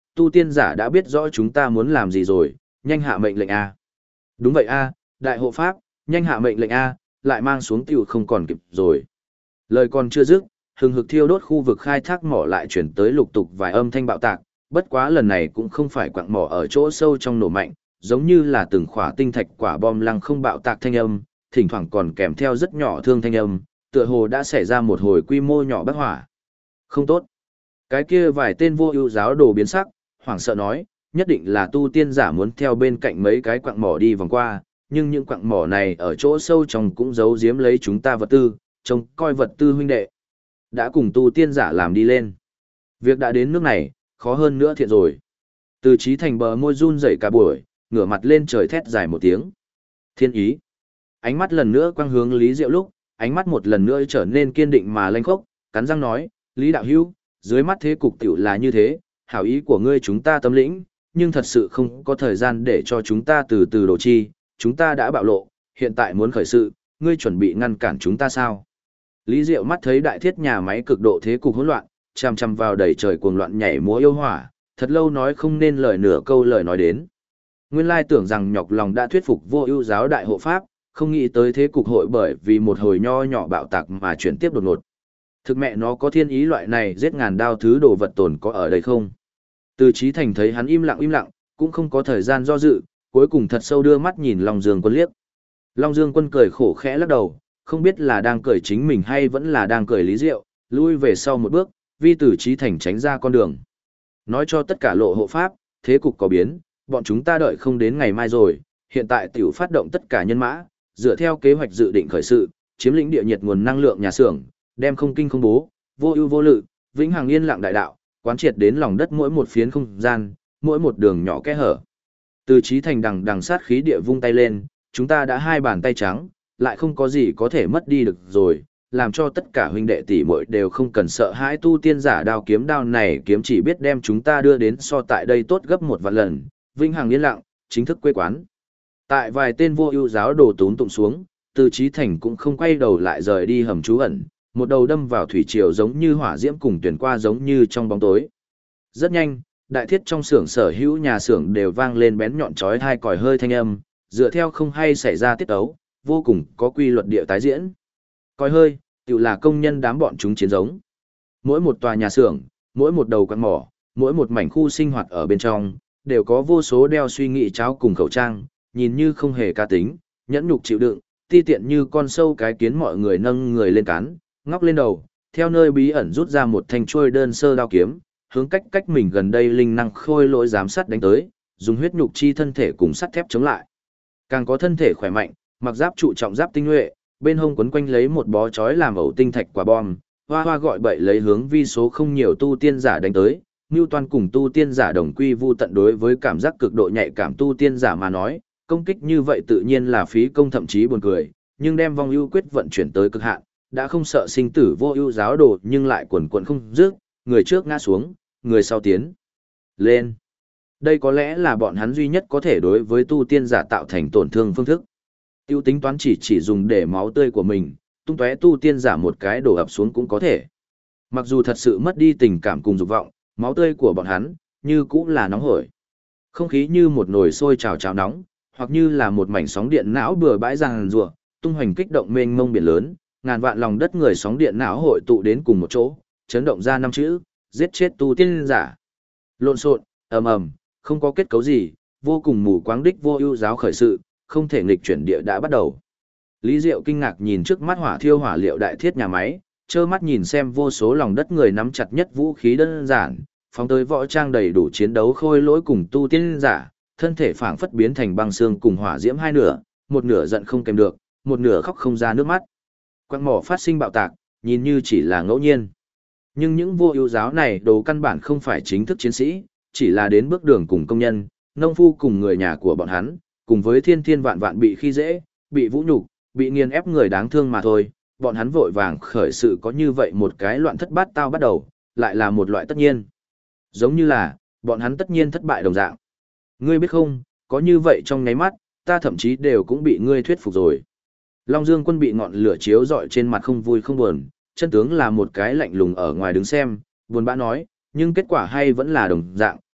tu tiên giả đã biết rõ chúng ta muốn làm gì rồi, nhanh hạ mệnh lệnh A. Đúng vậy A, đại hộ pháp, nhanh hạ mệnh lệnh A, lại mang xuống tiểu không còn kịp rồi. Lời còn chưa dứt, hừng hực thiêu đốt khu vực khai thác mỏ lại chuyển tới lục tục vài âm thanh bạo tạc, bất quá lần này cũng không phải quặng mỏ ở chỗ sâu trong nổ mạnh, giống như là từng khỏa tinh thạch quả bom lăng không bạo tạc thanh âm, thỉnh thoảng còn kèm theo rất nhỏ thương thanh âm, tựa hồ đã xảy ra một hồi quy mô nhỏ bất hỏa. Không tốt. Cái kia vài tên vô ưu giáo đồ biến sắc, hoảng sợ nói, nhất định là tu tiên giả muốn theo bên cạnh mấy cái quặng mỏ đi vòng qua, nhưng những quặng mỏ này ở chỗ sâu trong cũng giấu giếm lấy chúng ta vật tư, trông coi vật tư huynh đệ. Đã cùng tu tiên giả làm đi lên. Việc đã đến nước này, khó hơn nữa thiện rồi. Từ Chí Thành bờ môi run rẩy cả buổi, ngửa mặt lên trời thét dài một tiếng. Thiên ý. Ánh mắt lần nữa quang hướng Lý Diệu lúc, ánh mắt một lần nữa trở nên kiên định mà lanh khốc, cắn răng nói, Lý Đạo Hữu, dưới mắt thế cục tiểu là như thế, hảo ý của ngươi chúng ta tâm lĩnh, nhưng thật sự không có thời gian để cho chúng ta từ từ đổ chi, chúng ta đã bạo lộ, hiện tại muốn khởi sự, ngươi chuẩn bị ngăn cản chúng ta sao? Lý Diệu mắt thấy đại thiết nhà máy cực độ thế cục hỗn loạn, chằm chằm vào đầy trời cuồng loạn nhảy múa yêu hỏa, thật lâu nói không nên lời nửa câu lời nói đến. Nguyên lai tưởng rằng nhọc lòng đã thuyết phục vô ưu giáo đại hộ pháp, không nghĩ tới thế cục hội bởi vì một hồi nho nhỏ bạo tạc mà chuyển tiếp đột ngột. Thực mẹ nó có thiên ý loại này giết ngàn đao thứ đồ vật tồn có ở đây không? Từ Chí Thành thấy hắn im lặng, cũng không có thời gian do dự, cuối cùng thật sâu đưa mắt nhìn Long Dương Quân liếc. Long Dương Quân cười khổ khẽ lắc đầu, không biết là đang cười chính mình hay vẫn là đang cười Lý Diệu, lui về sau một bước, vi Từ Chí Thành tránh ra con đường. Nói cho tất cả lộ hộ pháp, thế cục có biến, bọn chúng ta đợi không đến ngày mai rồi, hiện tại tiểu phát động tất cả nhân mã, dựa theo kế hoạch dự định khởi sự, chiếm lĩnh địa nhiệt nguồn năng lượng nhà xưởng, đem không kinh không bố, vô ưu vô lự, vĩnh hằng yên lặng đại đạo, quán triệt đến lòng đất mỗi một phiến không gian, mỗi một đường nhỏ kẽ hở. Từ Chí Thành đằng sát khí địa vung tay lên, chúng ta đã hai bàn tay trắng, lại không có gì có thể mất đi được rồi, làm cho tất cả huynh đệ tỷ muội đều không cần sợ hãi tu tiên giả đao này kiếm chỉ biết đem chúng ta đưa đến so tại đây tốt gấp một vạn lần, vĩnh hằng yên lặng, chính thức quê quán. Tại vài tên vô ưu giáo đồ tún tụng xuống, Từ Chí Thành cũng không quay đầu lại rời đi hầm trú ẩn, một đầu đâm vào thủy triều giống như hỏa diễm cùng tuyển qua giống như trong bóng tối. Rất nhanh, đại thiết trong xưởng sở hữu nhà xưởng đều vang lên bén nhọn chói tai còi hơi thanh âm, dựa theo không hay xảy ra tiết ấu, vô cùng có quy luật địa tái diễn. Còi hơi, tự là công nhân đám bọn chúng chiến giống. Mỗi một tòa nhà xưởng, mỗi một đầu quặng mỏ, mỗi một mảnh khu sinh hoạt ở bên trong, đều có vô số đeo suy nghĩ cháo cùng khẩu trang, nhìn như không hề ca tính, nhẫn nhục chịu đựng, ti tiện như con sâu cái kiến mọi người nâng người lên cán, ngóc lên đầu, theo nơi bí ẩn rút ra một thanh chuôi đơn sơ đao kiếm, hướng cách mình gần đây linh năng khôi lỗi giám sát đánh tới, dùng huyết nhục chi thân thể cùng sắt thép chống lại. Càng có thân thể khỏe mạnh, mặc giáp trụ trọng giáp tinh nhuệ, bên hông quấn quanh lấy một bó chói làm ẩu tinh thạch quả bom, hoa hoa gọi bậy lấy hướng vi số không nhiều tu tiên giả đánh tới. Newton cùng tu tiên giả đồng quy vu tận đối với cảm giác cực độ nhạy cảm tu tiên giả mà nói, công kích như vậy tự nhiên là phí công thậm chí buồn cười, nhưng đem vong ưu quyết vận chuyển tới cực hạn, đã không sợ sinh tử vô ưu giáo đồ nhưng lại quần quần không dứt, người trước ngã xuống, người sau tiến lên. Đây có lẽ là bọn hắn duy nhất có thể đối với tu tiên giả tạo thành tổn thương phương thức. Tiêu tính toán chỉ dùng để máu tươi của mình, tung tóe tu tiên giả một cái đổ ập xuống cũng có thể. Mặc dù thật sự mất đi tình cảm cùng dục vọng, máu tươi của bọn hắn như cũng là nóng hổi. Không khí như một nồi sôi trào trào nóng, hoặc như là một mảnh sóng điện não bừa bãi giằng giụa, tung hoành kích động mênh mông biển lớn, ngàn vạn lòng đất người sóng điện não hội tụ đến cùng một chỗ, chấn động ra năm chữ, giết chết tu tiên giả. Lộn xộn, ầm ầm, không có kết cấu gì, vô cùng mù quáng đích vô ưu giáo khởi sự, không thể nghịch chuyển địa đã bắt đầu. Lý Diệu kinh ngạc nhìn trước mắt hỏa thiêu hỏa liệu đại thiết nhà máy, trơ mắt nhìn xem vô số lòng đất người nắm chặt nhất vũ khí đơn giản, phóng tới võ trang đầy đủ chiến đấu khôi lỗi cùng tu tiên giả, thân thể phảng phất biến thành băng xương cùng hỏa diễm hai nửa, một nửa giận không kèm được, một nửa khóc không ra nước mắt. Quang mỏ phát sinh bạo tạc, nhìn như chỉ là ngẫu nhiên. Nhưng những vô ưu giáo này đồ căn bản không phải chính thức chiến sĩ, chỉ là đến bước đường cùng công nhân, nông phu cùng người nhà của bọn hắn, cùng với thiên thiên vạn vạn bị khi dễ, bị vũ nhục, bị nghiền ép người đáng thương mà thôi. Bọn hắn vội vàng khởi sự có như vậy một cái loạn thất bát tao bắt đầu, lại là một loại tất nhiên. Giống như là, bọn hắn tất nhiên thất bại đồng dạng. Ngươi biết không, có như vậy trong nháy mắt, ta thậm chí đều cũng bị ngươi thuyết phục rồi. Long Dương Quân bị ngọn lửa chiếu rọi trên mặt không vui không buồn, chân tướng là một cái lạnh lùng ở ngoài đứng xem, buồn bã nói, nhưng kết quả hay vẫn là đồng dạng,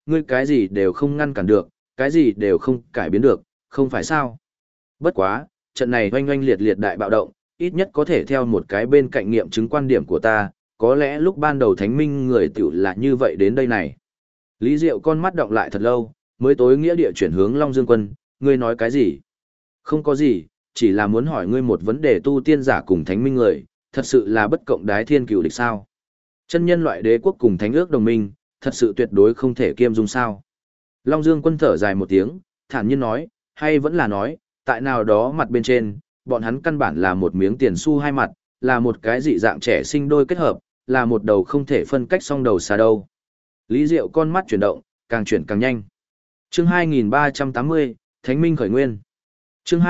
ngươi cái gì đều không ngăn cản được, cái gì đều không cải biến được, không phải sao? Bất quá, trận này oanh oanh liệt liệt đại bạo động, ít nhất có thể theo một cái bên cạnh nghiệm chứng quan điểm của ta, có lẽ lúc ban đầu thánh minh người tiểu là như vậy đến đây này. Lý Diệu con mắt đọng lại thật lâu, mới tối nghĩa địa chuyển hướng Long Dương Quân, ngươi nói cái gì? Không có gì, chỉ là muốn hỏi ngươi một vấn đề tu tiên giả cùng thánh minh người, thật sự là bất cộng đái thiên cửu địch sao? Chân nhân loại đế quốc cùng thánh ước đồng minh, thật sự tuyệt đối không thể kiêm dung sao? Long Dương Quân thở dài một tiếng, thản nhiên nói, hay vẫn là nói, tại nào đó mặt bên trên, bọn hắn căn bản là một miếng tiền xu hai mặt, là một cái dị dạng trẻ sinh đôi kết hợp, là một đầu không thể phân cách song đầu xa đâu. Lý Diệu con mắt chuyển động, càng chuyển càng nhanh. Chương 2380, Thánh Minh khởi nguyên. Chương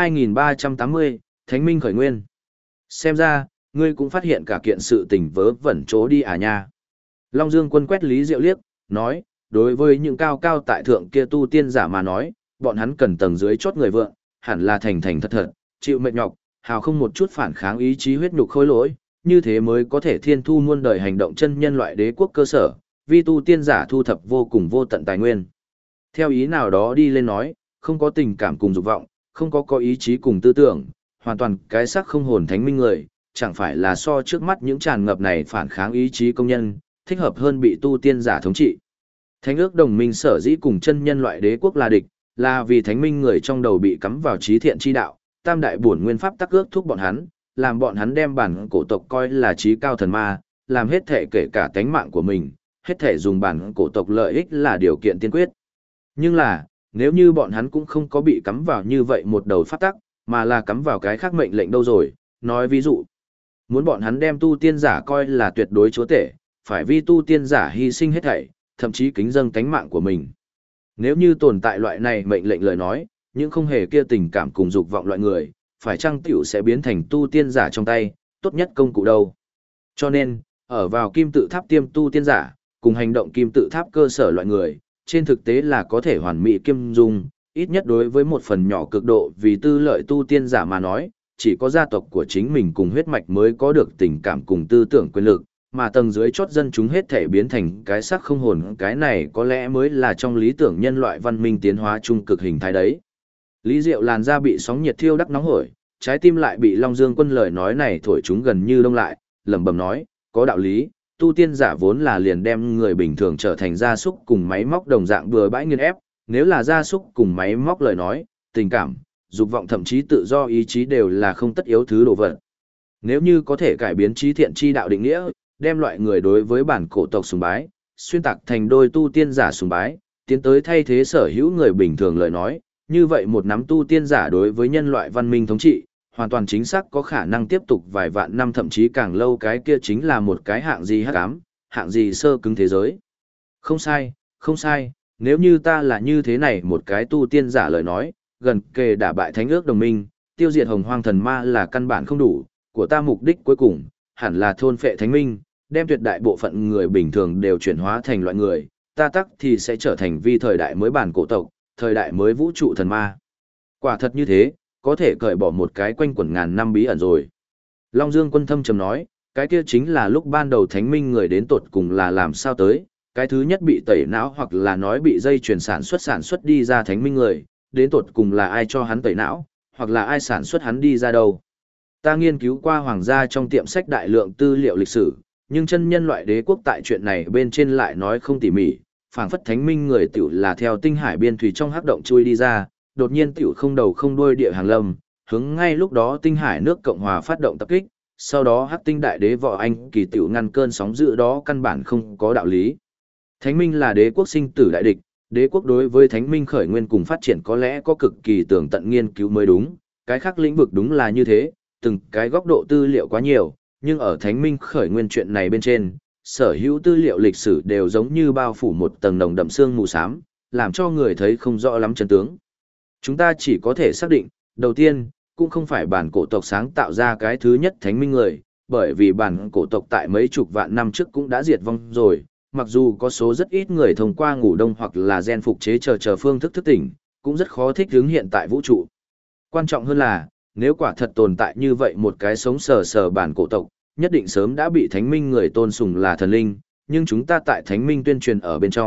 2380, Thánh Minh khởi nguyên. Xem ra, ngươi cũng phát hiện cả kiện sự tình vớ vẩn chỗ đi à nha. Long Dương Quân quét Lý Diệu liếc, nói, đối với những cao cao tại thượng kia tu tiên giả mà nói, bọn hắn cần tầng dưới chốt người vượng, hẳn là thành thành thật thật, chịu mệt nhọc, hào không một chút phản kháng ý chí huyết nhục khôi lỗi, như thế mới có thể thiên thu muôn đời hành động chân nhân loại đế quốc cơ sở, vi tu tiên giả thu thập vô cùng vô tận tài nguyên. Theo ý nào đó đi lên nói, không có tình cảm cùng dục vọng, không có ý chí cùng tư tưởng, hoàn toàn cái xác không hồn thánh minh người, chẳng phải là so trước mắt những tràn ngập này phản kháng ý chí công nhân, thích hợp hơn bị tu tiên giả thống trị. Thánh ước đồng minh sở dĩ cùng chân nhân loại đế quốc là địch, là vì thánh minh người trong đầu bị cắm vào trí thiện chi đạo, tam đại bổn nguyên pháp tắc ước thúc bọn hắn, làm bọn hắn đem bản cổ tộc coi là trí cao thần ma, làm hết thể kể cả tánh mạng của mình, hết thể dùng bản cổ tộc lợi ích là điều kiện tiên quyết. Nhưng là, nếu như bọn hắn cũng không có bị cắm vào như vậy một đầu pháp tắc, mà là cắm vào cái khác mệnh lệnh đâu rồi, nói ví dụ, muốn bọn hắn đem tu tiên giả coi là tuyệt đối chúa tể, phải vì tu tiên giả hy sinh hết thảy, thậm chí kính dâng tánh mạng của mình. Nếu như tồn tại loại này mệnh lệnh lời nói, những không hề kia tình cảm cùng dục vọng loại người, phải chăng tiểu sẽ biến thành tu tiên giả trong tay, tốt nhất công cụ đâu. Cho nên, ở vào kim tự tháp tiêm tu tiên giả, cùng hành động kim tự tháp cơ sở loại người, trên thực tế là có thể hoàn mỹ kiêm dung, ít nhất đối với một phần nhỏ cực độ vì tư lợi tu tiên giả mà nói, chỉ có gia tộc của chính mình cùng huyết mạch mới có được tình cảm cùng tư tưởng quyền lực, mà tầng dưới chót dân chúng hết thể biến thành cái xác không hồn, cái này có lẽ mới là trong lý tưởng nhân loại văn minh tiến hóa trung cực hình thái đấy. Lý Diệu làn da bị sóng nhiệt thiêu đắc nóng hổi, trái tim lại bị Long Dương Quân lời nói này thổi chúng gần như đông lại, lẩm bẩm nói, có đạo lý, tu tiên giả vốn là liền đem người bình thường trở thành gia súc cùng máy móc đồng dạng bừa bãi nghiền ép, nếu là gia súc cùng máy móc lời nói, tình cảm, dục vọng thậm chí tự do ý chí đều là không tất yếu thứ đồ vật. Nếu như có thể cải biến trí thiện chi đạo định nghĩa, đem loại người đối với bản cổ tộc sùng bái, xuyên tạc thành đôi tu tiên giả sùng bái, tiến tới thay thế sở hữu người bình thường lời nói, như vậy một nắm tu tiên giả đối với nhân loại văn minh thống trị, hoàn toàn chính xác có khả năng tiếp tục vài vạn năm thậm chí càng lâu, cái kia chính là một cái hạng gì hắc ám, hạng gì sơ cứng thế giới. Không sai, không sai, nếu như ta là như thế này một cái tu tiên giả lời nói, gần kề đả bại thánh ước đồng minh, tiêu diệt hồng hoang thần ma là căn bản không đủ, của ta mục đích cuối cùng, hẳn là thôn phệ thánh minh, đem tuyệt đại bộ phận người bình thường đều chuyển hóa thành loại người, ta tắc thì sẽ trở thành vi thời đại mới bản cổ tộc, thời đại mới vũ trụ thần ma. Quả thật như thế, có thể cởi bỏ một cái quanh quẩn ngàn năm bí ẩn rồi. Long Dương Quân thâm trầm nói, cái kia chính là lúc ban đầu thánh minh người đến tột cùng là làm sao tới, cái thứ nhất bị tẩy não hoặc là nói bị dây chuyển sản xuất đi ra thánh minh người, đến tột cùng là ai cho hắn tẩy não, hoặc là ai sản xuất hắn đi ra đâu. Ta nghiên cứu qua hoàng gia trong tiệm sách đại lượng tư liệu lịch sử, nhưng chân nhân loại đế quốc tại chuyện này bên trên lại nói không tỉ mỉ, phảng phất thánh minh người tiểu là theo tinh hải biên thủy trong hắc động chui đi ra, đột nhiên tiểu không đầu không đuôi địa hàng lâm, hướng ngay lúc đó tinh hải nước Cộng hòa phát động tập kích, sau đó hắc tinh đại đế võ anh kỳ tiểu ngăn cơn sóng dữ đó căn bản không có đạo lý. Thánh minh là đế quốc sinh tử đại địch, đế quốc đối với thánh minh khởi nguyên cùng phát triển có lẽ có cực kỳ tường tận nghiên cứu mới đúng, cái khác lĩnh vực đúng là như thế, từng cái góc độ tư liệu quá nhiều, nhưng ở thánh minh khởi nguyên chuyện này bên trên, sở hữu tư liệu lịch sử đều giống như bao phủ một tầng nồng đậm sương mù xám, làm cho người thấy không rõ lắm chân tướng. Chúng ta chỉ có thể xác định, đầu tiên, cũng không phải bản cổ tộc sáng tạo ra cái thứ nhất thánh minh người, bởi vì bản cổ tộc tại mấy chục vạn năm trước cũng đã diệt vong rồi, mặc dù có số rất ít người thông qua ngủ đông hoặc là gen phục chế chờ phương thức thức tỉnh, cũng rất khó thích ứng hiện tại vũ trụ. Quan trọng hơn là, nếu quả thật tồn tại như vậy một cái sống sờ sờ bản cổ tộc, nhất định sớm đã bị thánh minh người tôn sùng là thần linh, nhưng chúng ta tại thánh minh tuyên truyền ở bên trong,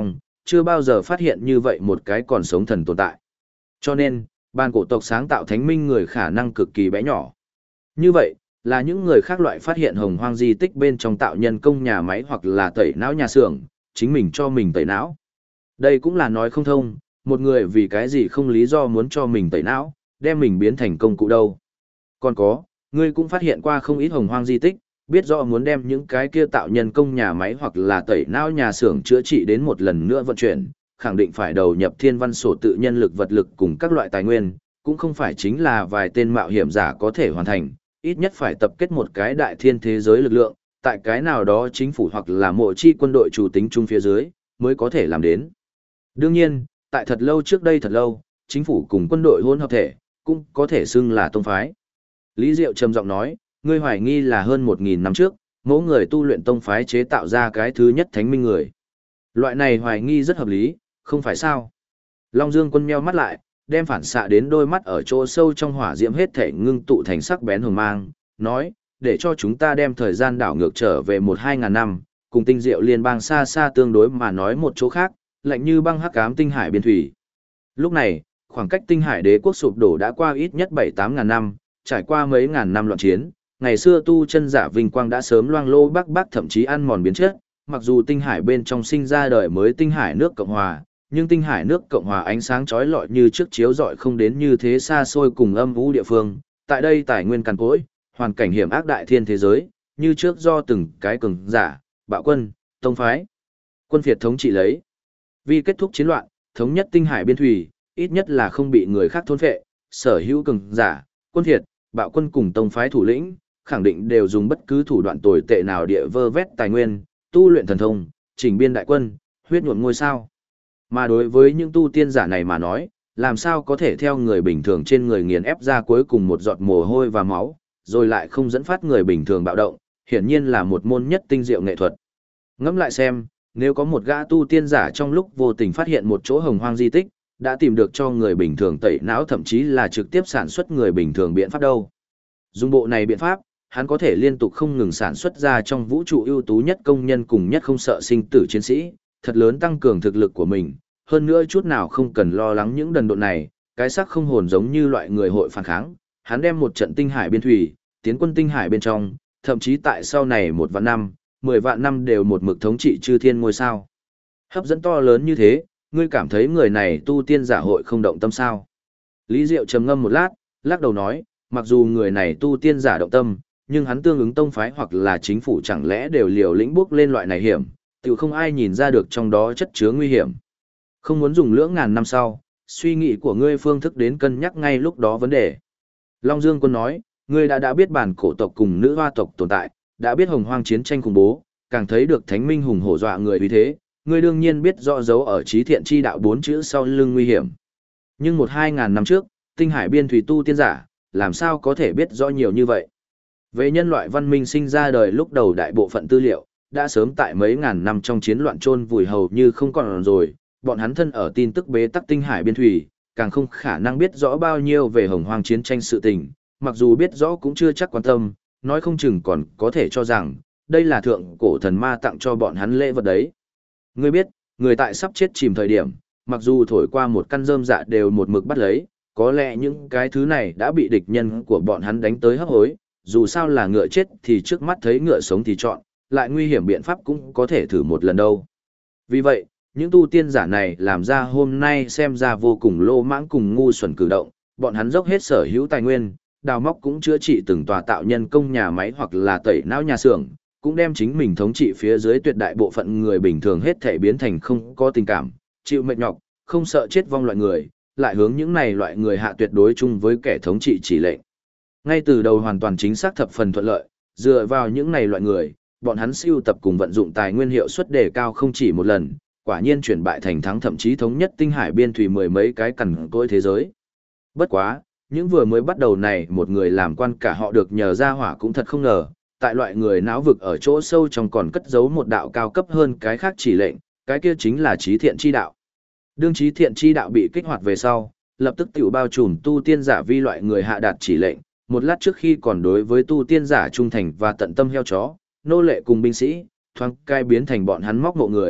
chưa bao giờ phát hiện như vậy một cái còn sống thần tồn tại. Cho nên, bàn cổ tộc sáng tạo thánh minh người khả năng cực kỳ bé nhỏ. Như vậy, là những người khác loại phát hiện hồng hoang di tích bên trong tạo nhân công nhà máy hoặc là tẩy não nhà xưởng, chính mình cho mình tẩy não. Đây cũng là nói không thông, một người vì cái gì không lý do muốn cho mình tẩy não, đem mình biến thành công cụ đâu. Còn có, ngươi cũng phát hiện qua không ít hồng hoang di tích, biết rõ muốn đem những cái kia tạo nhân công nhà máy hoặc là tẩy não nhà xưởng chữa trị đến một lần nữa vận chuyển, khẳng định phải đầu nhập thiên văn sổ tự nhân lực vật lực cùng các loại tài nguyên, cũng không phải chính là vài tên mạo hiểm giả có thể hoàn thành, ít nhất phải tập kết một cái đại thiên thế giới lực lượng, tại cái nào đó chính phủ hoặc là mộ chi quân đội chủ tính chung phía dưới, mới có thể làm đến. Đương nhiên, tại thật lâu trước đây thật lâu, chính phủ cùng quân đội hỗn hợp thể, cũng có thể xưng là tông phái. Lý Diệu trầm giọng nói, ngươi hoài nghi là hơn 1000 năm trước, mỗi người tu luyện tông phái chế tạo ra cái thứ nhất thánh minh người. Loại này hoài nghi rất hợp lý, không phải sao? Long Dương Quân nheo mắt lại, đem phản xạ đến đôi mắt ở chỗ sâu trong hỏa diễm hết thể ngưng tụ thành sắc bén hừng mang, nói, để cho chúng ta đem thời gian đảo ngược trở về 1-2 ngàn năm, cùng tinh diệu liên bang xa xa tương đối mà nói một chỗ khác, lạnh như băng hắc ám tinh hải biên thủy. Lúc này, khoảng cách tinh hải đế quốc sụp đổ đã qua ít nhất 7-8 ngàn năm, trải qua mấy ngàn năm loạn chiến, ngày xưa tu chân giả vinh quang đã sớm loang lô bắc thậm chí ăn mòn biến chất, mặc dù tinh hải bên trong sinh ra đời mới tinh hải nước Cộng Hòa, nhưng tinh hải nước Cộng Hòa ánh sáng chói lọi như trước chiếu rọi không đến như thế xa xôi cùng âm u địa phương, tại đây tài nguyên cằn cỗi, hoàn cảnh hiểm ác đại thiên thế giới, như trước do từng cái cường giả, bạo quân, tông phái, quân phiệt thống trị lấy. Vì kết thúc chiến loạn, thống nhất tinh hải biên thủy, ít nhất là không bị người khác thôn phệ, sở hữu cường giả, quân phiệt, bạo quân cùng tông phái thủ lĩnh, khẳng định đều dùng bất cứ thủ đoạn tồi tệ nào địa vơ vét tài nguyên, tu luyện thần thông, chỉnh biên đại quân, huyết nhuộm ngôi sao. Mà đối với những tu tiên giả này mà nói, làm sao có thể theo người bình thường trên người nghiền ép ra cuối cùng một giọt mồ hôi và máu, rồi lại không dẫn phát người bình thường bạo động, hiển nhiên là một môn nhất tinh diệu nghệ thuật. Ngẫm lại xem, nếu có một gã tu tiên giả trong lúc vô tình phát hiện một chỗ hồng hoang di tích, đã tìm được cho người bình thường tẩy não thậm chí là trực tiếp sản xuất người bình thường biện pháp đâu. Dùng bộ này biện pháp, hắn có thể liên tục không ngừng sản xuất ra trong vũ trụ ưu tú nhất công nhân cùng nhất không sợ sinh tử chiến sĩ, thật lớn tăng cường thực lực của mình, hơn nữa chút nào không cần lo lắng những đần độn này, cái xác không hồn giống như loại người hội phản kháng, hắn đem một trận tinh hải biên thủy, tiến quân tinh hải bên trong, thậm chí tại sau này 1 vạn năm, 10 vạn năm đều một mực thống trị chư thiên ngôi sao. Hấp dẫn to lớn như thế, ngươi cảm thấy người này tu tiên giả hội không động tâm sao? Lý Diệu trầm ngâm một lát, lắc đầu nói, mặc dù người này tu tiên giả động tâm, nhưng hắn tương ứng tông phái hoặc là chính phủ chẳng lẽ đều liều lĩnh bước lên loại này hiểm, tự không ai nhìn ra được trong đó chất chứa nguy hiểm. Không muốn dùng lưỡng ngàn năm sau, suy nghĩ của ngươi phương thức đến cân nhắc ngay lúc đó vấn đề. Long Dương Quân nói, ngươi đã biết bản cổ tộc cùng nữ hoa tộc tồn tại, đã biết hồng hoang chiến tranh khủng bố, càng thấy được thánh minh hùng hổ dọa người vì thế, ngươi đương nhiên biết rõ dấu ở trí thiện chi đạo 4 chữ sau lưng nguy hiểm. Nhưng 1-2 ngàn năm trước, tinh hải biên thủy tu tiên giả, làm sao có thể biết rõ nhiều như vậy? Về nhân loại văn minh sinh ra đời lúc đầu đại bộ phận tư liệu, đã sớm tại mấy ngàn năm trong chiến loạn chôn vùi hầu như không còn rồi, bọn hắn thân ở tin tức bế tắc tinh hải biên thủy, càng không khả năng biết rõ bao nhiêu về hồng hoang chiến tranh sự tình, mặc dù biết rõ cũng chưa chắc quan tâm, nói không chừng còn có thể cho rằng, đây là thượng cổ thần ma tặng cho bọn hắn lễ vật đấy. Ngươi biết, người tại sắp chết chìm thời điểm, mặc dù thổi qua một căn rơm dạ đều một mực bắt lấy, có lẽ những cái thứ này đã bị địch nhân của bọn hắn đánh tới hấp hối, dù sao là ngựa chết thì trước mắt thấy ngựa sống thì chọn, lại nguy hiểm biện pháp cũng có thể thử một lần đâu. Vì vậy, những tu tiên giả này làm ra hôm nay xem ra vô cùng lô mãng cùng ngu xuẩn cử động, bọn hắn dốc hết sở hữu tài nguyên, đào móc cũng chữa trị từng tòa tạo nhân công nhà máy hoặc là tẩy não nhà xưởng, cũng đem chính mình thống trị phía dưới tuyệt đại bộ phận người bình thường hết thể biến thành không có tình cảm, chịu mệt nhọc, không sợ chết vong loại người, lại hướng những này loại người hạ tuyệt đối chung với kẻ thống trị chỉ lệnh. Ngay từ đầu hoàn toàn chính xác thập phần thuận lợi, dựa vào những này loại người, bọn hắn siêu tập cùng vận dụng tài nguyên hiệu suất đề cao không chỉ một lần, quả nhiên chuyển bại thành thắng thậm chí thống nhất tinh hải biên thủy 10 mấy cái cằn cỗi thế giới. Bất quá, những vừa mới bắt đầu này một người làm quan cả họ được nhờ ra hỏa cũng thật không ngờ, tại loại người não vực ở chỗ sâu trong còn cất giấu một đạo cao cấp hơn cái khác chỉ lệnh, cái kia chính là trí thiện chi đạo. Đương trí thiện chi đạo bị kích hoạt về sau, lập tức tiểu bao trùm tu tiên giả vi loại người hạ đạt chỉ lệnh, một lát trước khi còn đối với tu tiên giả trung thành và tận tâm heo chó, nô lệ cùng binh sĩ, thoáng cai biến thành bọn hắn móc mộ người,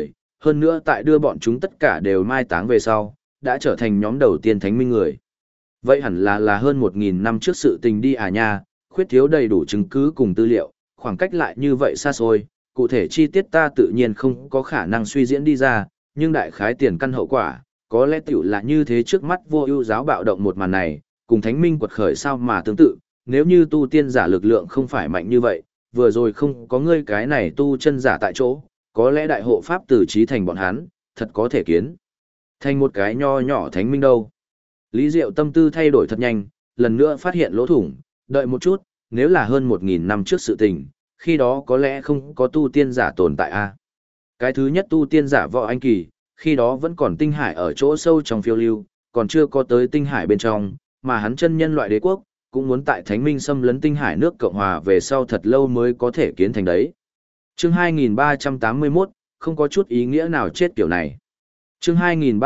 hơn nữa tại đưa bọn chúng tất cả đều mai táng về sau, đã trở thành nhóm đầu tiên thánh minh người. Vậy hẳn là hơn 1.000 năm trước sự tình đi à nha, khuyết thiếu đầy đủ chứng cứ cùng tư liệu, khoảng cách lại như vậy xa xôi, cụ thể chi tiết ta tự nhiên không có khả năng suy diễn đi ra, nhưng đại khái tiền căn hậu quả, có lẽ tiểu là như thế trước mắt vô ưu giáo bạo động một màn này, cùng thánh minh quật khởi sao mà tương tự, nếu như tu tiên giả lực lượng không phải mạnh như vậy, vừa rồi không có ngươi cái này tu chân giả tại chỗ, có lẽ đại hộ pháp tử trí thành bọn hắn, thật có thể kiến. Thành một cái nho nhỏ thánh minh đâu. Lý Diệu tâm tư thay đổi thật nhanh, lần nữa phát hiện lỗ thủng, đợi một chút, nếu là hơn 1.000 năm trước sự tình, khi đó có lẽ không có tu tiên giả tồn tại a. Cái thứ nhất tu tiên giả Võ Anh Kỳ, khi đó vẫn còn tinh hải ở chỗ sâu trong phiêu lưu, còn chưa có tới tinh hải bên trong, mà hắn chân nhân loại đế quốc, cũng muốn tại Thánh Minh xâm lấn tinh hải nước Cộng Hòa về sau thật lâu mới có thể kiến thành đấy. Chương 2381, không có chút ý nghĩa nào chết kiểu này. Chương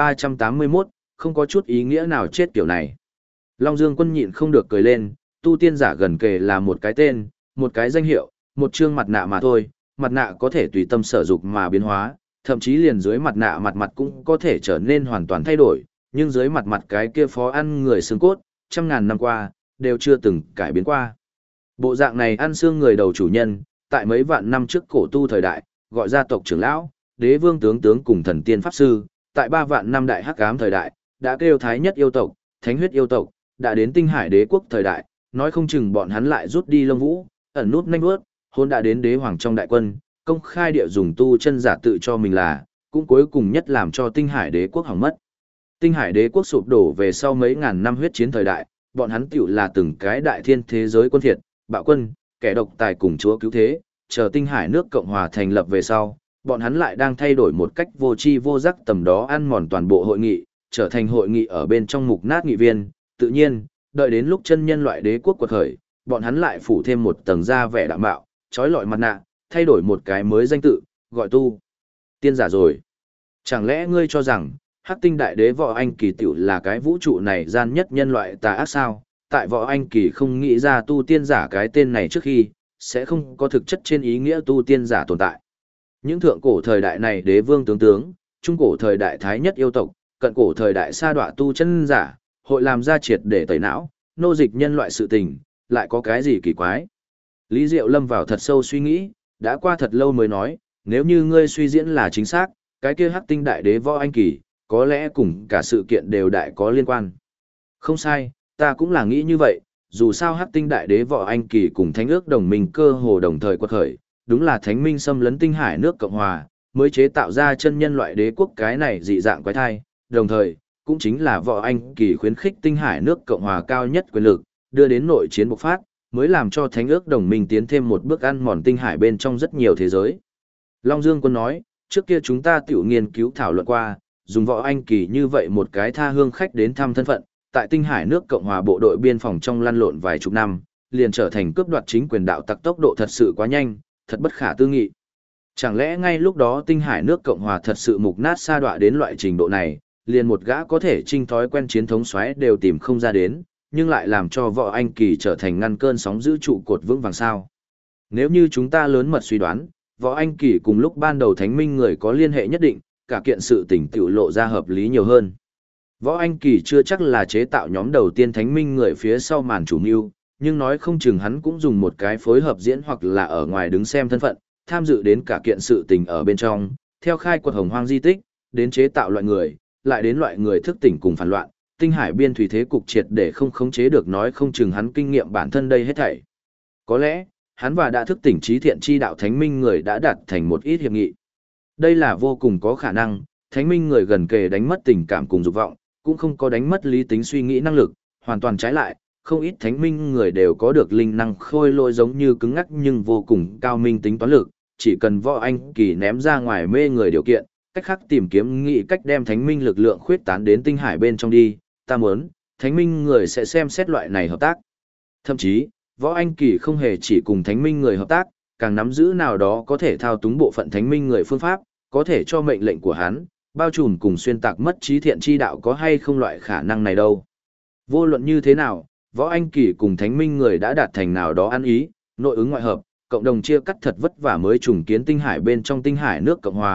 2381, không có chút ý nghĩa nào chết kiểu này. Long Dương Quân nhịn không được cười lên, tu tiên giả gần kề là một cái tên, một cái danh hiệu, một chương mặt nạ mà thôi, mặt nạ có thể tùy tâm sở dục mà biến hóa, thậm chí liền dưới mặt nạ mặt mặt cũng có thể trở nên hoàn toàn thay đổi, nhưng dưới mặt mặt cái kia phó ăn người xương cốt, trăm ngàn năm qua, đều chưa từng cải biến qua. Bộ dạng này ăn xương người đầu chủ nhân, tại mấy vạn năm trước cổ tu thời đại, gọi gia tộc trưởng lão, đế vương tướng cùng thần tiên pháp sư, tại 3 vạn năm đại hắc ám thời đại, đã kêu thái nhất yêu tộc, thánh huyết yêu tộc, đã đến tinh hải đế quốc thời đại, nói không chừng bọn hắn lại rút đi lông vũ, ẩn nút nhanh bước, hôn đã đến đế hoàng trong đại quân, công khai địa dùng tu chân giả tự cho mình là, cũng cuối cùng nhất làm cho tinh hải đế quốc hỏng mất. Tinh hải đế quốc sụp đổ về sau mấy ngàn năm huyết chiến thời đại, bọn hắn tiểu là từng cái đại thiên thế giới quân thiệt, bạo quân, kẻ độc tài cùng chúa cứu thế, chờ tinh hải nước Cộng Hòa thành lập về sau, bọn hắn lại đang thay đổi một cách vô tri vô giác tầm đó ăn mòn toàn bộ hội nghị, trở thành hội nghị ở bên trong mục nát nghị viên, tự nhiên, đợi đến lúc chân nhân loại đế quốc quật khởi, bọn hắn lại phủ thêm một tầng da vẻ đạm bạo, trói lọi mặt nạ, thay đổi một cái mới danh tự, gọi tu tiên giả rồi. Chẳng lẽ ngươi cho rằng, Hắc Tinh Đại Đế Võ Anh Kỳ tiểu là cái vũ trụ này gian nhất nhân loại tà ác sao? Tại Võ Anh Kỳ không nghĩ ra tu tiên giả cái tên này trước khi, sẽ không có thực chất trên ý nghĩa tu tiên giả tồn tại. Những thượng cổ thời đại này đế vương tướng, trung cổ thời đại thái nhất yêu tộc, cận cổ thời đại sa đọa tu chân giả, hội làm ra triệt để tẩy não, nô dịch nhân loại sự tình, lại có cái gì kỳ quái. Lý Diệu lâm vào thật sâu suy nghĩ, đã qua thật lâu mới nói, nếu như ngươi suy diễn là chính xác, cái kia Hắc Tinh Đại Đế Võ Anh Kỳ, có lẽ cùng cả sự kiện đều đại có liên quan. Không sai, ta cũng là nghĩ như vậy, dù sao Hắc Tinh Đại Đế Võ Anh Kỳ cùng Thánh ước đồng minh cơ hồ đồng thời quật khởi, đúng là Thánh Minh xâm lấn tinh hải nước Cộng Hòa, mới chế tạo ra chân nhân loại đế quốc cái này dị dạng quái thai, đồng thời, cũng chính là Võ Anh Kỳ khuyến khích tinh hải nước Cộng Hòa cao nhất quyền lực, đưa đến nội chiến bộc phát, mới làm cho Thánh ước đồng minh tiến thêm một bước ăn mòn tinh hải bên trong rất nhiều thế giới. Long Dương Quân nói, trước kia chúng ta tiểu nghiên cứu thảo luận qua, dùng Võ Anh Kỳ như vậy một cái tha hương khách đến thăm thân phận, tại tinh hải nước Cộng Hòa bộ đội biên phòng trong lăn lộn vài chục năm, liền trở thành cướp đoạt chính quyền đạo tặc tốc độ thật sự quá nhanh, thật bất khả tư nghị. Chẳng lẽ ngay lúc đó tinh hải nước Cộng Hòa thật sự mục nát sa đọa đến loại trình độ này, liền một gã có thể trinh thói quen chiến thống soái đều tìm không ra đến, nhưng lại làm cho Võ Anh Kỳ trở thành ngăn cơn sóng dữ trụ cột vững vàng sao? Nếu như chúng ta lớn mật suy đoán, Võ Anh Kỳ cùng lúc ban đầu Thánh Minh người có liên hệ nhất định, cả kiện sự tình tiểu lộ ra hợp lý nhiều hơn. Võ Anh Kỳ chưa chắc là chế tạo nhóm đầu tiên Thánh Minh người phía sau màn chủ mưu, nhưng nói không chừng hắn cũng dùng một cái phối hợp diễn hoặc là ở ngoài đứng xem thân phận, tham dự đến cả kiện sự tình ở bên trong, theo khai quật hồng hoang di tích, đến chế tạo loại người, lại đến loại người thức tỉnh cùng phản loạn, tinh hải biên thủy thế cục triệt để không khống chế được, nói không chừng hắn kinh nghiệm bản thân đây hết thảy. Có lẽ, hắn và đã thức tỉnh trí thiện chi đạo Thánh Minh người đã đạt thành một ít hiệp nghị. Đây là vô cùng có khả năng, Thánh Minh người gần kề đánh mất tình cảm cùng dục vọng, cũng không có đánh mất lý tính suy nghĩ năng lực, hoàn toàn trái lại, không ít Thánh Minh người đều có được linh năng khôi lỗi giống như cứng ngắc nhưng vô cùng cao minh tính toán lực, chỉ cần Võ Anh Kỳ ném ra ngoài mê người điều kiện, cách khác tìm kiếm nghị cách đem Thánh Minh lực lượng khuyết tán đến tinh hải bên trong đi, ta muốn, Thánh Minh người sẽ xem xét loại này hợp tác. Thậm chí, Võ Anh Kỳ không hề chỉ cùng Thánh Minh người hợp tác, càng nắm giữ nào đó có thể thao túng bộ phận Thánh Minh người phương pháp, có thể cho mệnh lệnh của hắn, bao trùm cùng xuyên tạc mất trí thiện chi đạo có hay không loại khả năng này đâu. Vô luận như thế nào, Võ Anh Kỳ cùng Thánh Minh người đã đạt thành nào đó ăn ý, nội ứng ngoại hợp, cộng đồng chia cắt thật vất vả mới trùng kiến tinh hải bên trong tinh hải nước Cộng Hòa,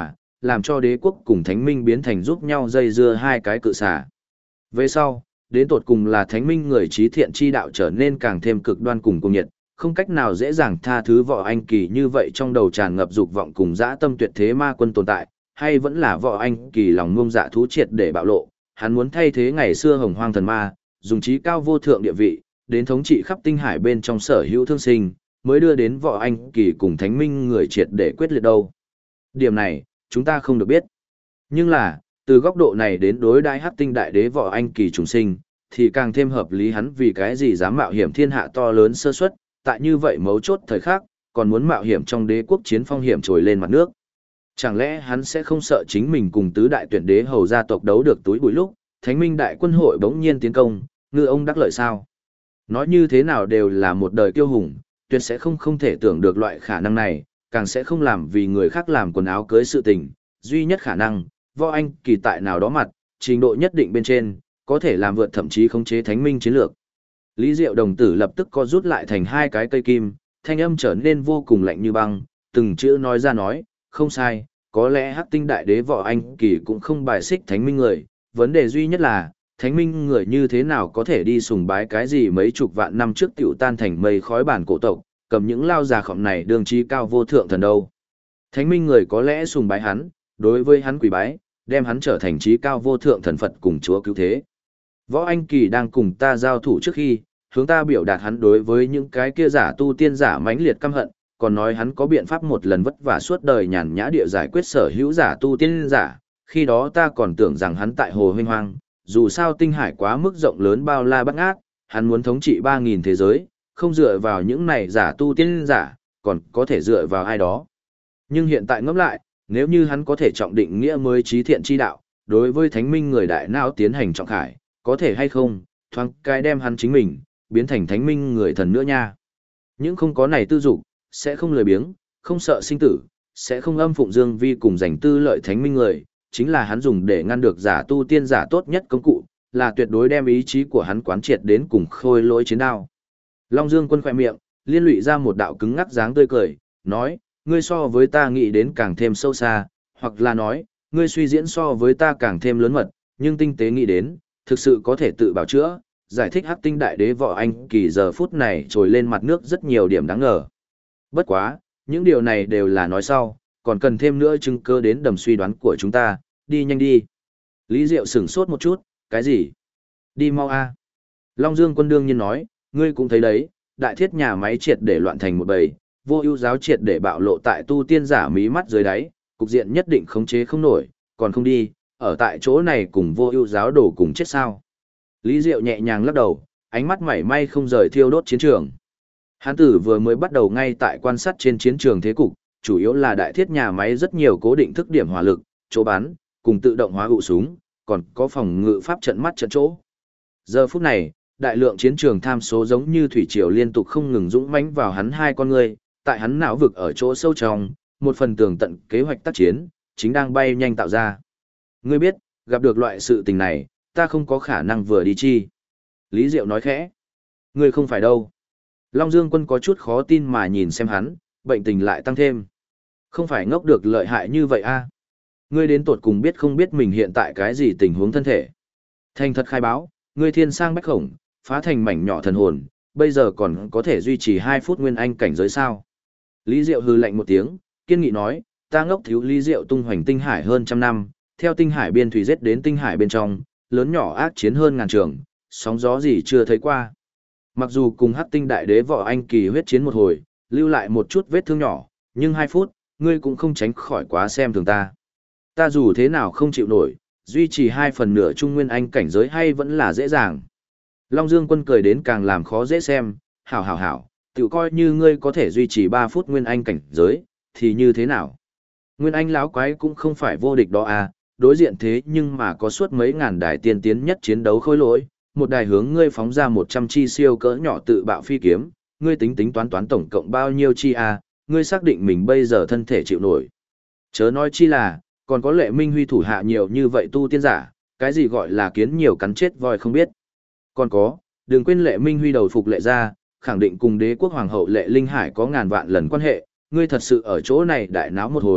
làm cho đế quốc cùng thánh minh biến thành giúp nhau dây dưa hai cái cự xả. Về sau, đến tột cùng là thánh minh người trí thiện chi đạo trở nên càng thêm cực đoan cùng cuồng nhiệt, không cách nào dễ dàng tha thứ Võ Anh Kỳ như vậy trong đầu tràn ngập dục vọng cùng dã tâm tuyệt thế ma quân tồn tại, hay vẫn là Võ Anh Kỳ lòng ngông dạ thú triệt để bạo lộ, hắn muốn thay thế ngày xưa hồng hoang thần ma, dùng trí cao vô thượng địa vị, đến thống trị khắp tinh hải bên trong sở hữu thương sinh, mới đưa đến Võ Anh Kỳ cùng thánh minh người triệt để quyết liệt đâu. Điểm này, chúng ta không được biết. Nhưng là, từ góc độ này đến đối đãi Hắc Tinh Đại Đế Võ Anh Kỳ trùng sinh, thì càng thêm hợp lý hắn vì cái gì dám mạo hiểm thiên hạ to lớn sơ suất, tại như vậy mấu chốt thời khắc, còn muốn mạo hiểm trong đế quốc chiến phong hiểm trồi lên mặt nước. Chẳng lẽ hắn sẽ không sợ chính mình cùng tứ đại tuyển đế hầu gia tộc đấu được túi bụi lúc, Thánh Minh Đại Quân hội bỗng nhiên tiến công, ngư ông đắc lợi sao? Nói như thế nào đều là một đời kiêu hùng, tuyệt sẽ không thể tưởng được loại khả năng này, càng sẽ không làm vì người khác làm quần áo cưới sự tình. Duy nhất khả năng, Võ Anh Kỳ tại nào đó mặt, trình độ nhất định bên trên, có thể làm vượt thậm chí khống chế thánh minh chiến lược. Lý Diệu đồng tử lập tức co rút lại thành hai cái cây kim, thanh âm trở nên vô cùng lạnh như băng, từng chữ nói ra nói, không sai, có lẽ Hắc Tinh Đại Đế Võ Anh Kỳ cũng không bài xích thánh minh người, vấn đề duy nhất là, thánh minh người như thế nào có thể đi sùng bái cái gì mấy chục vạn năm trước tiểu tan thành mây khói bản cổ tộc, cầm những lao già khọm này đường trí cao vô thượng thần đâu. Thánh minh người có lẽ sùng bái hắn, đối với hắn quỳ bái, đem hắn trở thành trí cao vô thượng thần Phật cùng Chúa cứu thế. Võ Anh Kỳ đang cùng ta giao thủ trước khi, hướng ta biểu đạt hắn đối với những cái kia giả tu tiên giả mãnh liệt căm hận, còn nói hắn có biện pháp một lần vất vả suốt đời nhàn nhã địa giải quyết sở hữu giả tu tiên giả, khi đó ta còn tưởng rằng hắn tại hồ huynh hoang, dù sao tinh hải quá mức rộng lớn bao la bát ngát, hắn muốn thống trị 3.000 thế giới, không dựa vào những này giả tu tiên giả, còn có thể dựa vào ai đó. Nhưng hiện tại ngẫm lại, nếu như hắn có thể trọng định nghĩa mới trí thiện chi đạo, đối với thánh minh người đại não tiến hành trọng khải, có thể hay không, thoáng cái đem hắn chính mình, biến thành thánh minh người thần nữa nha. Những không có này tư dục, sẽ không lười biếng, không sợ sinh tử, sẽ không âm phụng dương vi cùng giành tư lợi thánh minh người, chính là hắn dùng để ngăn được giả tu tiên giả tốt nhất công cụ, là tuyệt đối đem ý chí của hắn quán triệt đến cùng khôi lỗi chiến đao. Long Dương Quân khỏe miệng, liên lụy ra một đạo cứng ngắc dáng tươi cười, nói, ngươi so với ta nghĩ đến càng thêm sâu xa, hoặc là nói, ngươi suy diễn so với ta càng thêm lớn mật, nhưng tinh tế nghĩ đến, thực sự có thể tự bảo chữa, giải thích Hắc Tinh Đại Đế Võ Anh Kỳ giờ phút này trồi lên mặt nước rất nhiều điểm đáng ngờ. Bất quá, những điều này đều là nói sau, còn cần thêm nữa chứng cơ đến đầm suy đoán của chúng ta, đi nhanh đi. Lý Diệu sửng sốt một chút, cái gì? Đi mau a. Long Dương Quân đương nhiên nói, ngươi cũng thấy đấy, đại thiết nhà máy triệt để loạn thành một bầy, vô ưu giáo triệt để bạo lộ tại tu tiên giả mí mắt dưới đáy, cục diện nhất định khống chế không nổi, còn không đi, ở tại chỗ này cùng vô ưu giáo đổ cùng chết sao. Lý Diệu nhẹ nhàng lắc đầu, ánh mắt mảy may không rời thiêu đốt chiến trường. Hán tử vừa mới bắt đầu ngay tại quan sát trên chiến trường thế cục, chủ yếu là đại thiết nhà máy rất nhiều cố định thức điểm hỏa lực, chỗ bắn, cùng tự động hóa hụ súng, còn có phòng ngự pháp trận mắt trận chỗ. Giờ phút này, đại lượng chiến trường tham số giống như thủy triều liên tục không ngừng dũng mãnh vào hắn hai con người, tại hắn não vực ở chỗ sâu trong, một phần tường tận kế hoạch tác chiến, chính đang bay nhanh tạo ra. Ngươi biết, gặp được loại sự tình này, ta không có khả năng vừa đi chi. Lý Diệu nói khẽ. Ngươi không phải đâu. Long Dương Quân có chút khó tin mà nhìn xem hắn, bệnh tình lại tăng thêm. Không phải ngốc được lợi hại như vậy a? Ngươi đến tột cùng biết không biết mình hiện tại cái gì tình huống thân thể. Thành thật khai báo, ngươi thiên sang bách khổng, phá thành mảnh nhỏ thần hồn, bây giờ còn có thể duy trì 2 phút nguyên anh cảnh giới sao. Lý Diệu hừ lạnh một tiếng, kiên nghị nói, ta ngốc thiếu Lý Diệu tung hoành tinh hải hơn trăm năm, theo tinh hải biên thủy giết đến tinh hải bên trong, lớn nhỏ ác chiến hơn ngàn trường, sóng gió gì chưa thấy qua. Mặc dù cùng Hắc Tinh Đại Đế Võ Anh Kỳ huyết chiến một hồi, lưu lại một chút vết thương nhỏ, nhưng 2 phút, ngươi cũng không tránh khỏi quá xem thường ta. Ta dù thế nào không chịu nổi, duy trì 2 phần nửa trung nguyên anh cảnh giới hay vẫn là dễ dàng. Long Dương Quân cười đến càng làm khó dễ xem, hảo, tự coi như ngươi có thể duy trì 3 phút nguyên anh cảnh giới, thì như thế nào? Nguyên anh láo quái cũng không phải vô địch đó à, đối diện thế nhưng mà có suốt mấy ngàn đài tiên tiến nhất chiến đấu khôi lỗi, một đài hướng ngươi phóng ra 100 chi siêu cỡ nhỏ tự bạo phi kiếm, ngươi tính toán tổng cộng bao nhiêu chi à, ngươi xác định mình bây giờ thân thể chịu nổi. Chớ nói chi là, còn có Lệ Minh Huy thủ hạ nhiều như vậy tu tiên giả, cái gì gọi là kiến nhiều cắn chết voi không biết. Còn có, đừng quên Lệ Minh Huy đầu phục Lệ gia, khẳng định cùng đế quốc hoàng hậu Lệ Linh Hải có ngàn vạn lần quan hệ, ngươi thật sự ở chỗ này đại náo một hồi,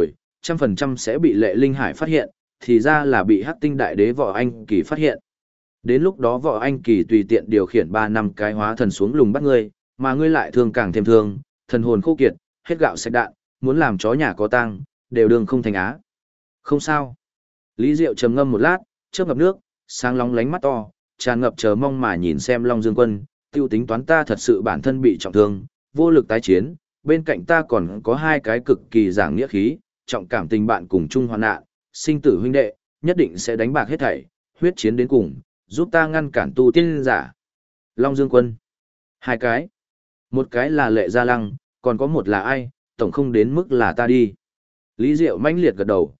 100% sẽ bị Lệ Linh Hải phát hiện, thì ra là bị Hắc Tinh Đại Đế Võ Anh Kỳ phát hiện. Đến lúc đó Võ Anh Kỳ tùy tiện điều khiển 3 năm cái hóa thần xuống lùng bắt ngươi, mà ngươi lại thương càng thêm thương, thần hồn khô kiệt, hết gạo sạch đạn, muốn làm chó nhà có tang, đều đương không thành á. Không sao. Lý Diệu trầm ngâm một lát, chớp ngập nước, sáng lóng lánh mắt to, tràn ngập chờ mong mà nhìn xem Long Dương Quân, tiêu tính toán ta thật sự bản thân bị trọng thương, vô lực tái chiến, bên cạnh ta còn có 2 cái cực kỳ giảng nghĩa khí, trọng cảm tình bạn cùng chung hoạn nạn, sinh tử huynh đệ, nhất định sẽ đánh bạc hết thảy, huyết chiến đến cùng, giúp ta ngăn cản tu tiên giả. Long Dương Quân. 2 cái. Một cái là Lệ Gia Lăng, còn có một là ai, tổng không đến mức là ta đi. Lý Diệu mãnh liệt gật đầu,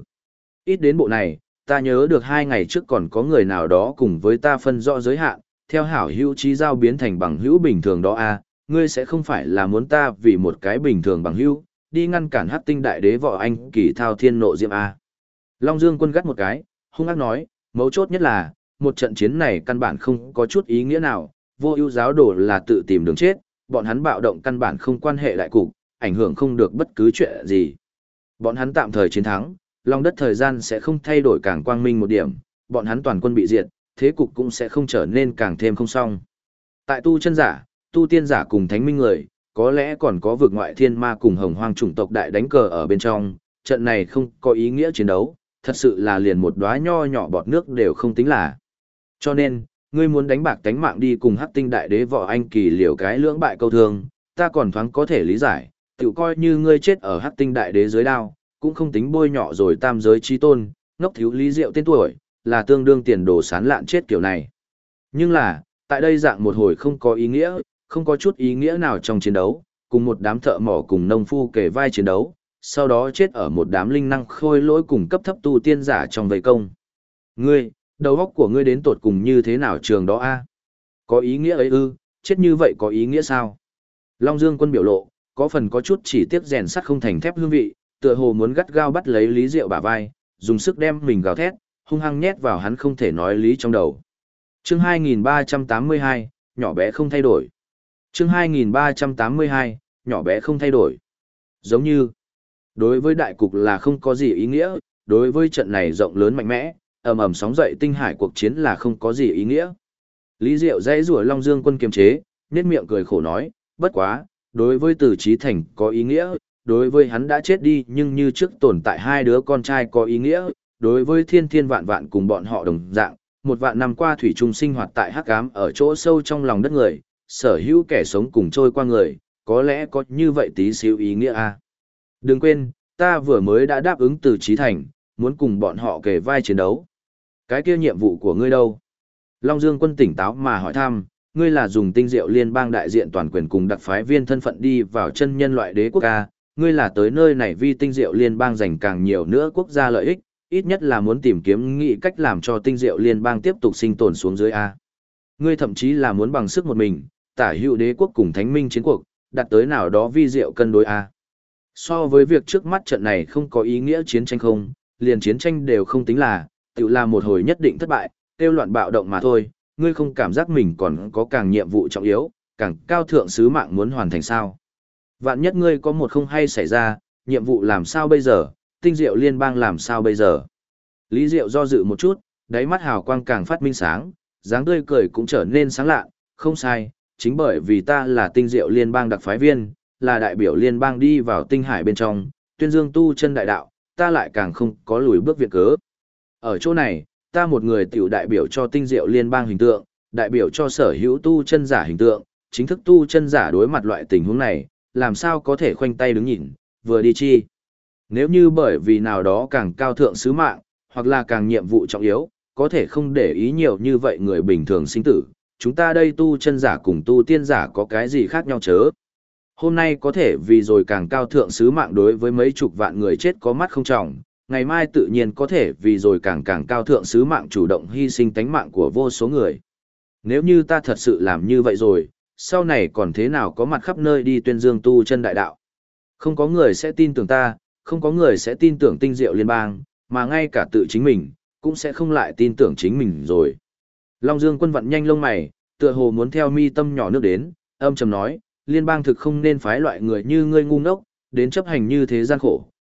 ít đến bộ này, ta nhớ được 2 ngày trước còn có người nào đó cùng với ta phân rõ giới hạn, theo hảo hữu trí giao biến thành bằng hữu bình thường đó à, ngươi sẽ không phải là muốn ta vì một cái bình thường bằng hữu, đi ngăn cản Hắc Tinh Đại Đế Võ Anh Kỳ thao thiên nộ diệm à. Long Dương Quân gắt một cái, hung ác nói, mấu chốt nhất là, một trận chiến này căn bản không có chút ý nghĩa nào, vô ưu giáo đồ là tự tìm đường chết, bọn hắn bạo động căn bản không quan hệ đại cục, ảnh hưởng không được bất cứ chuyện gì. Bọn hắn tạm thời chiến thắng, lòng đất thời gian sẽ không thay đổi càng quang minh một điểm, bọn hắn toàn quân bị diệt, thế cục cũng sẽ không trở nên càng thêm không xong. Tại tu chân giả, tu tiên giả cùng thánh minh người, có lẽ còn có vực ngoại thiên ma cùng hồng hoang chủng tộc đại đánh cờ ở bên trong, trận này không có ý nghĩa chiến đấu, thật sự là liền một đóa nho nhỏ bọt nước đều không tính là. Cho nên, ngươi muốn đánh bạc tánh mạng đi cùng Hắc Tinh Đại Đế Võ Anh Kỳ liều cái lưỡng bại câu thương, ta còn thoáng có thể lý giải, tự coi như ngươi chết ở Hắc Tinh Đại Đế dưới đao, cũng không tính bôi nhọ rồi tam giới chi tôn, ngốc thiếu Lý Diệu tên tuổi, là tương đương tiền đồ sán lạn chết kiểu này. Nhưng là, tại đây dạng một hồi không có ý nghĩa, không có chút ý nghĩa nào trong chiến đấu, cùng một đám thợ mỏ cùng nông phu kể vai chiến đấu, sau đó chết ở một đám linh năng khôi lỗi cùng cấp thấp tu tiên giả trong vây công. Ngươi, đầu óc của ngươi đến tột cùng như thế nào trường đó a? Có ý nghĩa ấy ư, chết như vậy có ý nghĩa sao? Long Dương Quân biểu lộ, có phần có chút chỉ tiếc rèn sắt không thành thép hương vị, tựa hồ muốn gắt gao bắt lấy Lý Diệu bả vai, dùng sức đem mình gào thét, hung hăng nhét vào hắn không thể nói lý trong đầu. Chương 2382, nhỏ bé không thay đổi. Chương 2382, nhỏ bé không thay đổi. Giống như, đối với đại cục là không có gì ý nghĩa, đối với trận này rộng lớn mạnh mẽ, ầm ầm sóng dậy tinh hải cuộc chiến là không có gì ý nghĩa. Lý Diệu dãy rủa Long Dương Quân kiềm chế, nhếch miệng cười khổ nói, bất quá, đối với Từ Chí Thành có ý nghĩa, đối với hắn đã chết đi nhưng như trước tồn tại 2 đứa con trai có ý nghĩa, đối với thiên thiên vạn vạn cùng bọn họ đồng dạng, 1 vạn năm qua thủy chung sinh hoạt tại hắc ám ở chỗ sâu trong lòng đất người, sở hữu kẻ sống cùng trôi qua người, có lẽ có như vậy tí xíu ý nghĩa à. Đừng quên, ta vừa mới đã đáp ứng Từ Chí Thành, muốn cùng bọn họ kề vai chiến đấu. Cái kia nhiệm vụ của ngươi đâu? Long Dương Quân tỉnh táo mà hỏi thăm, ngươi là dùng tinh diệu liên bang đại diện toàn quyền cùng đặc phái viên thân phận đi vào chân nhân loại đế quốc ca, ngươi là tới nơi này vì tinh diệu liên bang giành càng nhiều nữa quốc gia lợi ích, ít nhất là muốn tìm kiếm nghị cách làm cho tinh diệu liên bang tiếp tục sinh tồn xuống dưới A. Ngươi thậm chí là muốn bằng sức một mình, tả hữu đế quốc cùng thánh minh chiến cuộc, đặt tới nào đó vi diệu cân đối A. So với việc trước mắt trận này không có ý nghĩa chiến tranh không, liền chiến tranh đều không tính là, tự là một hồi nhất định thất bại, tiêu loạn bạo động mà thôi, ngươi không cảm giác mình còn có càng nhiệm vụ trọng yếu, càng cao thượng sứ mạng muốn hoàn thành sao. Vạn nhất ngươi có một không hay xảy ra, nhiệm vụ làm sao bây giờ, tinh diệu liên bang làm sao bây giờ. Lý Diệu do dự một chút, đáy mắt hào quang càng phát minh sáng, dáng tươi cười cũng trở nên sáng lạ, không sai, chính bởi vì ta là tinh diệu liên bang đặc phái viên, là đại biểu liên bang đi vào tinh hải bên trong, tuyên dương tu chân đại đạo, ta lại càng không có lùi bước viện cớ. Ở chỗ này, ta một người tiểu đại biểu cho tinh diệu liên bang hình tượng, đại biểu cho sở hữu tu chân giả hình tượng, chính thức tu chân giả đối mặt loại tình huống này, làm sao có thể khoanh tay đứng nhìn, vừa đi chi. Nếu như bởi vì nào đó càng cao thượng sứ mạng, hoặc là càng nhiệm vụ trọng yếu, có thể không để ý nhiều như vậy người bình thường sinh tử, chúng ta đây tu chân giả cùng tu tiên giả có cái gì khác nhau chớ. Hôm nay có thể vì rồi càng cao thượng sứ mạng đối với mấy chục vạn người chết có mắt không trọng, ngày mai tự nhiên có thể vì rồi càng cao thượng sứ mạng chủ động hy sinh tánh mạng của vô số người. Nếu như ta thật sự làm như vậy rồi, sau này còn thế nào có mặt khắp nơi đi tuyên dương tu chân đại đạo. Không có người sẽ tin tưởng ta, không có người sẽ tin tưởng tinh diệu liên bang, mà ngay cả tự chính mình, cũng sẽ không lại tin tưởng chính mình rồi. Long Dương Quân vặn nhanh lông mày, tựa hồ muốn theo mi tâm nhỏ nước đến, âm trầm nói, liên bang thực không nên phái loại người như ngươi ngu ngốc, đến chấp hành như thế gian khổ,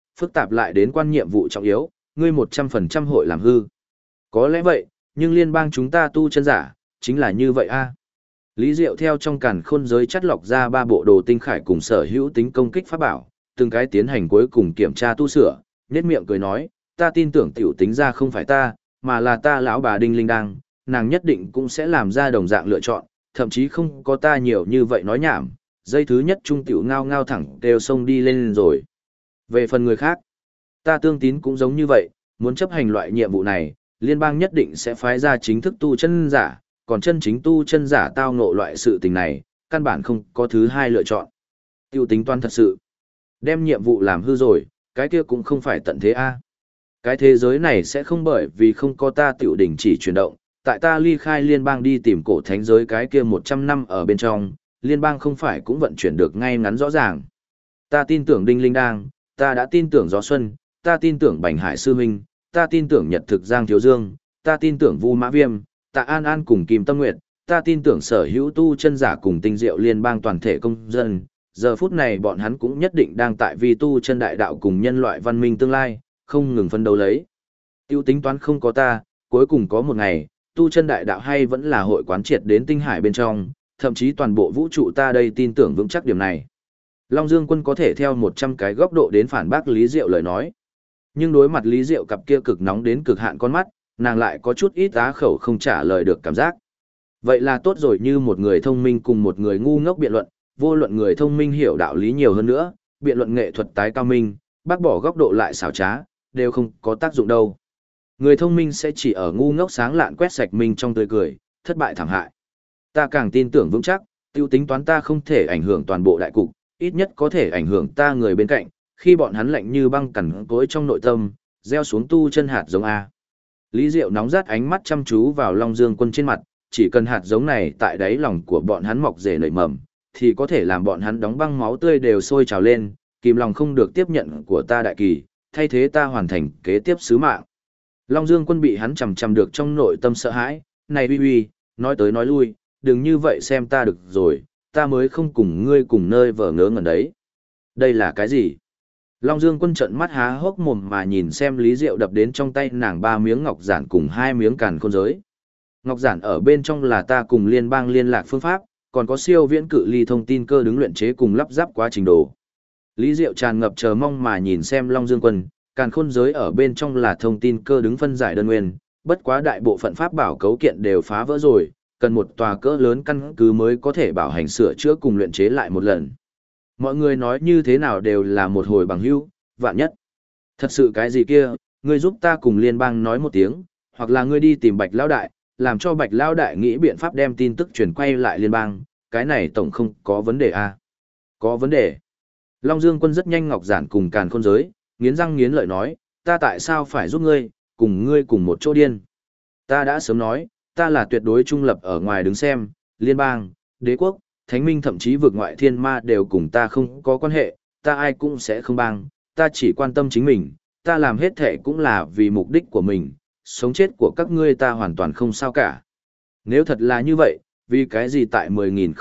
phức tạp lại đến quan nhiệm vụ trọng yếu, ngươi 100% hội làm hư. Có lẽ vậy, nhưng liên bang chúng ta tu chân giả, chính là như vậy a. Lý Diệu theo trong càn khôn giới chắt lọc ra 3 bộ đồ tinh khải cùng sở hữu tính công kích pháp bảo, từng cái tiến hành cuối cùng kiểm tra tu sửa, nhếch miệng cười nói, ta tin tưởng tiểu tính ra không phải ta, mà là ta lão bà Đinh Linh Đang, nàng nhất định cũng sẽ làm ra đồng dạng lựa chọn, thậm chí không có ta nhiều như vậy nói nhảm, dây thứ nhất trung tiểu ngao ngao thẳng đều sông đi lên rồi. Về phần người khác, ta tương tín cũng giống như vậy, muốn chấp hành loại nhiệm vụ này, liên bang nhất định sẽ phái ra chính thức tu chân giả, còn chân chính tu chân giả tao ngộ loại sự tình này, căn bản không có thứ hai lựa chọn. Tiêu tính toán thật sự, đem nhiệm vụ làm hư rồi, cái kia cũng không phải tận thế a. Cái thế giới này sẽ không bởi vì không có ta tiểu đình chỉ chuyển động, tại ta ly khai liên bang đi tìm cổ thánh giới cái kia 100 năm ở bên trong, liên bang không phải cũng vận chuyển được ngay ngắn rõ ràng. Ta tin tưởng Đinh Linh Đang, ta đã tin tưởng Gió Xuân, ta tin tưởng Bành Hải Sư Minh, ta tin tưởng Nhật Thực Giang Thiếu Dương, ta tin tưởng Vu Mã Viêm, Tạ An An cùng Kim Tâm Nguyệt, ta tin tưởng sở hữu tu chân giả cùng tinh diệu liên bang toàn thể công dân. Giờ phút này bọn hắn cũng nhất định đang tại vì tu chân đại đạo cùng nhân loại văn minh tương lai, không ngừng phân đấu lấy. Tiêu tính toán không có ta, cuối cùng có một ngày, tu chân đại đạo hay vẫn là hội quán triệt đến tinh hải bên trong, thậm chí toàn bộ vũ trụ ta đây tin tưởng vững chắc điểm này. Long Dương Quân có thể theo 100 cái góc độ đến phản bác Lý Diệu lời nói. Nhưng đối mặt Lý Diệu cặp kia cực nóng đến cực hạn con mắt, nàng lại có chút ít á khẩu không trả lời được cảm giác. Vậy là tốt rồi, như một người thông minh cùng một người ngu ngốc biện luận, vô luận người thông minh hiểu đạo lý nhiều hơn nữa, biện luận nghệ thuật tái cao minh, bác bỏ góc độ lại xảo trá, đều không có tác dụng đâu. Người thông minh sẽ chỉ ở ngu ngốc sáng lạn quét sạch mình trong tươi cười, thất bại thảm hại. Ta càng tin tưởng vững chắc, tiêu tính toán ta không thể ảnh hưởng toàn bộ đại cục, ít nhất có thể ảnh hưởng ta người bên cạnh, khi bọn hắn lạnh như băng cằn cối trong nội tâm, gieo xuống tu chân hạt giống A. Lý Diệu nóng rát ánh mắt chăm chú vào Long Dương Quân trên mặt, chỉ cần hạt giống này tại đáy lòng của bọn hắn mọc rể nảy mầm, thì có thể làm bọn hắn đóng băng máu tươi đều sôi trào lên, kìm lòng không được tiếp nhận của ta đại kỳ, thay thế ta hoàn thành kế tiếp sứ mạng. Long Dương Quân bị hắn chằm chằm được trong nội tâm sợ hãi, này uy uy, nói tới nói lui, đừng như vậy xem ta được rồi, ta mới không cùng ngươi cùng nơi vờ ngớ ngẩn đấy. Đây là cái gì? Long Dương Quân trợn mắt há hốc mồm mà nhìn xem Lý Diệu đập đến trong tay nàng 3 miếng ngọc giản cùng 2 miếng càn khôn giới. Ngọc giản ở bên trong là ta cùng liên bang liên lạc phương pháp, còn có siêu viễn cự ly thông tin cơ đứng luyện chế cùng lắp ráp quá trình đồ. Lý Diệu tràn ngập chờ mong mà nhìn xem Long Dương Quân, càn khôn giới ở bên trong là thông tin cơ đứng phân giải đơn nguyên, bất quá đại bộ phận pháp bảo cấu kiện đều phá vỡ rồi, cần một tòa cỡ lớn căn cứ mới có thể bảo hành sửa chữa cùng luyện chế lại một lần. Mọi người nói như thế nào đều là một hồi bằng hữu, vạn nhất. Thật sự cái gì kia, ngươi giúp ta cùng liên bang nói một tiếng, hoặc là ngươi đi tìm Bạch Lão Đại, làm cho Bạch Lão Đại nghĩ biện pháp đem tin tức truyền quay lại liên bang, cái này tổng không có vấn đề à. Có vấn đề. Long Dương Quân rất nhanh ngọc giản cùng càn khôn giới, nghiến răng nghiến lợi nói, ta tại sao phải giúp ngươi cùng một chỗ điên. Ta đã sớm nói, ta là tuyệt đối trung lập ở ngoài đứng xem, liên bang, đế quốc, thánh minh thậm chí vượt ngoại thiên ma đều cùng ta không có quan hệ, ta ai cũng sẽ không bang, ta chỉ quan tâm chính mình, ta làm hết thể cũng là vì mục đích của mình, sống chết của các ngươi ta hoàn toàn không sao cả. Nếu thật là như vậy, vì cái gì tại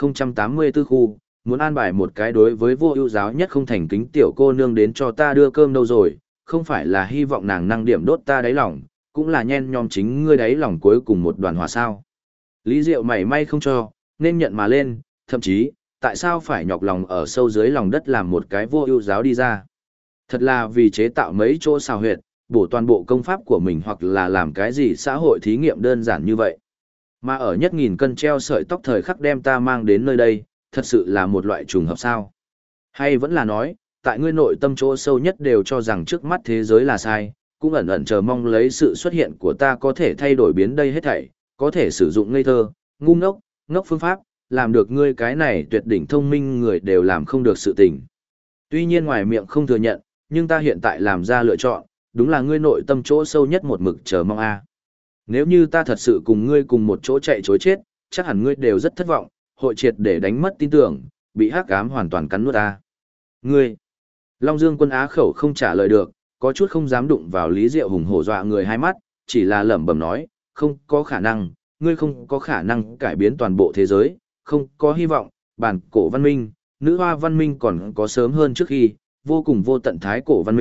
10.084 khu, muốn an bài một cái đối với vô ưu giáo nhất không thành kính tiểu cô nương đến cho ta đưa cơm đâu rồi, không phải là hy vọng nàng năng điểm đốt ta đáy lòng, cũng là nhen nhom chính ngươi đáy lòng cuối cùng một đoàn hỏa sao. Lý Diệu mảy may không cho, nên nhận mà lên, thậm chí, tại sao phải nhọc lòng ở sâu dưới lòng đất làm một cái vô ưu giáo đi ra. Thật là vì chế tạo mấy chỗ xào huyệt, bổ toàn bộ công pháp của mình hoặc là làm cái gì xã hội thí nghiệm đơn giản như vậy. Mà ở nhất nghìn cân treo sợi tóc thời khắc đem ta mang đến nơi đây, thật sự là một loại trùng hợp sao. Hay vẫn là nói, tại ngươi nội tâm chỗ sâu nhất đều cho rằng trước mắt thế giới là sai, cũng ẩn ẩn chờ mong lấy sự xuất hiện của ta có thể thay đổi biến đây hết thảy, có thể sử dụng ngây thơ, ngu ngốc, ngốc phương pháp, làm được ngươi cái này tuyệt đỉnh thông minh người đều làm không được sự tình. Tuy nhiên ngoài miệng không thừa nhận, nhưng ta hiện tại làm ra lựa chọn, đúng là ngươi nội tâm chỗ sâu nhất một mực chờ mong a. Nếu như ta thật sự cùng ngươi cùng một chỗ chạy chối chết, chắc hẳn ngươi đều rất thất vọng, hội triệt để đánh mất tin tưởng, bị hắc ám hoàn toàn cắn nuốt ta. Ngươi! Long Dương Quân á khẩu không trả lời được, có chút không dám đụng vào Lý Diệu hùng hổ dọa người hai mắt, chỉ là lẩm bẩm nói, không có khả năng, ngươi không có khả năng cải biến toàn bộ thế giới, không có hy vọng, bản cổ văn minh, nữ hoa văn minh còn có sớm hơn trước khi, vô cùng vô tận thái cổ văn minh,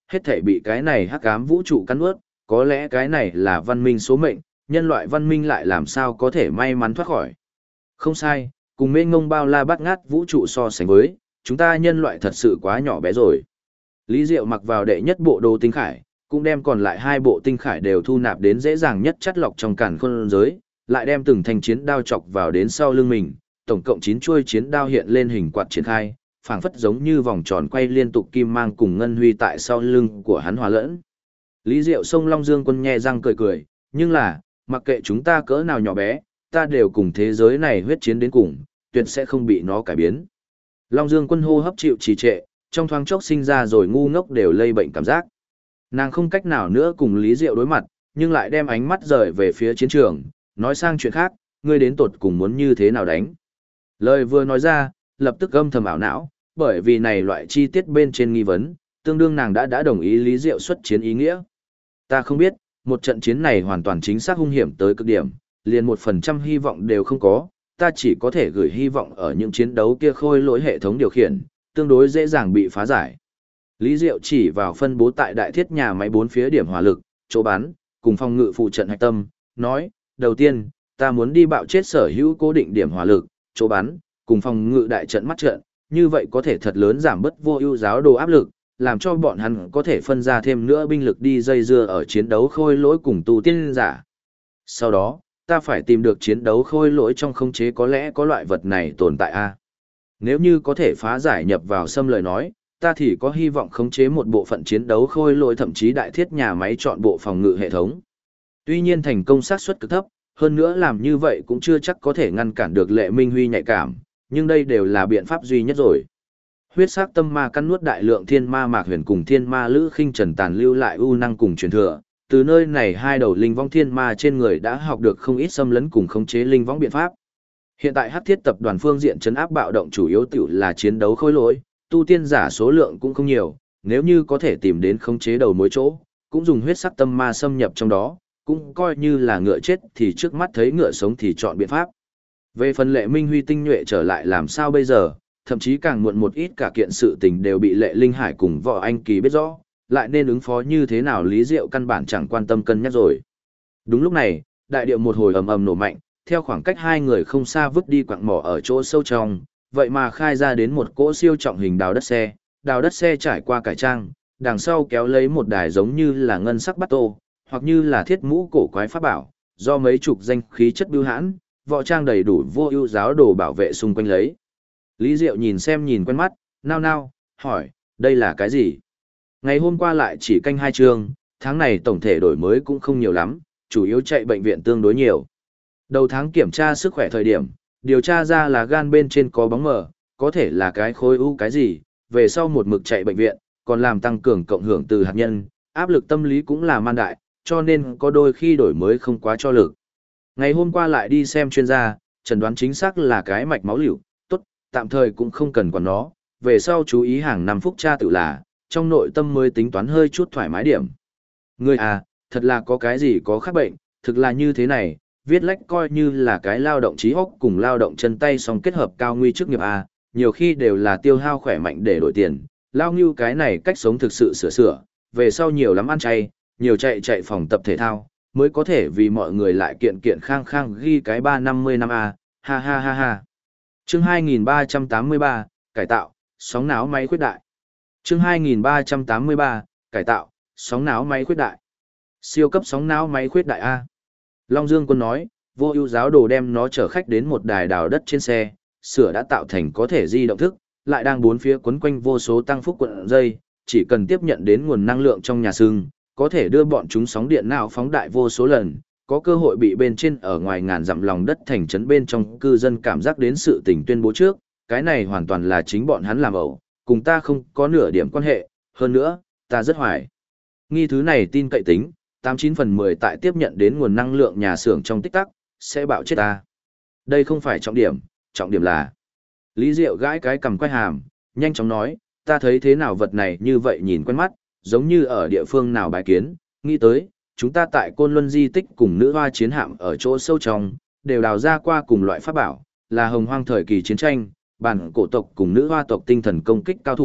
hết thảy bị cái này hắc ám vũ trụ cắn nuốt, có lẽ cái này là văn minh số mệnh, nhân loại văn minh lại làm sao có thể may mắn thoát khỏi. Không sai, cùng mênh ngông bao la bát ngát vũ trụ so sánh với, chúng ta nhân loại thật sự quá nhỏ bé rồi. Lý Diệu mặc vào đệ nhất bộ đồ tinh khải, cũng đem còn lại hai bộ tinh khải đều thu nạp đến dễ dàng nhất chất lọc trong càn khôn giới, lại đem từng thanh chiến đao chọc vào đến sau lưng mình, tổng cộng 9 chuôi chiến đao hiện lên hình quạt triển khai, phảng phất giống như vòng tròn quay liên tục kim mang cùng ngân huy tại sau lưng của hắn hòa lẫn. Lý Diệu xông Long Dương Quân nhe răng cười cười, nhưng là, mặc kệ chúng ta cỡ nào nhỏ bé, ta đều cùng thế giới này huyết chiến đến cùng, tuyệt sẽ không bị nó cải biến. Long Dương Quân hô hấp chịu trì trệ, trong thoáng chốc sinh ra rồi ngu ngốc đều lây bệnh cảm giác. Nàng không cách nào nữa cùng Lý Diệu đối mặt, nhưng lại đem ánh mắt rời về phía chiến trường, nói sang chuyện khác, ngươi đến tột cùng muốn như thế nào đánh. Lời vừa nói ra, lập tức âm thầm ảo não, bởi vì này loại chi tiết bên trên nghi vấn, tương đương nàng đã đồng ý Lý Diệu xuất chiến ý nghĩa. Ta không biết, một trận chiến này hoàn toàn chính xác hung hiểm tới cực điểm, liền 1% hy vọng đều không có, ta chỉ có thể gửi hy vọng ở những chiến đấu kia khôi lỗi hệ thống điều khiển, tương đối dễ dàng bị phá giải. Lý Diệu chỉ vào phân bố tại đại thiết nhà máy 4 phía điểm hỏa lực, chỗ bắn, cùng phòng ngự phụ trận hạch tâm, nói, đầu tiên, ta muốn đi bạo chết sở hữu cố định điểm hỏa lực, chỗ bắn, cùng phòng ngự đại trận mắt trận, như vậy có thể thật lớn giảm bớt vô ưu giáo đồ áp lực, làm cho bọn hắn có thể phân ra thêm nữa binh lực đi dây dưa ở chiến đấu khôi lỗi cùng tu tiên giả. Sau đó, ta phải tìm được chiến đấu khôi lỗi trong khống chế có lẽ có loại vật này tồn tại a. Nếu như có thể phá giải nhập vào xâm lời nói, ta thì có hy vọng khống chế một bộ phận chiến đấu khôi lỗi thậm chí đại thiết nhà máy chọn bộ phòng ngự hệ thống. Tuy nhiên thành công xác suất cực thấp, hơn nữa làm như vậy cũng chưa chắc có thể ngăn cản được Lệ Minh Huy nhạy cảm, nhưng đây đều là biện pháp duy nhất rồi. Huyết sắc tâm ma cắn nuốt đại lượng thiên ma mạc huyền cùng thiên ma lữ khinh trần tàn lưu lại ưu năng cùng truyền thừa, từ nơi này hai đầu linh vong thiên ma trên người đã học được không ít xâm lấn cùng khống chế linh vong biện pháp. Hiện tại Hắc Thiết tập đoàn phương diện trấn áp bạo động chủ yếu tiểu là chiến đấu khối lỗi, tu tiên giả số lượng cũng không nhiều, nếu như có thể tìm đến khống chế đầu mối chỗ, cũng dùng huyết sắc tâm ma xâm nhập trong đó, cũng coi như là ngựa chết thì trước mắt thấy ngựa sống thì chọn biện pháp. Về phần Lệ Minh Huy tinh nhuệ trở lại làm sao bây giờ, thậm chí càng muộn một ít cả kiện sự tình đều bị Lệ Linh Hải cùng Võ Anh Kỳ biết rõ, lại nên ứng phó như thế nào Lý Diệu căn bản chẳng quan tâm cân nhắc rồi. Đúng lúc này, đại điệu một hồi ầm ầm nổ mạnh, theo khoảng cách hai người không xa vứt đi quặng mỏ ở chỗ sâu trong, vậy mà khai ra đến một cỗ siêu trọng hình đào đất xe trải qua cải trang, đằng sau kéo lấy một đài giống như là ngân sắc bát tô, hoặc như là thiết mũ cổ quái pháp bảo, do mấy chục danh khí chất bưu hãn, võ trang đầy đủ vô ưu giáo đồ bảo vệ xung quanh lấy. Lý Diệu nhìn quen mắt, nao nao, hỏi, đây là cái gì? Ngày hôm qua lại chỉ canh 2 chương, tháng này tổng thể đổi mới cũng không nhiều lắm, chủ yếu chạy bệnh viện tương đối nhiều. Đầu tháng kiểm tra sức khỏe thời điểm, điều tra ra là gan bên trên có bóng mờ, có thể là cái khối u cái gì, về sau một mực chạy bệnh viện, còn làm tăng cường cộng hưởng từ hạt nhân, áp lực tâm lý cũng là man đại, cho nên có đôi khi đổi mới không quá cho lực. Ngày hôm qua lại đi xem chuyên gia, chẩn đoán chính xác là cái mạch máu liều, tốt, tạm thời cũng không cần quản nó, về sau chú ý hàng 5 phút tra tự là, trong nội tâm mới tính toán hơi chút thoải mái điểm. Ngươi à, thật là có cái gì có khác bệnh, thực là như thế này, viết lách coi như là cái lao động trí óc cùng lao động chân tay song kết hợp cao nguy chức nghiệp à, nhiều khi đều là tiêu hao khỏe mạnh để đổi tiền, lao như cái này cách sống thực sự sửa, về sau nhiều lắm ăn chay, nhiều chạy phòng tập thể thao, mới có thể vì mọi người lại kiện khang khang ghi cái 350 năm a, ha ha ha ha. Chương 2383, cải tạo, sóng não máy khuyết đại. Chương 2383, cải tạo, sóng não máy khuyết đại. Siêu cấp sóng não máy khuyết đại a. Long Dương Quân nói, vô ưu giáo đồ đem nó chở khách đến một đài đào đất trên xe, sửa đã tạo thành có thể di động thức, lại đang bốn phía quấn quanh vô số tăng phúc cuộn dây, chỉ cần tiếp nhận đến nguồn năng lượng trong nhà xương, có thể đưa bọn chúng sóng điện não phóng đại vô số lần, có cơ hội bị bên trên ở ngoài ngàn dặm lòng đất thành trấn bên trong cư dân cảm giác đến sự tình tuyên bố trước, cái này hoàn toàn là chính bọn hắn làm ẩu, cùng ta không có nửa điểm quan hệ, hơn nữa, ta rất hoài nghi thứ này tin cậy tính, 89 phần 10 tại tiếp nhận đến nguồn năng lượng nhà xưởng trong tích tắc, sẽ bạo chết ta. Đây không phải trọng điểm là Lý Diệu gãi cái cầm quay hàm, nhanh chóng nói, ta thấy thế nào vật này như vậy nhìn quen mắt, giống như ở địa phương nào bài kiến, nghĩ tới, chúng ta tại Côn Luân di tích cùng nữ hoa chiến hạm ở chỗ sâu trong, đều đào ra qua cùng loại pháp bảo, là hồng hoang thời kỳ chiến tranh, bản cổ tộc cùng nữ hoa tộc tinh thần công kích cao thủ,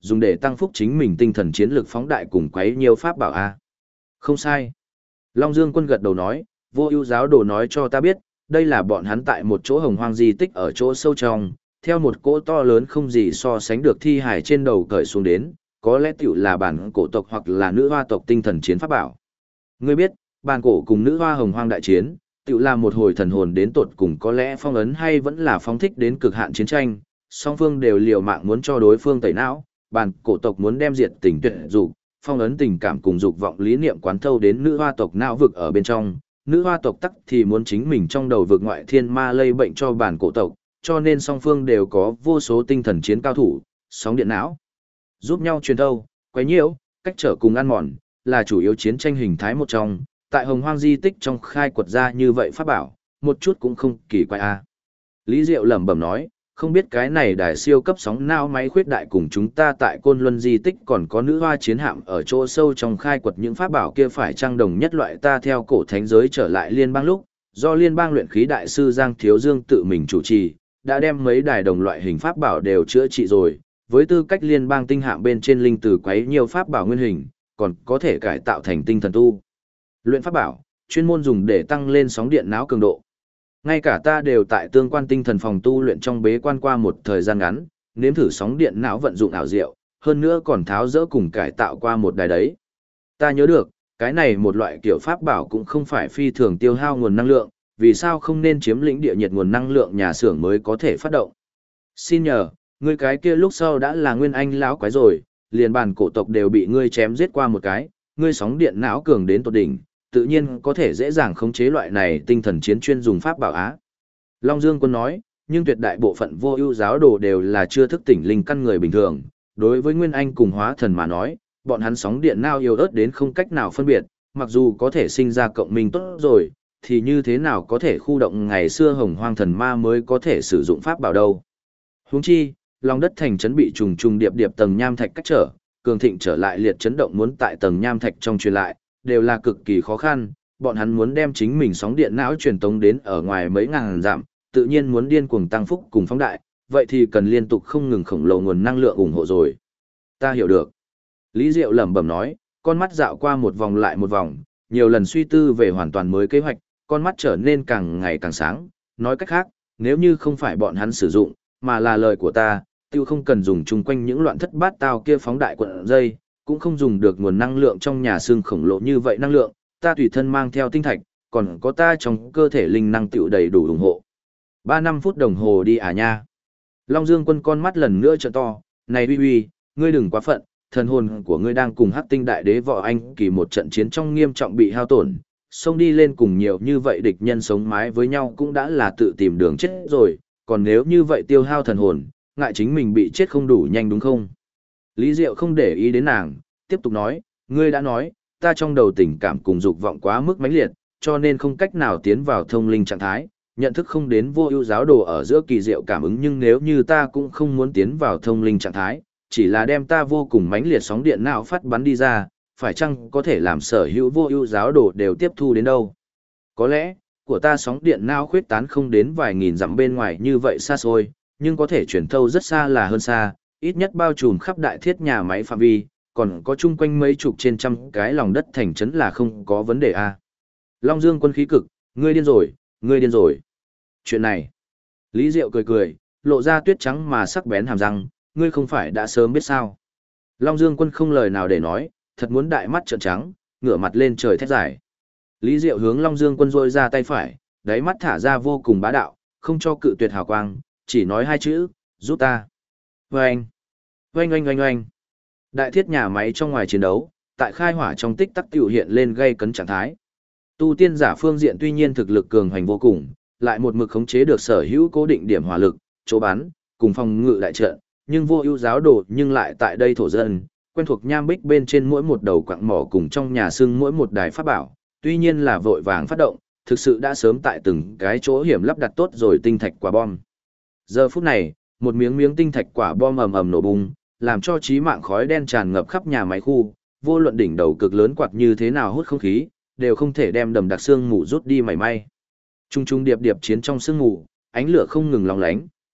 dùng để tăng phúc chính mình tinh thần chiến lực phóng đại cùng quấy nhiều pháp bảo a. Không sai. Long Dương Quân gật đầu nói, Vô Ưu giáo đồ nói cho ta biết, đây là bọn hắn tại một chỗ hồng hoang di tích ở chỗ sâu trong, theo một cỗ to lớn không gì so sánh được thi hài trên đầu cởi xuống đến, có lẽ tiểu là bản cổ tộc hoặc là nữ hoa tộc tinh thần chiến pháp bảo. Ngươi biết, bản cổ cùng nữ hoa hồng hoang đại chiến, tiểu là một hồi thần hồn đến tột cùng có lẽ phong ấn hay vẫn là phóng thích đến cực hạn chiến tranh, song phương đều liều mạng muốn cho đối phương tẩy não, bản cổ tộc muốn đem diệt tình tuyệt dục, phong ấn tình cảm cùng dục vọng lý niệm quán thâu đến nữ hoa tộc não vực ở bên trong, nữ hoa tộc tắc thì muốn chính mình trong đầu vực ngoại thiên ma lây bệnh cho bản cổ tộc, cho nên song phương đều có vô số tinh thần chiến cao thủ, sóng điện não, giúp nhau truyền thâu, quấy nhiễu, cách trở cùng ăn mòn, là chủ yếu chiến tranh hình thái một trong, tại hồng hoang di tích trong khai quật ra như vậy pháp bảo, một chút cũng không kỳ quái a. Lý Diệu lẩm bẩm nói, không biết cái này đài siêu cấp sóng não máy khuyết đại cùng chúng ta tại Côn Luân di tích còn có nữ hoa chiến hạm ở chỗ sâu trong khai quật những pháp bảo kia phải trang đồng nhất loại ta theo cổ thánh giới trở lại liên bang lúc, do liên bang luyện khí đại sư Giang Thiếu Dương tự mình chủ trì, đã đem mấy đài đồng loại hình pháp bảo đều chữa trị rồi, với tư cách liên bang tinh hạm bên trên linh tử quấy nhiều pháp bảo nguyên hình, còn có thể cải tạo thành tinh thần tu. Luyện pháp bảo, chuyên môn dùng để tăng lên sóng điện não cường độ. Ngay cả ta đều tại tương quan tinh thần phòng tu luyện trong bế quan qua một thời gian ngắn, nếm thử sóng điện não vận dụng ảo diệu, hơn nữa còn tháo dỡ cùng cải tạo qua một đài đấy. Ta nhớ được, cái này một loại kiểu pháp bảo cũng không phải phi thường tiêu hao nguồn năng lượng, vì sao không nên chiếm lĩnh địa nhiệt nguồn năng lượng nhà xưởng mới có thể phát động. Xin nhờ, ngươi cái kia lúc sau đã là nguyên anh lão quái rồi, liền bản cổ tộc đều bị ngươi chém giết qua một cái, ngươi sóng điện não cường đến tột đỉnh, tự nhiên có thể dễ dàng khống chế loại này tinh thần chiến chuyên dùng pháp bảo á. Long Dương Quân nói, nhưng tuyệt đại bộ phận Vô Ưu giáo đồ đều là chưa thức tỉnh linh căn người bình thường, đối với nguyên anh cùng hóa thần mà nói, bọn hắn sóng điện não yếu ớt đến không cách nào phân biệt, mặc dù có thể sinh ra cộng minh tốt rồi, thì như thế nào có thể khu động ngày xưa hồng hoang thần ma mới có thể sử dụng pháp bảo đâu. Huống chi, lòng đất thành trấn bị trùng trùng điệp điệp tầng nham thạch cách trở, cường thịnh trở lại liệt chấn động muốn tại tầng nham thạch trong truyền lại, đều là cực kỳ khó khăn, bọn hắn muốn đem chính mình sóng điện não truyền tống đến ở ngoài mấy ngàn dặm, tự nhiên muốn điên cuồng tăng phúc cùng phóng đại, vậy thì cần liên tục không ngừng khổng lồ nguồn năng lượng ủng hộ rồi. Ta hiểu được. Lý Diệu lẩm bẩm nói, con mắt dạo qua một vòng lại một vòng, nhiều lần suy tư về hoàn toàn mới kế hoạch, con mắt trở nên càng ngày càng sáng, nói cách khác, nếu như không phải bọn hắn sử dụng, mà là lời của ta, tiêu không cần dùng chung quanh những loạn thất bát tao kia phóng đại cuộn dây, cũng không dùng được nguồn năng lượng trong nhà xương khổng lồ như vậy năng lượng, ta tùy thân mang theo tinh thạch, còn có ta trong cơ thể linh năng tiểu đầy đủ ủng hộ. 3-5 phút đồng hồ đi à nha. Long Dương Quân con mắt lần nữa trợn to, này uy uy, ngươi đừng quá phận, thần hồn của ngươi đang cùng Hắc Tinh Đại Đế Võ Anh Kỳ một trận chiến trong nghiêm trọng bị hao tổn, xông đi lên cùng nhiều như vậy địch nhân sống mái với nhau cũng đã là tự tìm đường chết rồi, còn nếu như vậy tiêu hao thần hồn, ngại chính mình bị chết không đủ nhanh đúng không? Lý Diệu không để ý đến nàng, tiếp tục nói, ngươi đã nói, ta trong đầu tình cảm cùng dục vọng quá mức mãnh liệt, cho nên không cách nào tiến vào thông linh trạng thái, nhận thức không đến Vô Ưu giáo đồ ở giữa kỳ diệu cảm ứng, nhưng nếu như ta cũng không muốn tiến vào thông linh trạng thái, chỉ là đem ta vô cùng mãnh liệt sóng điện não phát bắn đi ra, phải chăng có thể làm sở hữu Vô Ưu giáo đồ đều tiếp thu đến đâu? Có lẽ, của ta sóng điện não khuyết tán không đến vài nghìn dặm bên ngoài như vậy xa xôi, nhưng có thể truyền thâu rất xa là hơn xa, ít nhất bao trùm khắp đại thiết nhà máy phạm vi, còn có chung quanh mấy chục trên trăm cái lòng đất thành trấn là không có vấn đề a. Long Dương Quân khí cực, ngươi điên rồi, ngươi điên rồi. Chuyện này, Lý Diệu cười cười, lộ ra tuyết trắng mà sắc bén hàm răng, ngươi không phải đã sớm biết sao. Long Dương Quân không lời nào để nói, thật muốn đại mắt trợn trắng, ngửa mặt lên trời thét giải. Lý Diệu hướng Long Dương Quân rôi ra tay phải, đáy mắt thả ra vô cùng bá đạo, không cho cự tuyệt hào quang, chỉ nói hai chữ, giúp ta. Oanh! Oanh oanh oanh oanh! Đại thiết nhà máy trong ngoài chiến đấu, tại khai hỏa trong tích tắc tiểu hiện lên gây cấn trạng thái. Tu tiên giả phương diện tuy nhiên thực lực cường hành vô cùng, lại một mực khống chế được sở hữu cố định điểm hỏa lực, chỗ bắn, cùng phòng ngự đại trận, nhưng Vô Ưu giáo đồ nhưng lại tại đây thổ dân, quen thuộc nham bích bên trên mỗi một đầu quặng mỏ cùng trong nhà xương mỗi một đài pháp bảo, tuy nhiên là vội vàng phát động, thực sự đã sớm tại từng cái chỗ hiểm lắp đặt tốt rồi tinh thạch quả bom. Giờ phút này, một miếng miếng tinh thạch quả bom ầm ầm nổ bung, làm cho chí mạng khói đen tràn ngập khắp nhà máy khu, vô luận đỉnh đầu cực lớn quạt như thế nào hút không khí, đều không thể đem đầm đặc xương mù rút đi mảy may. Trung trung điệp điệp chiến trong sương mù, ánh lửa không ngừng lóng lánh,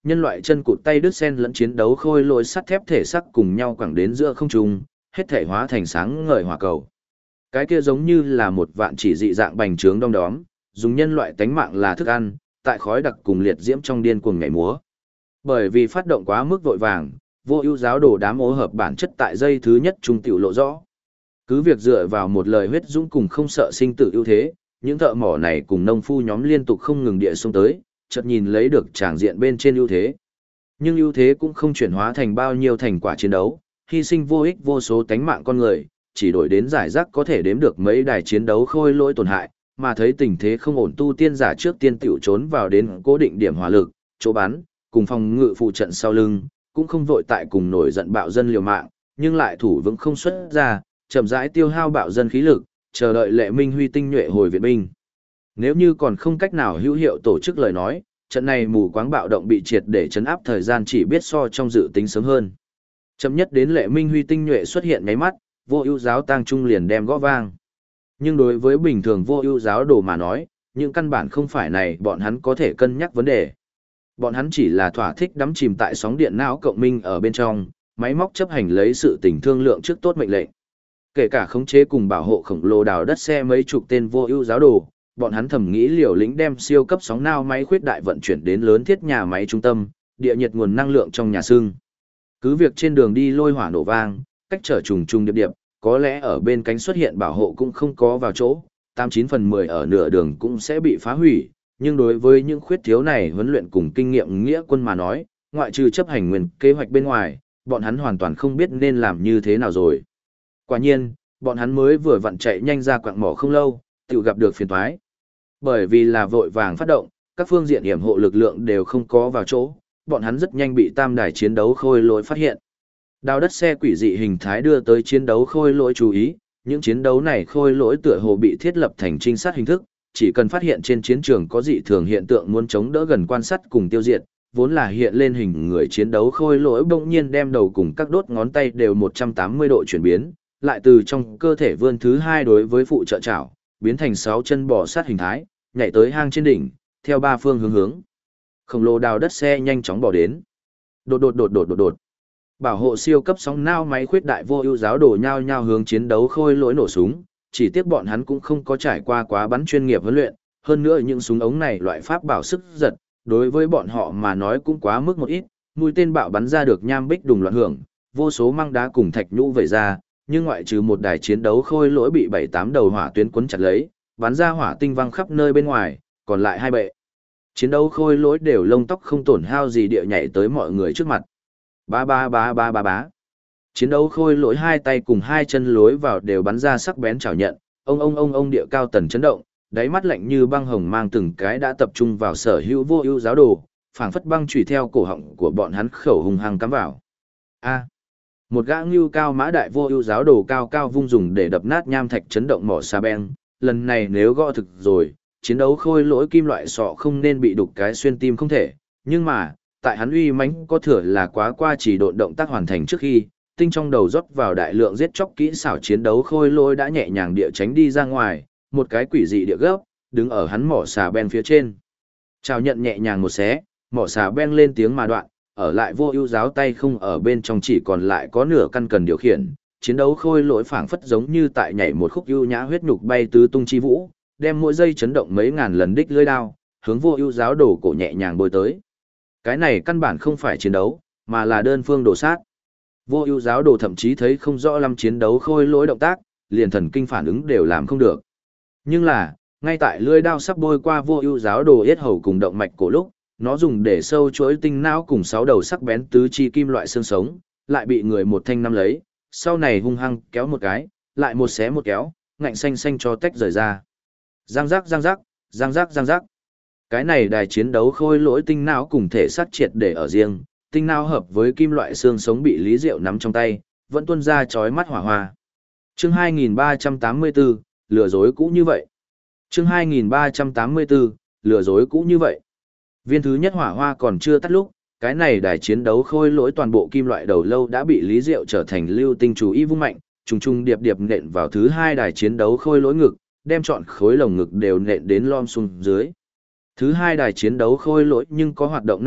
nhân loại chân cụt tay đứt sen lẫn chiến đấu khôi lỗi sắt thép thể sắc cùng nhau quẳng đến giữa không trung, hết thể hóa thành sáng ngời hỏa cầu. Cái kia giống như là một vạn chỉ dị dạng bành trướng đom đóm, dùng nhân loại tánh mạng là thức ăn, tại khói đặc cùng liệt diễm trong điên cuồng nhảy múa. Bởi vì phát động quá mức vội vàng, Vô Ưu giáo đồ đám ô hợp bản chất tại giây thứ nhất trung tiểu lộ rõ. Cứ việc dựa vào một lời huyết dũng cùng không sợ sinh tử ưu thế, những thợ mỏ này cùng nông phu nhóm liên tục không ngừng địa xông tới, chợt nhìn lấy được tràng diện bên trên ưu thế. Nhưng ưu thế cũng không chuyển hóa thành bao nhiêu thành quả chiến đấu, hy sinh vô ích vô số tánh mạng con người, chỉ đổi đến giải rác có thể đếm được mấy đài chiến đấu khôi lỗi tổn hại, mà thấy tình thế không ổn tu tiên giả trước tiên tiểu trốn vào đến cố định điểm hỏa lực, chỗ bắn, cùng phòng ngự phụ trận sau lưng, cũng không vội tại cùng nổi giận bạo dân liều mạng, nhưng lại thủ vững không xuất ra, chậm rãi tiêu hao bạo dân khí lực, chờ đợi Lệ Minh Huy tinh nhuệ hồi viện binh. Nếu như còn không cách nào hữu hiệu tổ chức lời nói, trận này mù quáng bạo động bị triệt để chấn áp thời gian chỉ biết so trong dự tính sớm hơn. Chậm nhất đến Lệ Minh Huy tinh nhuệ xuất hiện nháy mắt, Vô Ưu giáo tang trung liền đem gõ vang. Nhưng đối với bình thường Vô Ưu giáo đồ mà nói, những căn bản không phải này bọn hắn có thể cân nhắc vấn đề. Bọn hắn chỉ là thỏa thích đắm chìm tại sóng điện não cộng minh ở bên trong, máy móc chấp hành lấy sự tình thương lượng trước tốt mệnh lệnh. Kể cả khống chế cùng bảo hộ khổng lồ đào đất xe mấy chục tên Vô Ưu giáo đồ, bọn hắn thầm nghĩ liều lĩnh đem siêu cấp sóng nao máy khuyết đại vận chuyển đến lớn thiết nhà máy trung tâm, địa nhiệt nguồn năng lượng trong nhà xương. Cứ việc trên đường đi lôi hỏa nổ vang, cách trở trùng trùng điệp điệp, có lẽ ở bên cánh xuất hiện bảo hộ cũng không có vào chỗ, 89/10 ở nửa đường cũng sẽ bị phá hủy, nhưng đối với những khuyết thiếu này huấn luyện cùng kinh nghiệm nghĩa quân mà nói, ngoại trừ chấp hành nguyên kế hoạch bên ngoài, bọn hắn hoàn toàn không biết nên làm như thế nào rồi. Quả nhiên, bọn hắn mới vừa vặn chạy nhanh ra quạng mỏ không lâu, tự gặp được phiền toái. Bởi vì là vội vàng phát động, các phương diện yểm hộ lực lượng đều không có vào chỗ, bọn hắn rất nhanh bị tam đài chiến đấu khôi lỗi phát hiện. Đào đất xe quỷ dị hình thái đưa tới chiến đấu khôi lỗi chú ý, những chiến đấu này khôi lỗi tựa hồ bị thiết lập thành trinh sát hình thức, chỉ cần phát hiện trên chiến trường có dị thường hiện tượng muốn chống đỡ gần quan sát cùng tiêu diệt, vốn là hiện lên hình người chiến đấu khôi lỗi bỗng nhiên đem đầu cùng các đốt ngón tay đều 180 độ chuyển biến, lại từ trong cơ thể vươn thứ hai đối với phụ trợ chảo, biến thành 6 chân bò sát hình thái, nhảy tới hang trên đỉnh, theo ba phương hướng. Khổng lồ đào đất xe nhanh chóng bỏ đến. Đột. Bảo hộ siêu cấp sóng nao máy khuyết đại Vô Ưu giáo đồ nhao nhao hướng chiến đấu khôi lỗi nổ súng, chỉ tiếc bọn hắn cũng không có trải qua quá bắn chuyên nghiệp huấn luyện, hơn nữa những súng ống này loại pháp bảo sức giật, đối với bọn họ mà nói cũng quá mức một ít, mũi tên bạo bắn ra được nham bích đùng loạn hưởng, vô số măng đá cùng thạch nhũ vẩy ra, nhưng ngoại trừ một đài chiến đấu khôi lỗi bị 7-8 đầu hỏa tuyến quấn chặt lấy, bắn ra hỏa tinh văng khắp nơi bên ngoài, còn lại hai bệ. Chiến đấu khôi lỗi đều lông tóc không tổn hao gì địa nhảy tới mọi người trước mặt. Bá. Chiến đấu khôi lỗi hai tay cùng hai chân lối vào đều bắn ra sắc bén chảo nhận, ông địa cao tần chấn động, đáy mắt lạnh như băng hồng mang từng cái đã tập trung vào sở hữu Vô Ưu giáo đồ, phảng phất băng chủy theo cổ họng của bọn hắn khẩu hung hăng cắm vào. Một gã ngưu cao mã đại Vô Ưu giáo đồ cao cao vung dùng để đập nát nham thạch chấn động mỏ sa beng, lần này nếu gõ thực rồi, chiến đấu khôi lỗi kim loại sọ không nên bị đục cái xuyên tim không thể, nhưng mà, tại hắn uy mãnh có thừa là quá qua chỉ độn động tác hoàn thành trước khi, tinh trong đầu rót vào đại lượng giết chóc kỹ xảo chiến đấu khôi lỗi đã nhẹ nhàng địa tránh đi ra ngoài, một cái quỷ dị địa gấp, đứng ở hắn mỏ xà beng phía trên. Chào nhận nhẹ nhàng một xé, mỏ xà beng lên tiếng mà đoạn, ở lại Vô Ưu giáo tay không ở bên trong chỉ còn lại có nửa căn cần điều khiển, chiến đấu khôi lỗi phảng phất giống như tại nhảy một khúc ưu nhã huyết nhục bay tứ tung chi vũ, đem mỗi giây chấn động mấy ngàn lần đích lưỡi đao, hướng Vô Ưu giáo đổ cổ nhẹ nhàng bôi tới. Cái này căn bản không phải chiến đấu, mà là đơn phương đổ sát. Vô Ưu giáo đồ thậm chí thấy không rõ lắm chiến đấu khôi lỗi động tác, liền thần kinh phản ứng đều làm không được. Nhưng là, ngay tại lưỡi đao sắp bôi qua Vô Ưu giáo đồ yết hầu cùng động mạch cổ lúc, nó dùng để sâu chuỗi tinh não cùng 6 đầu sắc bén tứ chi kim loại xương sống, lại bị người một thanh nắm lấy, sau này hung hăng kéo một cái, lại một xé một kéo, ngạnh xanh cho tách rời ra. Răng rắc. Cái này đài chiến đấu khôi lỗi tinh não cùng thể xác triệt để ở riêng, tinh não hợp với kim loại xương sống bị Lý Diệu nắm trong tay, vẫn tuôn ra chói mắt hỏa hoa. Chương 2384, lừa dối cũ như vậy. Chương 2384, lừa dối cũ như vậy. Viên thứ nhất hỏa hoa còn chưa tắt lúc, cái này đài chiến đấu khôi lỗi toàn bộ kim loại đầu lâu đã bị Lý Diệu trở thành lưu tinh chú ý vung mạnh, trùng điệp nện vào thứ hai đài chiến đấu khôi lỗi ngực, đem trọn khối lồng ngực đều nện đến lom xuống dưới. Thứ hai đài chiến đấu khôi lỗi nhưng có hoạt động năng lực,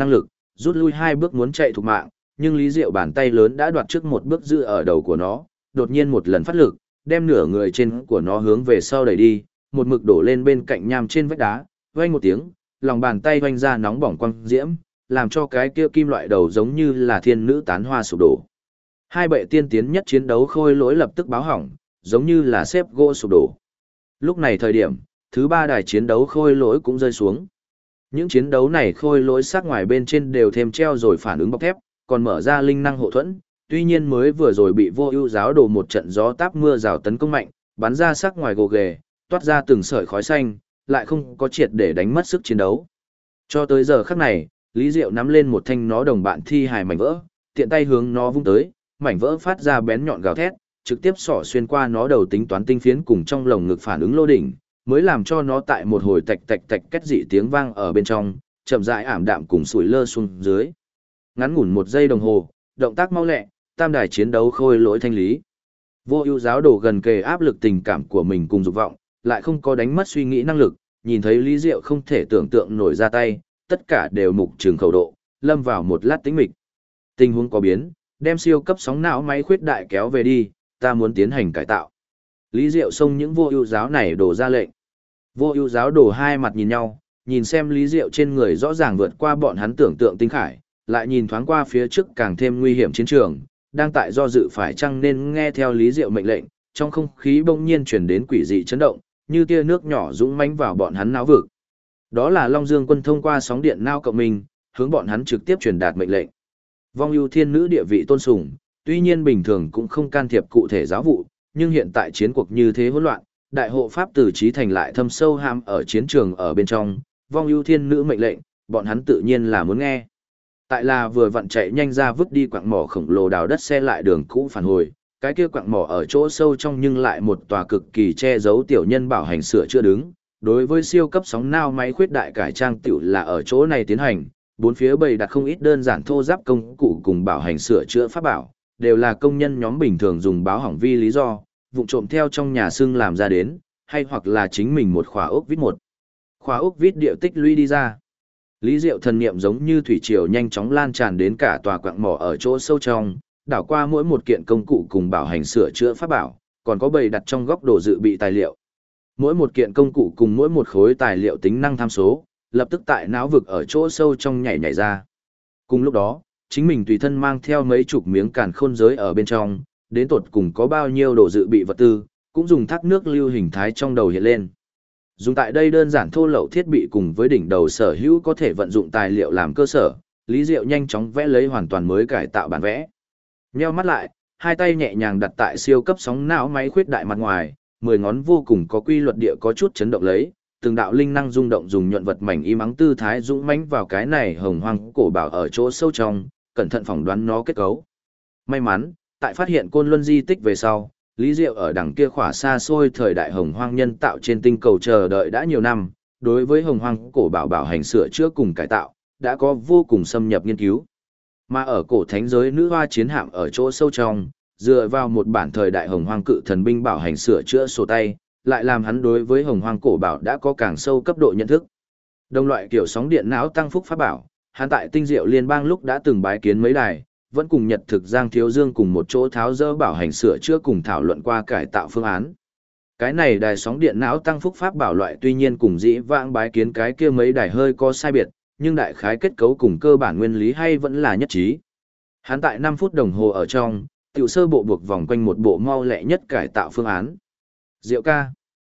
rút lui 2 bước muốn chạy thục mạng, nhưng Lý Diệu bàn tay lớn đã đoạt trước một bước giữ ở đầu của nó, đột nhiên một lần phát lực, đem nửa người trên của nó hướng về sau đẩy đi, một mực đổ lên bên cạnh nham trên vách đá, vang một tiếng, lòng bàn tay vang ra nóng bỏng quang diễm, làm cho cái kia kim loại đầu giống như là thiên nữ tán hoa sụp đổ. Hai bệ tiên tiến nhất chiến đấu khôi lỗi lập tức báo hỏng, giống như là xếp gỗ sụp đổ. Lúc này thời điểm, thứ 3 đài chiến đấu khôi lỗi cũng rơi xuống. Những chiến đấu này khôi lỗi sắc ngoài bên trên đều thêm treo rồi phản ứng bọc thép, còn mở ra linh năng hộ thuẫn, tuy nhiên mới vừa rồi bị Vô Ưu giáo đồ một trận gió táp mưa rào tấn công mạnh, bắn ra sắc ngoài gồ ghề, toát ra từng sợi khói xanh, lại không có triệt để đánh mất sức chiến đấu. Cho tới giờ khắc này, Lý Diệu nắm lên một thanh nó đồng bạn thi hài mảnh vỡ, tiện tay hướng nó vung tới, mảnh vỡ phát ra bén nhọn gào thét, trực tiếp xỏ xuyên qua nó đầu tính toán tinh phiến cùng trong lồng ngực phản ứng lô đỉnh, mới làm cho nó tại một hồi tạch tạch tạch két dị tiếng vang ở bên trong, chậm rãi ảm đạm cùng sủi lơ xuống dưới. Ngắn ngủn 1 giây đồng hồ, động tác mau lẹ, tam đài chiến đấu khôi lỗi thanh lý. Vô Ưu giáo đồ gần kề áp lực tình cảm của mình cùng dục vọng, lại không có đánh mất suy nghĩ năng lực, nhìn thấy Lý Diệu không thể tưởng tượng nổi ra tay, tất cả đều mục trường khẩu độ, lâm vào một lát tĩnh mịch. Tình huống có biến, đem siêu cấp sóng não máy khuyết đại kéo về đi, ta muốn tiến hành cải tạo. Lý Diệu xông những Vô Ưu giáo này đổ ra lệnh. Vô Ưu giáo đồ hai mặt nhìn nhau, nhìn xem Lý Diệu trên người rõ ràng vượt qua bọn hắn tưởng tượng tinh khải, lại nhìn thoáng qua phía trước càng thêm nguy hiểm chiến trường, đang tại do dự phải chăng nên nghe theo Lý Diệu mệnh lệnh, trong không khí bỗng nhiên truyền đến quỷ dị chấn động, như tia nước nhỏ dũng mãnh vào bọn hắn não vực. Đó là Long Dương quân thông qua sóng điện não cộng minh, hướng bọn hắn trực tiếp truyền đạt mệnh lệnh. Vong ưu thiên nữ địa vị tôn sùng, tuy nhiên bình thường cũng không can thiệp cụ thể giáo vụ, nhưng hiện tại chiến cuộc như thế hỗn loạn, đại hộ pháp tử trí thành lại thâm sâu ham ở chiến trường ở bên trong, vong ưu thiên nữ mệnh lệnh, bọn hắn tự nhiên là muốn nghe. Tại là vừa vặn chạy nhanh ra vứt đi quặng mỏ khổng lồ đào đất xe lại đường cũ phản hồi, cái kia quặng mỏ ở chỗ sâu trong nhưng lại một tòa cực kỳ che giấu tiểu nhân bảo hành sửa chữa đứng. Đối với siêu cấp sóng nao máy khuyết đại cải trang tiểu là ở chỗ này tiến hành, bốn phía bày đặt không ít đơn giản thô giáp công cụ cùng bảo hành sửa chữa pháp bảo, đều là công nhân nhóm bình thường dùng báo hỏng vi lý do, vụng trộm theo trong nhà xương làm ra đến, hay hoặc là chính mình một khóa ốc vít khóa ốc vít điệu tích lũy đi ra. Lý Diệu thần niệm giống như thủy triều nhanh chóng lan tràn đến cả tòa quặng mỏ ở chỗ sâu trong, đảo qua mỗi một kiện công cụ cùng bảo hành sửa chữa pháp bảo, còn có bày đặt trong góc đồ dự bị tài liệu. Mỗi một kiện công cụ cùng mỗi một khối tài liệu tính năng tham số, lập tức tại não vực ở chỗ sâu trong nhảy nhảy ra. Cùng lúc đó, chính mình tùy thân mang theo mấy chục miếng càn khôn giới ở bên trong, đến tột cùng có bao nhiêu đồ dự bị vật tư, cũng dùng thác nước lưu hình thái trong đầu hiện lên. Dùng tại đây đơn giản thô lậu thiết bị cùng với đỉnh đầu sở hữu có thể vận dụng tài liệu làm cơ sở, Lý Diệu nhanh chóng vẽ lấy hoàn toàn mới cải tạo bản vẽ. Nheo mắt lại, hai tay nhẹ nhàng đặt tại siêu cấp sóng não máy khuyết đại mặt ngoài, 10 ngón vô cùng có quy luật địa có chút chấn động lấy, từng đạo linh năng rung động dùng nhuận vật mảnh im ắng tư thái dũng mãnh vào cái này hồng hoang cổ bảo ở chỗ sâu trong, cẩn thận phỏng đoán nó kết cấu. May mắn, tại phát hiện côn luân di tích về sau, Lý Diệu ở đằng kia khỏa xa xôi thời đại hồng hoang nhân tạo trên tinh cầu chờ đợi đã nhiều năm, đối với hồng hoang cổ bảo bảo hành sửa chữa cùng cải tạo, đã có vô cùng xâm nhập nghiên cứu. Mà ở cổ thánh giới nữ hoa chiến hạm ở chỗ sâu trong, dựa vào một bản thời đại hồng hoang cự thần binh bảo hành sửa chữa sổ tay, lại làm hắn đối với hồng hoang cổ bảo đã có càng sâu cấp độ nhận thức. Đồng loại kiểu sóng điện não tăng phúc pháp bảo, hắn tại tinh diệu liên bang lúc đã từng bái kiến mấy đài, vẫn cùng Nhật Thực Giang Thiếu Dương cùng một chỗ tháo dỡ bảo hành sửa chữa cùng thảo luận qua cải tạo phương án. Cái này đài sóng điện não tăng phúc pháp bảo loại tuy nhiên cùng dĩ vãng bái kiến cái kia mấy đài hơi có sai biệt, nhưng đại khái kết cấu cùng cơ bản nguyên lý hay vẫn là nhất trí. Hắn tại 5 phút đồng hồ ở trong, tiểu sơ bộ buộc vòng quanh một bộ mau lẹ nhất cải tạo phương án. Diệu ca.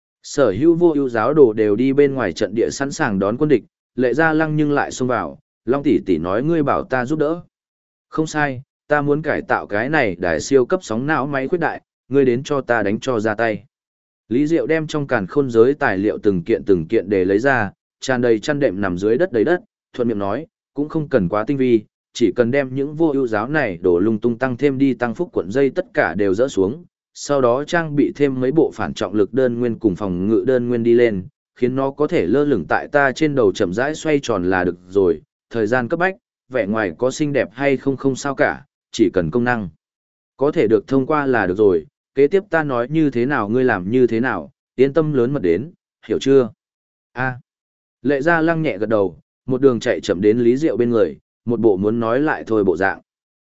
Sở hữu vô ưu giáo đồ đều đi bên ngoài trận địa sẵn sàng đón quân địch, Lệ Gia Lăng nhưng lại xông vào, Long tỷ tỷ nói ngươi bảo ta giúp đỡ. Không sai, ta muốn cải tạo cái này đài siêu cấp sóng não máy khuyết đại, ngươi đến cho ta đánh cho ra tay. Lý Diệu đem trong càn khôn giới tài liệu từng kiện để lấy ra, tràn đầy chăn đệm nằm dưới đất đầy đất, thuận miệng nói, cũng không cần quá tinh vi, chỉ cần đem những vô ưu giáo này đổ lung tung tăng thêm đi tăng phúc cuộn dây tất cả đều dỡ xuống, sau đó trang bị thêm mấy bộ phản trọng lực đơn nguyên cùng phòng ngự đơn nguyên đi lên, khiến nó có thể lơ lửng tại ta trên đầu chậm rãi xoay tròn là được rồi, thời gian cấp bách, vẻ ngoài có xinh đẹp hay không không sao cả, chỉ cần công năng có thể được thông qua là được rồi, kế tiếp ta nói như thế nào ngươi làm như thế nào, yên tâm lớn mật đến, hiểu chưa? A. Lệ Gia Lăng nhẹ gật đầu, một đường chạy chậm đến Lý Diệu bên người, một bộ muốn nói lại thôi bộ dạng.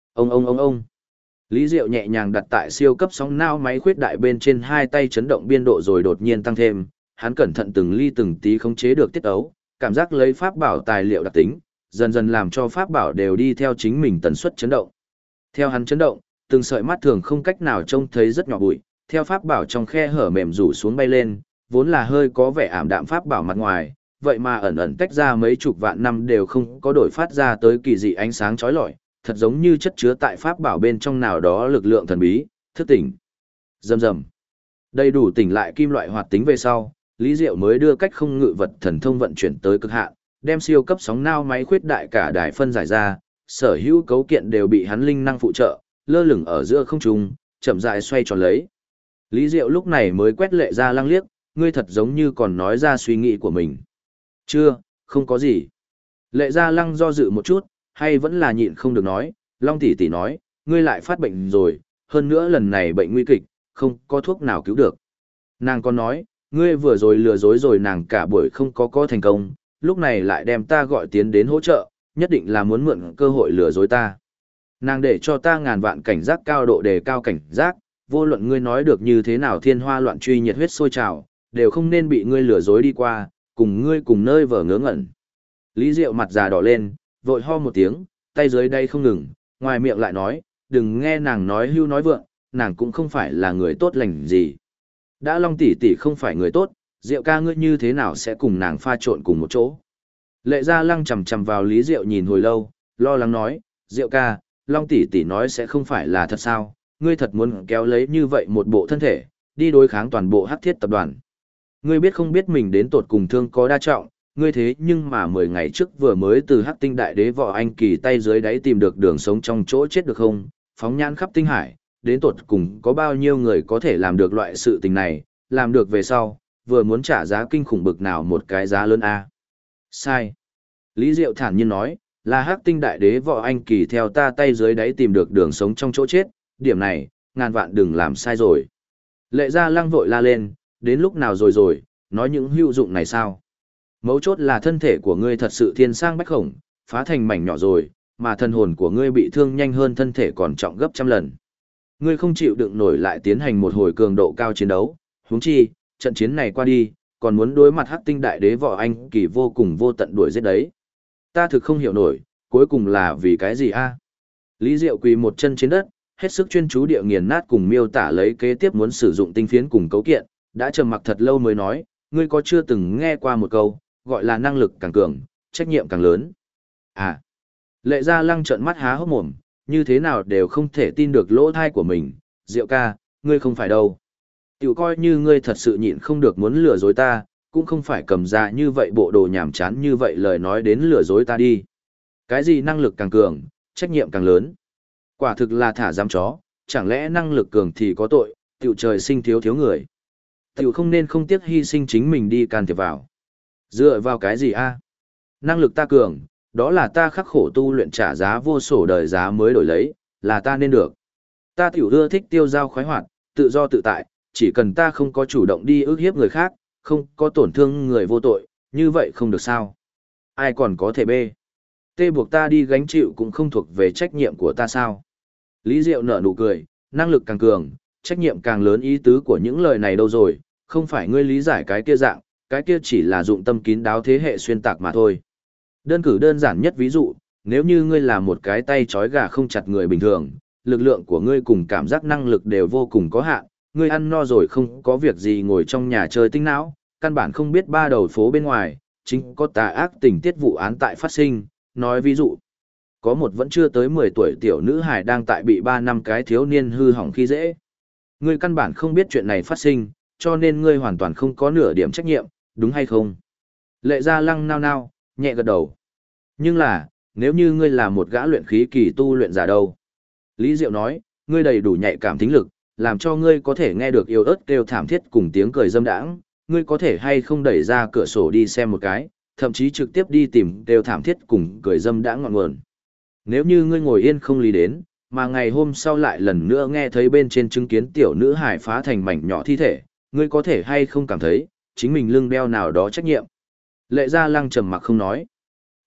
Ông. Lý Diệu nhẹ nhàng đặt tại siêu cấp sóng não máy khuyết đại bên trên hai tay chấn động biên độ rồi đột nhiên tăng thêm, hắn cẩn thận từng ly từng tí khống chế được tiết ấu, cảm giác lấy pháp bảo tài liệu đặc tính, dần dần làm cho pháp bảo đều đi theo chính mình tần suất chấn động. Theo hắn chấn động, từng sợi mắt thường không cách nào trông thấy rất nhỏ bụi, theo pháp bảo trong khe hở mềm rủ xuống bay lên, vốn là hơi có vẻ ảm đạm pháp bảo mặt ngoài, vậy mà ẩn ẩn tách ra mấy chục vạn năm đều không có đổi phát ra tới kỳ dị ánh sáng chói lọi, thật giống như chất chứa tại pháp bảo bên trong nào đó lực lượng thần bí, thức tỉnh. Rầm rầm. Đầy đủ tỉnh lại kim loại hoạt tính về sau, Lý Diệu mới đưa cách không ngự vật thần thông vận chuyển tới cực hạn, đem siêu cấp sóng nao máy khuyết đại cả đài phân giải ra, sở hữu cấu kiện đều bị hắn linh năng phụ trợ, lơ lửng ở giữa không trung, chậm rãi xoay tròn lấy. Lý Diệu lúc này mới quét Lệ Gia Lăng liếc, ngươi thật giống như còn nói ra suy nghĩ của mình. Chưa, không có gì. Lệ Gia Lăng do dự một chút, hay vẫn là nhịn không được nói, Long tỷ tỷ nói, ngươi lại phát bệnh rồi, hơn nữa lần này bệnh nguy kịch, không có thuốc nào cứu được. Nàng còn nói, ngươi vừa rồi lừa dối rồi nàng cả buổi không có thành công, lúc này lại đem ta gọi tiến đến hỗ trợ, nhất định là muốn mượn cơ hội lừa dối ta. Nàng để cho ta ngàn vạn cảnh giác cao độ đề cao cảnh giác, vô luận ngươi nói được như thế nào thiên hoa loạn truy nhiệt huyết sôi trào, đều không nên bị ngươi lừa dối đi qua, cùng ngươi cùng nơi vờ ngớ ngẩn. Lý Diệu mặt già đỏ lên, vội ho một tiếng, tay dưới đây không ngừng, ngoài miệng lại nói, đừng nghe nàng nói hưu nói vượng, nàng cũng không phải là người tốt lành gì. Đã Long tỷ tỷ không phải người tốt, Diệu ca ngươi như thế nào sẽ cùng nàng pha trộn cùng một chỗ. Lệ Gia Lăng chằm chằm vào Lý Diệu nhìn hồi lâu, lo lắng nói, Diệu ca, Long tỷ tỷ nói sẽ không phải là thật sao, ngươi thật muốn kéo lấy như vậy một bộ thân thể, đi đối kháng toàn bộ Hắc Thiết tập đoàn. Ngươi biết không biết mình đến tột cùng thương có đa trọng, ngươi thế nhưng mà 10 ngày trước vừa mới từ Hắc Tinh Đại Đế Võ Anh Kỳ tay dưới đáy tìm được đường sống trong chỗ chết được không, phóng nhãn khắp tinh hải, đến tột cùng có bao nhiêu người có thể làm được loại sự tình này, làm được về sau, vừa muốn trả giá kinh khủng bực nào một cái giá lớn a. Sai. Lý Diệu thản nhiên nói, là Hắc Tinh Đại Đế Võ Anh Kỳ theo ta tay dưới đáy tìm được đường sống trong chỗ chết, điểm này, ngàn vạn đừng làm sai rồi. Lệ Gia Lăng vội la lên, đến lúc nào rồi, nói những hữu dụng này sao? Mấu chốt là thân thể của ngươi thật sự thiên sang bách khổng, phá thành mảnh nhỏ rồi, mà thân hồn của ngươi bị thương nhanh hơn thân thể còn trọng gấp trăm lần. Ngươi không chịu đựng nổi lại tiến hành một hồi cường độ cao chiến đấu, huống chi, trận chiến này qua đi, còn muốn đối mặt Hắc Tinh Đại Đế Võ Anh Kỳ vô cùng vô tận đuổi giết đấy. Ta thực không hiểu nổi, cuối cùng là vì cái gì a? Lý Diệu quỳ một chân trên đất, hết sức chuyên chú địa nghiền nát cùng miêu tả lấy kế tiếp muốn sử dụng tinh phiến cùng cấu kiện, đã trầm mặc thật lâu mới nói, ngươi có chưa từng nghe qua một câu, gọi là năng lực càng cường, trách nhiệm càng lớn. À, Lệ Gia Lăng trợn mắt há hốc mồm, như thế nào đều không thể tin được lỗ thai của mình, Diệu ca, ngươi không phải đâu. Tiểu coi như ngươi thật sự nhịn không được muốn lừa dối ta, cũng không phải cầm ra như vậy bộ đồ nhảm chán như vậy lời nói đến lừa dối ta đi. Cái gì năng lực càng cường, trách nhiệm càng lớn. Quả thực là thả giam chó, chẳng lẽ năng lực cường thì có tội, tiểu trời sinh thiếu người. Tiểu không nên không tiếc hy sinh chính mình đi can thiệp vào. Dựa vào cái gì a? Năng lực ta cường, đó là ta khắc khổ tu luyện trả giá vô sổ đời giá mới đổi lấy, là ta nên được. Ta tiểu ưa thích tiêu dao khoái hoạt, tự do tự tại, chỉ cần ta không có chủ động đi ức hiếp người khác, không có tổn thương người vô tội, như vậy không được sao. Ai còn có thể bê? Tê buộc ta đi gánh chịu cũng không thuộc về trách nhiệm của ta sao? Lý Diệu nở nụ cười, năng lực càng cường, trách nhiệm càng lớn ý tứ của những lời này đâu rồi, không phải ngươi lý giải cái kia dạng, cái kia chỉ là dụng tâm kín đáo thế hệ xuyên tạc mà thôi. Đơn cử đơn giản nhất ví dụ, nếu như ngươi là một cái tay trói gà không chặt người bình thường, lực lượng của ngươi cùng cảm giác năng lực đều vô cùng có hạn, ngươi ăn no rồi không có việc gì ngồi trong nhà chơi tinh não, căn bản không biết ba đầu phố bên ngoài, chính có tà ác tình tiết vụ án tại phát sinh, nói ví dụ. Có một vẫn chưa tới 10 tuổi tiểu nữ hài đang tại bị 3 năm cái thiếu niên hư hỏng khi dễ. Ngươi căn bản không biết chuyện này phát sinh, cho nên ngươi hoàn toàn không có nửa điểm trách nhiệm, đúng hay không? Lệ Gia Lăng nao nao, nhẹ gật đầu. Nhưng là, nếu như ngươi là một gã luyện khí kỳ tu luyện giả đâu? Lý Diệu nói, ngươi đầy đủ nhạy cảm thính lực, làm cho ngươi có thể nghe được yêu ớt kêu thảm thiết cùng tiếng cười dâm đãng, ngươi có thể hay không đẩy ra cửa sổ đi xem một cái, thậm chí trực tiếp đi tìm kêu thảm thiết cùng cười dâm đãng ngọn nguồn. Nếu như ngươi ngồi yên không lý đến, mà ngày hôm sau lại lần nữa nghe thấy bên trên chứng kiến tiểu nữ hải phá thành mảnh nhỏ thi thể, ngươi có thể hay không cảm thấy, chính mình lưng đeo nào đó trách nhiệm. Lệ Gia Lăng trầm mặc không nói.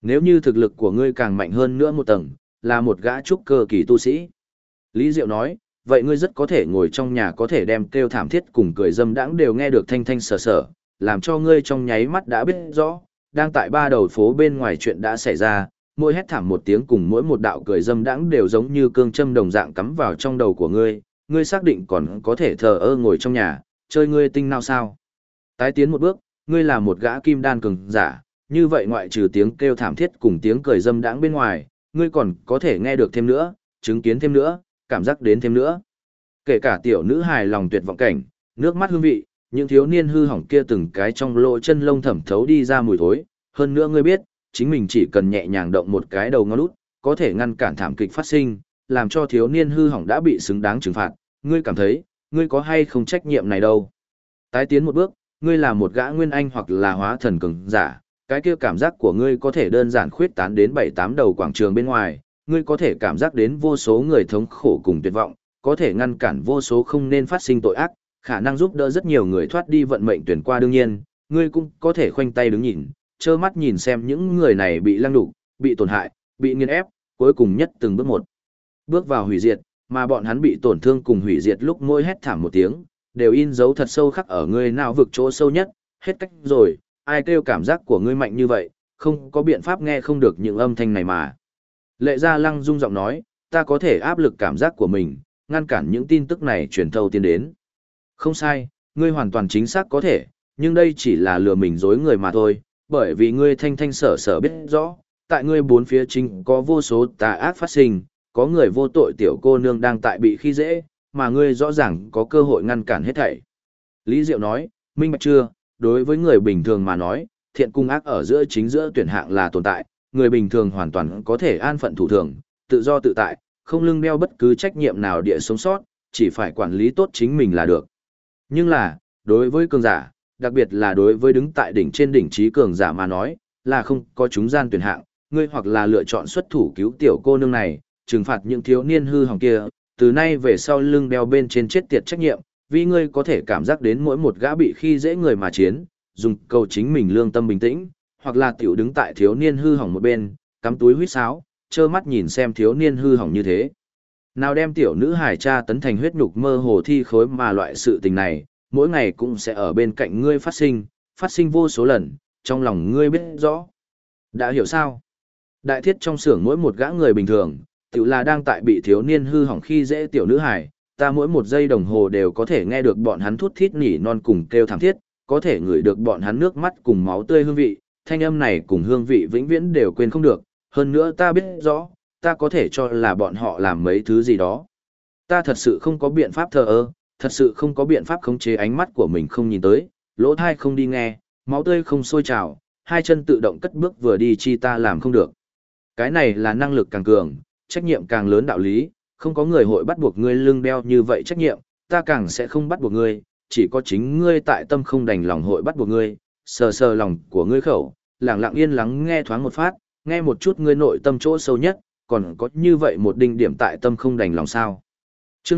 Nếu như thực lực của ngươi càng mạnh hơn nữa một tầng, là một gã trúc cơ kỳ tu sĩ. Lý Diệu nói, vậy ngươi rất có thể ngồi trong nhà có thể đem kêu thảm thiết cùng cười dâm đãng đều nghe được thanh thanh sở sở, làm cho ngươi trong nháy mắt đã biết rõ, đang tại ba đầu phố bên ngoài chuyện đã xảy ra, mỗi hét thảm một tiếng cùng mỗi một đạo cười dâm đãng đều giống như cương châm đồng dạng cắm vào trong đầu của ngươi xác định còn có thể thờ ơ ngồi trong nhà, chơi ngươi tinh nào sao? Tái tiến một bước, ngươi là một gã kim đan cường giả, như vậy ngoại trừ tiếng kêu thảm thiết cùng tiếng cười dâm đãng bên ngoài, ngươi còn có thể nghe được thêm nữa, chứng kiến thêm nữa, cảm giác đến thêm nữa. Kể cả tiểu nữ hài lòng tuyệt vọng cảnh, nước mắt hương vị, những thiếu niên hư hỏng kia từng cái trong lỗ chân lông thẩm thấu đi ra mùi thối, hơn nữa ngươi biết, chính mình chỉ cần nhẹ nhàng động một cái đầu ngón út, có thể ngăn cản thảm kịch phát sinh, làm cho thiếu niên hư hỏng đã bị xứng đáng trừng phạt, ngươi cảm thấy, ngươi có hay không trách nhiệm này đâu. Tái tiến một bước, ngươi là một gã nguyên anh hoặc là hóa thần cường giả, cái kia cảm giác của ngươi có thể đơn giản khuyết tán đến 7-8 đầu quảng trường bên ngoài, ngươi có thể cảm giác đến vô số người thống khổ cùng tuyệt vọng, có thể ngăn cản vô số không nên phát sinh tội ác, khả năng giúp đỡ rất nhiều người thoát đi vận mệnh tuyển qua đương nhiên, ngươi cũng có thể khoanh tay đứng nhìn, trơ mắt nhìn xem những người này bị lăng đục, bị tổn hại, bị nghiền ép, cuối cùng nhất từng bước một. Bước vào hủy diệt, mà bọn hắn bị tổn thương cùng hủy diệt lúc mỗi hét thảm một tiếng, đều in dấu thật sâu khắc ở ngươi não vực chỗ sâu nhất, hết cách rồi, ai kêu cảm giác của ngươi mạnh như vậy, không có biện pháp nghe không được những âm thanh này mà. Lệ Gia Lăng rung giọng nói, ta có thể áp lực cảm giác của mình, ngăn cản những tin tức này truyền thâu tiến đến. Không sai, ngươi hoàn toàn chính xác có thể, nhưng đây chỉ là lừa mình dối người mà thôi, bởi vì ngươi thanh thanh sở sở biết rõ, tại ngươi bốn phía chính có vô số tà ác phát sinh, có người vô tội tiểu cô nương đang tại bị khi dễ, mà ngươi rõ ràng có cơ hội ngăn cản hết thảy. Lý Diệu nói, minh bạch chưa, đối với người bình thường mà nói, thiện cung ác ở giữa chính giữa tuyển hạng là tồn tại, người bình thường hoàn toàn có thể an phận thủ thường, tự do tự tại, không lưng đeo bất cứ trách nhiệm nào địa sống sót, chỉ phải quản lý tốt chính mình là được. Nhưng là, đối với cường giả, đặc biệt là đối với đứng tại đỉnh trên đỉnh trí cường giả mà nói, là không có chúng gian tuyển hạng, ngươi hoặc là lựa chọn xuất thủ cứu tiểu cô nương này, trừng phạt những thiếu niên hư hỏng kia, từ nay về sau lưng đeo bên trên chết tiệt trách nhiệm, vì ngươi có thể cảm giác đến mỗi một gã bị khi dễ người mà chiến, dùng cầu chính mình lương tâm bình tĩnh, hoặc là tiểu đứng tại thiếu niên hư hỏng một bên, cắm túi huýt sáo, trơ mắt nhìn xem thiếu niên hư hỏng như thế. Nào đem tiểu nữ hài cha tấn thành huyết nhục mơ hồ thi khối mà loại sự tình này, mỗi ngày cũng sẽ ở bên cạnh ngươi phát sinh vô số lần, trong lòng ngươi biết rõ. Đã hiểu sao? Đại thiết trong xưởng mỗi một gã người bình thường, tiểu là đang tại bị thiếu niên hư hỏng khi dễ tiểu nữ hài, ta mỗi một giây đồng hồ đều có thể nghe được bọn hắn thút thít nỉ non cùng kêu thảm thiết, có thể ngửi được bọn hắn nước mắt cùng máu tươi hương vị, thanh âm này cùng hương vị vĩnh viễn đều quên không được, hơn nữa ta biết rõ, ta có thể cho là bọn họ làm mấy thứ gì đó. Ta thật sự không có biện pháp thờ ơ, thật sự không có biện pháp khống chế ánh mắt của mình không nhìn tới, lỗ tai không đi nghe, máu tươi không sôi trào, hai chân tự động cất bước vừa đi chi ta làm không được. Cái này là năng lực càng cường, trách nhiệm càng lớn đạo lý, không có người hội bắt buộc ngươi lưng đeo như vậy trách nhiệm, ta càng sẽ không bắt buộc ngươi, chỉ có chính ngươi tại tâm không đành lòng hội bắt buộc ngươi, sờ sờ lòng của ngươi khẩu, lặng lặng yên lắng nghe thoáng một phát, nghe một chút ngươi nội tâm chỗ sâu nhất, còn có như vậy một đinh điểm tại tâm không đành lòng sao. Chương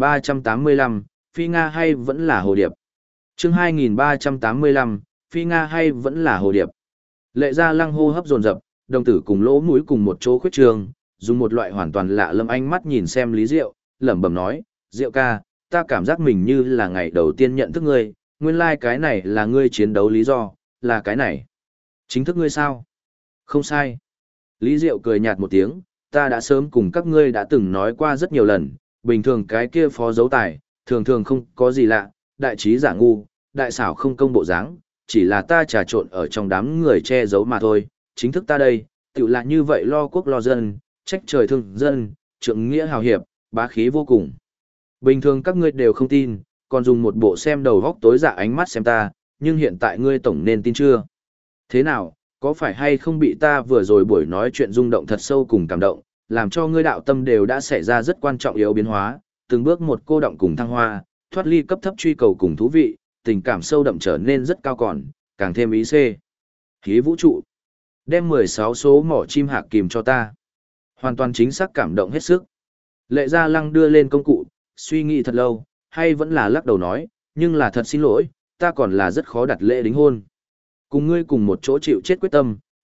2385, Phi Nga hay vẫn là Hồ Điệp? Chương 2385, Phi Nga hay vẫn là Hồ Điệp? Lệ Gia Lăng hô hấp dồn dập, đồng tử cùng lỗ mũi cùng một chỗ khuyết trường, dùng một loại hoàn toàn lạ lâm ánh mắt nhìn xem Lý Diệu, lẩm bẩm nói, Diệu ca, ta cảm giác mình như là ngày đầu tiên nhận thức ngươi, nguyên lai cái này là ngươi chiến đấu lý do, là cái này. Chính thức ngươi sao? Không sai. Lý Diệu cười nhạt một tiếng, ta đã sớm cùng các ngươi đã từng nói qua rất nhiều lần, bình thường cái kia phó dấu tài, thường thường không có gì lạ, đại trí giả ngu, đại xảo không công bộ dáng, chỉ là ta trà trộn ở trong đám người che giấu mà thôi, chính thức ta đây, tự là như vậy lo quốc lo dân, trách trời thương dân, trượng nghĩa hào hiệp, bá khí vô cùng. Bình thường các ngươi đều không tin, còn dùng một bộ xem đầu góc tối dạ ánh mắt xem ta, nhưng hiện tại ngươi tổng nên tin chưa? Thế nào, có phải hay không bị ta vừa rồi buổi nói chuyện rung động thật sâu cùng cảm động, làm cho ngươi đạo tâm đều đã xảy ra rất quan trọng yếu biến hóa, từng bước một cô động cùng thăng hoa, thoát ly cấp thấp truy cầu cùng thú vị, tình cảm sâu đậm trở nên rất cao còn, càng thêm ý xê. Khí vũ trụ. Đem 16 số mỏ chim hạc kìm cho ta. Hoàn toàn chính xác cảm động hết sức. Lệ Gia Lăng đưa lên công cụ, suy nghĩ thật lâu, hay vẫn là lắc đầu nói, nhưng là thật xin lỗi, ta còn là rất khó đặt lễ đính hôn. Cùng ngươi cùng một chỗ chịu chết quyết tâm,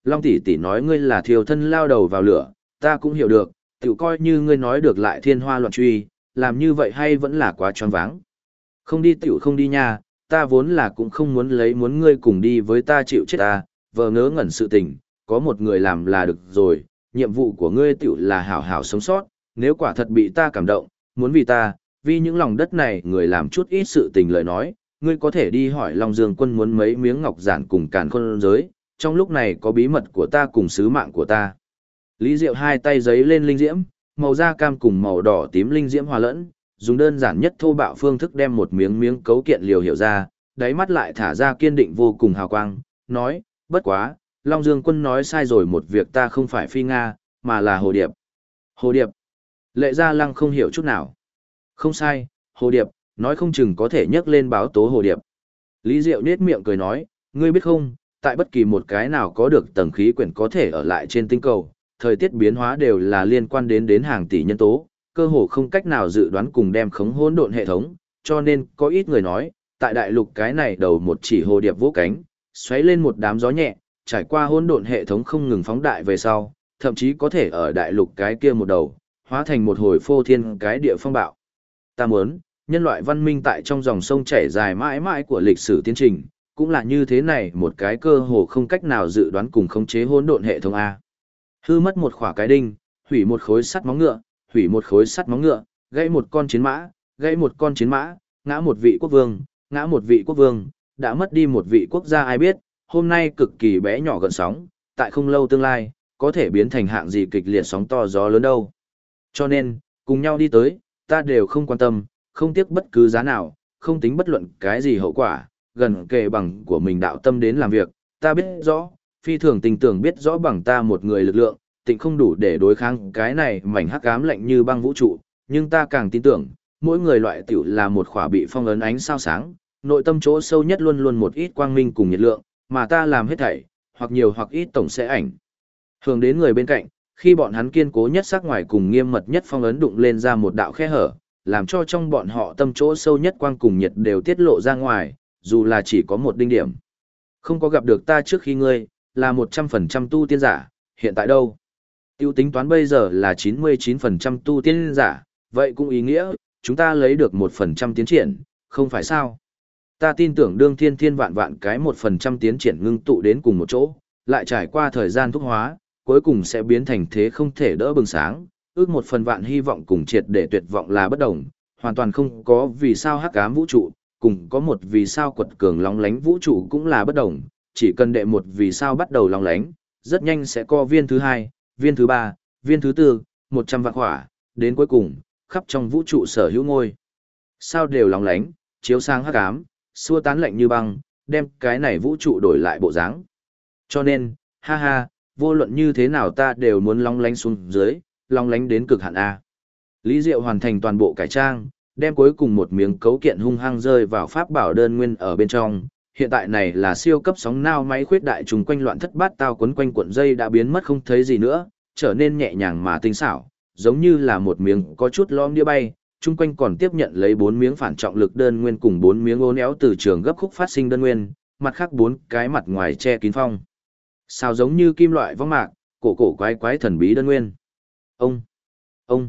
Long tỷ tỷ nói ngươi là thiêu thân lao đầu vào lửa, ta cũng hiểu được, tiểu coi như ngươi nói được lại thiên hoa loạn truy, làm như vậy hay vẫn là quá choáng váng. Không đi tiểu không đi nha, ta vốn là cũng không muốn ngươi cùng đi với ta chịu chết ta, vờ ngớ ngẩn sự tình, có một người làm là được rồi, nhiệm vụ của ngươi tiểu là hảo hảo sống sót, nếu quả thật bị ta cảm động, muốn vì ta, vì những lòng đất này người làm chút ít sự tình lời nói, ngươi có thể đi hỏi Long Dương Quân muốn mấy miếng ngọc giản cùng càn khôn giới, trong lúc này có bí mật của ta cùng sứ mạng của ta. Lý Diệu hai tay giấy lên linh diễm, màu da cam cùng màu đỏ tím linh diễm hòa lẫn, dùng đơn giản nhất thô bạo phương thức đem một miếng miếng cấu kiện liều hiểu ra, đáy mắt lại thả ra kiên định vô cùng hào quang, nói, bất quá, Long Dương Quân nói sai rồi một việc, ta không phải phi Nga, mà là hồ điệp. Hồ điệp. Lệ Gia Lăng không hiểu chút nào. Không sai, hồ điệp, nói không chừng có thể nhắc lên báo tố hồ điệp. Lý Diệu nết miệng cười nói, ngươi biết không, tại bất kỳ một cái nào có được tầng khí quyển có thể ở lại trên tinh cầu, thời tiết biến hóa đều là liên quan đến hàng tỷ nhân tố, cơ hồ không cách nào dự đoán cùng đem khống hỗn độn hệ thống, cho nên có ít người nói, tại đại lục cái này đầu một chỉ hồ điệp vỗ cánh, xoáy lên một đám gió nhẹ, trải qua hỗn độn hệ thống không ngừng phóng đại về sau, thậm chí có thể ở đại lục cái kia một đầu, hóa thành một hồi phô thiên cái địa phong bạo. Ta muốn, nhân loại văn minh tại trong dòng sông chảy dài mãi mãi của lịch sử tiến trình, cũng là như thế này một cái cơ hồ không cách nào dự đoán cùng khống chế hỗn độn hệ thống A. Hư mất một khỏa cái đinh, hủy một khối sắt móng ngựa, hủy một khối sắt móng ngựa, gãy một con chiến mã, gãy một con chiến mã, ngã một vị quốc vương, ngã một vị quốc vương, đã mất đi một vị quốc gia ai biết, hôm nay cực kỳ bé nhỏ gần sóng, tại không lâu tương lai, có thể biến thành hạng gì kịch liệt sóng to gió lớn đâu. Cho nên, cùng nhau đi tới, ta đều không quan tâm, không tiếc bất cứ giá nào, không tính bất luận cái gì hậu quả, gần kề bằng của mình đạo tâm đến làm việc, ta biết rõ, phi thường tình tưởng biết rõ bằng ta một người lực lượng, tịnh không đủ để đối kháng cái này mảnh hắc ám lạnh như băng vũ trụ, nhưng ta càng tin tưởng, mỗi người loại tiểu là một khỏa bị phong ấn ánh sao sáng, nội tâm chỗ sâu nhất luôn luôn một ít quang minh cùng nhiệt lượng, mà ta làm hết thảy, hoặc nhiều hoặc ít tổng sẽ ảnh hưởng đến người bên cạnh, khi bọn hắn kiên cố nhất sắc ngoài cùng nghiêm mật nhất phong ấn đụng lên ra một đạo khe hở, làm cho trong bọn họ tâm chỗ sâu nhất quang cùng nhiệt đều tiết lộ ra ngoài, dù là chỉ có một đinh điểm. Không có gặp được ta trước khi ngươi, là 100% tu tiên giả, hiện tại đâu? Tiêu tính toán bây giờ là 99% tu tiên giả, vậy cũng ý nghĩa, chúng ta lấy được 1% tiến triển, không phải sao? Ta tin tưởng đương thiên thiên vạn vạn cái 1% tiến triển ngưng tụ đến cùng một chỗ, lại trải qua thời gian thúc hóa, cuối cùng sẽ biến thành thế không thể đỡ bừng sáng, ước một phần vạn hy vọng cùng triệt để tuyệt vọng là bất đồng, hoàn toàn không có vì sao hắc ám vũ trụ, cùng có một vì sao quật cường lóng lánh vũ trụ cũng là bất đồng, chỉ cần đệ một vì sao bắt đầu lóng lánh, rất nhanh sẽ có viên thứ hai, viên thứ ba, viên thứ tư, 100 vạn hỏa, đến cuối cùng, khắp trong vũ trụ sở hữu ngôi. Sao đều lóng lánh, chiếu sáng hắc ám, xua tán lạnh như băng, đem cái này vũ trụ đổi lại bộ dáng. Cho nên, ha ha, vô luận như thế nào ta đều muốn lóng lánh xuống dưới, lóng lánh đến cực hạn A. Lý Diệu hoàn thành toàn bộ cải trang, đem cuối cùng một miếng cấu kiện hung hăng rơi vào pháp bảo đơn nguyên ở bên trong. Hiện tại này là siêu cấp sóng nao máy khuyết đại trùng quanh loạn thất bát tao quấn quanh cuộn dây đã biến mất không thấy gì nữa, trở nên nhẹ nhàng mà tinh xảo, giống như là một miếng có chút lõm đĩa bay, chung quanh còn tiếp nhận lấy 4 miếng phản trọng lực đơn nguyên cùng 4 miếng uốn éo từ trường gấp khúc phát sinh đơn nguyên, mặt khác 4 cái mặt ngoài che kín phong. Sao giống như kim loại vong mạc, cổ cổ quái quái thần bí đơn nguyên. Ông, ông,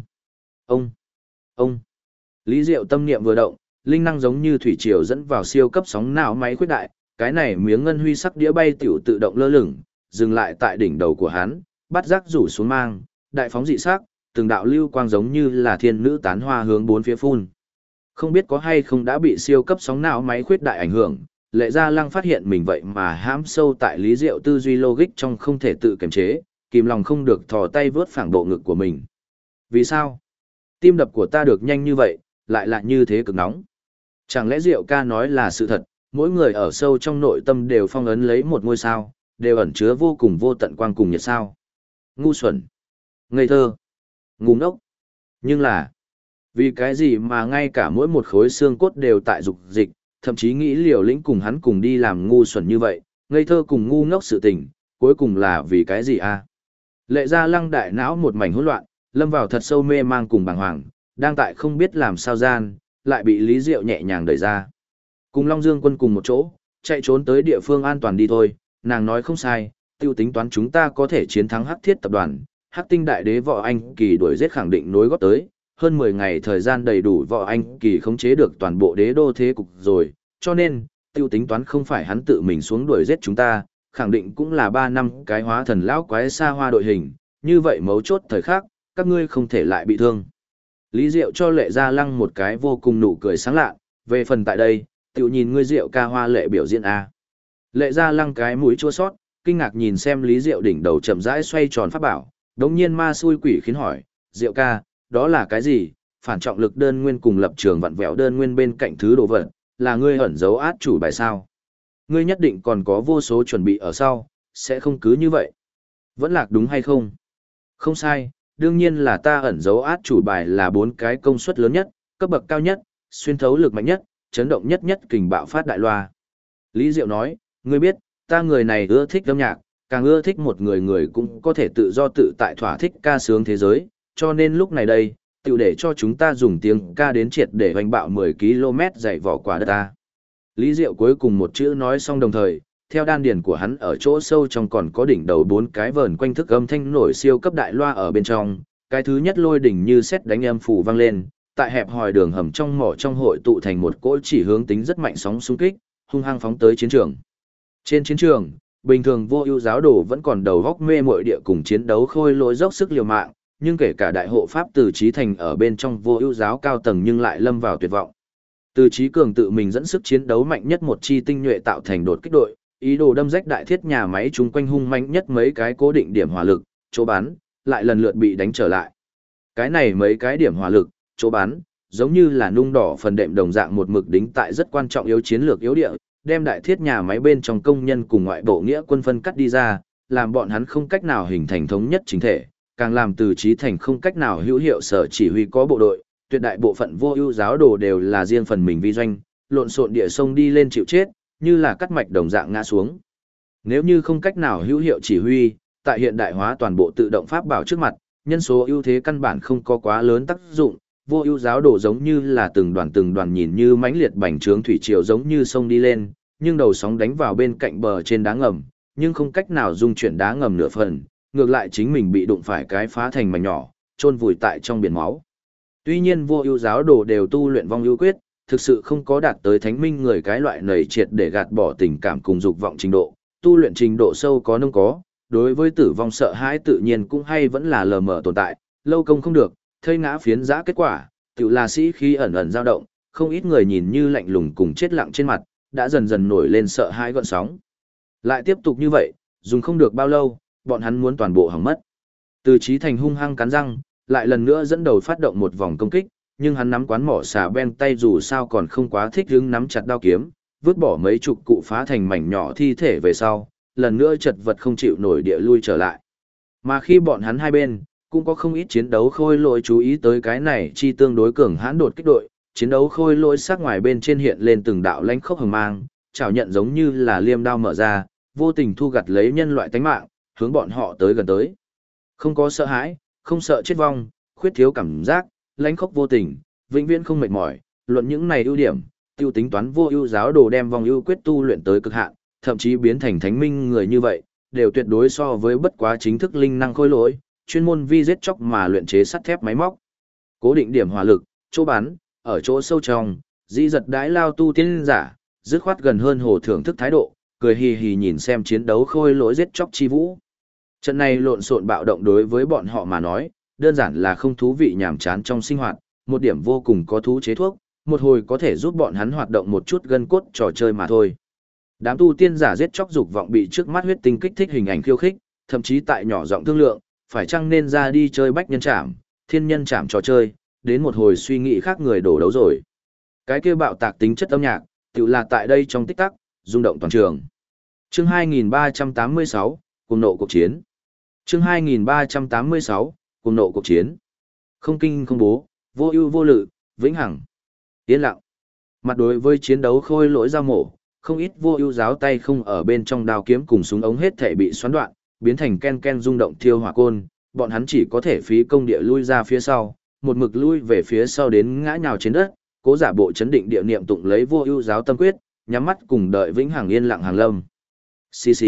ông. Lý Diệu tâm niệm vừa động, linh năng giống như thủy triều dẫn vào siêu cấp sóng não máy khuyết đại, cái này miếng ngân huy sắc đĩa bay tiểu tự động lơ lửng, dừng lại tại đỉnh đầu của hắn, bắt giác rủ xuống mang, đại phóng dị sắc, từng đạo lưu quang giống như là thiên nữ tán hoa hướng bốn phía phun. Không biết có hay không đã bị siêu cấp sóng não máy khuyết đại ảnh hưởng, Lệ Gia Lăng phát hiện mình vậy mà hãm sâu tại Lý Diệu tư duy logic trong không thể tự kiềm chế, kìm lòng không được thò tay vớt phẳng bộ ngực của mình. Vì sao? Tim đập của ta được nhanh như vậy, lại là như thế cực nóng. Chẳng lẽ Diệu ca nói là sự thật, mỗi người ở sâu trong nội tâm đều phong ấn lấy một ngôi sao, đều ẩn chứa vô cùng vô tận quang cùng nhiệt sao. Ngu xuẩn, ngây thơ, ngu ngốc. Nhưng là, vì cái gì mà ngay cả mỗi một khối xương cốt đều tại dục dịch, thậm chí nghĩ liều lĩnh cùng hắn cùng đi làm ngu xuẩn như vậy, ngây thơ cùng ngu ngốc sự tình, cuối cùng là vì cái gì a? Lệ Gia Lăng đại não một mảnh hỗn loạn, lâm vào thật sâu mê mang cùng bàng hoàng, đang tại không biết làm sao gian, lại bị Lý Diệu nhẹ nhàng đẩy ra. Cùng Long Dương Quân cùng một chỗ, chạy trốn tới địa phương an toàn đi thôi, nàng nói không sai, tiêu tính toán chúng ta có thể chiến thắng Hắc Thiết tập đoàn, Hắc Tinh đại đế Võ Anh Kỳ đuổi giết khẳng định nối góp tới, hơn 10 ngày thời gian đầy đủ Võ Anh Kỳ khống chế được toàn bộ đế đô thế cục rồi, cho nên, tiêu tính toán không phải hắn tự mình xuống đuổi giết chúng ta, khẳng định cũng là 3 năm cái hóa thần lão quái xa hoa đội hình, như vậy mấu chốt thời khắc, các ngươi không thể lại bị thương. Lý Diệu cho Lệ Gia Lăng một cái vô cùng nụ cười sáng lạ, về phần tại đây, tiểu nhìn ngươi Diệu ca hoa lệ biểu diễn a. Lệ Gia Lăng cái mũi chua sót, kinh ngạc nhìn xem Lý Diệu đỉnh đầu chậm rãi xoay tròn pháp bảo, đống nhiên ma xui quỷ khiến hỏi, Diệu ca, đó là cái gì? Phản trọng lực đơn nguyên cùng lập trường vặn vẹo đơn nguyên bên cạnh thứ đồ vật, là ngươi ẩn giấu át chủ bài sao? Ngươi nhất định còn có vô số chuẩn bị ở sau, sẽ không cứ như vậy. Vẫn lạc đúng hay không? Không sai, đương nhiên là ta ẩn giấu át chủ bài là 4 cái công suất lớn nhất, cấp bậc cao nhất, xuyên thấu lực mạnh nhất, chấn động nhất nhất kình bạo phát đại loa. Lý Diệu nói, ngươi biết, ta người này ưa thích âm nhạc, càng ưa thích một người cũng có thể tự do tự tại thỏa thích ca sướng thế giới, cho nên lúc này đây, tiểu để cho chúng ta dùng tiếng ca đến triệt để hoành bạo 10 km dày vỏ quả đất ta. Lý Diệu cuối cùng một chữ nói xong đồng thời, theo đan điền của hắn ở chỗ sâu trong còn có đỉnh đầu 4 cái vờn quanh thức âm thanh nổi siêu cấp đại loa ở bên trong, cái thứ nhất lôi đỉnh như sét đánh âm phủ vang lên, tại hẹp hòi đường hầm trong mỏ trong hội tụ thành một cỗ chỉ hướng tính rất mạnh sóng xung kích, hung hăng phóng tới chiến trường. Trên chiến trường, bình thường Vô Ưu giáo đồ vẫn còn đầu góc mê muội địa cùng chiến đấu khôi lỗi dốc sức liều mạng, nhưng kể cả đại hộ pháp Từ Chí Thành ở bên trong Vô Ưu giáo cao tầng nhưng lại lâm vào tuyệt vọng. Từ Chí Cường tự mình dẫn sức chiến đấu mạnh nhất một chi tinh nhuệ tạo thành đột kích đội, ý đồ đâm rách đại thiết nhà máy chung quanh hung mạnh nhất mấy cái cố định điểm hỏa lực, chỗ bắn, lại lần lượt bị đánh trở lại. Cái này mấy cái điểm hỏa lực, chỗ bắn, giống như là nung đỏ phần đệm đồng dạng một mực đính tại rất quan trọng yếu chiến lược yếu địa, đem đại thiết nhà máy bên trong công nhân cùng ngoại bộ nghĩa quân phân cắt đi ra, làm bọn hắn không cách nào hình thành thống nhất chính thể, càng làm Từ Chí Thành không cách nào hữu hiệu sở chỉ huy có bộ đội, tuyệt đại bộ phận Vô Ưu giáo đồ đều là riêng phần mình vi doanh, lộn xộn địa sông đi lên chịu chết, như là cắt mạch đồng dạng ngã xuống. Nếu như không cách nào hữu hiệu chỉ huy, tại hiện đại hóa toàn bộ tự động pháp bảo trước mặt, nhân số ưu thế căn bản không có quá lớn tác dụng, Vô Ưu giáo đồ giống như là từng đoàn nhìn như mãnh liệt bành trướng thủy triều giống như sông đi lên, nhưng đầu sóng đánh vào bên cạnh bờ trên đá ngầm, nhưng không cách nào dung chuyển đá ngầm nửa phần, ngược lại chính mình bị đụng phải cái phá thành mảnh nhỏ, chôn vùi tại trong biển máu. Tuy nhiên Vô Ưu giáo đồ đều tu luyện vong ưu quyết, thực sự không có đạt tới thánh minh người cái loại nảy triệt để gạt bỏ tình cảm cùng dục vọng trình độ, tu luyện trình độ sâu có nông có, đối với tử vong sợ hãi tự nhiên cũng hay vẫn là lờ mờ tồn tại, lâu công không được, thây ngã phiến giã kết quả, tự là sĩ khí ẩn ẩn dao động, không ít người nhìn như lạnh lùng cùng chết lặng trên mặt, đã dần dần nổi lên sợ hãi gợn sóng. Lại tiếp tục như vậy, dùng không được bao lâu, bọn hắn muốn toàn bộ hỏng mất. Từ Chí Thành hung hăng cắn răng, lại lần nữa dẫn đầu phát động một vòng công kích, nhưng hắn nắm quán mỏ xà ben tay dù sao còn không quá thích hứng nắm chặt đao kiếm, vứt bỏ mấy chục cụ phá thành mảnh nhỏ thi thể về sau, lần nữa chật vật không chịu nổi địa lui trở lại. Mà khi bọn hắn hai bên, cũng có không ít chiến đấu khôi lỗi chú ý tới cái này chi tương đối cường hãn đột kích đội, chiến đấu khôi lỗi sắc ngoài bên trên hiện lên từng đạo lánh khốc hừng mang, chảo nhận giống như là liêm đao mở ra, vô tình thu gặt lấy nhân loại tánh mạng, hướng bọn họ tới gần tới. Không có sợ hãi, không sợ chết vong, khuyết thiếu cảm giác, lánh khốc vô tình, vĩnh viễn không mệt mỏi, luận những này ưu điểm, tiêu tính toán Vô Ưu giáo đồ đem vong ưu quyết tu luyện tới cực hạn, thậm chí biến thành thánh minh người như vậy, đều tuyệt đối so với bất quá chính thức linh năng khôi lỗi, chuyên môn vi giết chóc mà luyện chế sắt thép máy móc. Cố định điểm hỏa lực, chỗ bắn, ở chỗ sâu trong, dĩ giật đái lao tu tiên giả, dứt khoát gần hơn hồ thưởng thức thái độ, cười hì hì nhìn xem chiến đấu khôi lỗi giết chóc chi vũ. Trận này lộn xộn bạo động đối với bọn họ mà nói, đơn giản là không thú vị nhàm chán trong sinh hoạt, một điểm vô cùng có thú chế thuốc, một hồi có thể giúp bọn hắn hoạt động một chút gân cốt trò chơi mà thôi. Đám tu tiên giả giết chóc dục vọng bị trước mắt huyết tinh kích thích hình ảnh khiêu khích, thậm chí tại nhỏ giọng thương lượng, phải chăng nên ra đi chơi bách nhân trảm, thiên nhân trảm trò chơi, đến một hồi suy nghĩ khác người đổ đấu rồi. Cái kia bạo tạc tính chất âm nhạc, tự là tại đây trong tích tắc, rung động toàn trường. Chương 2386, cuồng nộ cuộc chiến. Chương 2386, cuồng nộ cuộc chiến. Không kinh không bố, vô ưu vô lự, vĩnh hằng. Yên lặng. Mặt đối với chiến đấu khôi lỗi giao mổ, không ít Vô Ưu giáo tay không ở bên trong đao kiếm cùng súng ống hết thể bị xoắn đoạn, biến thành ken ken rung động thiêu hỏa côn, bọn hắn chỉ có thể phí công địa lui ra phía sau, một mực lui về phía sau đến ngã nhào trên đất, cố giả bộ chấn định địa niệm tụng lấy Vô Ưu giáo tâm quyết, nhắm mắt cùng đợi vĩnh hằng yên lặng hàng lâm. Xì xì,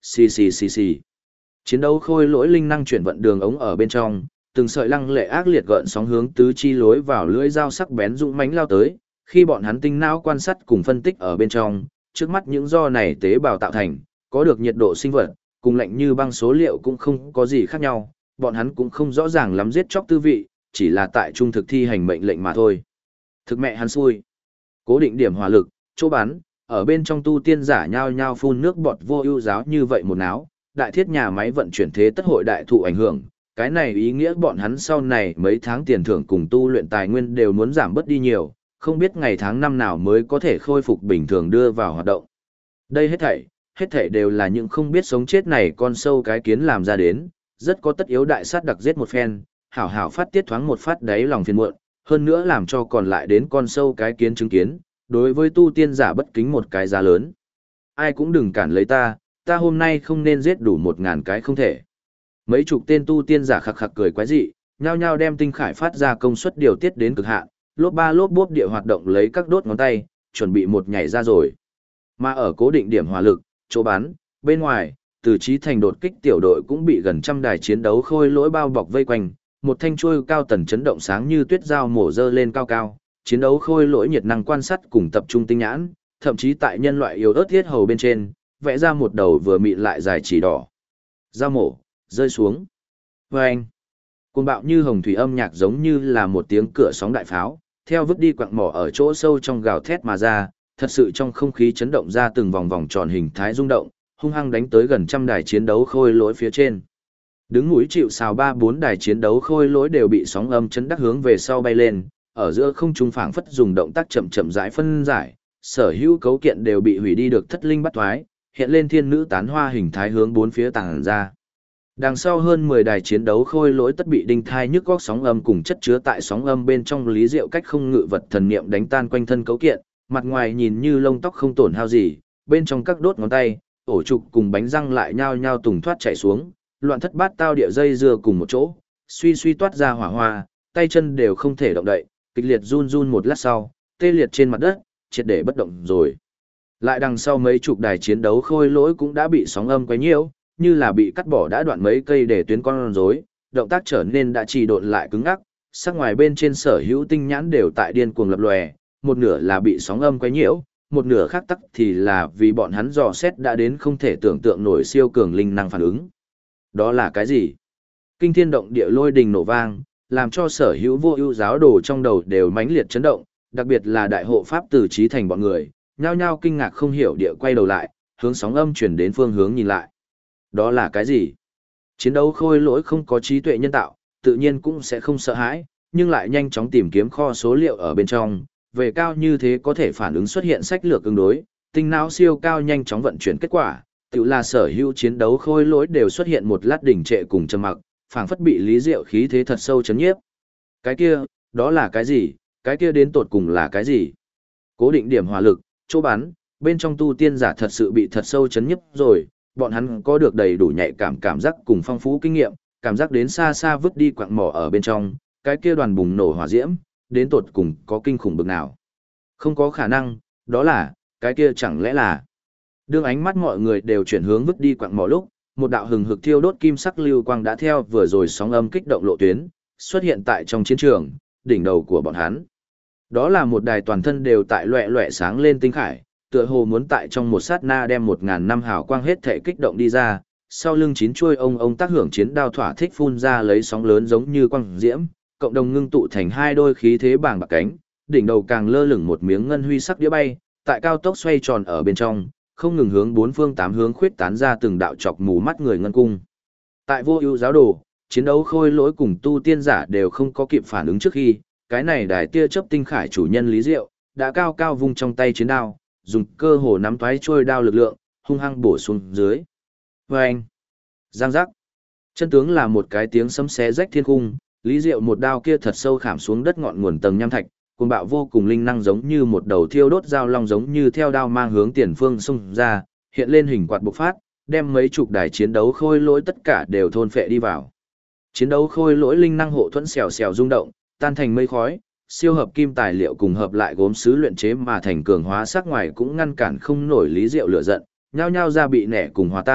xì xì xì xì. Chiến đấu khôi lỗi linh năng chuyển vận đường ống ở bên trong, từng sợi lăng lệ ác liệt gợn sóng hướng tứ chi lối vào lưỡi dao sắc bén dũng mãnh lao tới, khi bọn hắn tinh não quan sát cùng phân tích ở bên trong, trước mắt những do này tế bào tạo thành, có được nhiệt độ sinh vật, cùng lạnh như băng số liệu cũng không có gì khác nhau, bọn hắn cũng không rõ ràng lắm giết chóc tư vị, chỉ là tại trung thực thi hành mệnh lệnh mà thôi. Thực mẹ hắn xui. Cố định điểm hỏa lực, chỗ bắn, ở bên trong tu tiên giả nhao nhao phun nước bọt vô ưu giáo như vậy một náo, đại thiết nhà máy vận chuyển thế tất hội đại thụ ảnh hưởng, cái này ý nghĩa bọn hắn sau này mấy tháng tiền thưởng cùng tu luyện tài nguyên đều muốn giảm bớt đi nhiều, không biết ngày tháng năm nào mới có thể khôi phục bình thường đưa vào hoạt động. Đây hết thảy đều là những không biết sống chết này con sâu cái kiến làm ra đến, rất có tất yếu đại sát đặc giết một phen, hảo hảo phát tiết thoáng một phát đáy lòng phiền muộn, hơn nữa làm cho còn lại đến con sâu cái kiến chứng kiến, đối với tu tiên giả bất kính một cái giá lớn. Ai cũng đừng cản lấy ta hôm nay không nên giết đủ 1000 cái không thể. Mấy chục tên tu tiên giả khặc khặc cười quái dị, nhao nhao đem tinh khải phát ra công suất điều tiết đến cực hạn, lốp ba lốp bốp địa hoạt động lấy các đốt ngón tay, chuẩn bị một nhảy ra rồi. Mà ở cố định điểm hỏa lực, chỗ bắn, bên ngoài, từ trí thành đột kích tiểu đội cũng bị gần trăm đài chiến đấu khôi lỗi bao bọc vây quanh, một thanh chuôi cao tần chấn động sáng như tuyết dao mổ dơ lên cao cao, chiến đấu khôi lỗi nhiệt năng quan sát cùng tập trung tinh nhãn, thậm chí tại nhân loại yếu ớt thiết hầu bên trên, vẽ ra một đầu vừa mịn lại dài chỉ đỏ. Dao mổ, rơi xuống. Vâng! Cuồng bạo như hồng thủy âm nhạc giống như là một tiếng cửa sóng đại pháo, theo vứt đi quặng mỏ ở chỗ sâu trong gào thét mà ra, thật sự trong không khí chấn động ra từng vòng vòng tròn hình thái rung động, hung hăng đánh tới gần trăm đài chiến đấu khôi lỗi phía trên. Đứng núi chịu sào 3-4 đài chiến đấu khôi lỗi đều bị sóng âm chấn đắc hướng về sau bay lên, ở giữa không trung phảng phất dùng động tác chậm chậm rãi phân giải, sở hữu cấu kiện đều bị hủy đi được thất linh bắt thoái, hiện lên thiên nữ tán hoa hình thái hướng bốn phía tàng ra. Đằng sau hơn 10 đài chiến đấu khôi lỗi tất bị đinh thai nhức góc sóng âm cùng chất chứa tại sóng âm bên trong lý diệu cách không ngự vật thần niệm đánh tan quanh thân cấu kiện, mặt ngoài nhìn như lông tóc không tổn hao gì, bên trong các đốt ngón tay, ổ trục cùng bánh răng lại nhao nhao tùng thoát chảy xuống, loạn thất bát tao địa dây dưa cùng một chỗ, suy suy toát ra hỏa hoa, tay chân đều không thể động đậy, kịch liệt run run một lát sau, tê liệt trên mặt đất, triệt để bất động rồi. Lại đằng sau mấy chục đài chiến đấu khôi lỗi cũng đã bị sóng âm quấy nhiễu, như là bị cắt bỏ đã đoạn mấy cây để tuyến con rối, động tác trở nên đã trì độn lại cứng ngắc, sắc ngoài bên trên sở hữu tinh nhãn đều tại điên cuồng lập lòe, một nửa là bị sóng âm quấy nhiễu, một nửa khác tắc thì là vì bọn hắn dò xét đã đến không thể tưởng tượng nổi siêu cường linh năng phản ứng. Đó là cái gì? Kinh thiên động địa lôi đình nổ vang, làm cho sở hữu vô ưu giáo đồ trong đầu đều mãnh liệt chấn động, đặc biệt là đại hộ pháp từ trí thành bọn người, nhao nhao kinh ngạc không hiểu địa quay đầu lại, hướng sóng âm chuyển đến phương hướng nhìn lại. Đó là cái gì? Chiến đấu khôi lỗi không có trí tuệ nhân tạo, tự nhiên cũng sẽ không sợ hãi, nhưng lại nhanh chóng tìm kiếm kho số liệu ở bên trong, về cao như thế có thể phản ứng xuất hiện sách lược ứng đối, tinh não siêu cao nhanh chóng vận chuyển kết quả, tự là sở hữu chiến đấu khôi lỗi đều xuất hiện một lát đỉnh trệ cùng trầm mặc, phảng phất bị lý diệu khí thế thật sâu chấn nhiếp. Cái kia, đó là cái gì? Cái kia đến tột cùng là cái gì? Cố định điểm hỏa lực, chỗ bắn, bên trong tu tiên giả thật sự bị thật sâu chấn nhiếp rồi, bọn hắn có được đầy đủ nhạy cảm giác cùng phong phú kinh nghiệm, cảm giác đến xa xa vứt đi quặng mỏ ở bên trong, cái kia đoàn bùng nổ hỏa diễm, đến tột cùng có kinh khủng bực nào. Không có khả năng, đó là, cái kia chẳng lẽ là. Đương ánh mắt mọi người đều chuyển hướng vứt đi quặng mỏ lúc, một đạo hừng hực thiêu đốt kim sắc lưu quang đã theo vừa rồi sóng âm kích động lộ tuyến, xuất hiện tại trong chiến trường, đỉnh đầu của bọn hắn. Đó là một đài toàn thân đều tại loẹ loẹ sáng lên tinh khải, tựa hồ muốn tại trong một sát na đem 1000 năm hào quang hết thể kích động đi ra, sau lưng 9 chuôi ông tác hưởng chiến đao thỏa thích phun ra lấy sóng lớn giống như quang diễm, cộng đồng ngưng tụ thành hai đôi khí thế bàng bạc cánh, đỉnh đầu càng lơ lửng một miếng ngân huy sắc đĩa bay, tại cao tốc xoay tròn ở bên trong, không ngừng hướng bốn phương tám hướng khuyết tán ra từng đạo chọc mù mắt người ngân cung. Tại vô ưu giáo đồ, chiến đấu khôi lỗi cùng tu tiên giả đều không có kịp phản ứng trước khi, cái này đài tia chớp tinh khải chủ nhân Lý Diệu, đã cao cao vung trong tay chiến đao, dùng cơ hồ nắm toái trôi đao lực lượng, hung hăng bổ xuống dưới. Vâng! Giang giác! Chân tướng là một cái tiếng sấm xé rách thiên cung, Lý Diệu một đao kia thật sâu khảm xuống đất ngọn nguồn tầng nham thạch, cuồng bạo vô cùng linh năng giống như một đầu thiêu đốt dao long giống như theo đao mang hướng tiền phương xung ra, hiện lên hình quạt bộc phát, đem mấy chục đài chiến đấu khôi lỗi tất cả đều thôn phệ đi vào. Chiến đấu khôi lỗi linh năng hộ thuẫn xèo xèo rung động, tan thành mây khói, siêu hợp kim tài liệu cùng hợp lại gốm sứ luyện chế mà thành cường hóa sắc ngoài cũng ngăn cản không nổi Lý Diệu lửa giận, nhao nhao ra bị nẻ cùng hòa tan,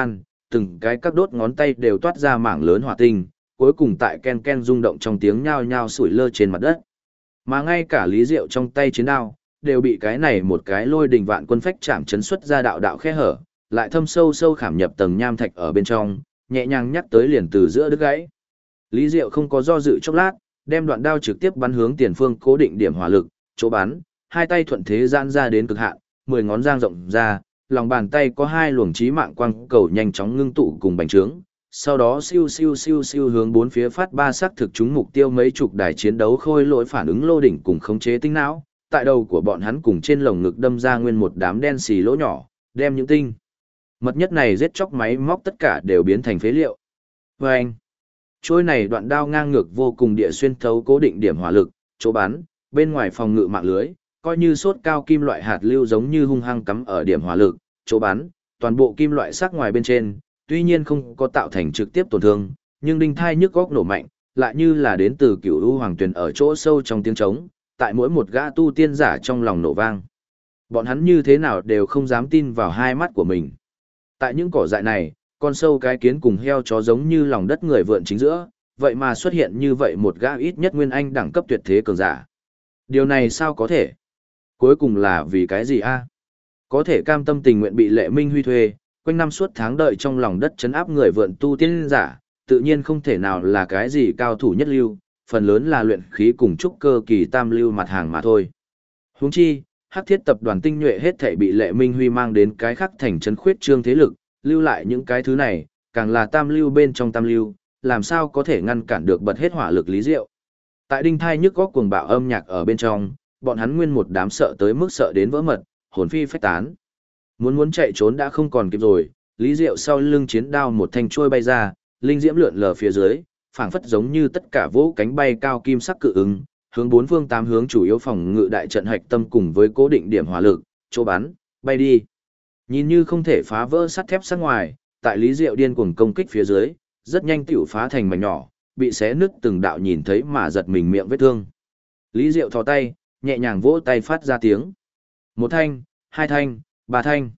từng cái các đốt ngón tay đều toát ra mảng lớn hỏa tinh, cuối cùng tại ken ken rung động trong tiếng nhao nhao sủi lơ trên mặt đất. Mà ngay cả Lý Diệu trong tay chiến đao, đều bị cái này một cái lôi đình vạn quân phách chạm chấn xuất ra đạo đạo khe hở, lại thâm sâu sâu khảm nhập tầng nham thạch ở bên trong, nhẹ nhàng nhắc tới liền từ giữa đứt gãy. Lý Diệu không có do dự chốc lát, đem đoạn đao trực tiếp bắn hướng tiền phương cố định điểm hỏa lực, chỗ bắn, hai tay thuận thế giãn ra đến cực hạn, 10 ngón dang rộng ra, lòng bàn tay có hai luồng chí mạng quang cầu nhanh chóng ngưng tụ cùng bành trướng, sau đó siêu siêu siêu siêu hướng bốn phía phát ba sắc thực trúng mục tiêu mấy chục đài chiến đấu khôi lỗi phản ứng lô đỉnh cùng khống chế tinh não, tại đầu của bọn hắn cùng trên lồng ngực đâm ra nguyên một đám đen xì lỗ nhỏ, đem những tinh mật nhất này giết chóc máy móc tất cả đều biến thành phế liệu. Và anh, trôi này đoạn đao ngang ngược vô cùng địa xuyên thấu cố định điểm hỏa lực, chỗ bắn, bên ngoài phòng ngự mạng lưới, coi như sốt cao kim loại hạt lưu giống như hung hăng cắm ở điểm hỏa lực, chỗ bắn, toàn bộ kim loại sắc ngoài bên trên, tuy nhiên không có tạo thành trực tiếp tổn thương, nhưng đinh thai nhức góc nổ mạnh, lại như là đến từ cửu u hoàng tuyền ở chỗ sâu trong tiếng trống, tại mỗi một gã tu tiên giả trong lòng nổ vang. Bọn hắn như thế nào đều không dám tin vào hai mắt của mình. Tại những cỏ dại này, con sâu cái kiến cùng heo chó giống như lòng đất người vượn chính giữa, vậy mà xuất hiện như vậy một gã ít nhất nguyên anh đẳng cấp tuyệt thế cường giả. Điều này sao có thể? Cuối cùng là vì cái gì a? Có thể cam tâm tình nguyện bị Lệ Minh Huy thuê, quanh năm suốt tháng đợi trong lòng đất chấn áp người vượn tu tiên giả, tự nhiên không thể nào là cái gì cao thủ nhất lưu, phần lớn là luyện khí cùng trúc cơ kỳ tam lưu mặt hàng mà thôi. Huống chi, Hắc Thiết tập đoàn tinh nhuệ hết thảy bị Lệ Minh Huy mang đến cái khắc thành trấn khuyết trương thế lực, lưu lại những cái thứ này, càng là tam lưu bên trong tam lưu, làm sao có thể ngăn cản được bật hết hỏa lực Lý Diệu. Tại đinh thai nhức góc cuồng bạo âm nhạc ở bên trong, bọn hắn nguyên một đám sợ tới mức sợ đến vỡ mật, hồn phi phách tán. Muốn chạy trốn đã không còn kịp rồi, Lý Diệu sau lưng chiến đao một thanh trôi bay ra, linh diễm lượn lờ phía dưới, phảng phất giống như tất cả vỗ cánh bay cao kim sắc cự ứng, hướng bốn phương tám hướng chủ yếu phòng ngự đại trận hạch tâm cùng với cố định điểm hỏa lực, chỗ bắn, bay đi. Nhìn như không thể phá vỡ sắt thép sắc ngoài, tại Lý Diệu điên cuồng công kích phía dưới, rất nhanh tiểu phá thành mảnh nhỏ, bị xé nứt từng đạo nhìn thấy mà giật mình miệng vết thương. Lý Diệu thò tay, nhẹ nhàng vỗ tay phát ra tiếng. Một thanh, hai thanh, ba thanh.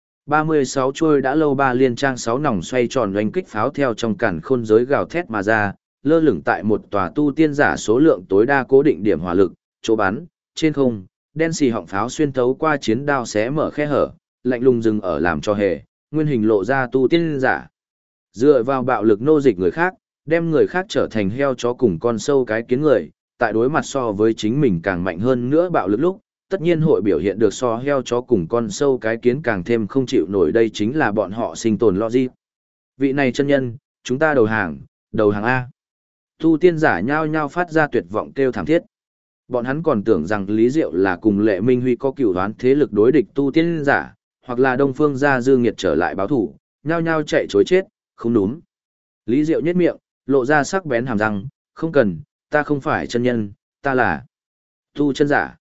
36 trôi đã lâu ba liên trang 6 nòng xoay tròn oanh kích pháo theo trong cản khôn giới gào thét mà ra, lơ lửng tại một tòa tu tiên giả số lượng tối đa cố định điểm hỏa lực, chỗ bắn, trên không, đen xì họng pháo xuyên thấu qua chiến đao xé mở khe hở, lạnh lùng dừng ở làm cho hề, nguyên hình lộ ra tu tiên giả. Dựa vào bạo lực nô dịch người khác, đem người khác trở thành heo chó cùng con sâu cái kiến người, tại đối mặt so với chính mình càng mạnh hơn nữa bạo lực lúc, tất nhiên hội biểu hiện được so heo chó cùng con sâu cái kiến càng thêm không chịu nổi, đây chính là bọn họ sinh tồn logic. Vị này chân nhân, chúng ta đầu hàng A. Tu tiên giả nhao nhao phát ra tuyệt vọng kêu thảm thiết. Bọn hắn còn tưởng rằng Lý Diệu là cùng Lệ Minh Huy có cửu đoán thế lực đối địch tu tiên giả, hoặc là Đông Phương gia dư nghiệt trở lại báo thủ, nhao nhao chạy chối chết, không đúng. Lý Diệu nhếch miệng, lộ ra sắc bén hàm răng, không cần, ta không phải chân nhân, ta là tu chân giả.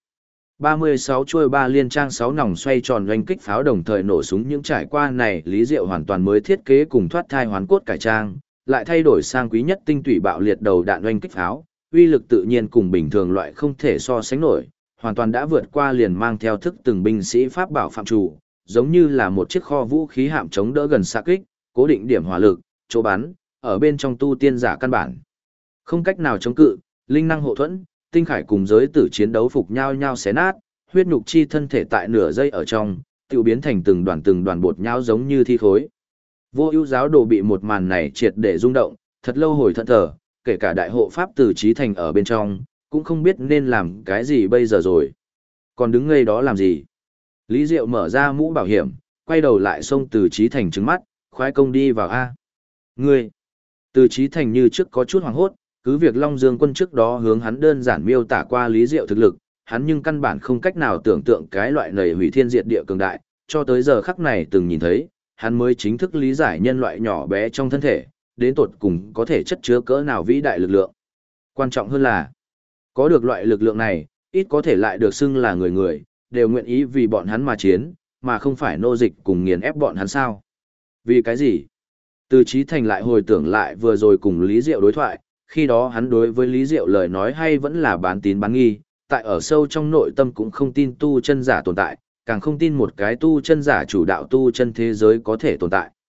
36 chuôi ba liên trang 6 nòng xoay tròn oanh kích pháo đồng thời nổ súng, những trải qua này Lý Diệu hoàn toàn mới thiết kế cùng thoát thai hoán cốt cải trang, lại thay đổi sang quý nhất tinh tủy bạo liệt đầu đạn oanh kích pháo, uy lực tự nhiên cùng bình thường loại không thể so sánh nổi, hoàn toàn đã vượt qua liền mang theo thức từng binh sĩ pháp bảo phạm chủ, giống như là một chiếc kho vũ khí hạm chống đỡ gần xạ kích, cố định điểm hỏa lực, chỗ bắn, ở bên trong tu tiên giả căn bản không cách nào chống cự, linh năng hộ thuẫn, tinh khải cùng giới tử chiến đấu phục nhau nhau xé nát, huyết nhục chi thân thể tại nửa giây ở trong, tự biến thành từng đoàn bột nhau giống như thi khối. Vô ưu giáo đồ bị một màn này triệt để rung động, thật lâu hồi thẫn thờ, kể cả đại hộ pháp Từ Chí Thành ở bên trong, cũng không biết nên làm cái gì bây giờ rồi. Còn đứng ngây đó làm gì? Lý Diệu mở ra mũ bảo hiểm, quay đầu lại xông Từ Chí Thành trừng mắt, khoái công đi vào A. Ngươi! Từ Chí Thành như trước có chút hoảng hốt, cứ việc Long Dương quân trước đó hướng hắn đơn giản miêu tả qua Lý Diệu thực lực, hắn nhưng căn bản không cách nào tưởng tượng cái loại nầy hủy thiên diệt địa cường đại, cho tới giờ khắc này từng nhìn thấy, hắn mới chính thức lý giải nhân loại nhỏ bé trong thân thể, đến tột cùng có thể chất chứa cỡ nào vĩ đại lực lượng. Quan trọng hơn là, có được loại lực lượng này, ít có thể lại được xưng là người, đều nguyện ý vì bọn hắn mà chiến, mà không phải nô dịch cùng nghiền ép bọn hắn sao. Vì cái gì? Từ Chí Thành lại hồi tưởng lại vừa rồi cùng Lý Diệu đối thoại, khi đó hắn đối với Lý Diệu lời nói hay vẫn là bán tín bán nghi, tại ở sâu trong nội tâm cũng không tin tu chân giả tồn tại, càng không tin một cái tu chân giả chủ đạo tu chân thế giới có thể tồn tại.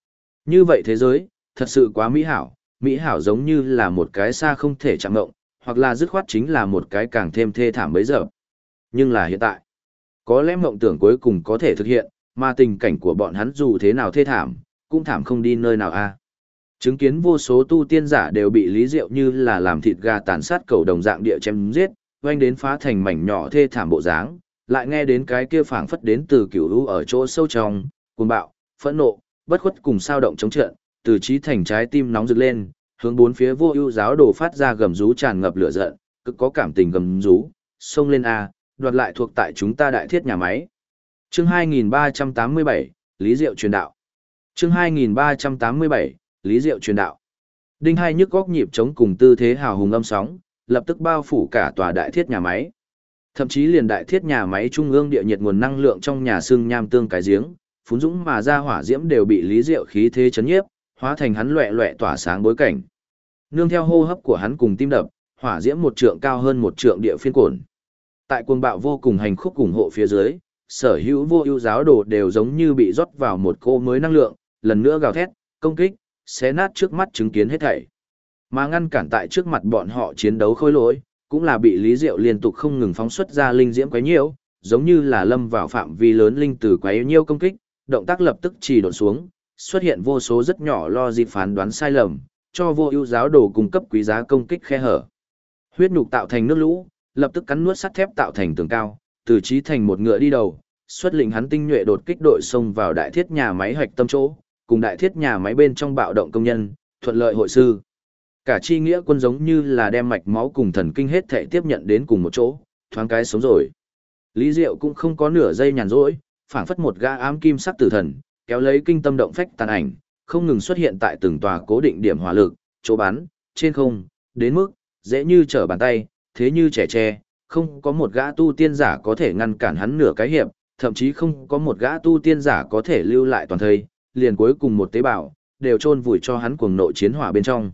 Như vậy thế giới, thật sự quá mỹ hảo giống như là một cái xa không thể chạm ngộng, hoặc là dứt khoát chính là một cái càng thêm thê thảm bấy giờ. Nhưng là hiện tại, có lẽ mộng tưởng cuối cùng có thể thực hiện, mà tình cảnh của bọn hắn dù thế nào thê thảm, cũng thảm không đi nơi nào a. Chứng kiến vô số tu tiên giả đều bị Lý Diệu như là làm thịt gà tàn sát cầu đồng dạng địa chém giết, oanh đến phá thành mảnh nhỏ thê thảm bộ dáng, lại nghe đến cái kia phảng phất đến từ cửu u ở chỗ sâu trong, cuồng bạo, phẫn nộ, bất khuất cùng sao động chống trận, từ trí thành trái tim nóng rực lên, hướng bốn phía vô ưu giáo đồ phát ra gầm rú tràn ngập lửa giận, cực có cảm tình gầm rú, xông lên a, đoạt lại thuộc tại chúng ta đại thiết nhà máy. Chương 2387, Lý Diệu truyền đạo. Chương 2387, Lý Diệu truyền đạo. Đinh hai nhức góc nhịp trống cùng tư thế hào hùng âm sóng, lập tức bao phủ cả tòa đại thiết nhà máy. Thậm chí liền đại thiết nhà máy trung ương địa nhiệt nguồn năng lượng trong nhà xương nham tương cái giếng, phún dũng mà ra hỏa diễm đều bị Lý Diệu khí thế chấn nhiếp, hóa thành hắn loẹt loẹt tỏa sáng bối cảnh. Nương theo hô hấp của hắn cùng tim đập, hỏa diễm một trượng cao hơn một trượng địa phiên cổn. Tại cuồng bạo vô cùng hành khúc ủng hộ phía dưới, sở hữu vô ưu giáo đồ đều giống như bị rót vào một cô mới năng lượng, lần nữa gào thét, công kích, xé nát trước mắt chứng kiến hết thảy. Mà ngăn cản tại trước mặt bọn họ chiến đấu khôi lỗi, cũng là bị Lý Diệu liên tục không ngừng phóng xuất ra linh diễm quấy nhiễu, giống như là lâm vào phạm vi lớn linh từ quấy nhiễu công kích, động tác lập tức trì độn xuống, xuất hiện vô số rất nhỏ lo dịp phán đoán sai lầm, cho vô ưu giáo đồ cung cấp quý giá công kích khe hở. Huyết nhục tạo thành nước lũ, lập tức cắn nuốt sắt thép tạo thành tường cao, từ trí thành một ngựa đi đầu, xuất lĩnh hắn tinh nhuệ đột kích đội xông vào đại thiết nhà máy hạch tâm chỗ, cùng đại thiết nhà máy bên trong bạo động công nhân, thuận lợi hội sư. Cả chi nghĩa quân giống như là đem mạch máu cùng thần kinh hết thể tiếp nhận đến cùng một chỗ, thoáng cái sống rồi. Lý Diệu cũng không có nửa giây nhàn rỗi, phảng phất một gã ám kim sắc tử thần, kéo lấy kinh tâm động phách tàn ảnh, không ngừng xuất hiện tại từng tòa cố định điểm hỏa lực, chỗ bắn, trên không, đến mức dễ như trở bàn tay, thế như trẻ tre, không có một gã tu tiên giả có thể ngăn cản hắn nửa cái hiệp, thậm chí không có một gã tu tiên giả có thể lưu lại toàn thây, liền cuối cùng một tế bào đều chôn vùi cho hắn cuồng nộ chiến hỏa bên trong.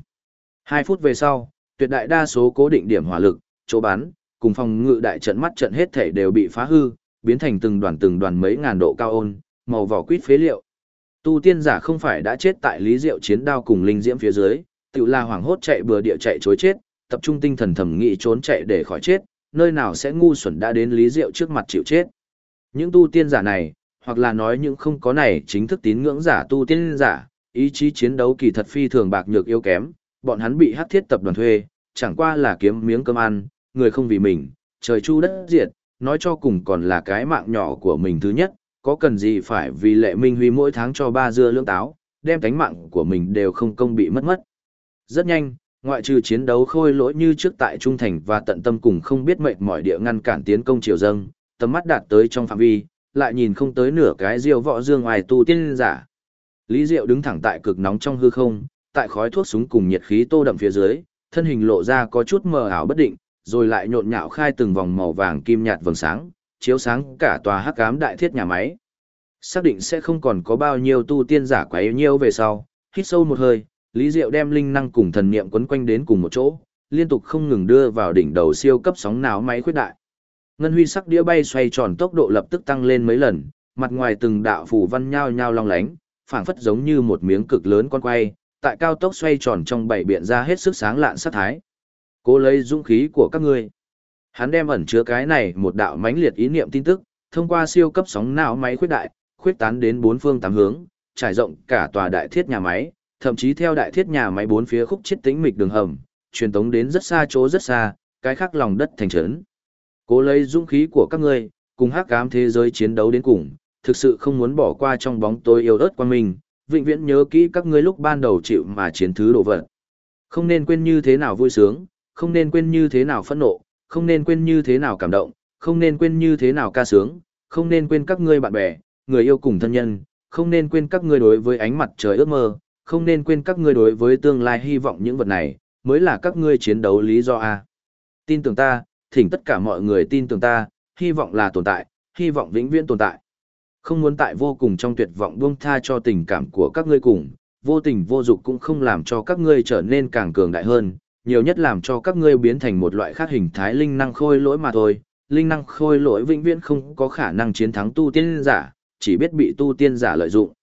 2 phút về sau, tuyệt đại đa số cố định điểm hỏa lực, chỗ bắn, cùng phòng ngự đại trận mắt trận hết thể đều bị phá hư, biến thành từng đoàn mấy ngàn độ cao ôn, màu vỏ quýt phế liệu. Tu tiên giả không phải đã chết tại Lý Diệu chiến đao cùng linh diễm phía dưới, tự là hoảng hốt chạy bừa địa chạy chối chết, tập trung tinh thần thẩm nghĩ trốn chạy để khỏi chết, nơi nào sẽ ngu xuẩn đã đến Lý Diệu trước mặt chịu chết. Những tu tiên giả này, hoặc là nói những không có này chính thức tín ngưỡng giả tu tiên giả, ý chí chiến đấu kỳ thật phi thường bạc nhược yếu kém, bọn hắn bị hắc thiết tập đoàn thuê, chẳng qua là kiếm miếng cơm ăn, người không vì mình, trời chu đất diệt, nói cho cùng còn là cái mạng nhỏ của mình thứ nhất, có cần gì phải vì Lệ Minh Huy mỗi tháng cho 3 dưa lưỡng táo, đem cánh mạng của mình đều không công bị mất. Rất nhanh, ngoại trừ chiến đấu khôi lỗi như trước tại trung thành và tận tâm cùng không biết mệt mỏi địa ngăn cản tiến công triều dâng, tầm mắt đạt tới trong phạm vi, lại nhìn không tới nửa cái diêu võ dương ngoài tu tiên giả. Lý Diệu đứng thẳng tại cực nóng trong hư không, tại khói thuốc súng cùng nhiệt khí tô đậm phía dưới, thân hình lộ ra có chút mờ ảo bất định, rồi lại nhộn nhạo khai từng vòng màu vàng kim nhạt vầng sáng, chiếu sáng cả tòa hắc ám đại thiết nhà máy. Xác định sẽ không còn có bao nhiêu tu tiên giả quấy nhiêu về sau, hít sâu một hơi, Lý Diệu đem linh năng cùng thần niệm quấn quanh đến cùng một chỗ, liên tục không ngừng đưa vào đỉnh đầu siêu cấp sóng não máy khuyết đại. Ngân huy sắc đĩa bay xoay tròn tốc độ lập tức tăng lên mấy lần, mặt ngoài từng đạo phù văn nhao nhao long lánh, phảng phất giống như một miếng cực lớn con quay, tại cao tốc xoay tròn trong bảy biện ra hết sức sáng lạn sát thái. Cố lấy dũng khí của các ngươi. Hắn đem ẩn chứa cái này một đạo mãnh liệt ý niệm tin tức, thông qua siêu cấp sóng não máy khuyết đại, khuyết tán đến bốn phương tám hướng, trải rộng cả tòa đại thiết nhà máy, thậm chí theo đại thiết nhà máy bốn phía khúc chết tĩnh mịch đường hầm, truyền tống đến rất xa chỗ rất xa, cái khác lòng đất thành trấn. Cố lấy dũng khí của các ngươi, cùng hắc ám thế giới chiến đấu đến cùng, thực sự không muốn bỏ qua trong bóng tối yêu ớt qua mình, vĩnh viễn nhớ kỹ các ngươi lúc ban đầu chịu mà chiến thứ đồ vật. Không nên quên như thế nào vui sướng, không nên quên như thế nào phẫn nộ, không nên quên như thế nào cảm động, không nên quên như thế nào ca sướng, không nên quên các ngươi bạn bè, người yêu cùng thân nhân, không nên quên các ngươi đối với ánh mặt trời ước mơ, không nên quên các ngươi đối với tương lai hy vọng những vật này, mới là các ngươi chiến đấu lý do a. Tin tưởng ta, thỉnh tất cả mọi người tin tưởng ta, hy vọng là tồn tại, hy vọng vĩnh viễn tồn tại. Không muốn tại vô cùng trong tuyệt vọng buông tha cho tình cảm của các ngươi cùng, vô tình vô dục cũng không làm cho các ngươi trở nên càng cường đại hơn, nhiều nhất làm cho các ngươi biến thành một loại khác hình thái linh năng khôi lỗi mà thôi. Linh năng khôi lỗi vĩnh viễn không có khả năng chiến thắng tu tiên giả, chỉ biết bị tu tiên giả lợi dụng.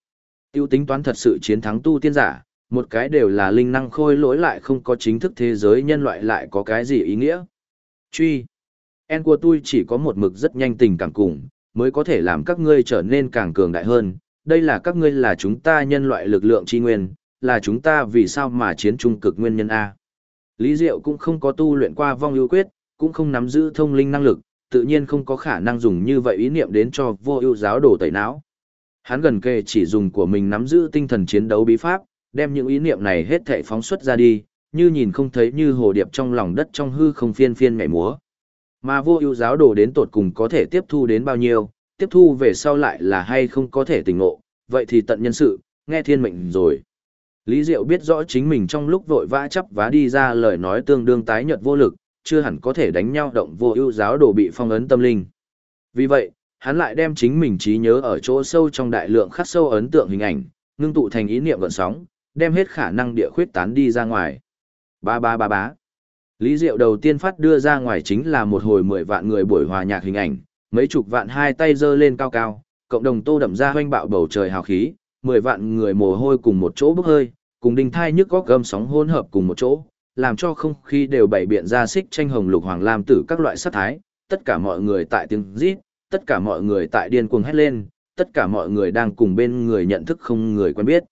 Tiêu tính toán thật sự chiến thắng tu tiên giả, một cái đều là linh năng khôi lỗi lại không có chính thức thế giới nhân loại lại có cái gì ý nghĩa. Truy. En của tôi chỉ có một mực rất nhanh tình cảm cùng, mới có thể làm các ngươi trở nên càng cường đại hơn. Đây là các ngươi là chúng ta nhân loại lực lượng chi nguyên, là chúng ta vì sao mà chiến trung cực nguyên nhân A. Lý Diệu cũng không có tu luyện qua vong ưu quyết, cũng không nắm giữ thông linh năng lực, tự nhiên không có khả năng dùng như vậy ý niệm đến cho vô ưu giáo đồ tẩy não. Hắn gần kề chỉ dùng của mình nắm giữ tinh thần chiến đấu bí pháp, đem những ý niệm này hết thảy phóng xuất ra đi, như nhìn không thấy như hồ điệp trong lòng đất trong hư không phiên phiên nhảy múa. Mà vô ưu giáo đồ đến tột cùng có thể tiếp thu đến bao nhiêu, tiếp thu về sau lại là hay không có thể tỉnh ngộ, vậy thì tận nhân sự, nghe thiên mệnh rồi. Lý Diệu biết rõ chính mình trong lúc vội vã chắp vá đi ra lời nói tương đương tái nhợt vô lực, chưa hẳn có thể đánh nhau động vô ưu giáo đồ bị phong ấn tâm linh. Vì vậy, hắn lại đem chính mình trí nhớ ở chỗ sâu trong đại lượng khắc sâu ấn tượng hình ảnh, ngưng tụ thành ý niệm gợn sóng, đem hết khả năng địa khuyết tán đi ra ngoài. Ba ba ba bá. Lý Diệu đầu tiên phát đưa ra ngoài chính là một hồi 10 vạn người buổi hòa nhạc hình ảnh, mấy chục vạn hai tay giơ lên cao cao, cộng đồng tô đậm ra hoanh bạo bầu trời hào khí, 10 vạn người mồ hôi cùng một chỗ bốc hơi, cùng đinh thai nhức góc gầm sóng hỗn hợp cùng một chỗ, làm cho không khí đều bảy biện ra xích tranh hồng lục hoàng lam tử các loại sắc thái, tất cả mọi người tại tiếng rít, tất cả mọi người tại điên cuồng hét lên, tất cả mọi người đang cùng bên người nhận thức không người quen biết.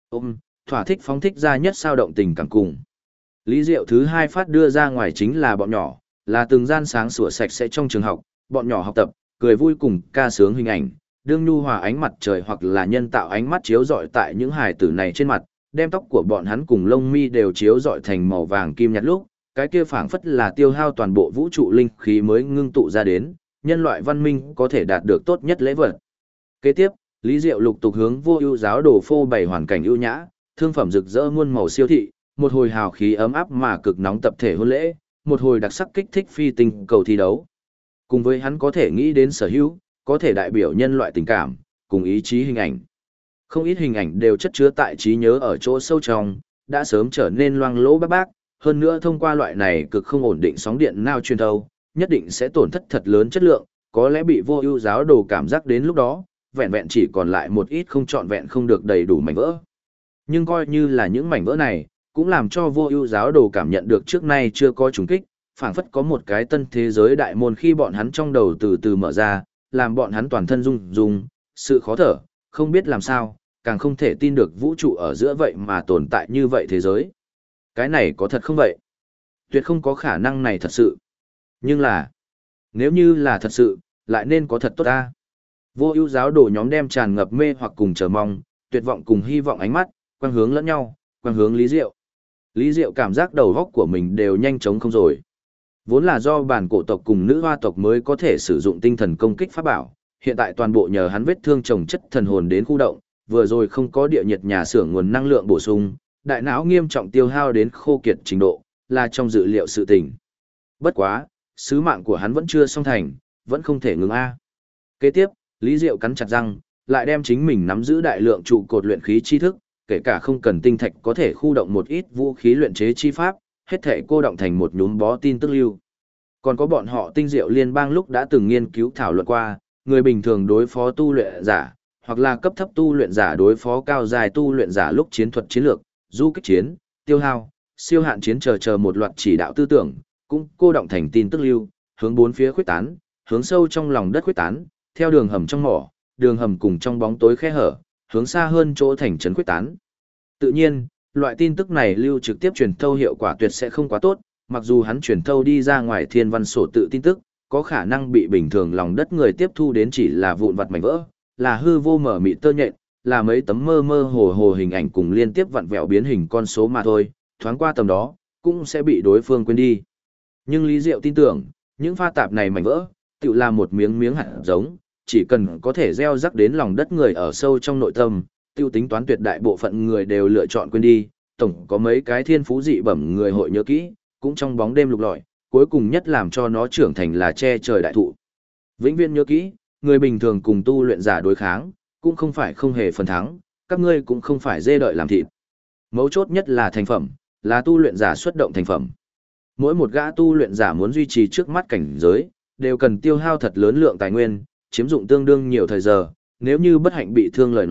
Thỏa thích phóng thích ra nhất sao động tình cảm cùng. Lý Diệu thứ hai phát đưa ra ngoài chính là bọn nhỏ, là từng gian sáng sủa sạch sẽ trong trường học, bọn nhỏ học tập, cười vui cùng ca sướng hình ảnh, đương nhu hòa ánh mặt trời hoặc là nhân tạo ánh mắt chiếu rọi tại những hài tử này trên mặt, đem tóc của bọn hắn cùng lông mi đều chiếu rọi thành màu vàng kim nhạt lúc, cái kia phảng phất là tiêu hao toàn bộ vũ trụ linh khí mới ngưng tụ ra đến, nhân loại văn minh có thể đạt được tốt nhất lễ vật. Kế tiếp, Lý Diệu lục tục hướng vô ưu giáo đồ phô bày hoàn cảnh ưu nhã, thương phẩm rực rỡ muôn màu siêu thị, một hồi hào khí ấm áp mà cực nóng tập thể hôn lễ, một hồi đặc sắc kích thích phi tinh cầu thi đấu. Cùng với hắn có thể nghĩ đến sở hữu, có thể đại biểu nhân loại tình cảm, cùng ý chí hình ảnh. Không ít hình ảnh đều chất chứa tại trí nhớ ở chỗ sâu trong, đã sớm trở nên loang lỗ bác bác, hơn nữa thông qua loại này cực không ổn định sóng điện nao truyền thâu, nhất định sẽ tổn thất thật lớn chất lượng, có lẽ bị vô ưu giáo đồ cảm giác đến lúc đó, vẹn vẹn chỉ còn lại một ít không trọn vẹn không được đầy đủ mảnh vỡ. Nhưng coi như là những mảnh vỡ này, cũng làm cho vô ưu giáo đồ cảm nhận được trước nay chưa có trùng kích, phảng phất có một cái tân thế giới đại môn khi bọn hắn trong đầu từ từ mở ra, làm bọn hắn toàn thân rung rung, sự khó thở, không biết làm sao, càng không thể tin được vũ trụ ở giữa vậy mà tồn tại như vậy thế giới. Cái này có thật không vậy? Tuyệt không có khả năng này thật sự. Nhưng là, nếu như là thật sự, lại nên có thật tốt ta. Vô ưu giáo đồ nhóm đem tràn ngập mê hoặc cùng chờ mong, tuyệt vọng cùng hy vọng ánh mắt, quang hướng lẫn nhau, quang hướng Lý Diệu. Lý Diệu cảm giác đầu góc của mình đều nhanh chóng không rồi. Vốn là do bản cổ tộc cùng nữ hoa tộc mới có thể sử dụng tinh thần công kích pháp bảo, hiện tại toàn bộ nhờ hắn vết thương trồng chất thần hồn đến khu động, vừa rồi không có địa nhiệt nhà xưởng nguồn năng lượng bổ sung, đại não nghiêm trọng tiêu hao đến khô kiệt trình độ, là trong dự liệu sự tình. Bất quá, sứ mạng của hắn vẫn chưa xong thành, vẫn không thể ngừng A. Kế tiếp, Lý Diệu cắn chặt răng, lại đem chính mình nắm giữ đại lượng trụ cột luyện khí chi thức, kể cả không cần tinh thạch có thể khu động một ít vũ khí luyện chế chi pháp, hết thể cô động thành một nhúm bó tin tức lưu. Còn có bọn họ tinh diệu liên bang lúc đã từng nghiên cứu thảo luận qua, người bình thường đối phó tu luyện giả, hoặc là cấp thấp tu luyện giả đối phó cao dài tu luyện giả lúc chiến thuật chiến lược, du kích chiến, tiêu hao, siêu hạn chiến chờ một loạt chỉ đạo tư tưởng, cũng cô động thành tin tức lưu, hướng bốn phía khuếch tán, hướng sâu trong lòng đất khuếch tán, theo đường hầm trong mỏ, đường hầm cùng trong bóng tối khe hở, hướng xa hơn chỗ thành trấn khuếch tán. Tự nhiên, loại tin tức này lưu trực tiếp truyền thâu hiệu quả tuyệt sẽ không quá tốt, mặc dù hắn truyền thâu đi ra ngoài thiên văn sổ tự tin tức, có khả năng bị bình thường lòng đất người tiếp thu đến chỉ là vụn vặt mảnh vỡ, là hư vô mở mịt tơ nhện, là mấy tấm mơ mơ hồ hồ hình ảnh cùng liên tiếp vặn vẹo biến hình con số mà thôi, thoáng qua tầm đó, cũng sẽ bị đối phương quên đi. Nhưng Lý Diệu tin tưởng, những pha tạp này mảnh vỡ, tự là một miếng miếng hạt giống, chỉ cần có thể gieo rắc đến lòng đất người ở sâu trong nội tâm, tiêu tính toán tuyệt đại bộ phận người đều lựa chọn quên đi, tổng có mấy cái thiên phú dị bẩm người hội nhớ kỹ, cũng trong bóng đêm lục lọi, cuối cùng nhất làm cho nó trưởng thành là che trời đại thụ. Vĩnh viễn nhớ kỹ, người bình thường cùng tu luyện giả đối kháng, cũng không phải không hề phần thắng, các ngươi cũng không phải dê đợi làm thịt. Mấu chốt nhất là thành phẩm, là tu luyện giả xuất động thành phẩm. Mỗi một gã tu luyện giả muốn duy trì trước mắt cảnh giới, đều cần tiêu hao thật lớn lượng tài nguyên, chiếm dụng tương đương nhiều thời giờ, nếu như bất hạnh bị thương lời nói,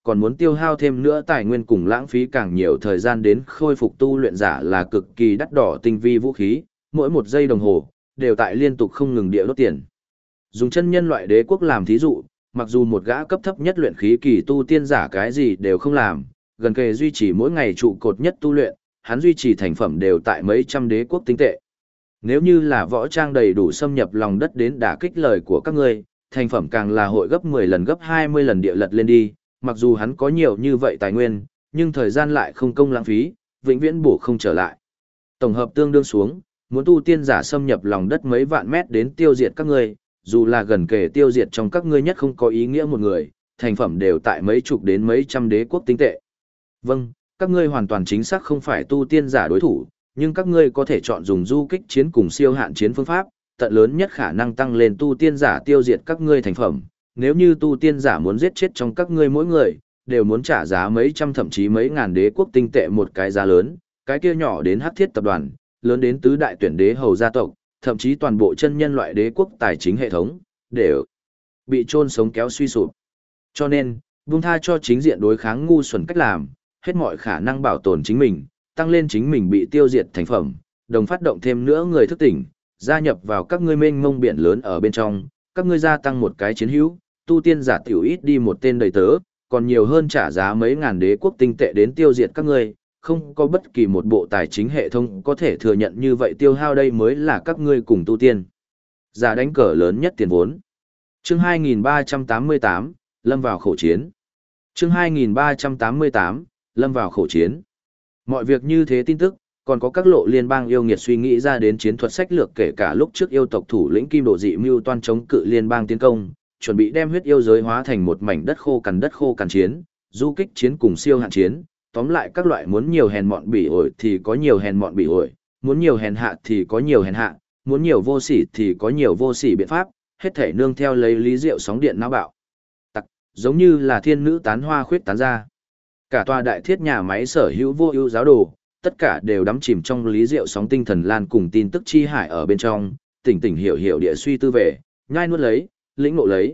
còn muốn tiêu hao thêm nữa tài nguyên cùng lãng phí càng nhiều thời gian đến khôi phục tu luyện giả là cực kỳ đắt đỏ tinh vi vũ khí, mỗi một giây đồng hồ, đều tại liên tục không ngừng địa đốt tiền. Dùng chân nhân loại đế quốc làm thí dụ, mặc dù một gã cấp thấp nhất luyện khí kỳ tu tiên giả cái gì đều không làm, gần kề duy trì mỗi ngày trụ cột nhất tu luyện, hắn duy trì thành phẩm đều tại mấy trăm đế quốc tinh tệ. Nếu như là võ trang đầy đủ xâm nhập lòng đất đến đả kích lời của các ngươi, thành phẩm càng là hội gấp 10 lần gấp 20 lần địa lật lên đi, mặc dù hắn có nhiều như vậy tài nguyên, nhưng thời gian lại không công lãng phí, vĩnh viễn bổ không trở lại. Tổng hợp tương đương xuống, muốn tu tiên giả xâm nhập lòng đất mấy vạn mét đến tiêu diệt các ngươi, dù là gần kề tiêu diệt trong các ngươi nhất không có ý nghĩa một người, thành phẩm đều tại mấy chục đến mấy trăm đế quốc tinh tệ. Vâng, các ngươi hoàn toàn chính xác không phải tu tiên giả đối thủ, nhưng các ngươi có thể chọn dùng du kích chiến cùng siêu hạn chiến phương pháp, tận lớn nhất khả năng tăng lên tu tiên giả tiêu diệt các ngươi thành phẩm. Nếu như tu tiên giả muốn giết chết trong các ngươi mỗi người, đều muốn trả giá mấy trăm thậm chí mấy ngàn đế quốc tinh tệ một cái giá lớn, cái kia nhỏ đến hắc thiết tập đoàn, lớn đến tứ đại tuyển đế hầu gia tộc, thậm chí toàn bộ chân nhân loại đế quốc tài chính hệ thống, đều bị chôn sống kéo suy sụp. Cho nên, buông tha cho chính diện đối kháng ngu xuẩn cách làm, hết mọi khả năng bảo tồn chính mình, tăng lên chính mình bị tiêu diệt thành phẩm, đồng phát động thêm nữa người thức tỉnh, gia nhập vào các ngươi mênh mông biển lớn ở bên trong, các ngươi gia tăng một cái chiến hữu, tu tiên giả tiểu ít đi một tên đầy tớ, còn nhiều hơn trả giá mấy ngàn đế quốc tinh tệ đến tiêu diệt các ngươi, không có bất kỳ một bộ tài chính hệ thống có thể thừa nhận như vậy tiêu hao đây mới là các ngươi cùng tu tiên. Giả đánh cờ lớn nhất tiền vốn. Chương 2388, lâm vào khổ chiến. Chương 2388, lâm vào khổ chiến. Mọi việc như thế tin tức, còn có các lộ liên bang yêu nghiệt suy nghĩ ra đến chiến thuật sách lược kể cả lúc trước yêu tộc thủ lĩnh Kim Độ Dị mưu toan chống cự liên bang tiến công, chuẩn bị đem huyết yêu giới hóa thành một mảnh đất khô cằn chiến, du kích chiến cùng siêu hạn chiến, tóm lại các loại muốn nhiều hèn mọn bỉ ổi thì có nhiều hèn mọn bỉ ổi, muốn nhiều hèn hạ thì có nhiều hèn hạ, muốn nhiều vô sỉ thì có nhiều vô sỉ biện pháp, hết thể nương theo lấy lý diệu sóng điện não bạo. Tặc, giống như là thiên nữ tán hoa khuyết tán ra. Cả tòa đại thiết nhà máy sở hữu vô ưu giáo đồ, tất cả đều đắm chìm trong lý diệu sóng tinh thần lan cùng tin tức chi hải ở bên trong, tỉnh hiểu địa suy tư về, nhai nuốt lấy, lĩnh ngộ lấy.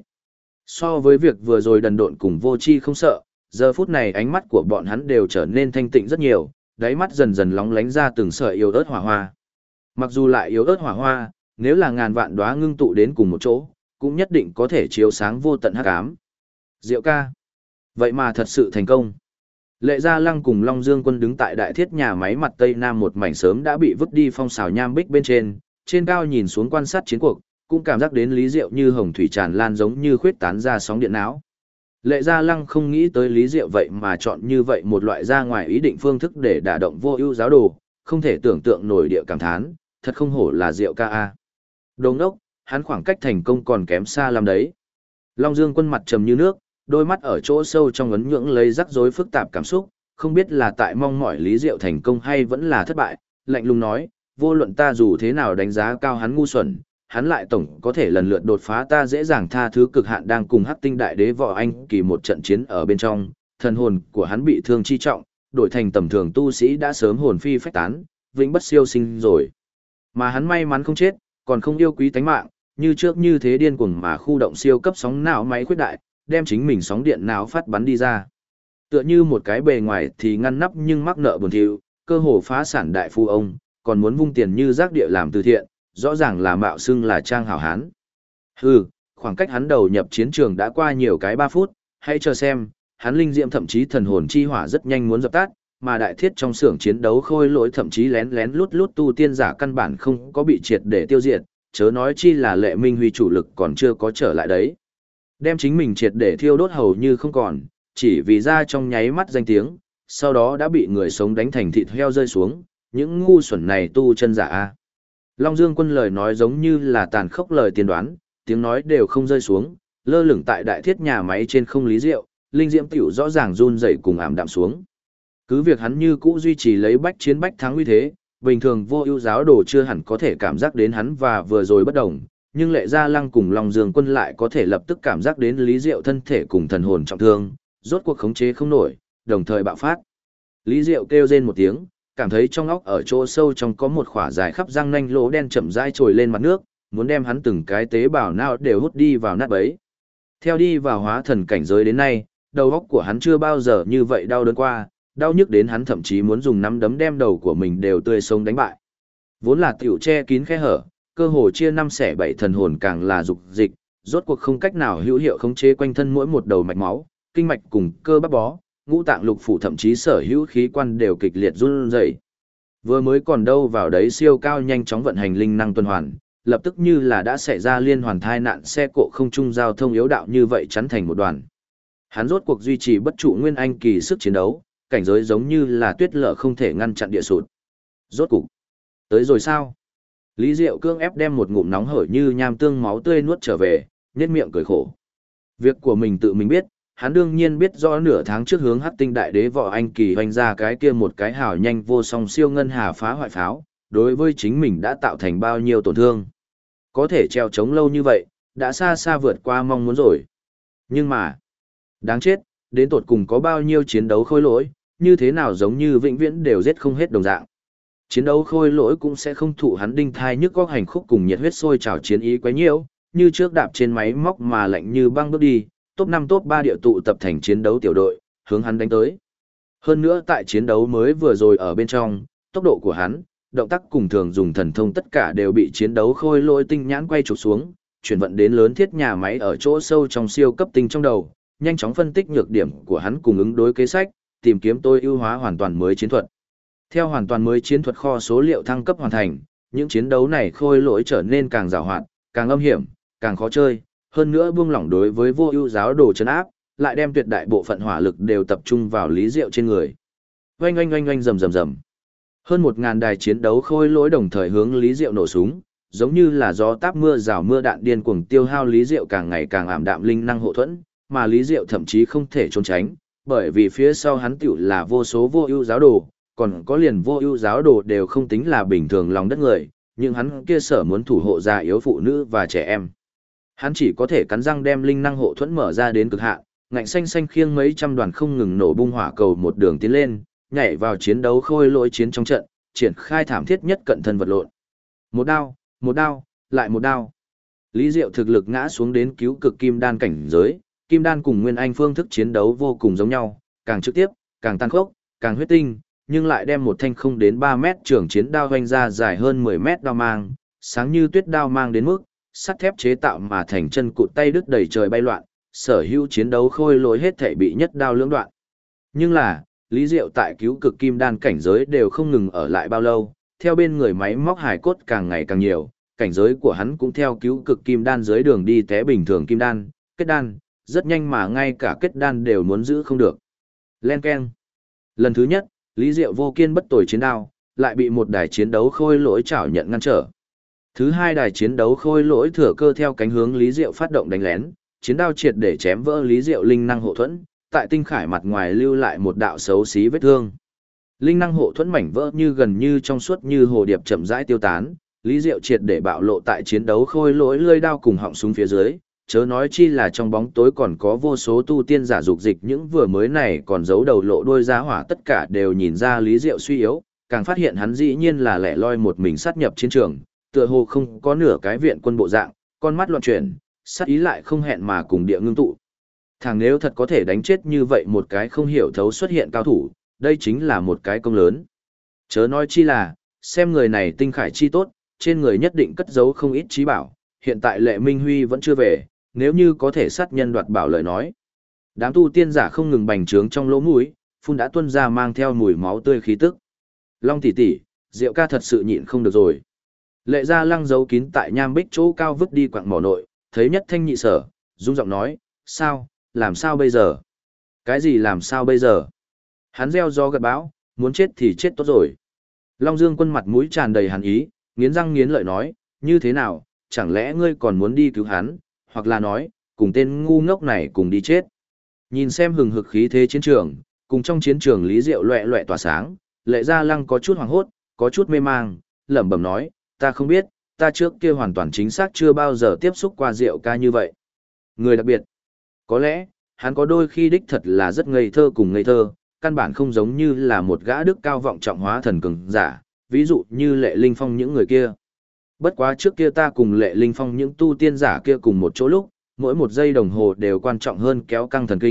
So với việc vừa rồi đần độn cùng vô chi không sợ, giờ phút này ánh mắt của bọn hắn đều trở nên thanh tịnh rất nhiều, đáy mắt dần dần lóng lánh ra từng sợi yếu ớt hỏa hoa. Mặc dù lại yếu ớt hỏa hoa, nếu là ngàn vạn đóa ngưng tụ đến cùng một chỗ, cũng nhất định có thể chiếu sáng vô tận hắc ám. Diệu ca, vậy mà thật sự thành công. Lệ Gia Lăng cùng Long Dương Quân đứng tại đại thiết nhà máy mặt tây nam một mảnh sớm đã bị vứt đi phong xào nham bích bên trên cao nhìn xuống quan sát chiến cuộc, cũng cảm giác đến lý diệu như hồng thủy tràn lan giống như khuyết tán ra sóng điện não. Lệ Gia Lăng không nghĩ tới lý diệu vậy mà chọn như vậy một loại ra ngoài ý định phương thức để đả động vô ưu giáo đồ, không thể tưởng tượng nổi địa cảm thán, thật không hổ là Diệu ca a. Đồ ngốc, hắn khoảng cách thành công còn kém xa lắm đấy. Long Dương Quân mặt trầm như nước, đôi mắt ở chỗ sâu trong ấn nhưỡng lấy rắc rối phức tạp cảm xúc, không biết là tại mong mỏi lý diệu thành công hay vẫn là thất bại, lạnh lùng nói, vô luận ta dù thế nào đánh giá cao hắn ngu xuẩn, hắn lại tổng có thể lần lượt đột phá ta dễ dàng tha thứ cực hạn đang cùng Hắc Tinh Đại Đế Võ Anh kỳ một trận chiến ở bên trong, thần hồn của hắn bị thương chi trọng, đổi thành tầm thường tu sĩ đã sớm hồn phi phách tán, vĩnh bất siêu sinh rồi. Mà hắn may mắn không chết, còn không yêu quý tánh mạng, như trước như thế điên cuồng mà khu động siêu cấp sóng não máy khuyết đại, đem chính mình sóng điện não phát bắn đi ra. Tựa như một cái bề ngoài thì ngăn nắp nhưng mắc nợ buồn thiu, cơ hồ phá sản đại phu ông, còn muốn vung tiền như rác địa làm từ thiện, rõ ràng là mạo xưng là trang hảo hán. Hừ, khoảng cách hắn đầu nhập chiến trường đã qua nhiều cái 3 phút, hãy chờ xem, hắn linh diệm thậm chí thần hồn chi hỏa rất nhanh muốn dập tắt, mà đại thiết trong xưởng chiến đấu khôi lỗi thậm chí lén lén lút lút tu tiên giả căn bản không có bị triệt để tiêu diệt, chớ nói chi là Lệ Minh Huy chủ lực còn chưa có trở lại đấy. Đem chính mình triệt để thiêu đốt hầu như không còn, chỉ vì ra trong nháy mắt danh tiếng, sau đó đã bị người sống đánh thành thịt heo rơi xuống, những ngu xuẩn này tu chân giả a. Long Dương Quân lời nói giống như là tàn khốc lời tiên đoán, tiếng nói đều không rơi xuống, lơ lửng tại đại thiết nhà máy trên không lý diệu, linh diễm tiểu rõ ràng run rẩy cùng ảm đạm xuống. Cứ việc hắn như cũ duy trì lấy bách chiến bách thắng uy thế, bình thường vô ưu giáo đồ chưa hẳn có thể cảm giác đến hắn và vừa rồi bất đồng, nhưng Lệ Gia Lăng cùng Long Dương Quân lại có thể lập tức cảm giác đến lý diệu thân thể cùng thần hồn trọng thương, rốt cuộc khống chế không nổi, đồng thời bạo phát. Lý diệu kêu rên một tiếng, cảm thấy trong óc ở chỗ sâu trong có một khỏa dài khắp răng nanh lỗ đen chậm rãi trồi lên mặt nước, muốn đem hắn từng cái tế bào não đều hút đi vào nát bấy. Theo đi vào hóa thần cảnh giới đến nay, đầu óc của hắn chưa bao giờ như vậy đau đớn qua, đau nhức đến hắn thậm chí muốn dùng nắm đấm đem đầu của mình đều tươi sống đánh bại. Vốn là tiểu che kín khe hở, cơ hồ chia năm xẻ bảy thần hồn càng là dục dịch, rốt cuộc không cách nào hữu hiệu khống chế quanh thân mỗi một đầu mạch máu, kinh mạch cùng cơ bắp bó, ngũ tạng lục phủ thậm chí sở hữu khí quan đều kịch liệt run rẩy. Vừa mới còn đâu vào đấy siêu cao nhanh chóng vận hành linh năng tuần hoàn, lập tức như là đã xảy ra liên hoàn thai nạn xe cộ không trung giao thông yếu đạo như vậy chắn thành một đoàn. Hắn rốt cuộc duy trì bất trụ nguyên anh kỳ sức chiến đấu, cảnh giới giống như là tuyết lở không thể ngăn chặn địa sụt. Rốt cục, tới rồi sao? Lý Diệu cương ép đem một ngụm nóng hổi như nham tương máu tươi nuốt trở về, nhếch miệng cười khổ. Việc của mình tự mình biết, hắn đương nhiên biết rõ nửa tháng trước hướng Hắc Tinh Đại Đế võ anh kỳ hoành ra cái kia một cái hào nhanh vô song siêu ngân hà phá hoại pháo, đối với chính mình đã tạo thành bao nhiêu tổn thương. Có thể treo chống lâu như vậy, đã xa xa vượt qua mong muốn rồi. Nhưng mà, đáng chết, đến tột cùng có bao nhiêu chiến đấu khôi lỗi, như thế nào giống như vĩnh viễn đều giết không hết đồng dạng. Chiến đấu khôi lỗi cũng sẽ không thụ hắn đinh thai nhức góc hành khúc cùng nhiệt huyết sôi trào chiến ý quấy nhiễu, như trước đạp trên máy móc mà lạnh như băng bước đi, top 5 top 3 địa tụ tập thành chiến đấu tiểu đội, hướng hắn đánh tới. Hơn nữa tại chiến đấu mới vừa rồi ở bên trong, tốc độ của hắn, động tác cùng thường dùng thần thông tất cả đều bị chiến đấu khôi lỗi tinh nhãn quay chụp xuống, chuyển vận đến lớn thiết nhà máy ở chỗ sâu trong siêu cấp tinh trong đầu, nhanh chóng phân tích nhược điểm của hắn cùng ứng đối kế sách, tìm kiếm tối ưu hóa hoàn toàn mới chiến thuật. Theo hoàn toàn mới chiến thuật kho số liệu thăng cấp hoàn thành, những chiến đấu này khôi lỗi trở nên càng giàu hoạt, càng âm hiểm, càng khó chơi, hơn nữa buông lỏng đối với vô ưu giáo đồ trấn áp, lại đem tuyệt đại bộ phận hỏa lực đều tập trung vào Lý Diệu trên người. Oanh oanh oanh oanh rầm rầm rầm. Hơn 1000 đài chiến đấu khôi lỗi đồng thời hướng Lý Diệu nổ súng, giống như là gió táp mưa rào mưa đạn điên cuồng tiêu hao Lý Diệu càng ngày càng ảm đạm linh năng hộ thuẫn, mà Lý Diệu thậm chí không thể trốn tránh, bởi vì phía sau hắn tiểu là vô số vô ưu giáo đồ, còn có liền vô ưu giáo đồ đều không tính là bình thường lòng đất người, nhưng hắn kia sở muốn thủ hộ già yếu phụ nữ và trẻ em. Hắn chỉ có thể cắn răng đem linh năng hộ thuẫn mở ra đến cực hạn, ngạnh xanh xanh khiêng mấy trăm đoàn không ngừng nổ bung hỏa cầu một đường tiến lên, nhảy vào chiến đấu khôi lỗi chiến trong trận, triển khai thảm thiết nhất cận thân vật lộn. Một đao, lại một đao. Lý Diệu thực lực ngã xuống đến cứu cực kim đan cảnh giới, kim đan cùng nguyên anh phương thức chiến đấu vô cùng giống nhau, càng trực tiếp, càng tàn khốc, càng huyết tinh, nhưng lại đem một thanh không đến 3 mét trường chiến đao hoành ra dài hơn 10 mét đao mang, sáng như tuyết đao mang đến mức, sắt thép chế tạo mà thành chân cụt tay đứt đầy trời bay loạn, sở hữu chiến đấu khôi lỗi hết thảy bị nhất đao lưỡng đoạn. Nhưng là, Lý Diệu tại cứu cực kim đan cảnh giới đều không ngừng ở lại bao lâu, theo bên người máy móc hài cốt càng ngày càng nhiều, cảnh giới của hắn cũng theo cứu cực kim đan dưới đường đi té bình thường kim đan, kết đan, rất nhanh mà ngay cả kết đan đều muốn giữ không được. Len keng. Lần thứ nhất, Lý Diệu vô kiên bất tồi chiến đao, lại bị một đài chiến đấu khôi lỗi chảo nhận ngăn trở. Thứ hai đài chiến đấu khôi lỗi thừa cơ theo cánh hướng Lý Diệu phát động đánh lén, chiến đao triệt để chém vỡ Lý Diệu linh năng hộ thuẫn, tại tinh khải mặt ngoài lưu lại một đạo xấu xí vết thương. Linh năng hộ thuẫn mảnh vỡ như gần như trong suốt như hồ điệp chậm rãi tiêu tán, Lý Diệu triệt để bạo lộ tại chiến đấu khôi lỗi lưỡi đao cùng họng súng phía dưới, chớ nói chi là trong bóng tối còn có vô số tu tiên giả dục dịch những vừa mới này còn giấu đầu lộ đuôi giá hỏa tất cả đều nhìn ra Lý Diệu suy yếu, càng phát hiện hắn dĩ nhiên là lẻ loi một mình sát nhập chiến trường, tựa hồ không có nửa cái viện quân bộ dạng, con mắt loạn chuyển, sát ý lại không hẹn mà cùng địa ngưng tụ. Thằng nếu thật có thể đánh chết như vậy một cái không hiểu thấu xuất hiện cao thủ, đây chính là một cái công lớn. Chớ nói chi là, xem người này tinh khải chi tốt, trên người nhất định cất giấu không ít trí bảo, hiện tại Lệ Minh Huy vẫn chưa về, nếu như có thể sát nhân đoạt bảo lời nói. Đám tu tiên giả không ngừng bành trướng trong lỗ mũi, phun đã tuôn ra mang theo mùi máu tươi khí tức. Long tỷ tỷ, Diệu ca thật sự nhịn không được rồi. Lệ Gia Lăng giấu kín tại nham bích chỗ cao vứt đi quặng mỏ nội, thấy Nhất Thanh nhị sở, rung giọng nói, sao, làm sao bây giờ? Cái gì làm sao bây giờ? Hắn gieo gió gặt bão, muốn chết thì chết tốt rồi. Long Dương Quân mặt mũi tràn đầy hàn ý, nghiến răng nghiến lợi nói, như thế nào, chẳng lẽ ngươi còn muốn đi cứu hắn, hoặc là nói, cùng tên ngu ngốc này cùng đi chết. Nhìn xem hừng hực khí thế chiến trường, cùng trong chiến trường Lý Diệu loẹ loẹ tỏa sáng, Lệ Gia Lăng có chút hoảng hốt, có chút mê mang, lẩm bẩm nói, ta không biết, ta trước kia hoàn toàn chính xác chưa bao giờ tiếp xúc qua Diệu ca như vậy. Người đặc biệt, có lẽ, hắn có đôi khi đích thật là rất ngây thơ cùng ngây thơ, căn bản không giống như là một gã đức cao vọng trọng hóa thần cường giả, ví dụ như Lệ Linh Phong những người kia. Bất quá trước kia ta cùng Lệ Linh Phong những tu tiên giả kia cùng một chỗ lúc, mỗi một giây đồng hồ đều quan trọng hơn kéo căng thần kinh,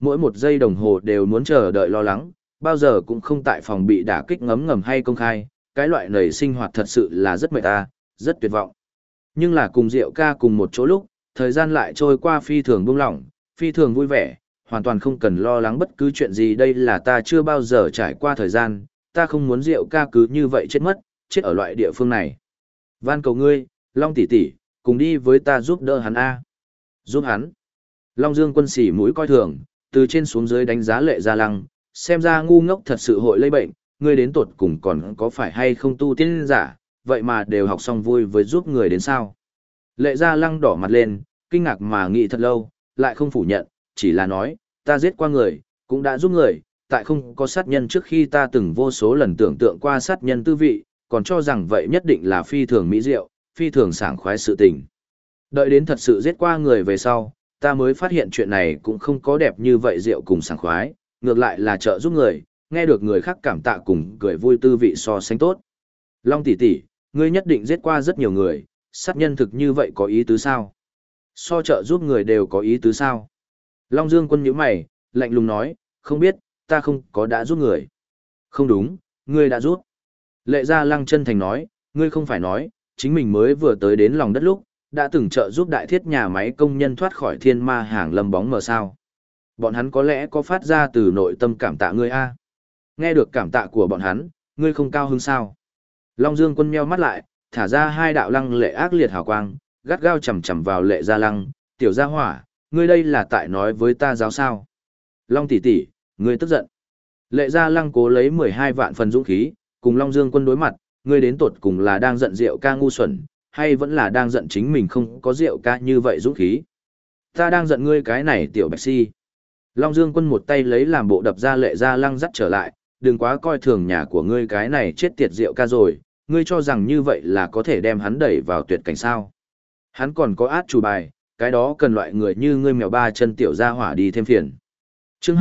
mỗi một giây đồng hồ đều muốn chờ đợi lo lắng, bao giờ cũng không tại phòng bị đả kích ngấm ngầm hay công khai, cái loại nầy sinh hoạt thật sự là rất mệt ta, rất tuyệt vọng. Nhưng là cùng Diệu ca cùng một chỗ lúc, thời gian lại trôi qua phi thường buông lỏng, phi thường vui vẻ, hoàn toàn không cần lo lắng bất cứ chuyện gì. Đây là ta chưa bao giờ trải qua thời gian, ta không muốn Diệu ca cứ như vậy chết mất, chết ở loại địa phương này. Van cầu ngươi, Long tỷ tỷ, cùng đi với ta giúp đỡ hắn a. Giúp hắn. Long Dương Quân xỉ mũi coi thường, từ trên xuống dưới đánh giá Lệ Gia Lăng, xem ra ngu ngốc thật sự hội lây bệnh, ngươi đến tột cùng còn có phải hay không tu tiên giả, vậy mà đều học xong vui với giúp người đến sao. Lệ Gia Lăng đỏ mặt lên, kinh ngạc mà nghĩ thật lâu, lại không phủ nhận, chỉ là nói, ta giết qua người, cũng đã giúp người, tại không có sát nhân trước khi ta từng vô số lần tưởng tượng qua sát nhân tư vị, còn cho rằng vậy nhất định là phi thường mỹ diệu, phi thường sảng khoái sự tình. Đợi đến thật sự giết qua người về sau, ta mới phát hiện chuyện này cũng không có đẹp như vậy diệu cùng sảng khoái, ngược lại là trợ giúp người, nghe được người khác cảm tạ cùng cười vui tư vị so sánh tốt. Long tỷ tỷ, ngươi nhất định giết qua rất nhiều người, sát nhân thực như vậy có ý tứ sao? So trợ giúp người đều có ý tứ sao? Long Dương Quân nhíu mày, lạnh lùng nói, không biết, ta không có đã giúp người. Không đúng, ngươi đã giúp. Lệ Gia Lăng chân thành nói, ngươi không phải nói, chính mình mới vừa tới đến lòng đất lúc, đã từng trợ giúp đại thiết nhà máy công nhân thoát khỏi thiên ma hàng lâm bóng mờ sao. Bọn hắn có lẽ có phát ra từ nội tâm cảm tạ ngươi a. Nghe được cảm tạ của bọn hắn, ngươi không cao hứng sao? Long Dương Quân meo mắt lại, thả ra hai đạo lăng lệ ác liệt hào quang, gắt gao chầm chầm vào Lệ Gia Lăng, tiểu gia hỏa, ngươi đây là tại nói với ta giáo sao? Long tỷ tỷ, ngươi tức giận. Lệ Gia Lăng cố lấy 12 vạn phần dũng khí, cùng Long Dương Quân đối mặt, ngươi đến tột cùng là đang giận Diệu ca ngu xuẩn, hay vẫn là đang giận chính mình không có Diệu ca như vậy dũng khí? Ta đang giận ngươi cái này tiểu bạch si. Long Dương Quân một tay lấy làm bộ đập ra Lệ Gia Lăng dắt trở lại, đừng quá coi thường nhà của ngươi cái này chết tiệt Diệu ca rồi, ngươi cho rằng như vậy là có thể đem hắn đẩy vào tuyệt cảnh sao. Hắn còn có át chủ bài, cái đó cần loại người như ngươi mèo ba chân tiểu gia hỏa đi thêm phiền. Chương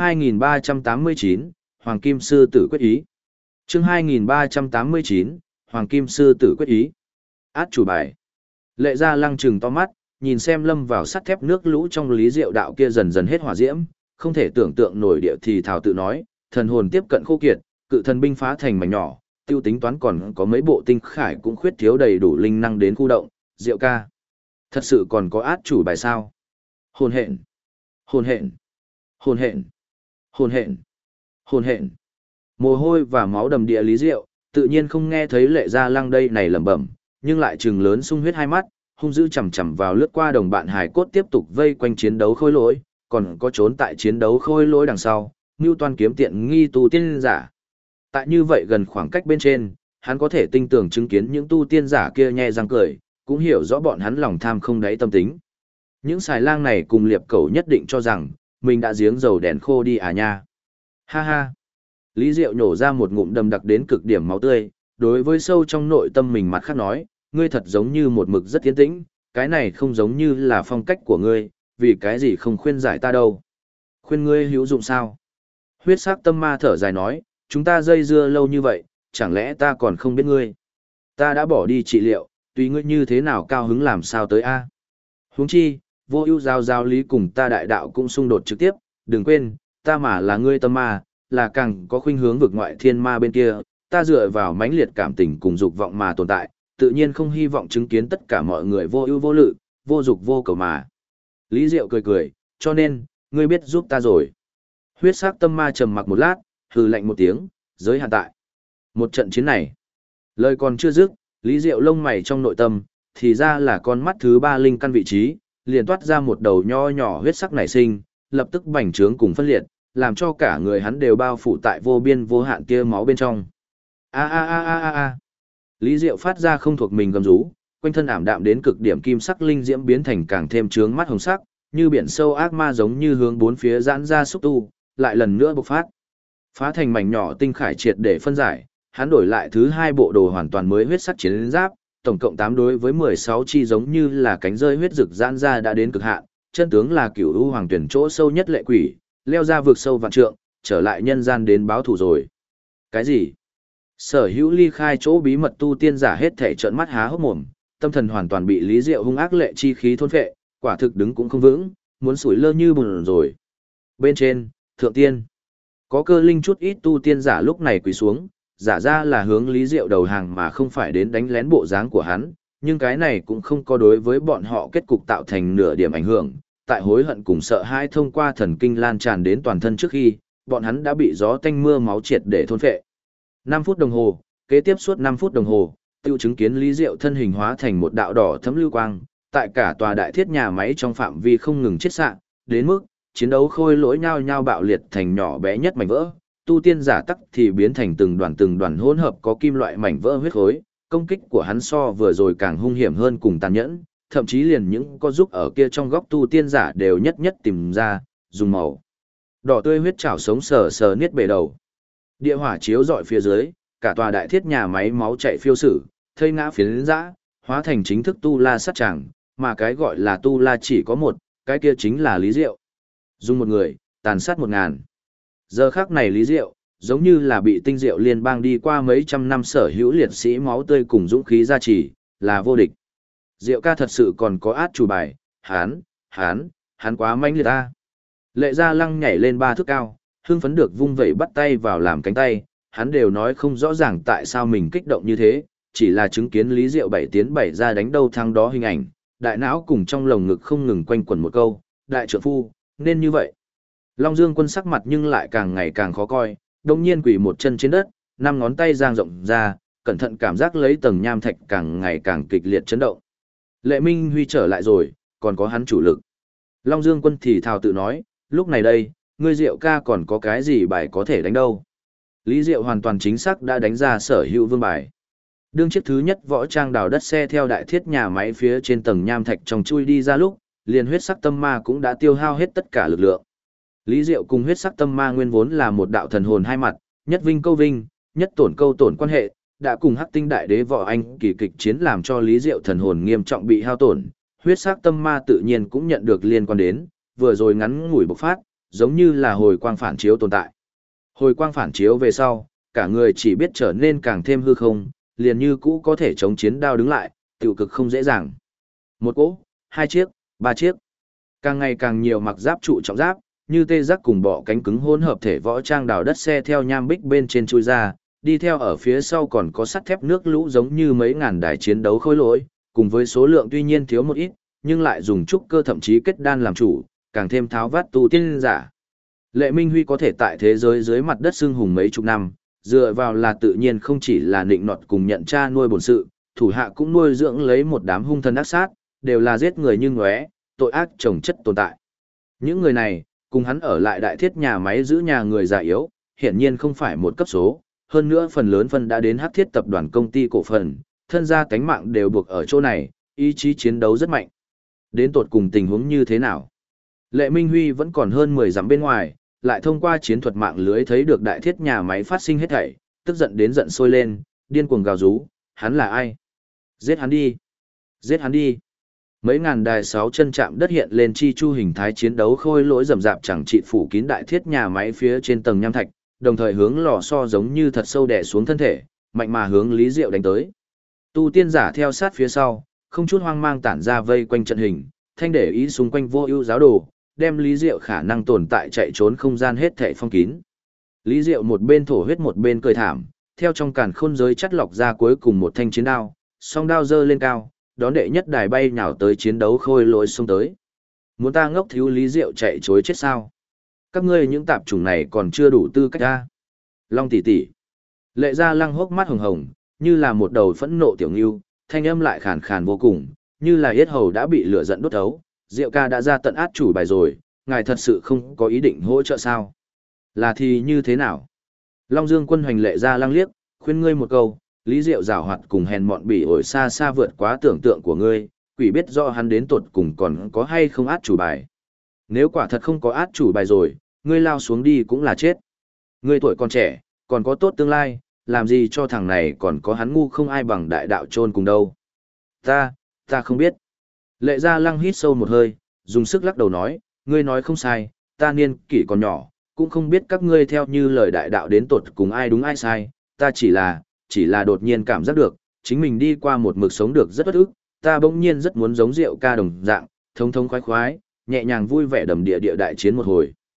2389, Hoàng Kim Sư Tử quyết ý. Chương 2389, Hoàng Kim Sư Tử quyết ý. Át chủ bài. Lệ Gia Lăng trừng to mắt, nhìn xem lâm vào sắt thép nước lũ trong lý diệu đạo kia dần dần hết hỏa diễm, không thể tưởng tượng nổi địa thì thảo tự nói, thần hồn tiếp cận khô kiệt, cự thần binh phá thành mảnh nhỏ, tiêu tính toán còn có mấy bộ tinh khải cũng khuyết thiếu đầy đủ linh năng đến khu động, Diệu ca. Thật sự còn có át chủ bài sao? Hồn hện, hồn hện, hồn hện, hồn hện, hồn hện. Mồ hôi và máu đầm địa lý diệu, tự nhiên không nghe thấy Lệ Gia Lăng đây này lẩm bẩm, nhưng lại trừng lớn sung huyết hai mắt, hung dữ chằm chằm vào lướt qua đồng bạn hải cốt tiếp tục vây quanh chiến đấu khôi lỗi, còn có trốn tại chiến đấu khôi lỗi đằng sau, Ngưu Toan kiếm tiện nghi tu tiên giả. Tại như vậy gần khoảng cách bên trên, hắn có thể tinh tường chứng kiến những tu tiên giả kia nhe răng cười, cũng hiểu rõ bọn hắn lòng tham không đáy tâm tính. Những xài lang này cùng liệp cẩu nhất định cho rằng, mình đã giếng dầu đèn khô đi à nha. Ha ha. Lý Diệu nhổ ra một ngụm đầm đặc đến cực điểm máu tươi, đối với sâu trong nội tâm mình mặt khác nói, ngươi thật giống như một mực rất tiến tĩnh, cái này không giống như là phong cách của ngươi, vì cái gì không khuyên giải ta đâu. Khuyên ngươi hữu dụng sao? Huyết sắc tâm ma thở dài nói, chúng ta dây dưa lâu như vậy, chẳng lẽ ta còn không biết ngươi? Ta đã bỏ đi trị liệu, tùy ngươi như thế nào cao hứng làm sao tới a? Huống chi, vô ưu giao lý cùng ta đại đạo cũng xung đột trực tiếp, đừng quên, ta mà là ngươi tâm ma, là càng có khuynh hướng vực ngoại thiên ma bên kia, ta dựa vào mãnh liệt cảm tình cùng dục vọng mà tồn tại, tự nhiên không hy vọng chứng kiến tất cả mọi người vô ưu vô lự, vô dục vô cầu mà. Lý Diệu cười cười, cho nên, ngươi biết giúp ta rồi. Huyết sắc tâm ma trầm mặc một lát, hừ lạnh một tiếng, giới hạn tại. Một trận chiến này. Lời còn chưa dứt, Lý Diệu lông mày trong nội tâm, thì ra là con mắt thứ ba linh căn vị trí, liền toát ra một đầu nho nhỏ huyết sắc nảy sinh, lập tức bành trướng cùng phân liệt, làm cho cả người hắn đều bao phủ tại vô biên vô hạn tia máu bên trong. A a a a a a. Lý Diệu phát ra không thuộc mình gầm rú, quanh thân ảm đạm đến cực điểm kim sắc linh diễm biến thành càng thêm trướng mắt hồng sắc, như biển sâu ác ma giống như hướng bốn phía giãn ra xúc tu, lại lần nữa bộc phát. Phá thành mảnh nhỏ tinh khải triệt để phân giải, hắn đổi lại thứ hai bộ đồ hoàn toàn mới huyết sắc chiến giáp, tổng cộng 8 đối với 16 chi giống như là cánh rơi huyết rực giãn ra đã đến cực hạn, chân tướng là Cửu U Hoàng Tuyển chỗ sâu nhất lệ quỷ, leo ra vực sâu vạn trượng, trở lại nhân gian đến báo thù rồi. Cái gì? Sở hữu ly khai chỗ bí mật tu tiên giả hết thể trợn mắt há hốc mồm, tâm thần hoàn toàn bị Lý Diệu hung ác lệ chi khí thôn phệ, quả thực đứng cũng không vững, muốn sủi lơ như bùn rồi. Bên trên, thượng tiên. Có cơ linh chút ít tu tiên giả lúc này quỳ xuống, giả ra là hướng Lý Diệu đầu hàng mà không phải đến đánh lén bộ dáng của hắn, nhưng cái này cũng không có đối với bọn họ kết cục tạo thành nửa điểm ảnh hưởng. Tại hối hận cùng sợ hãi thông qua thần kinh lan tràn đến toàn thân trước khi, bọn hắn đã bị gió tanh mưa máu triệt để thôn phệ. 5 phút đồng hồ, kế tiếp suốt 5 phút đồng hồ, tiêu chứng kiến Lý Diệu thân hình hóa thành một đạo đỏ thấm lưu quang, tại cả tòa đại thiết nhà máy trong phạm vi không ngừng chiết xạ, đến mức chiến đấu khôi lỗi nhao nhao bạo liệt thành nhỏ bé nhất mảnh vỡ, tu tiên giả tắc thì biến thành từng đoàn hỗn hợp có kim loại mảnh vỡ huyết khối, công kích của hắn so vừa rồi càng hung hiểm hơn cùng tàn nhẫn, thậm chí liền những có giúp ở kia trong góc tu tiên giả đều nhất nhất tìm ra, dùng màu đỏ tươi huyết chảo sống sờ sờ niết bể đầu. Địa hỏa chiếu rọi phía dưới, cả tòa đại thiết nhà máy máu chảy phiêu sử, thây ngã phiến dã, hóa thành chính thức tu la sát tràng, mà cái gọi là tu la chỉ có một, cái kia chính là Lý Diệu. Dùng một người, tàn sát 1000. Giờ khắc này Lý Diệu, giống như là bị tinh diệu liên bang đi qua mấy trăm năm sở hữu liệt sĩ máu tươi cùng dũng khí gia trì, là vô địch. Diệu ca thật sự còn có át chủ bài, hắn quá manh liệt ta. Lệ Gia Lăng nhảy lên 3 thước cao, hưng phấn được vung vẩy bắt tay vào làm cánh tay, hắn đều nói không rõ ràng tại sao mình kích động như thế, chỉ là chứng kiến Lý Diệu 7 tiến 7 ra đánh đâu thắng đó hình ảnh, đại não cùng trong lồng ngực không ngừng quanh quẩn một câu, đại trượng phu, nên như vậy. Long Dương Quân sắc mặt nhưng lại càng ngày càng khó coi, đồng nhiên quỳ một chân trên đất, 5 ngón tay giang rộng ra, cẩn thận cảm giác lấy tầng nham thạch càng ngày càng kịch liệt chấn động. Lệ Minh Huy trở lại rồi, còn có hắn chủ lực. Long Dương Quân thì thào tự nói, lúc này đây, ngươi Diệu ca còn có cái gì bài có thể đánh đâu. Lý Diệu hoàn toàn chính xác đã đánh ra sở hữu vương bài. Đương chiếc thứ nhất võ trang đào đất xe theo đại thiết nhà máy phía trên tầng nham thạch trong chui đi ra lúc, liền huyết sắc tâm ma cũng đã tiêu hao hết tất cả lực lượng. Lý Diệu cùng huyết sắc tâm ma nguyên vốn là một đạo thần hồn hai mặt, nhất vinh câu vinh, nhất tổn câu tổn quan hệ, đã cùng Hắc Tinh Đại Đế võ anh kỳ kịch chiến làm cho Lý Diệu thần hồn nghiêm trọng bị hao tổn, huyết sắc tâm ma tự nhiên cũng nhận được liên quan đến, vừa rồi ngắn ngủi bộc phát, giống như là hồi quang phản chiếu tồn tại. Hồi quang phản chiếu về sau, cả người chỉ biết trở nên càng thêm hư không, liền như cũ có thể chống chiến đao đứng lại, tiểu cực không dễ dàng. Một cỗ, 2 chiếc, 3 chiếc. Càng ngày càng nhiều mặc giáp trụ trọng giáp, như tê giác cùng bọ cánh cứng hỗn hợp thể võ trang đào đất xe theo nham bích bên trên chui ra, đi theo ở phía sau còn có sắt thép nước lũ giống như mấy ngàn đài chiến đấu khối lỗi, cùng với số lượng tuy nhiên thiếu một ít, nhưng lại dùng trúc cơ thậm chí kết đan làm chủ, càng thêm tháo vát tu tiên giả. Lệ Minh Huy có thể tại thế giới dưới mặt đất xưng hùng mấy chục năm, dựa vào là tự nhiên không chỉ là nịnh nọt cùng nhận cha nuôi bổn sự, thủ hạ cũng nuôi dưỡng lấy một đám hung thần ác sát, đều là giết người như ngóe, tội ác chồng chất tồn tại. Những người này, cùng hắn ở lại đại thiết nhà máy giữ nhà người già yếu, hiển nhiên không phải một cấp số, hơn nữa phần lớn phân đã đến Hắc Thiết tập đoàn công ty cổ phần, thân gia cánh mạng đều buộc ở chỗ này, ý chí chiến đấu rất mạnh. Đến tột cùng tình huống như thế nào? Lệ Minh Huy vẫn còn hơn 10 dặm bên ngoài, lại thông qua chiến thuật mạng lưới thấy được đại thiết nhà máy phát sinh hết thảy, tức giận đến giận sôi lên, điên cuồng gào rú, hắn là ai? Giết hắn đi! Giết hắn đi! Mấy ngàn đài 6 chân chạm đất hiện lên chi chu hình thái chiến đấu khôi lỗi rầm rạp chẳng trị phủ kín đại thiết nhà máy phía trên tầng nham thạch, đồng thời hướng lò xo giống như thật sâu đè xuống thân thể, mạnh mà hướng Lý Diệu đánh tới. Tu tiên giả theo sát phía sau, không chút hoang mang tản ra vây quanh trận hình, thanh để ý xung quanh vô ưu giáo đồ, đem Lý Diệu khả năng tồn tại chạy trốn không gian hết thảy phong kín. Lý Diệu một bên thổ huyết một bên cười thảm, theo trong càn khôn giới chắt lọc ra cuối cùng một thanh chiến đao, song đao giơ lên cao, đón đệ nhất đài bay nhào tới chiến đấu khôi lỗi xông tới. Muốn ta ngốc thiếu Lý Diệu chạy chối chết sao? Các ngươi những tạp chủng này còn chưa đủ tư cách ra. Long tỷ tỷ. Lệ Gia Lăng hốc mắt hồng hồng, như là một đầu phẫn nộ tiểu ngưu, thanh âm lại khàn khàn vô cùng, như là yết hầu đã bị lửa giận đốt thấu. Diệu ca đã ra tận át chủ bài rồi, ngài thật sự không có ý định hỗ trợ sao? Là thì như thế nào? Long Dương Quân hoành Lệ Gia Lăng liếc, khuyên ngươi một câu, Lý Diệu giảo hoạt cùng hèn mọn bỉ ổi xa xa vượt quá tưởng tượng của ngươi, quỷ biết rõ hắn đến tột cùng còn có hay không át chủ bài. Nếu quả thật không có át chủ bài rồi, ngươi lao xuống đi cũng là chết. Ngươi tuổi còn trẻ, còn có tốt tương lai, làm gì cho thằng này còn có hắn ngu không ai bằng đại đạo chôn cùng đâu. Ta không biết. Lệ Gia Lăng hít sâu một hơi, dùng sức lắc đầu nói, ngươi nói không sai, ta niên kỷ còn nhỏ, cũng không biết các ngươi theo như lời đại đạo đến tột cùng ai đúng ai sai, ta chỉ là đột nhiên cảm giác được, chính mình đi qua một mực sống được rất bất ức, ta bỗng nhiên rất muốn giống Diệu ca đồng dạng, thông thông khoái khoái, nhẹ nhàng vui vẻ đầm địa địa đại chiến một hồi.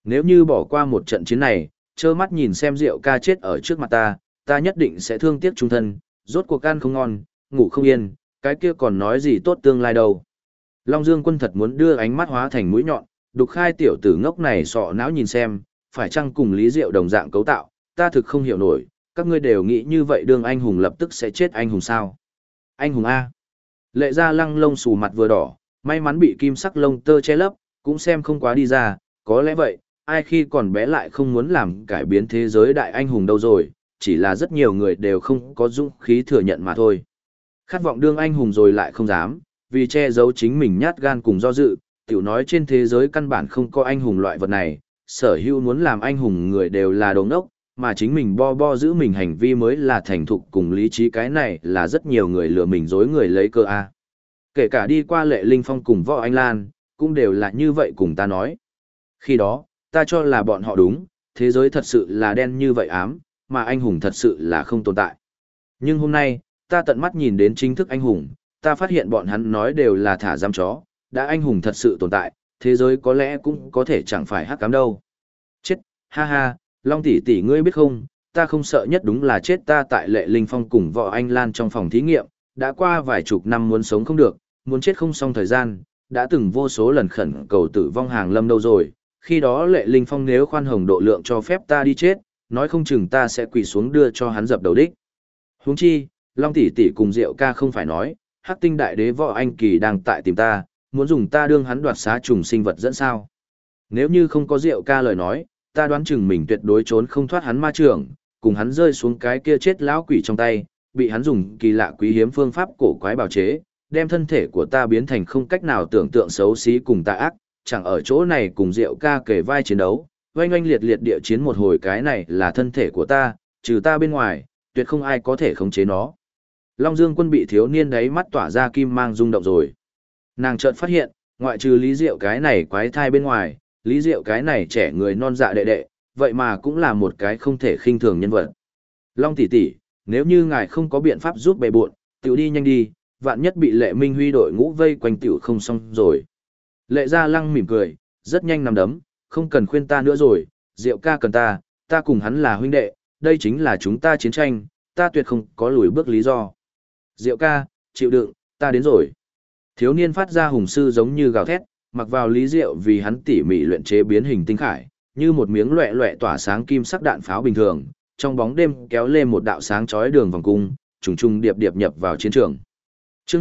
Nếu như bỏ qua một trận chiến này, trơ mắt nhìn xem Diệu ca chết ở trước mặt ta nhất định sẽ thương tiếc trung thân, rốt cuộc ăn không ngon, ngủ không yên, cái kia còn nói gì tốt tương lai đâu. Long Dương Quân thật muốn đưa ánh mắt hóa thành mũi nhọn, đục khai tiểu tử ngốc này sọ não nhìn xem, phải chăng cùng Lý Diệu đồng dạng cấu tạo, ta thực không hiểu nổi, các ngươi đều nghĩ như vậy đương anh hùng lập tức sẽ chết anh hùng sao. Anh hùng A. Lệ Gia Lăng lông xù mặt vừa đỏ, may mắn bị kim sắc lông tơ che lấp, cũng xem không quá đi ra, có lẽ vậy, ai khi còn bé lại không muốn làm cải biến thế giới đại anh hùng đâu rồi, chỉ là rất nhiều người đều không có dũng khí thừa nhận mà thôi. Khát vọng đương anh hùng rồi lại không dám, vì che giấu chính mình nhát gan cùng do dự, tiểu nói trên thế giới căn bản không có anh hùng loại vật này, sở hữu muốn làm anh hùng người đều là đồ ngốc, mà chính mình bo giữ mình hành vi mới là thành thục cùng lý trí, cái này là rất nhiều người lừa mình dối người lấy cơ a. Kể cả đi qua Lệ Linh Phong cùng Võ Anh Lan, cũng đều là như vậy cùng ta nói. Khi đó, ta cho là bọn họ đúng, thế giới thật sự là đen như vậy ám, mà anh hùng thật sự là không tồn tại. Nhưng hôm nay, ta tận mắt nhìn đến chính thức anh hùng, ta phát hiện bọn hắn nói đều là thả giam chó, đã anh hùng thật sự tồn tại, thế giới có lẽ cũng có thể chẳng phải hắc ám đâu. Chết, ha ha, Long tỷ tỷ ngươi biết không, ta không sợ nhất đúng là chết ta tại Lệ Linh Phong cùng Võ Anh Lan trong phòng thí nghiệm, đã qua vài chục năm muốn sống không được, muốn chết không xong thời gian, đã từng vô số lần khẩn cầu tử vong hàng lâm đâu rồi, khi đó Lệ Linh Phong nếu khoan hồng độ lượng cho phép ta đi chết, nói không chừng ta sẽ quỳ xuống đưa cho hắn dập đầu đích. Huống chi, Long tỷ tỷ cùng Diệu ca không phải nói, Hắc Tinh Đại Đế Võ Anh Kỳ đang tại tìm ta, muốn dùng ta đương hắn đoạt xá trùng sinh vật dẫn sao. Nếu như không có Diệu ca lời nói, ta đoán chừng mình tuyệt đối trốn không thoát hắn ma trưởng, cùng hắn rơi xuống cái kia chết lão quỷ trong tay, bị hắn dùng kỳ lạ quý hiếm phương pháp cổ quái bào chế, đem thân thể của ta biến thành không cách nào tưởng tượng xấu xí cùng tà ác, chẳng ở chỗ này cùng Diệu ca kề vai chiến đấu, oanh oanh liệt liệt địa chiến một hồi, cái này là thân thể của ta, trừ ta bên ngoài, tuyệt không ai có thể khống chế nó. Long Dương Quân bị thiếu niên đấy mắt tỏa ra kim mang rung động rồi. Nàng chợt phát hiện, ngoại trừ Lý Diệu cái này quái thai bên ngoài, Lý Diệu cái này trẻ người non dạ đệ đệ, vậy mà cũng là một cái không thể khinh thường nhân vật. Long tỷ tỷ, nếu như ngài không có biện pháp giúp bề buộn, tiểu đi nhanh đi, vạn nhất bị Lệ Minh Huy đội ngũ vây quanh tiểu không xong rồi. Lệ Gia Lăng mỉm cười, rất nhanh nằm đấm, không cần khuyên ta nữa rồi, Diệu ca cần ta cùng hắn là huynh đệ, đây chính là chúng ta chiến tranh, ta tuyệt không có lùi bước lý do. Diệu ca, chịu đựng, ta đến rồi. Thiếu niên phát ra hùng sư giống như gào thét, mặc vào Lý Diệu vì hắn tỉ mỉ luyện chế biến hình tinh khải, như một miếng loẹ loẹ tỏa sáng kim sắc đạn pháo bình thường, trong bóng đêm kéo lên một đạo sáng chói đường vòng cung, trùng trùng điệp điệp nhập vào chiến trường. Chương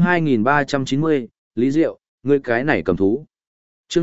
2390, Lý Diệu, ngươi cái này cầm thú. Chương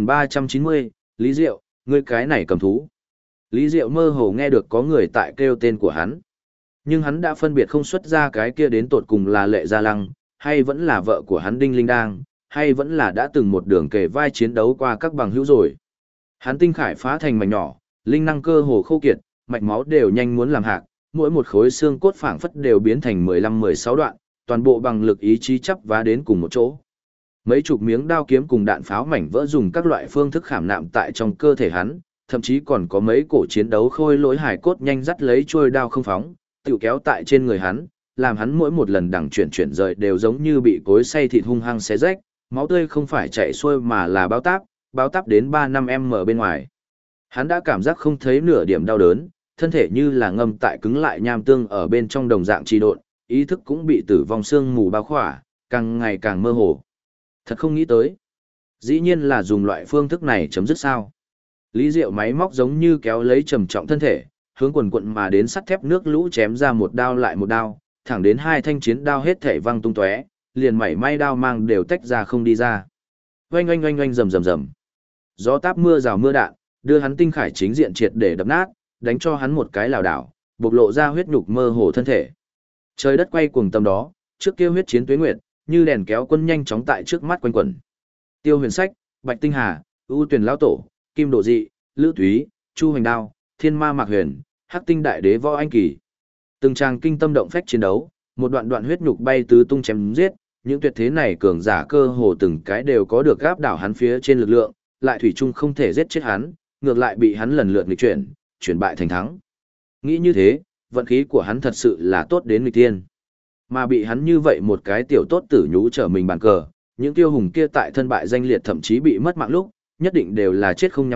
2390, Lý Diệu, ngươi cái này cầm thú. Lý Diệu mơ hồ nghe được có người tại kêu tên của hắn. Nhưng hắn đã phân biệt không xuất ra cái kia đến tột cùng là Lệ Gia Lăng, hay vẫn là vợ của hắn Đinh Linh Đang, hay vẫn là đã từng một đường kề vai chiến đấu qua các bằng hữu rồi. Hắn tinh khải phá thành mảnh nhỏ, linh năng cơ hồ khô kiệt, mạch máu đều nhanh muốn làm hạc, mỗi một khối xương cốt phảng phất đều biến thành 15-16 đoạn, toàn bộ bằng lực ý chí chắp vá đến cùng một chỗ. Mấy chục miếng đao kiếm cùng đạn pháo mảnh vỡ dùng các loại phương thức khảm nạm tại trong cơ thể hắn, thậm chí còn có mấy cổ chiến đấu khôi lỗi hài cốt nhanh dắt lấy chuôi đao không phóng, tự kéo tại trên người hắn, làm hắn mỗi một lần đằng chuyển rời đều giống như bị cối xay thịt hung hăng xé rách, máu tươi không phải chảy xuôi mà là báo táp đến 3-5m bên ngoài. Hắn đã cảm giác không thấy nửa điểm đau đớn, thân thể như là ngâm tại cứng lại nham tương ở bên trong đồng dạng trì độn, ý thức cũng bị tử vong sương mù bao khỏa, càng ngày càng mơ hồ. Thật không nghĩ tới. Dĩ nhiên là dùng loại phương thức này chấm dứt sao. Lý Diệu máy móc giống như kéo lấy trầm trọng thân thể, hướng quần quận mà đến sắt thép nước lũ chém ra một đao lại một đao, thẳng đến hai thanh chiến đao hết thể văng tung tóe, liền mảy may đao mang đều tách ra không đi ra. Oanh oanh oanh oanh rầm rầm rầm. Gió táp mưa rào mưa đạn, đưa hắn tinh khải chính diện triệt để đập nát, đánh cho hắn một cái lảo đảo, bộc lộ ra huyết nhục mơ hồ thân thể. Trời đất quay cuồng tâm đó, trước kia huyết chiến tuế nguyệt, như đèn kéo quân nhanh chóng tại trước mắt quanh quẩn. Tiêu Huyền Sách, Bạch Tinh Hà, ưu Tuyển lão tổ, Kim Độ Dị, Lữ Thúy, Chu Hoành Đao, Thiên Ma Mạc Huyền, Hắc Tinh Đại Đế Võ Anh Kỳ. Từng tràng kinh tâm động phách chiến đấu, một đoạn đoạn huyết nhục bay tứ tung chém giết, những tuyệt thế này cường giả cơ hồ từng cái đều có được gáp đảo hắn phía trên lực lượng, lại thủy chung không thể giết chết hắn, ngược lại bị hắn lần lượt nghịch chuyển bại thành thắng. Nghĩ như thế, vận khí của hắn thật sự là tốt đến nghịch tiên. Mà bị hắn như vậy một cái tiểu tốt tử nhú trở mình bàn cờ, những tiêu hùng kia tại thân bại danh liệt thậm chí bị mất mạng lúc, nhất định đều là chết không nhắm mắt,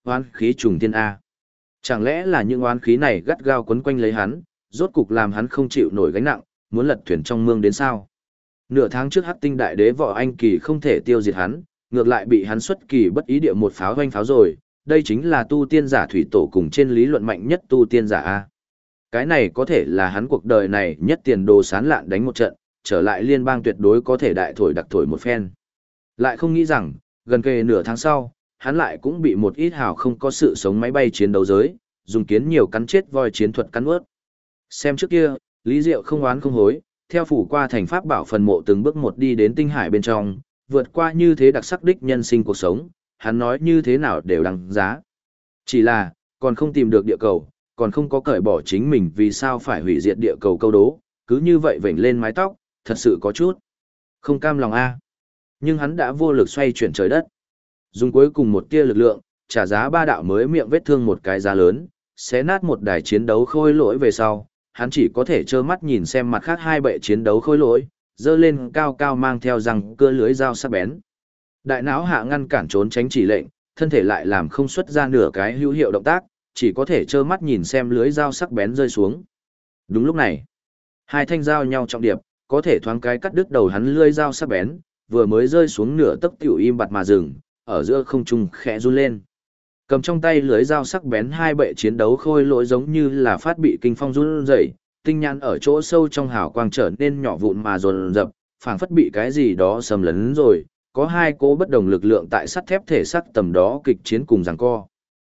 oán khí trùng thiên A. Chẳng lẽ là những oán khí này gắt gao quấn quanh lấy hắn, rốt cục làm hắn không chịu nổi gánh nặng, muốn lật thuyền trong mương đến sao? Nửa tháng trước Hắc Tinh Đại Đế Võ Anh Kỳ không thể tiêu diệt hắn, ngược lại bị hắn xuất kỳ bất ý địa một pháo hoanh pháo rồi, đây chính là tu tiên giả thủy tổ cùng trên lý luận mạnh nhất tu tiên giả A. Cái này có thể là hắn cuộc đời này nhất tiền đồ sán lạn đánh một trận, trở lại liên bang tuyệt đối có thể đại thổi đặc thổi một phen. Lại không nghĩ rằng, gần kề nửa tháng sau, hắn lại cũng bị một ít hào không có sự sống máy bay chiến đấu giới, dùng kiến nhiều cắn chết voi chiến thuật cắn ướt. Xem trước kia, Lý Diệu không oán không hối, theo phủ qua thành pháp bảo phần mộ từng bước một đi đến tinh hải bên trong, vượt qua như thế đặc sắc đích nhân sinh cuộc sống, hắn nói như thế nào đều đáng giá. Chỉ là, còn không tìm được địa cầu, còn không có cởi bỏ chính mình vì sao phải hủy diệt địa cầu câu đố, cứ như vậy vểnh lên mái tóc, thật sự có chút không cam lòng a. Nhưng hắn đã vô lực xoay chuyển trời đất. Dùng cuối cùng một tia lực lượng, trả giá ba đạo mới miệng vết thương một cái giá lớn, xé nát một đài chiến đấu khôi lỗi về sau, hắn chỉ có thể trơ mắt nhìn xem mặt khác hai bệ chiến đấu khôi lỗi, dơ lên cao cao mang theo răng cưa lưới dao sắc bén. Đại não hạ ngăn cản trốn tránh chỉ lệnh, thân thể lại làm không xuất ra nửa cái hữu hiệu động tác, chỉ có thể trơ mắt nhìn xem lưới dao sắc bén rơi xuống. Đúng lúc này, hai thanh dao nhau trọng điệp, có thể thoáng cái cắt đứt đầu hắn lưới dao sắc bén, vừa mới rơi xuống nửa tấc tiểu im bặt mà dừng, ở giữa không trung khẽ run lên. Cầm trong tay lưới dao sắc bén hai bệ chiến đấu khôi lỗi giống như là phát bị kinh phong run rẩy, tinh nhãn ở chỗ sâu trong hào quang trở nên nhỏ vụn mà dồn dập, phảng phất bị cái gì đó xâm lấn rồi, có hai cỗ bất đồng lực lượng tại sắt thép thể sắc tầm đó kịch chiến cùng giằng co.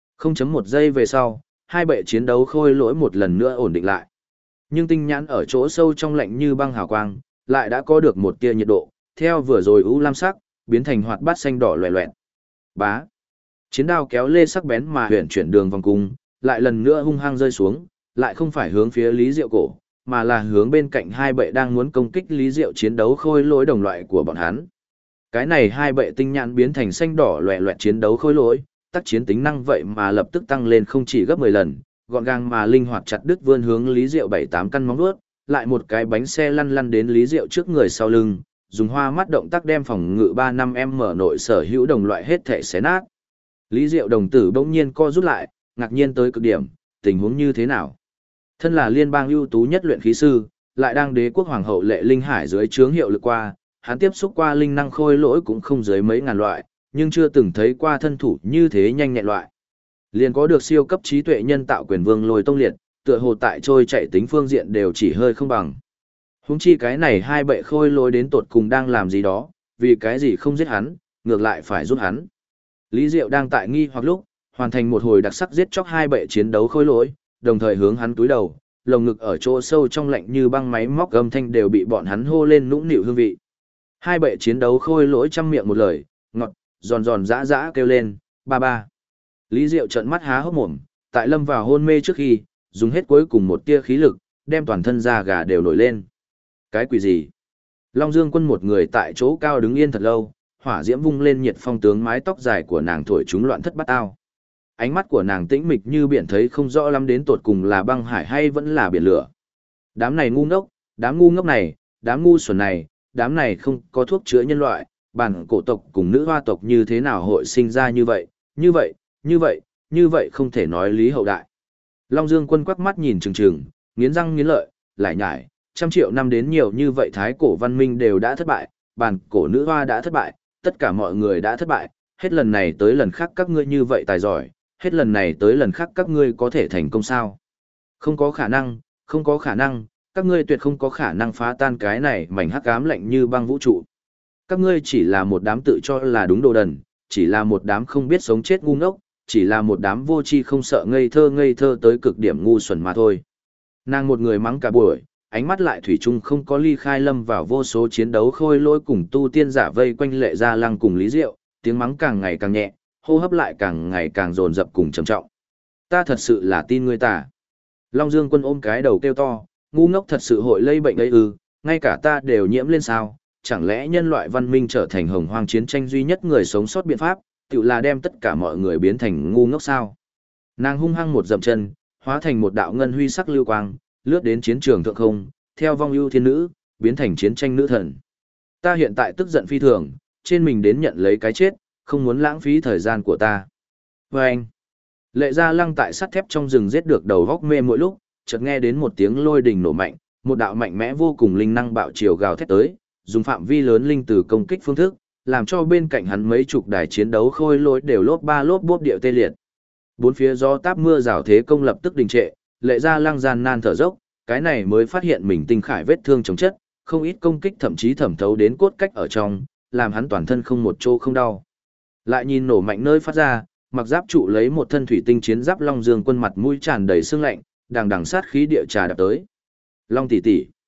0.1 giây về sau, hai bệ chiến đấu khôi lỗi một lần nữa ổn định lại. Nhưng tinh nhãn ở chỗ sâu trong lạnh như băng hào quang, lại đã có được một tia nhiệt độ, theo vừa rồi u lam sắc, biến thành hoạt bát xanh đỏ loè loẹt. Bá. Chiến đao kéo lê sắc bén mà huyền chuyển đường vòng cung, lại lần nữa hung hăng rơi xuống, lại không phải hướng phía Lý Diệu cổ, mà là hướng bên cạnh hai bệ đang muốn công kích Lý Diệu chiến đấu khôi lỗi đồng loại của bọn hắn. Cái này hai bệ tinh nhãn biến thành xanh đỏ loè loẹt chiến đấu khôi lỗi, tác chiến tính năng vậy mà lập tức tăng lên không chỉ gấp 10 lần, gọn gàng mà linh hoạt chặt đứt vươn hướng Lý Diệu 7-8 căn móng vuốt, lại một cái bánh xe lăn lăn đến Lý Diệu trước người sau lưng, dùng hoa mắt động tác đem phòng ngự 35M nội sở hữu đồng loại hết thể xé nát. Lý Diệu đồng tử bỗng nhiên co rút lại, ngạc nhiên tới cực điểm, tình huống như thế nào? Thân là liên bang ưu tú nhất luyện khí sư, lại đang đế quốc hoàng hậu Lệ Linh Hải dưới trướng hiệu lực qua, hắn tiếp xúc qua linh năng khôi lỗi cũng không dưới mấy ngàn loại, nhưng chưa từng thấy qua thân thủ như thế nhanh nhẹn loại. Liền có được siêu cấp trí tuệ nhân tạo quyền vương Lôi Tông Liệt, tựa hồ tại trôi chạy tính phương diện đều chỉ hơi không bằng. Huống chi cái này hai bệ khôi lỗi đến tột cùng đang làm gì đó, vì cái gì không giết hắn, ngược lại phải giúp hắn. Lý Diệu đang tại nghi hoặc lúc, hoàn thành một hồi đặc sắc giết chóc hai bệ chiến đấu khôi lỗi, đồng thời hướng hắn túi đầu, lồng ngực ở chỗ sâu trong lạnh như băng máy móc âm thanh đều bị bọn hắn hô lên nũng nịu hương vị. Hai bệ chiến đấu khôi lỗi trăm miệng một lời, ngọt, giòn giòn giã giã kêu lên, ba ba. Lý Diệu trợn mắt há hốc mồm, tại lâm vào hôn mê trước khi, dùng hết cuối cùng một tia khí lực, đem toàn thân da gà đều nổi lên. Cái quỷ gì? Long Dương Quân một người tại chỗ cao đứng yên thật lâu, hỏa diễm vung lên nhiệt phong tướng mái tóc dài của nàng thổi chúng loạn thất bát ao. Ánh mắt của nàng tĩnh mịch như biển thấy không rõ lắm đến tột cùng là băng hải hay vẫn là biển lửa. Đám này ngu ngốc, đám ngu ngốc này, đám ngu xuẩn này, đám này không có thuốc chữa nhân loại, bản cổ tộc cùng nữ hoa tộc như thế nào hội sinh ra như vậy, như vậy, như vậy, như vậy không thể nói lý hậu đại. Long Dương Quân quắc mắt nhìn trừng trừng, nghiến răng nghiến lợi, lại nhải, 100 triệu năm đến nhiều như vậy thái cổ văn minh đều đã thất bại, bản cổ nữ hoa đã thất bại, tất cả mọi người đã thất bại, hết lần này tới lần khác các ngươi như vậy tài giỏi, hết lần này tới lần khác các ngươi có thể thành công sao? Không có khả năng, không có khả năng, các ngươi tuyệt không có khả năng phá tan cái này mảnh hắc ám lạnh như băng vũ trụ. Các ngươi chỉ là một đám tự cho là đúng đồ đần, chỉ là một đám không biết sống chết ngu ngốc, chỉ là một đám vô tri không sợ ngây thơ tới cực điểm ngu xuẩn mà thôi. Nàng một người mắng cả buổi, ánh mắt lại thủy chung không có ly khai lâm vào vô số chiến đấu khôi lỗi cùng tu tiên giả vây quanh Lệ Gia Lăng cùng Lý Diệu, tiếng mắng càng ngày càng nhẹ, hô hấp lại càng ngày càng dồn dập cùng trầm trọng. Ta thật sự là tin ngươi tả. Long Dương Quân ôm cái đầu kêu to, ngu ngốc thật sự hội lây bệnh ấy ư, ngay cả ta đều nhiễm lên sao, chẳng lẽ nhân loại văn minh trở thành hồng hoang chiến tranh duy nhất người sống sót biện pháp, tự là đem tất cả mọi người biến thành ngu ngốc sao. Nàng hung hăng một dậm chân, hóa thành một đạo ngân huy sắc lưu quang, lướt đến chiến trường thượng không, theo vong ưu thiên nữ, biến thành chiến tranh nữ thần. Ta hiện tại tức giận phi thường, trên mình đến nhận lấy cái chết, không muốn lãng phí thời gian của ta. Và anh, Lệ Gia Lăng tại sắt thép trong rừng giết được đầu góc mê mỗi lúc, chợt nghe đến một tiếng lôi đình nổ mạnh, một đạo mạnh mẽ vô cùng linh năng bạo chiều gào thét tới, dùng phạm vi lớn linh từ công kích phương thức, làm cho bên cạnh hắn mấy chục đài chiến đấu khôi lỗi đều lốp ba lốp bốp điệu tê liệt. Bốn phía gió táp mưa rào thế công lập tức đình trệ, Lệ Gia Lăng gian nan thở dốc, cái này mới phát hiện mình tinh khải vết thương chống chất, không ít công kích thậm chí thẩm thấu đến cốt cách ở trong, làm hắn toàn thân không một chỗ không đau. Lại nhìn nổ mạnh nơi phát ra, mặc giáp trụ lấy một thân thủy tinh chiến giáp Long Dương quân mặt mũi tràn đầy sương lạnh, đằng đằng sát khí địa trà đập tới. Long tỷ tỷ,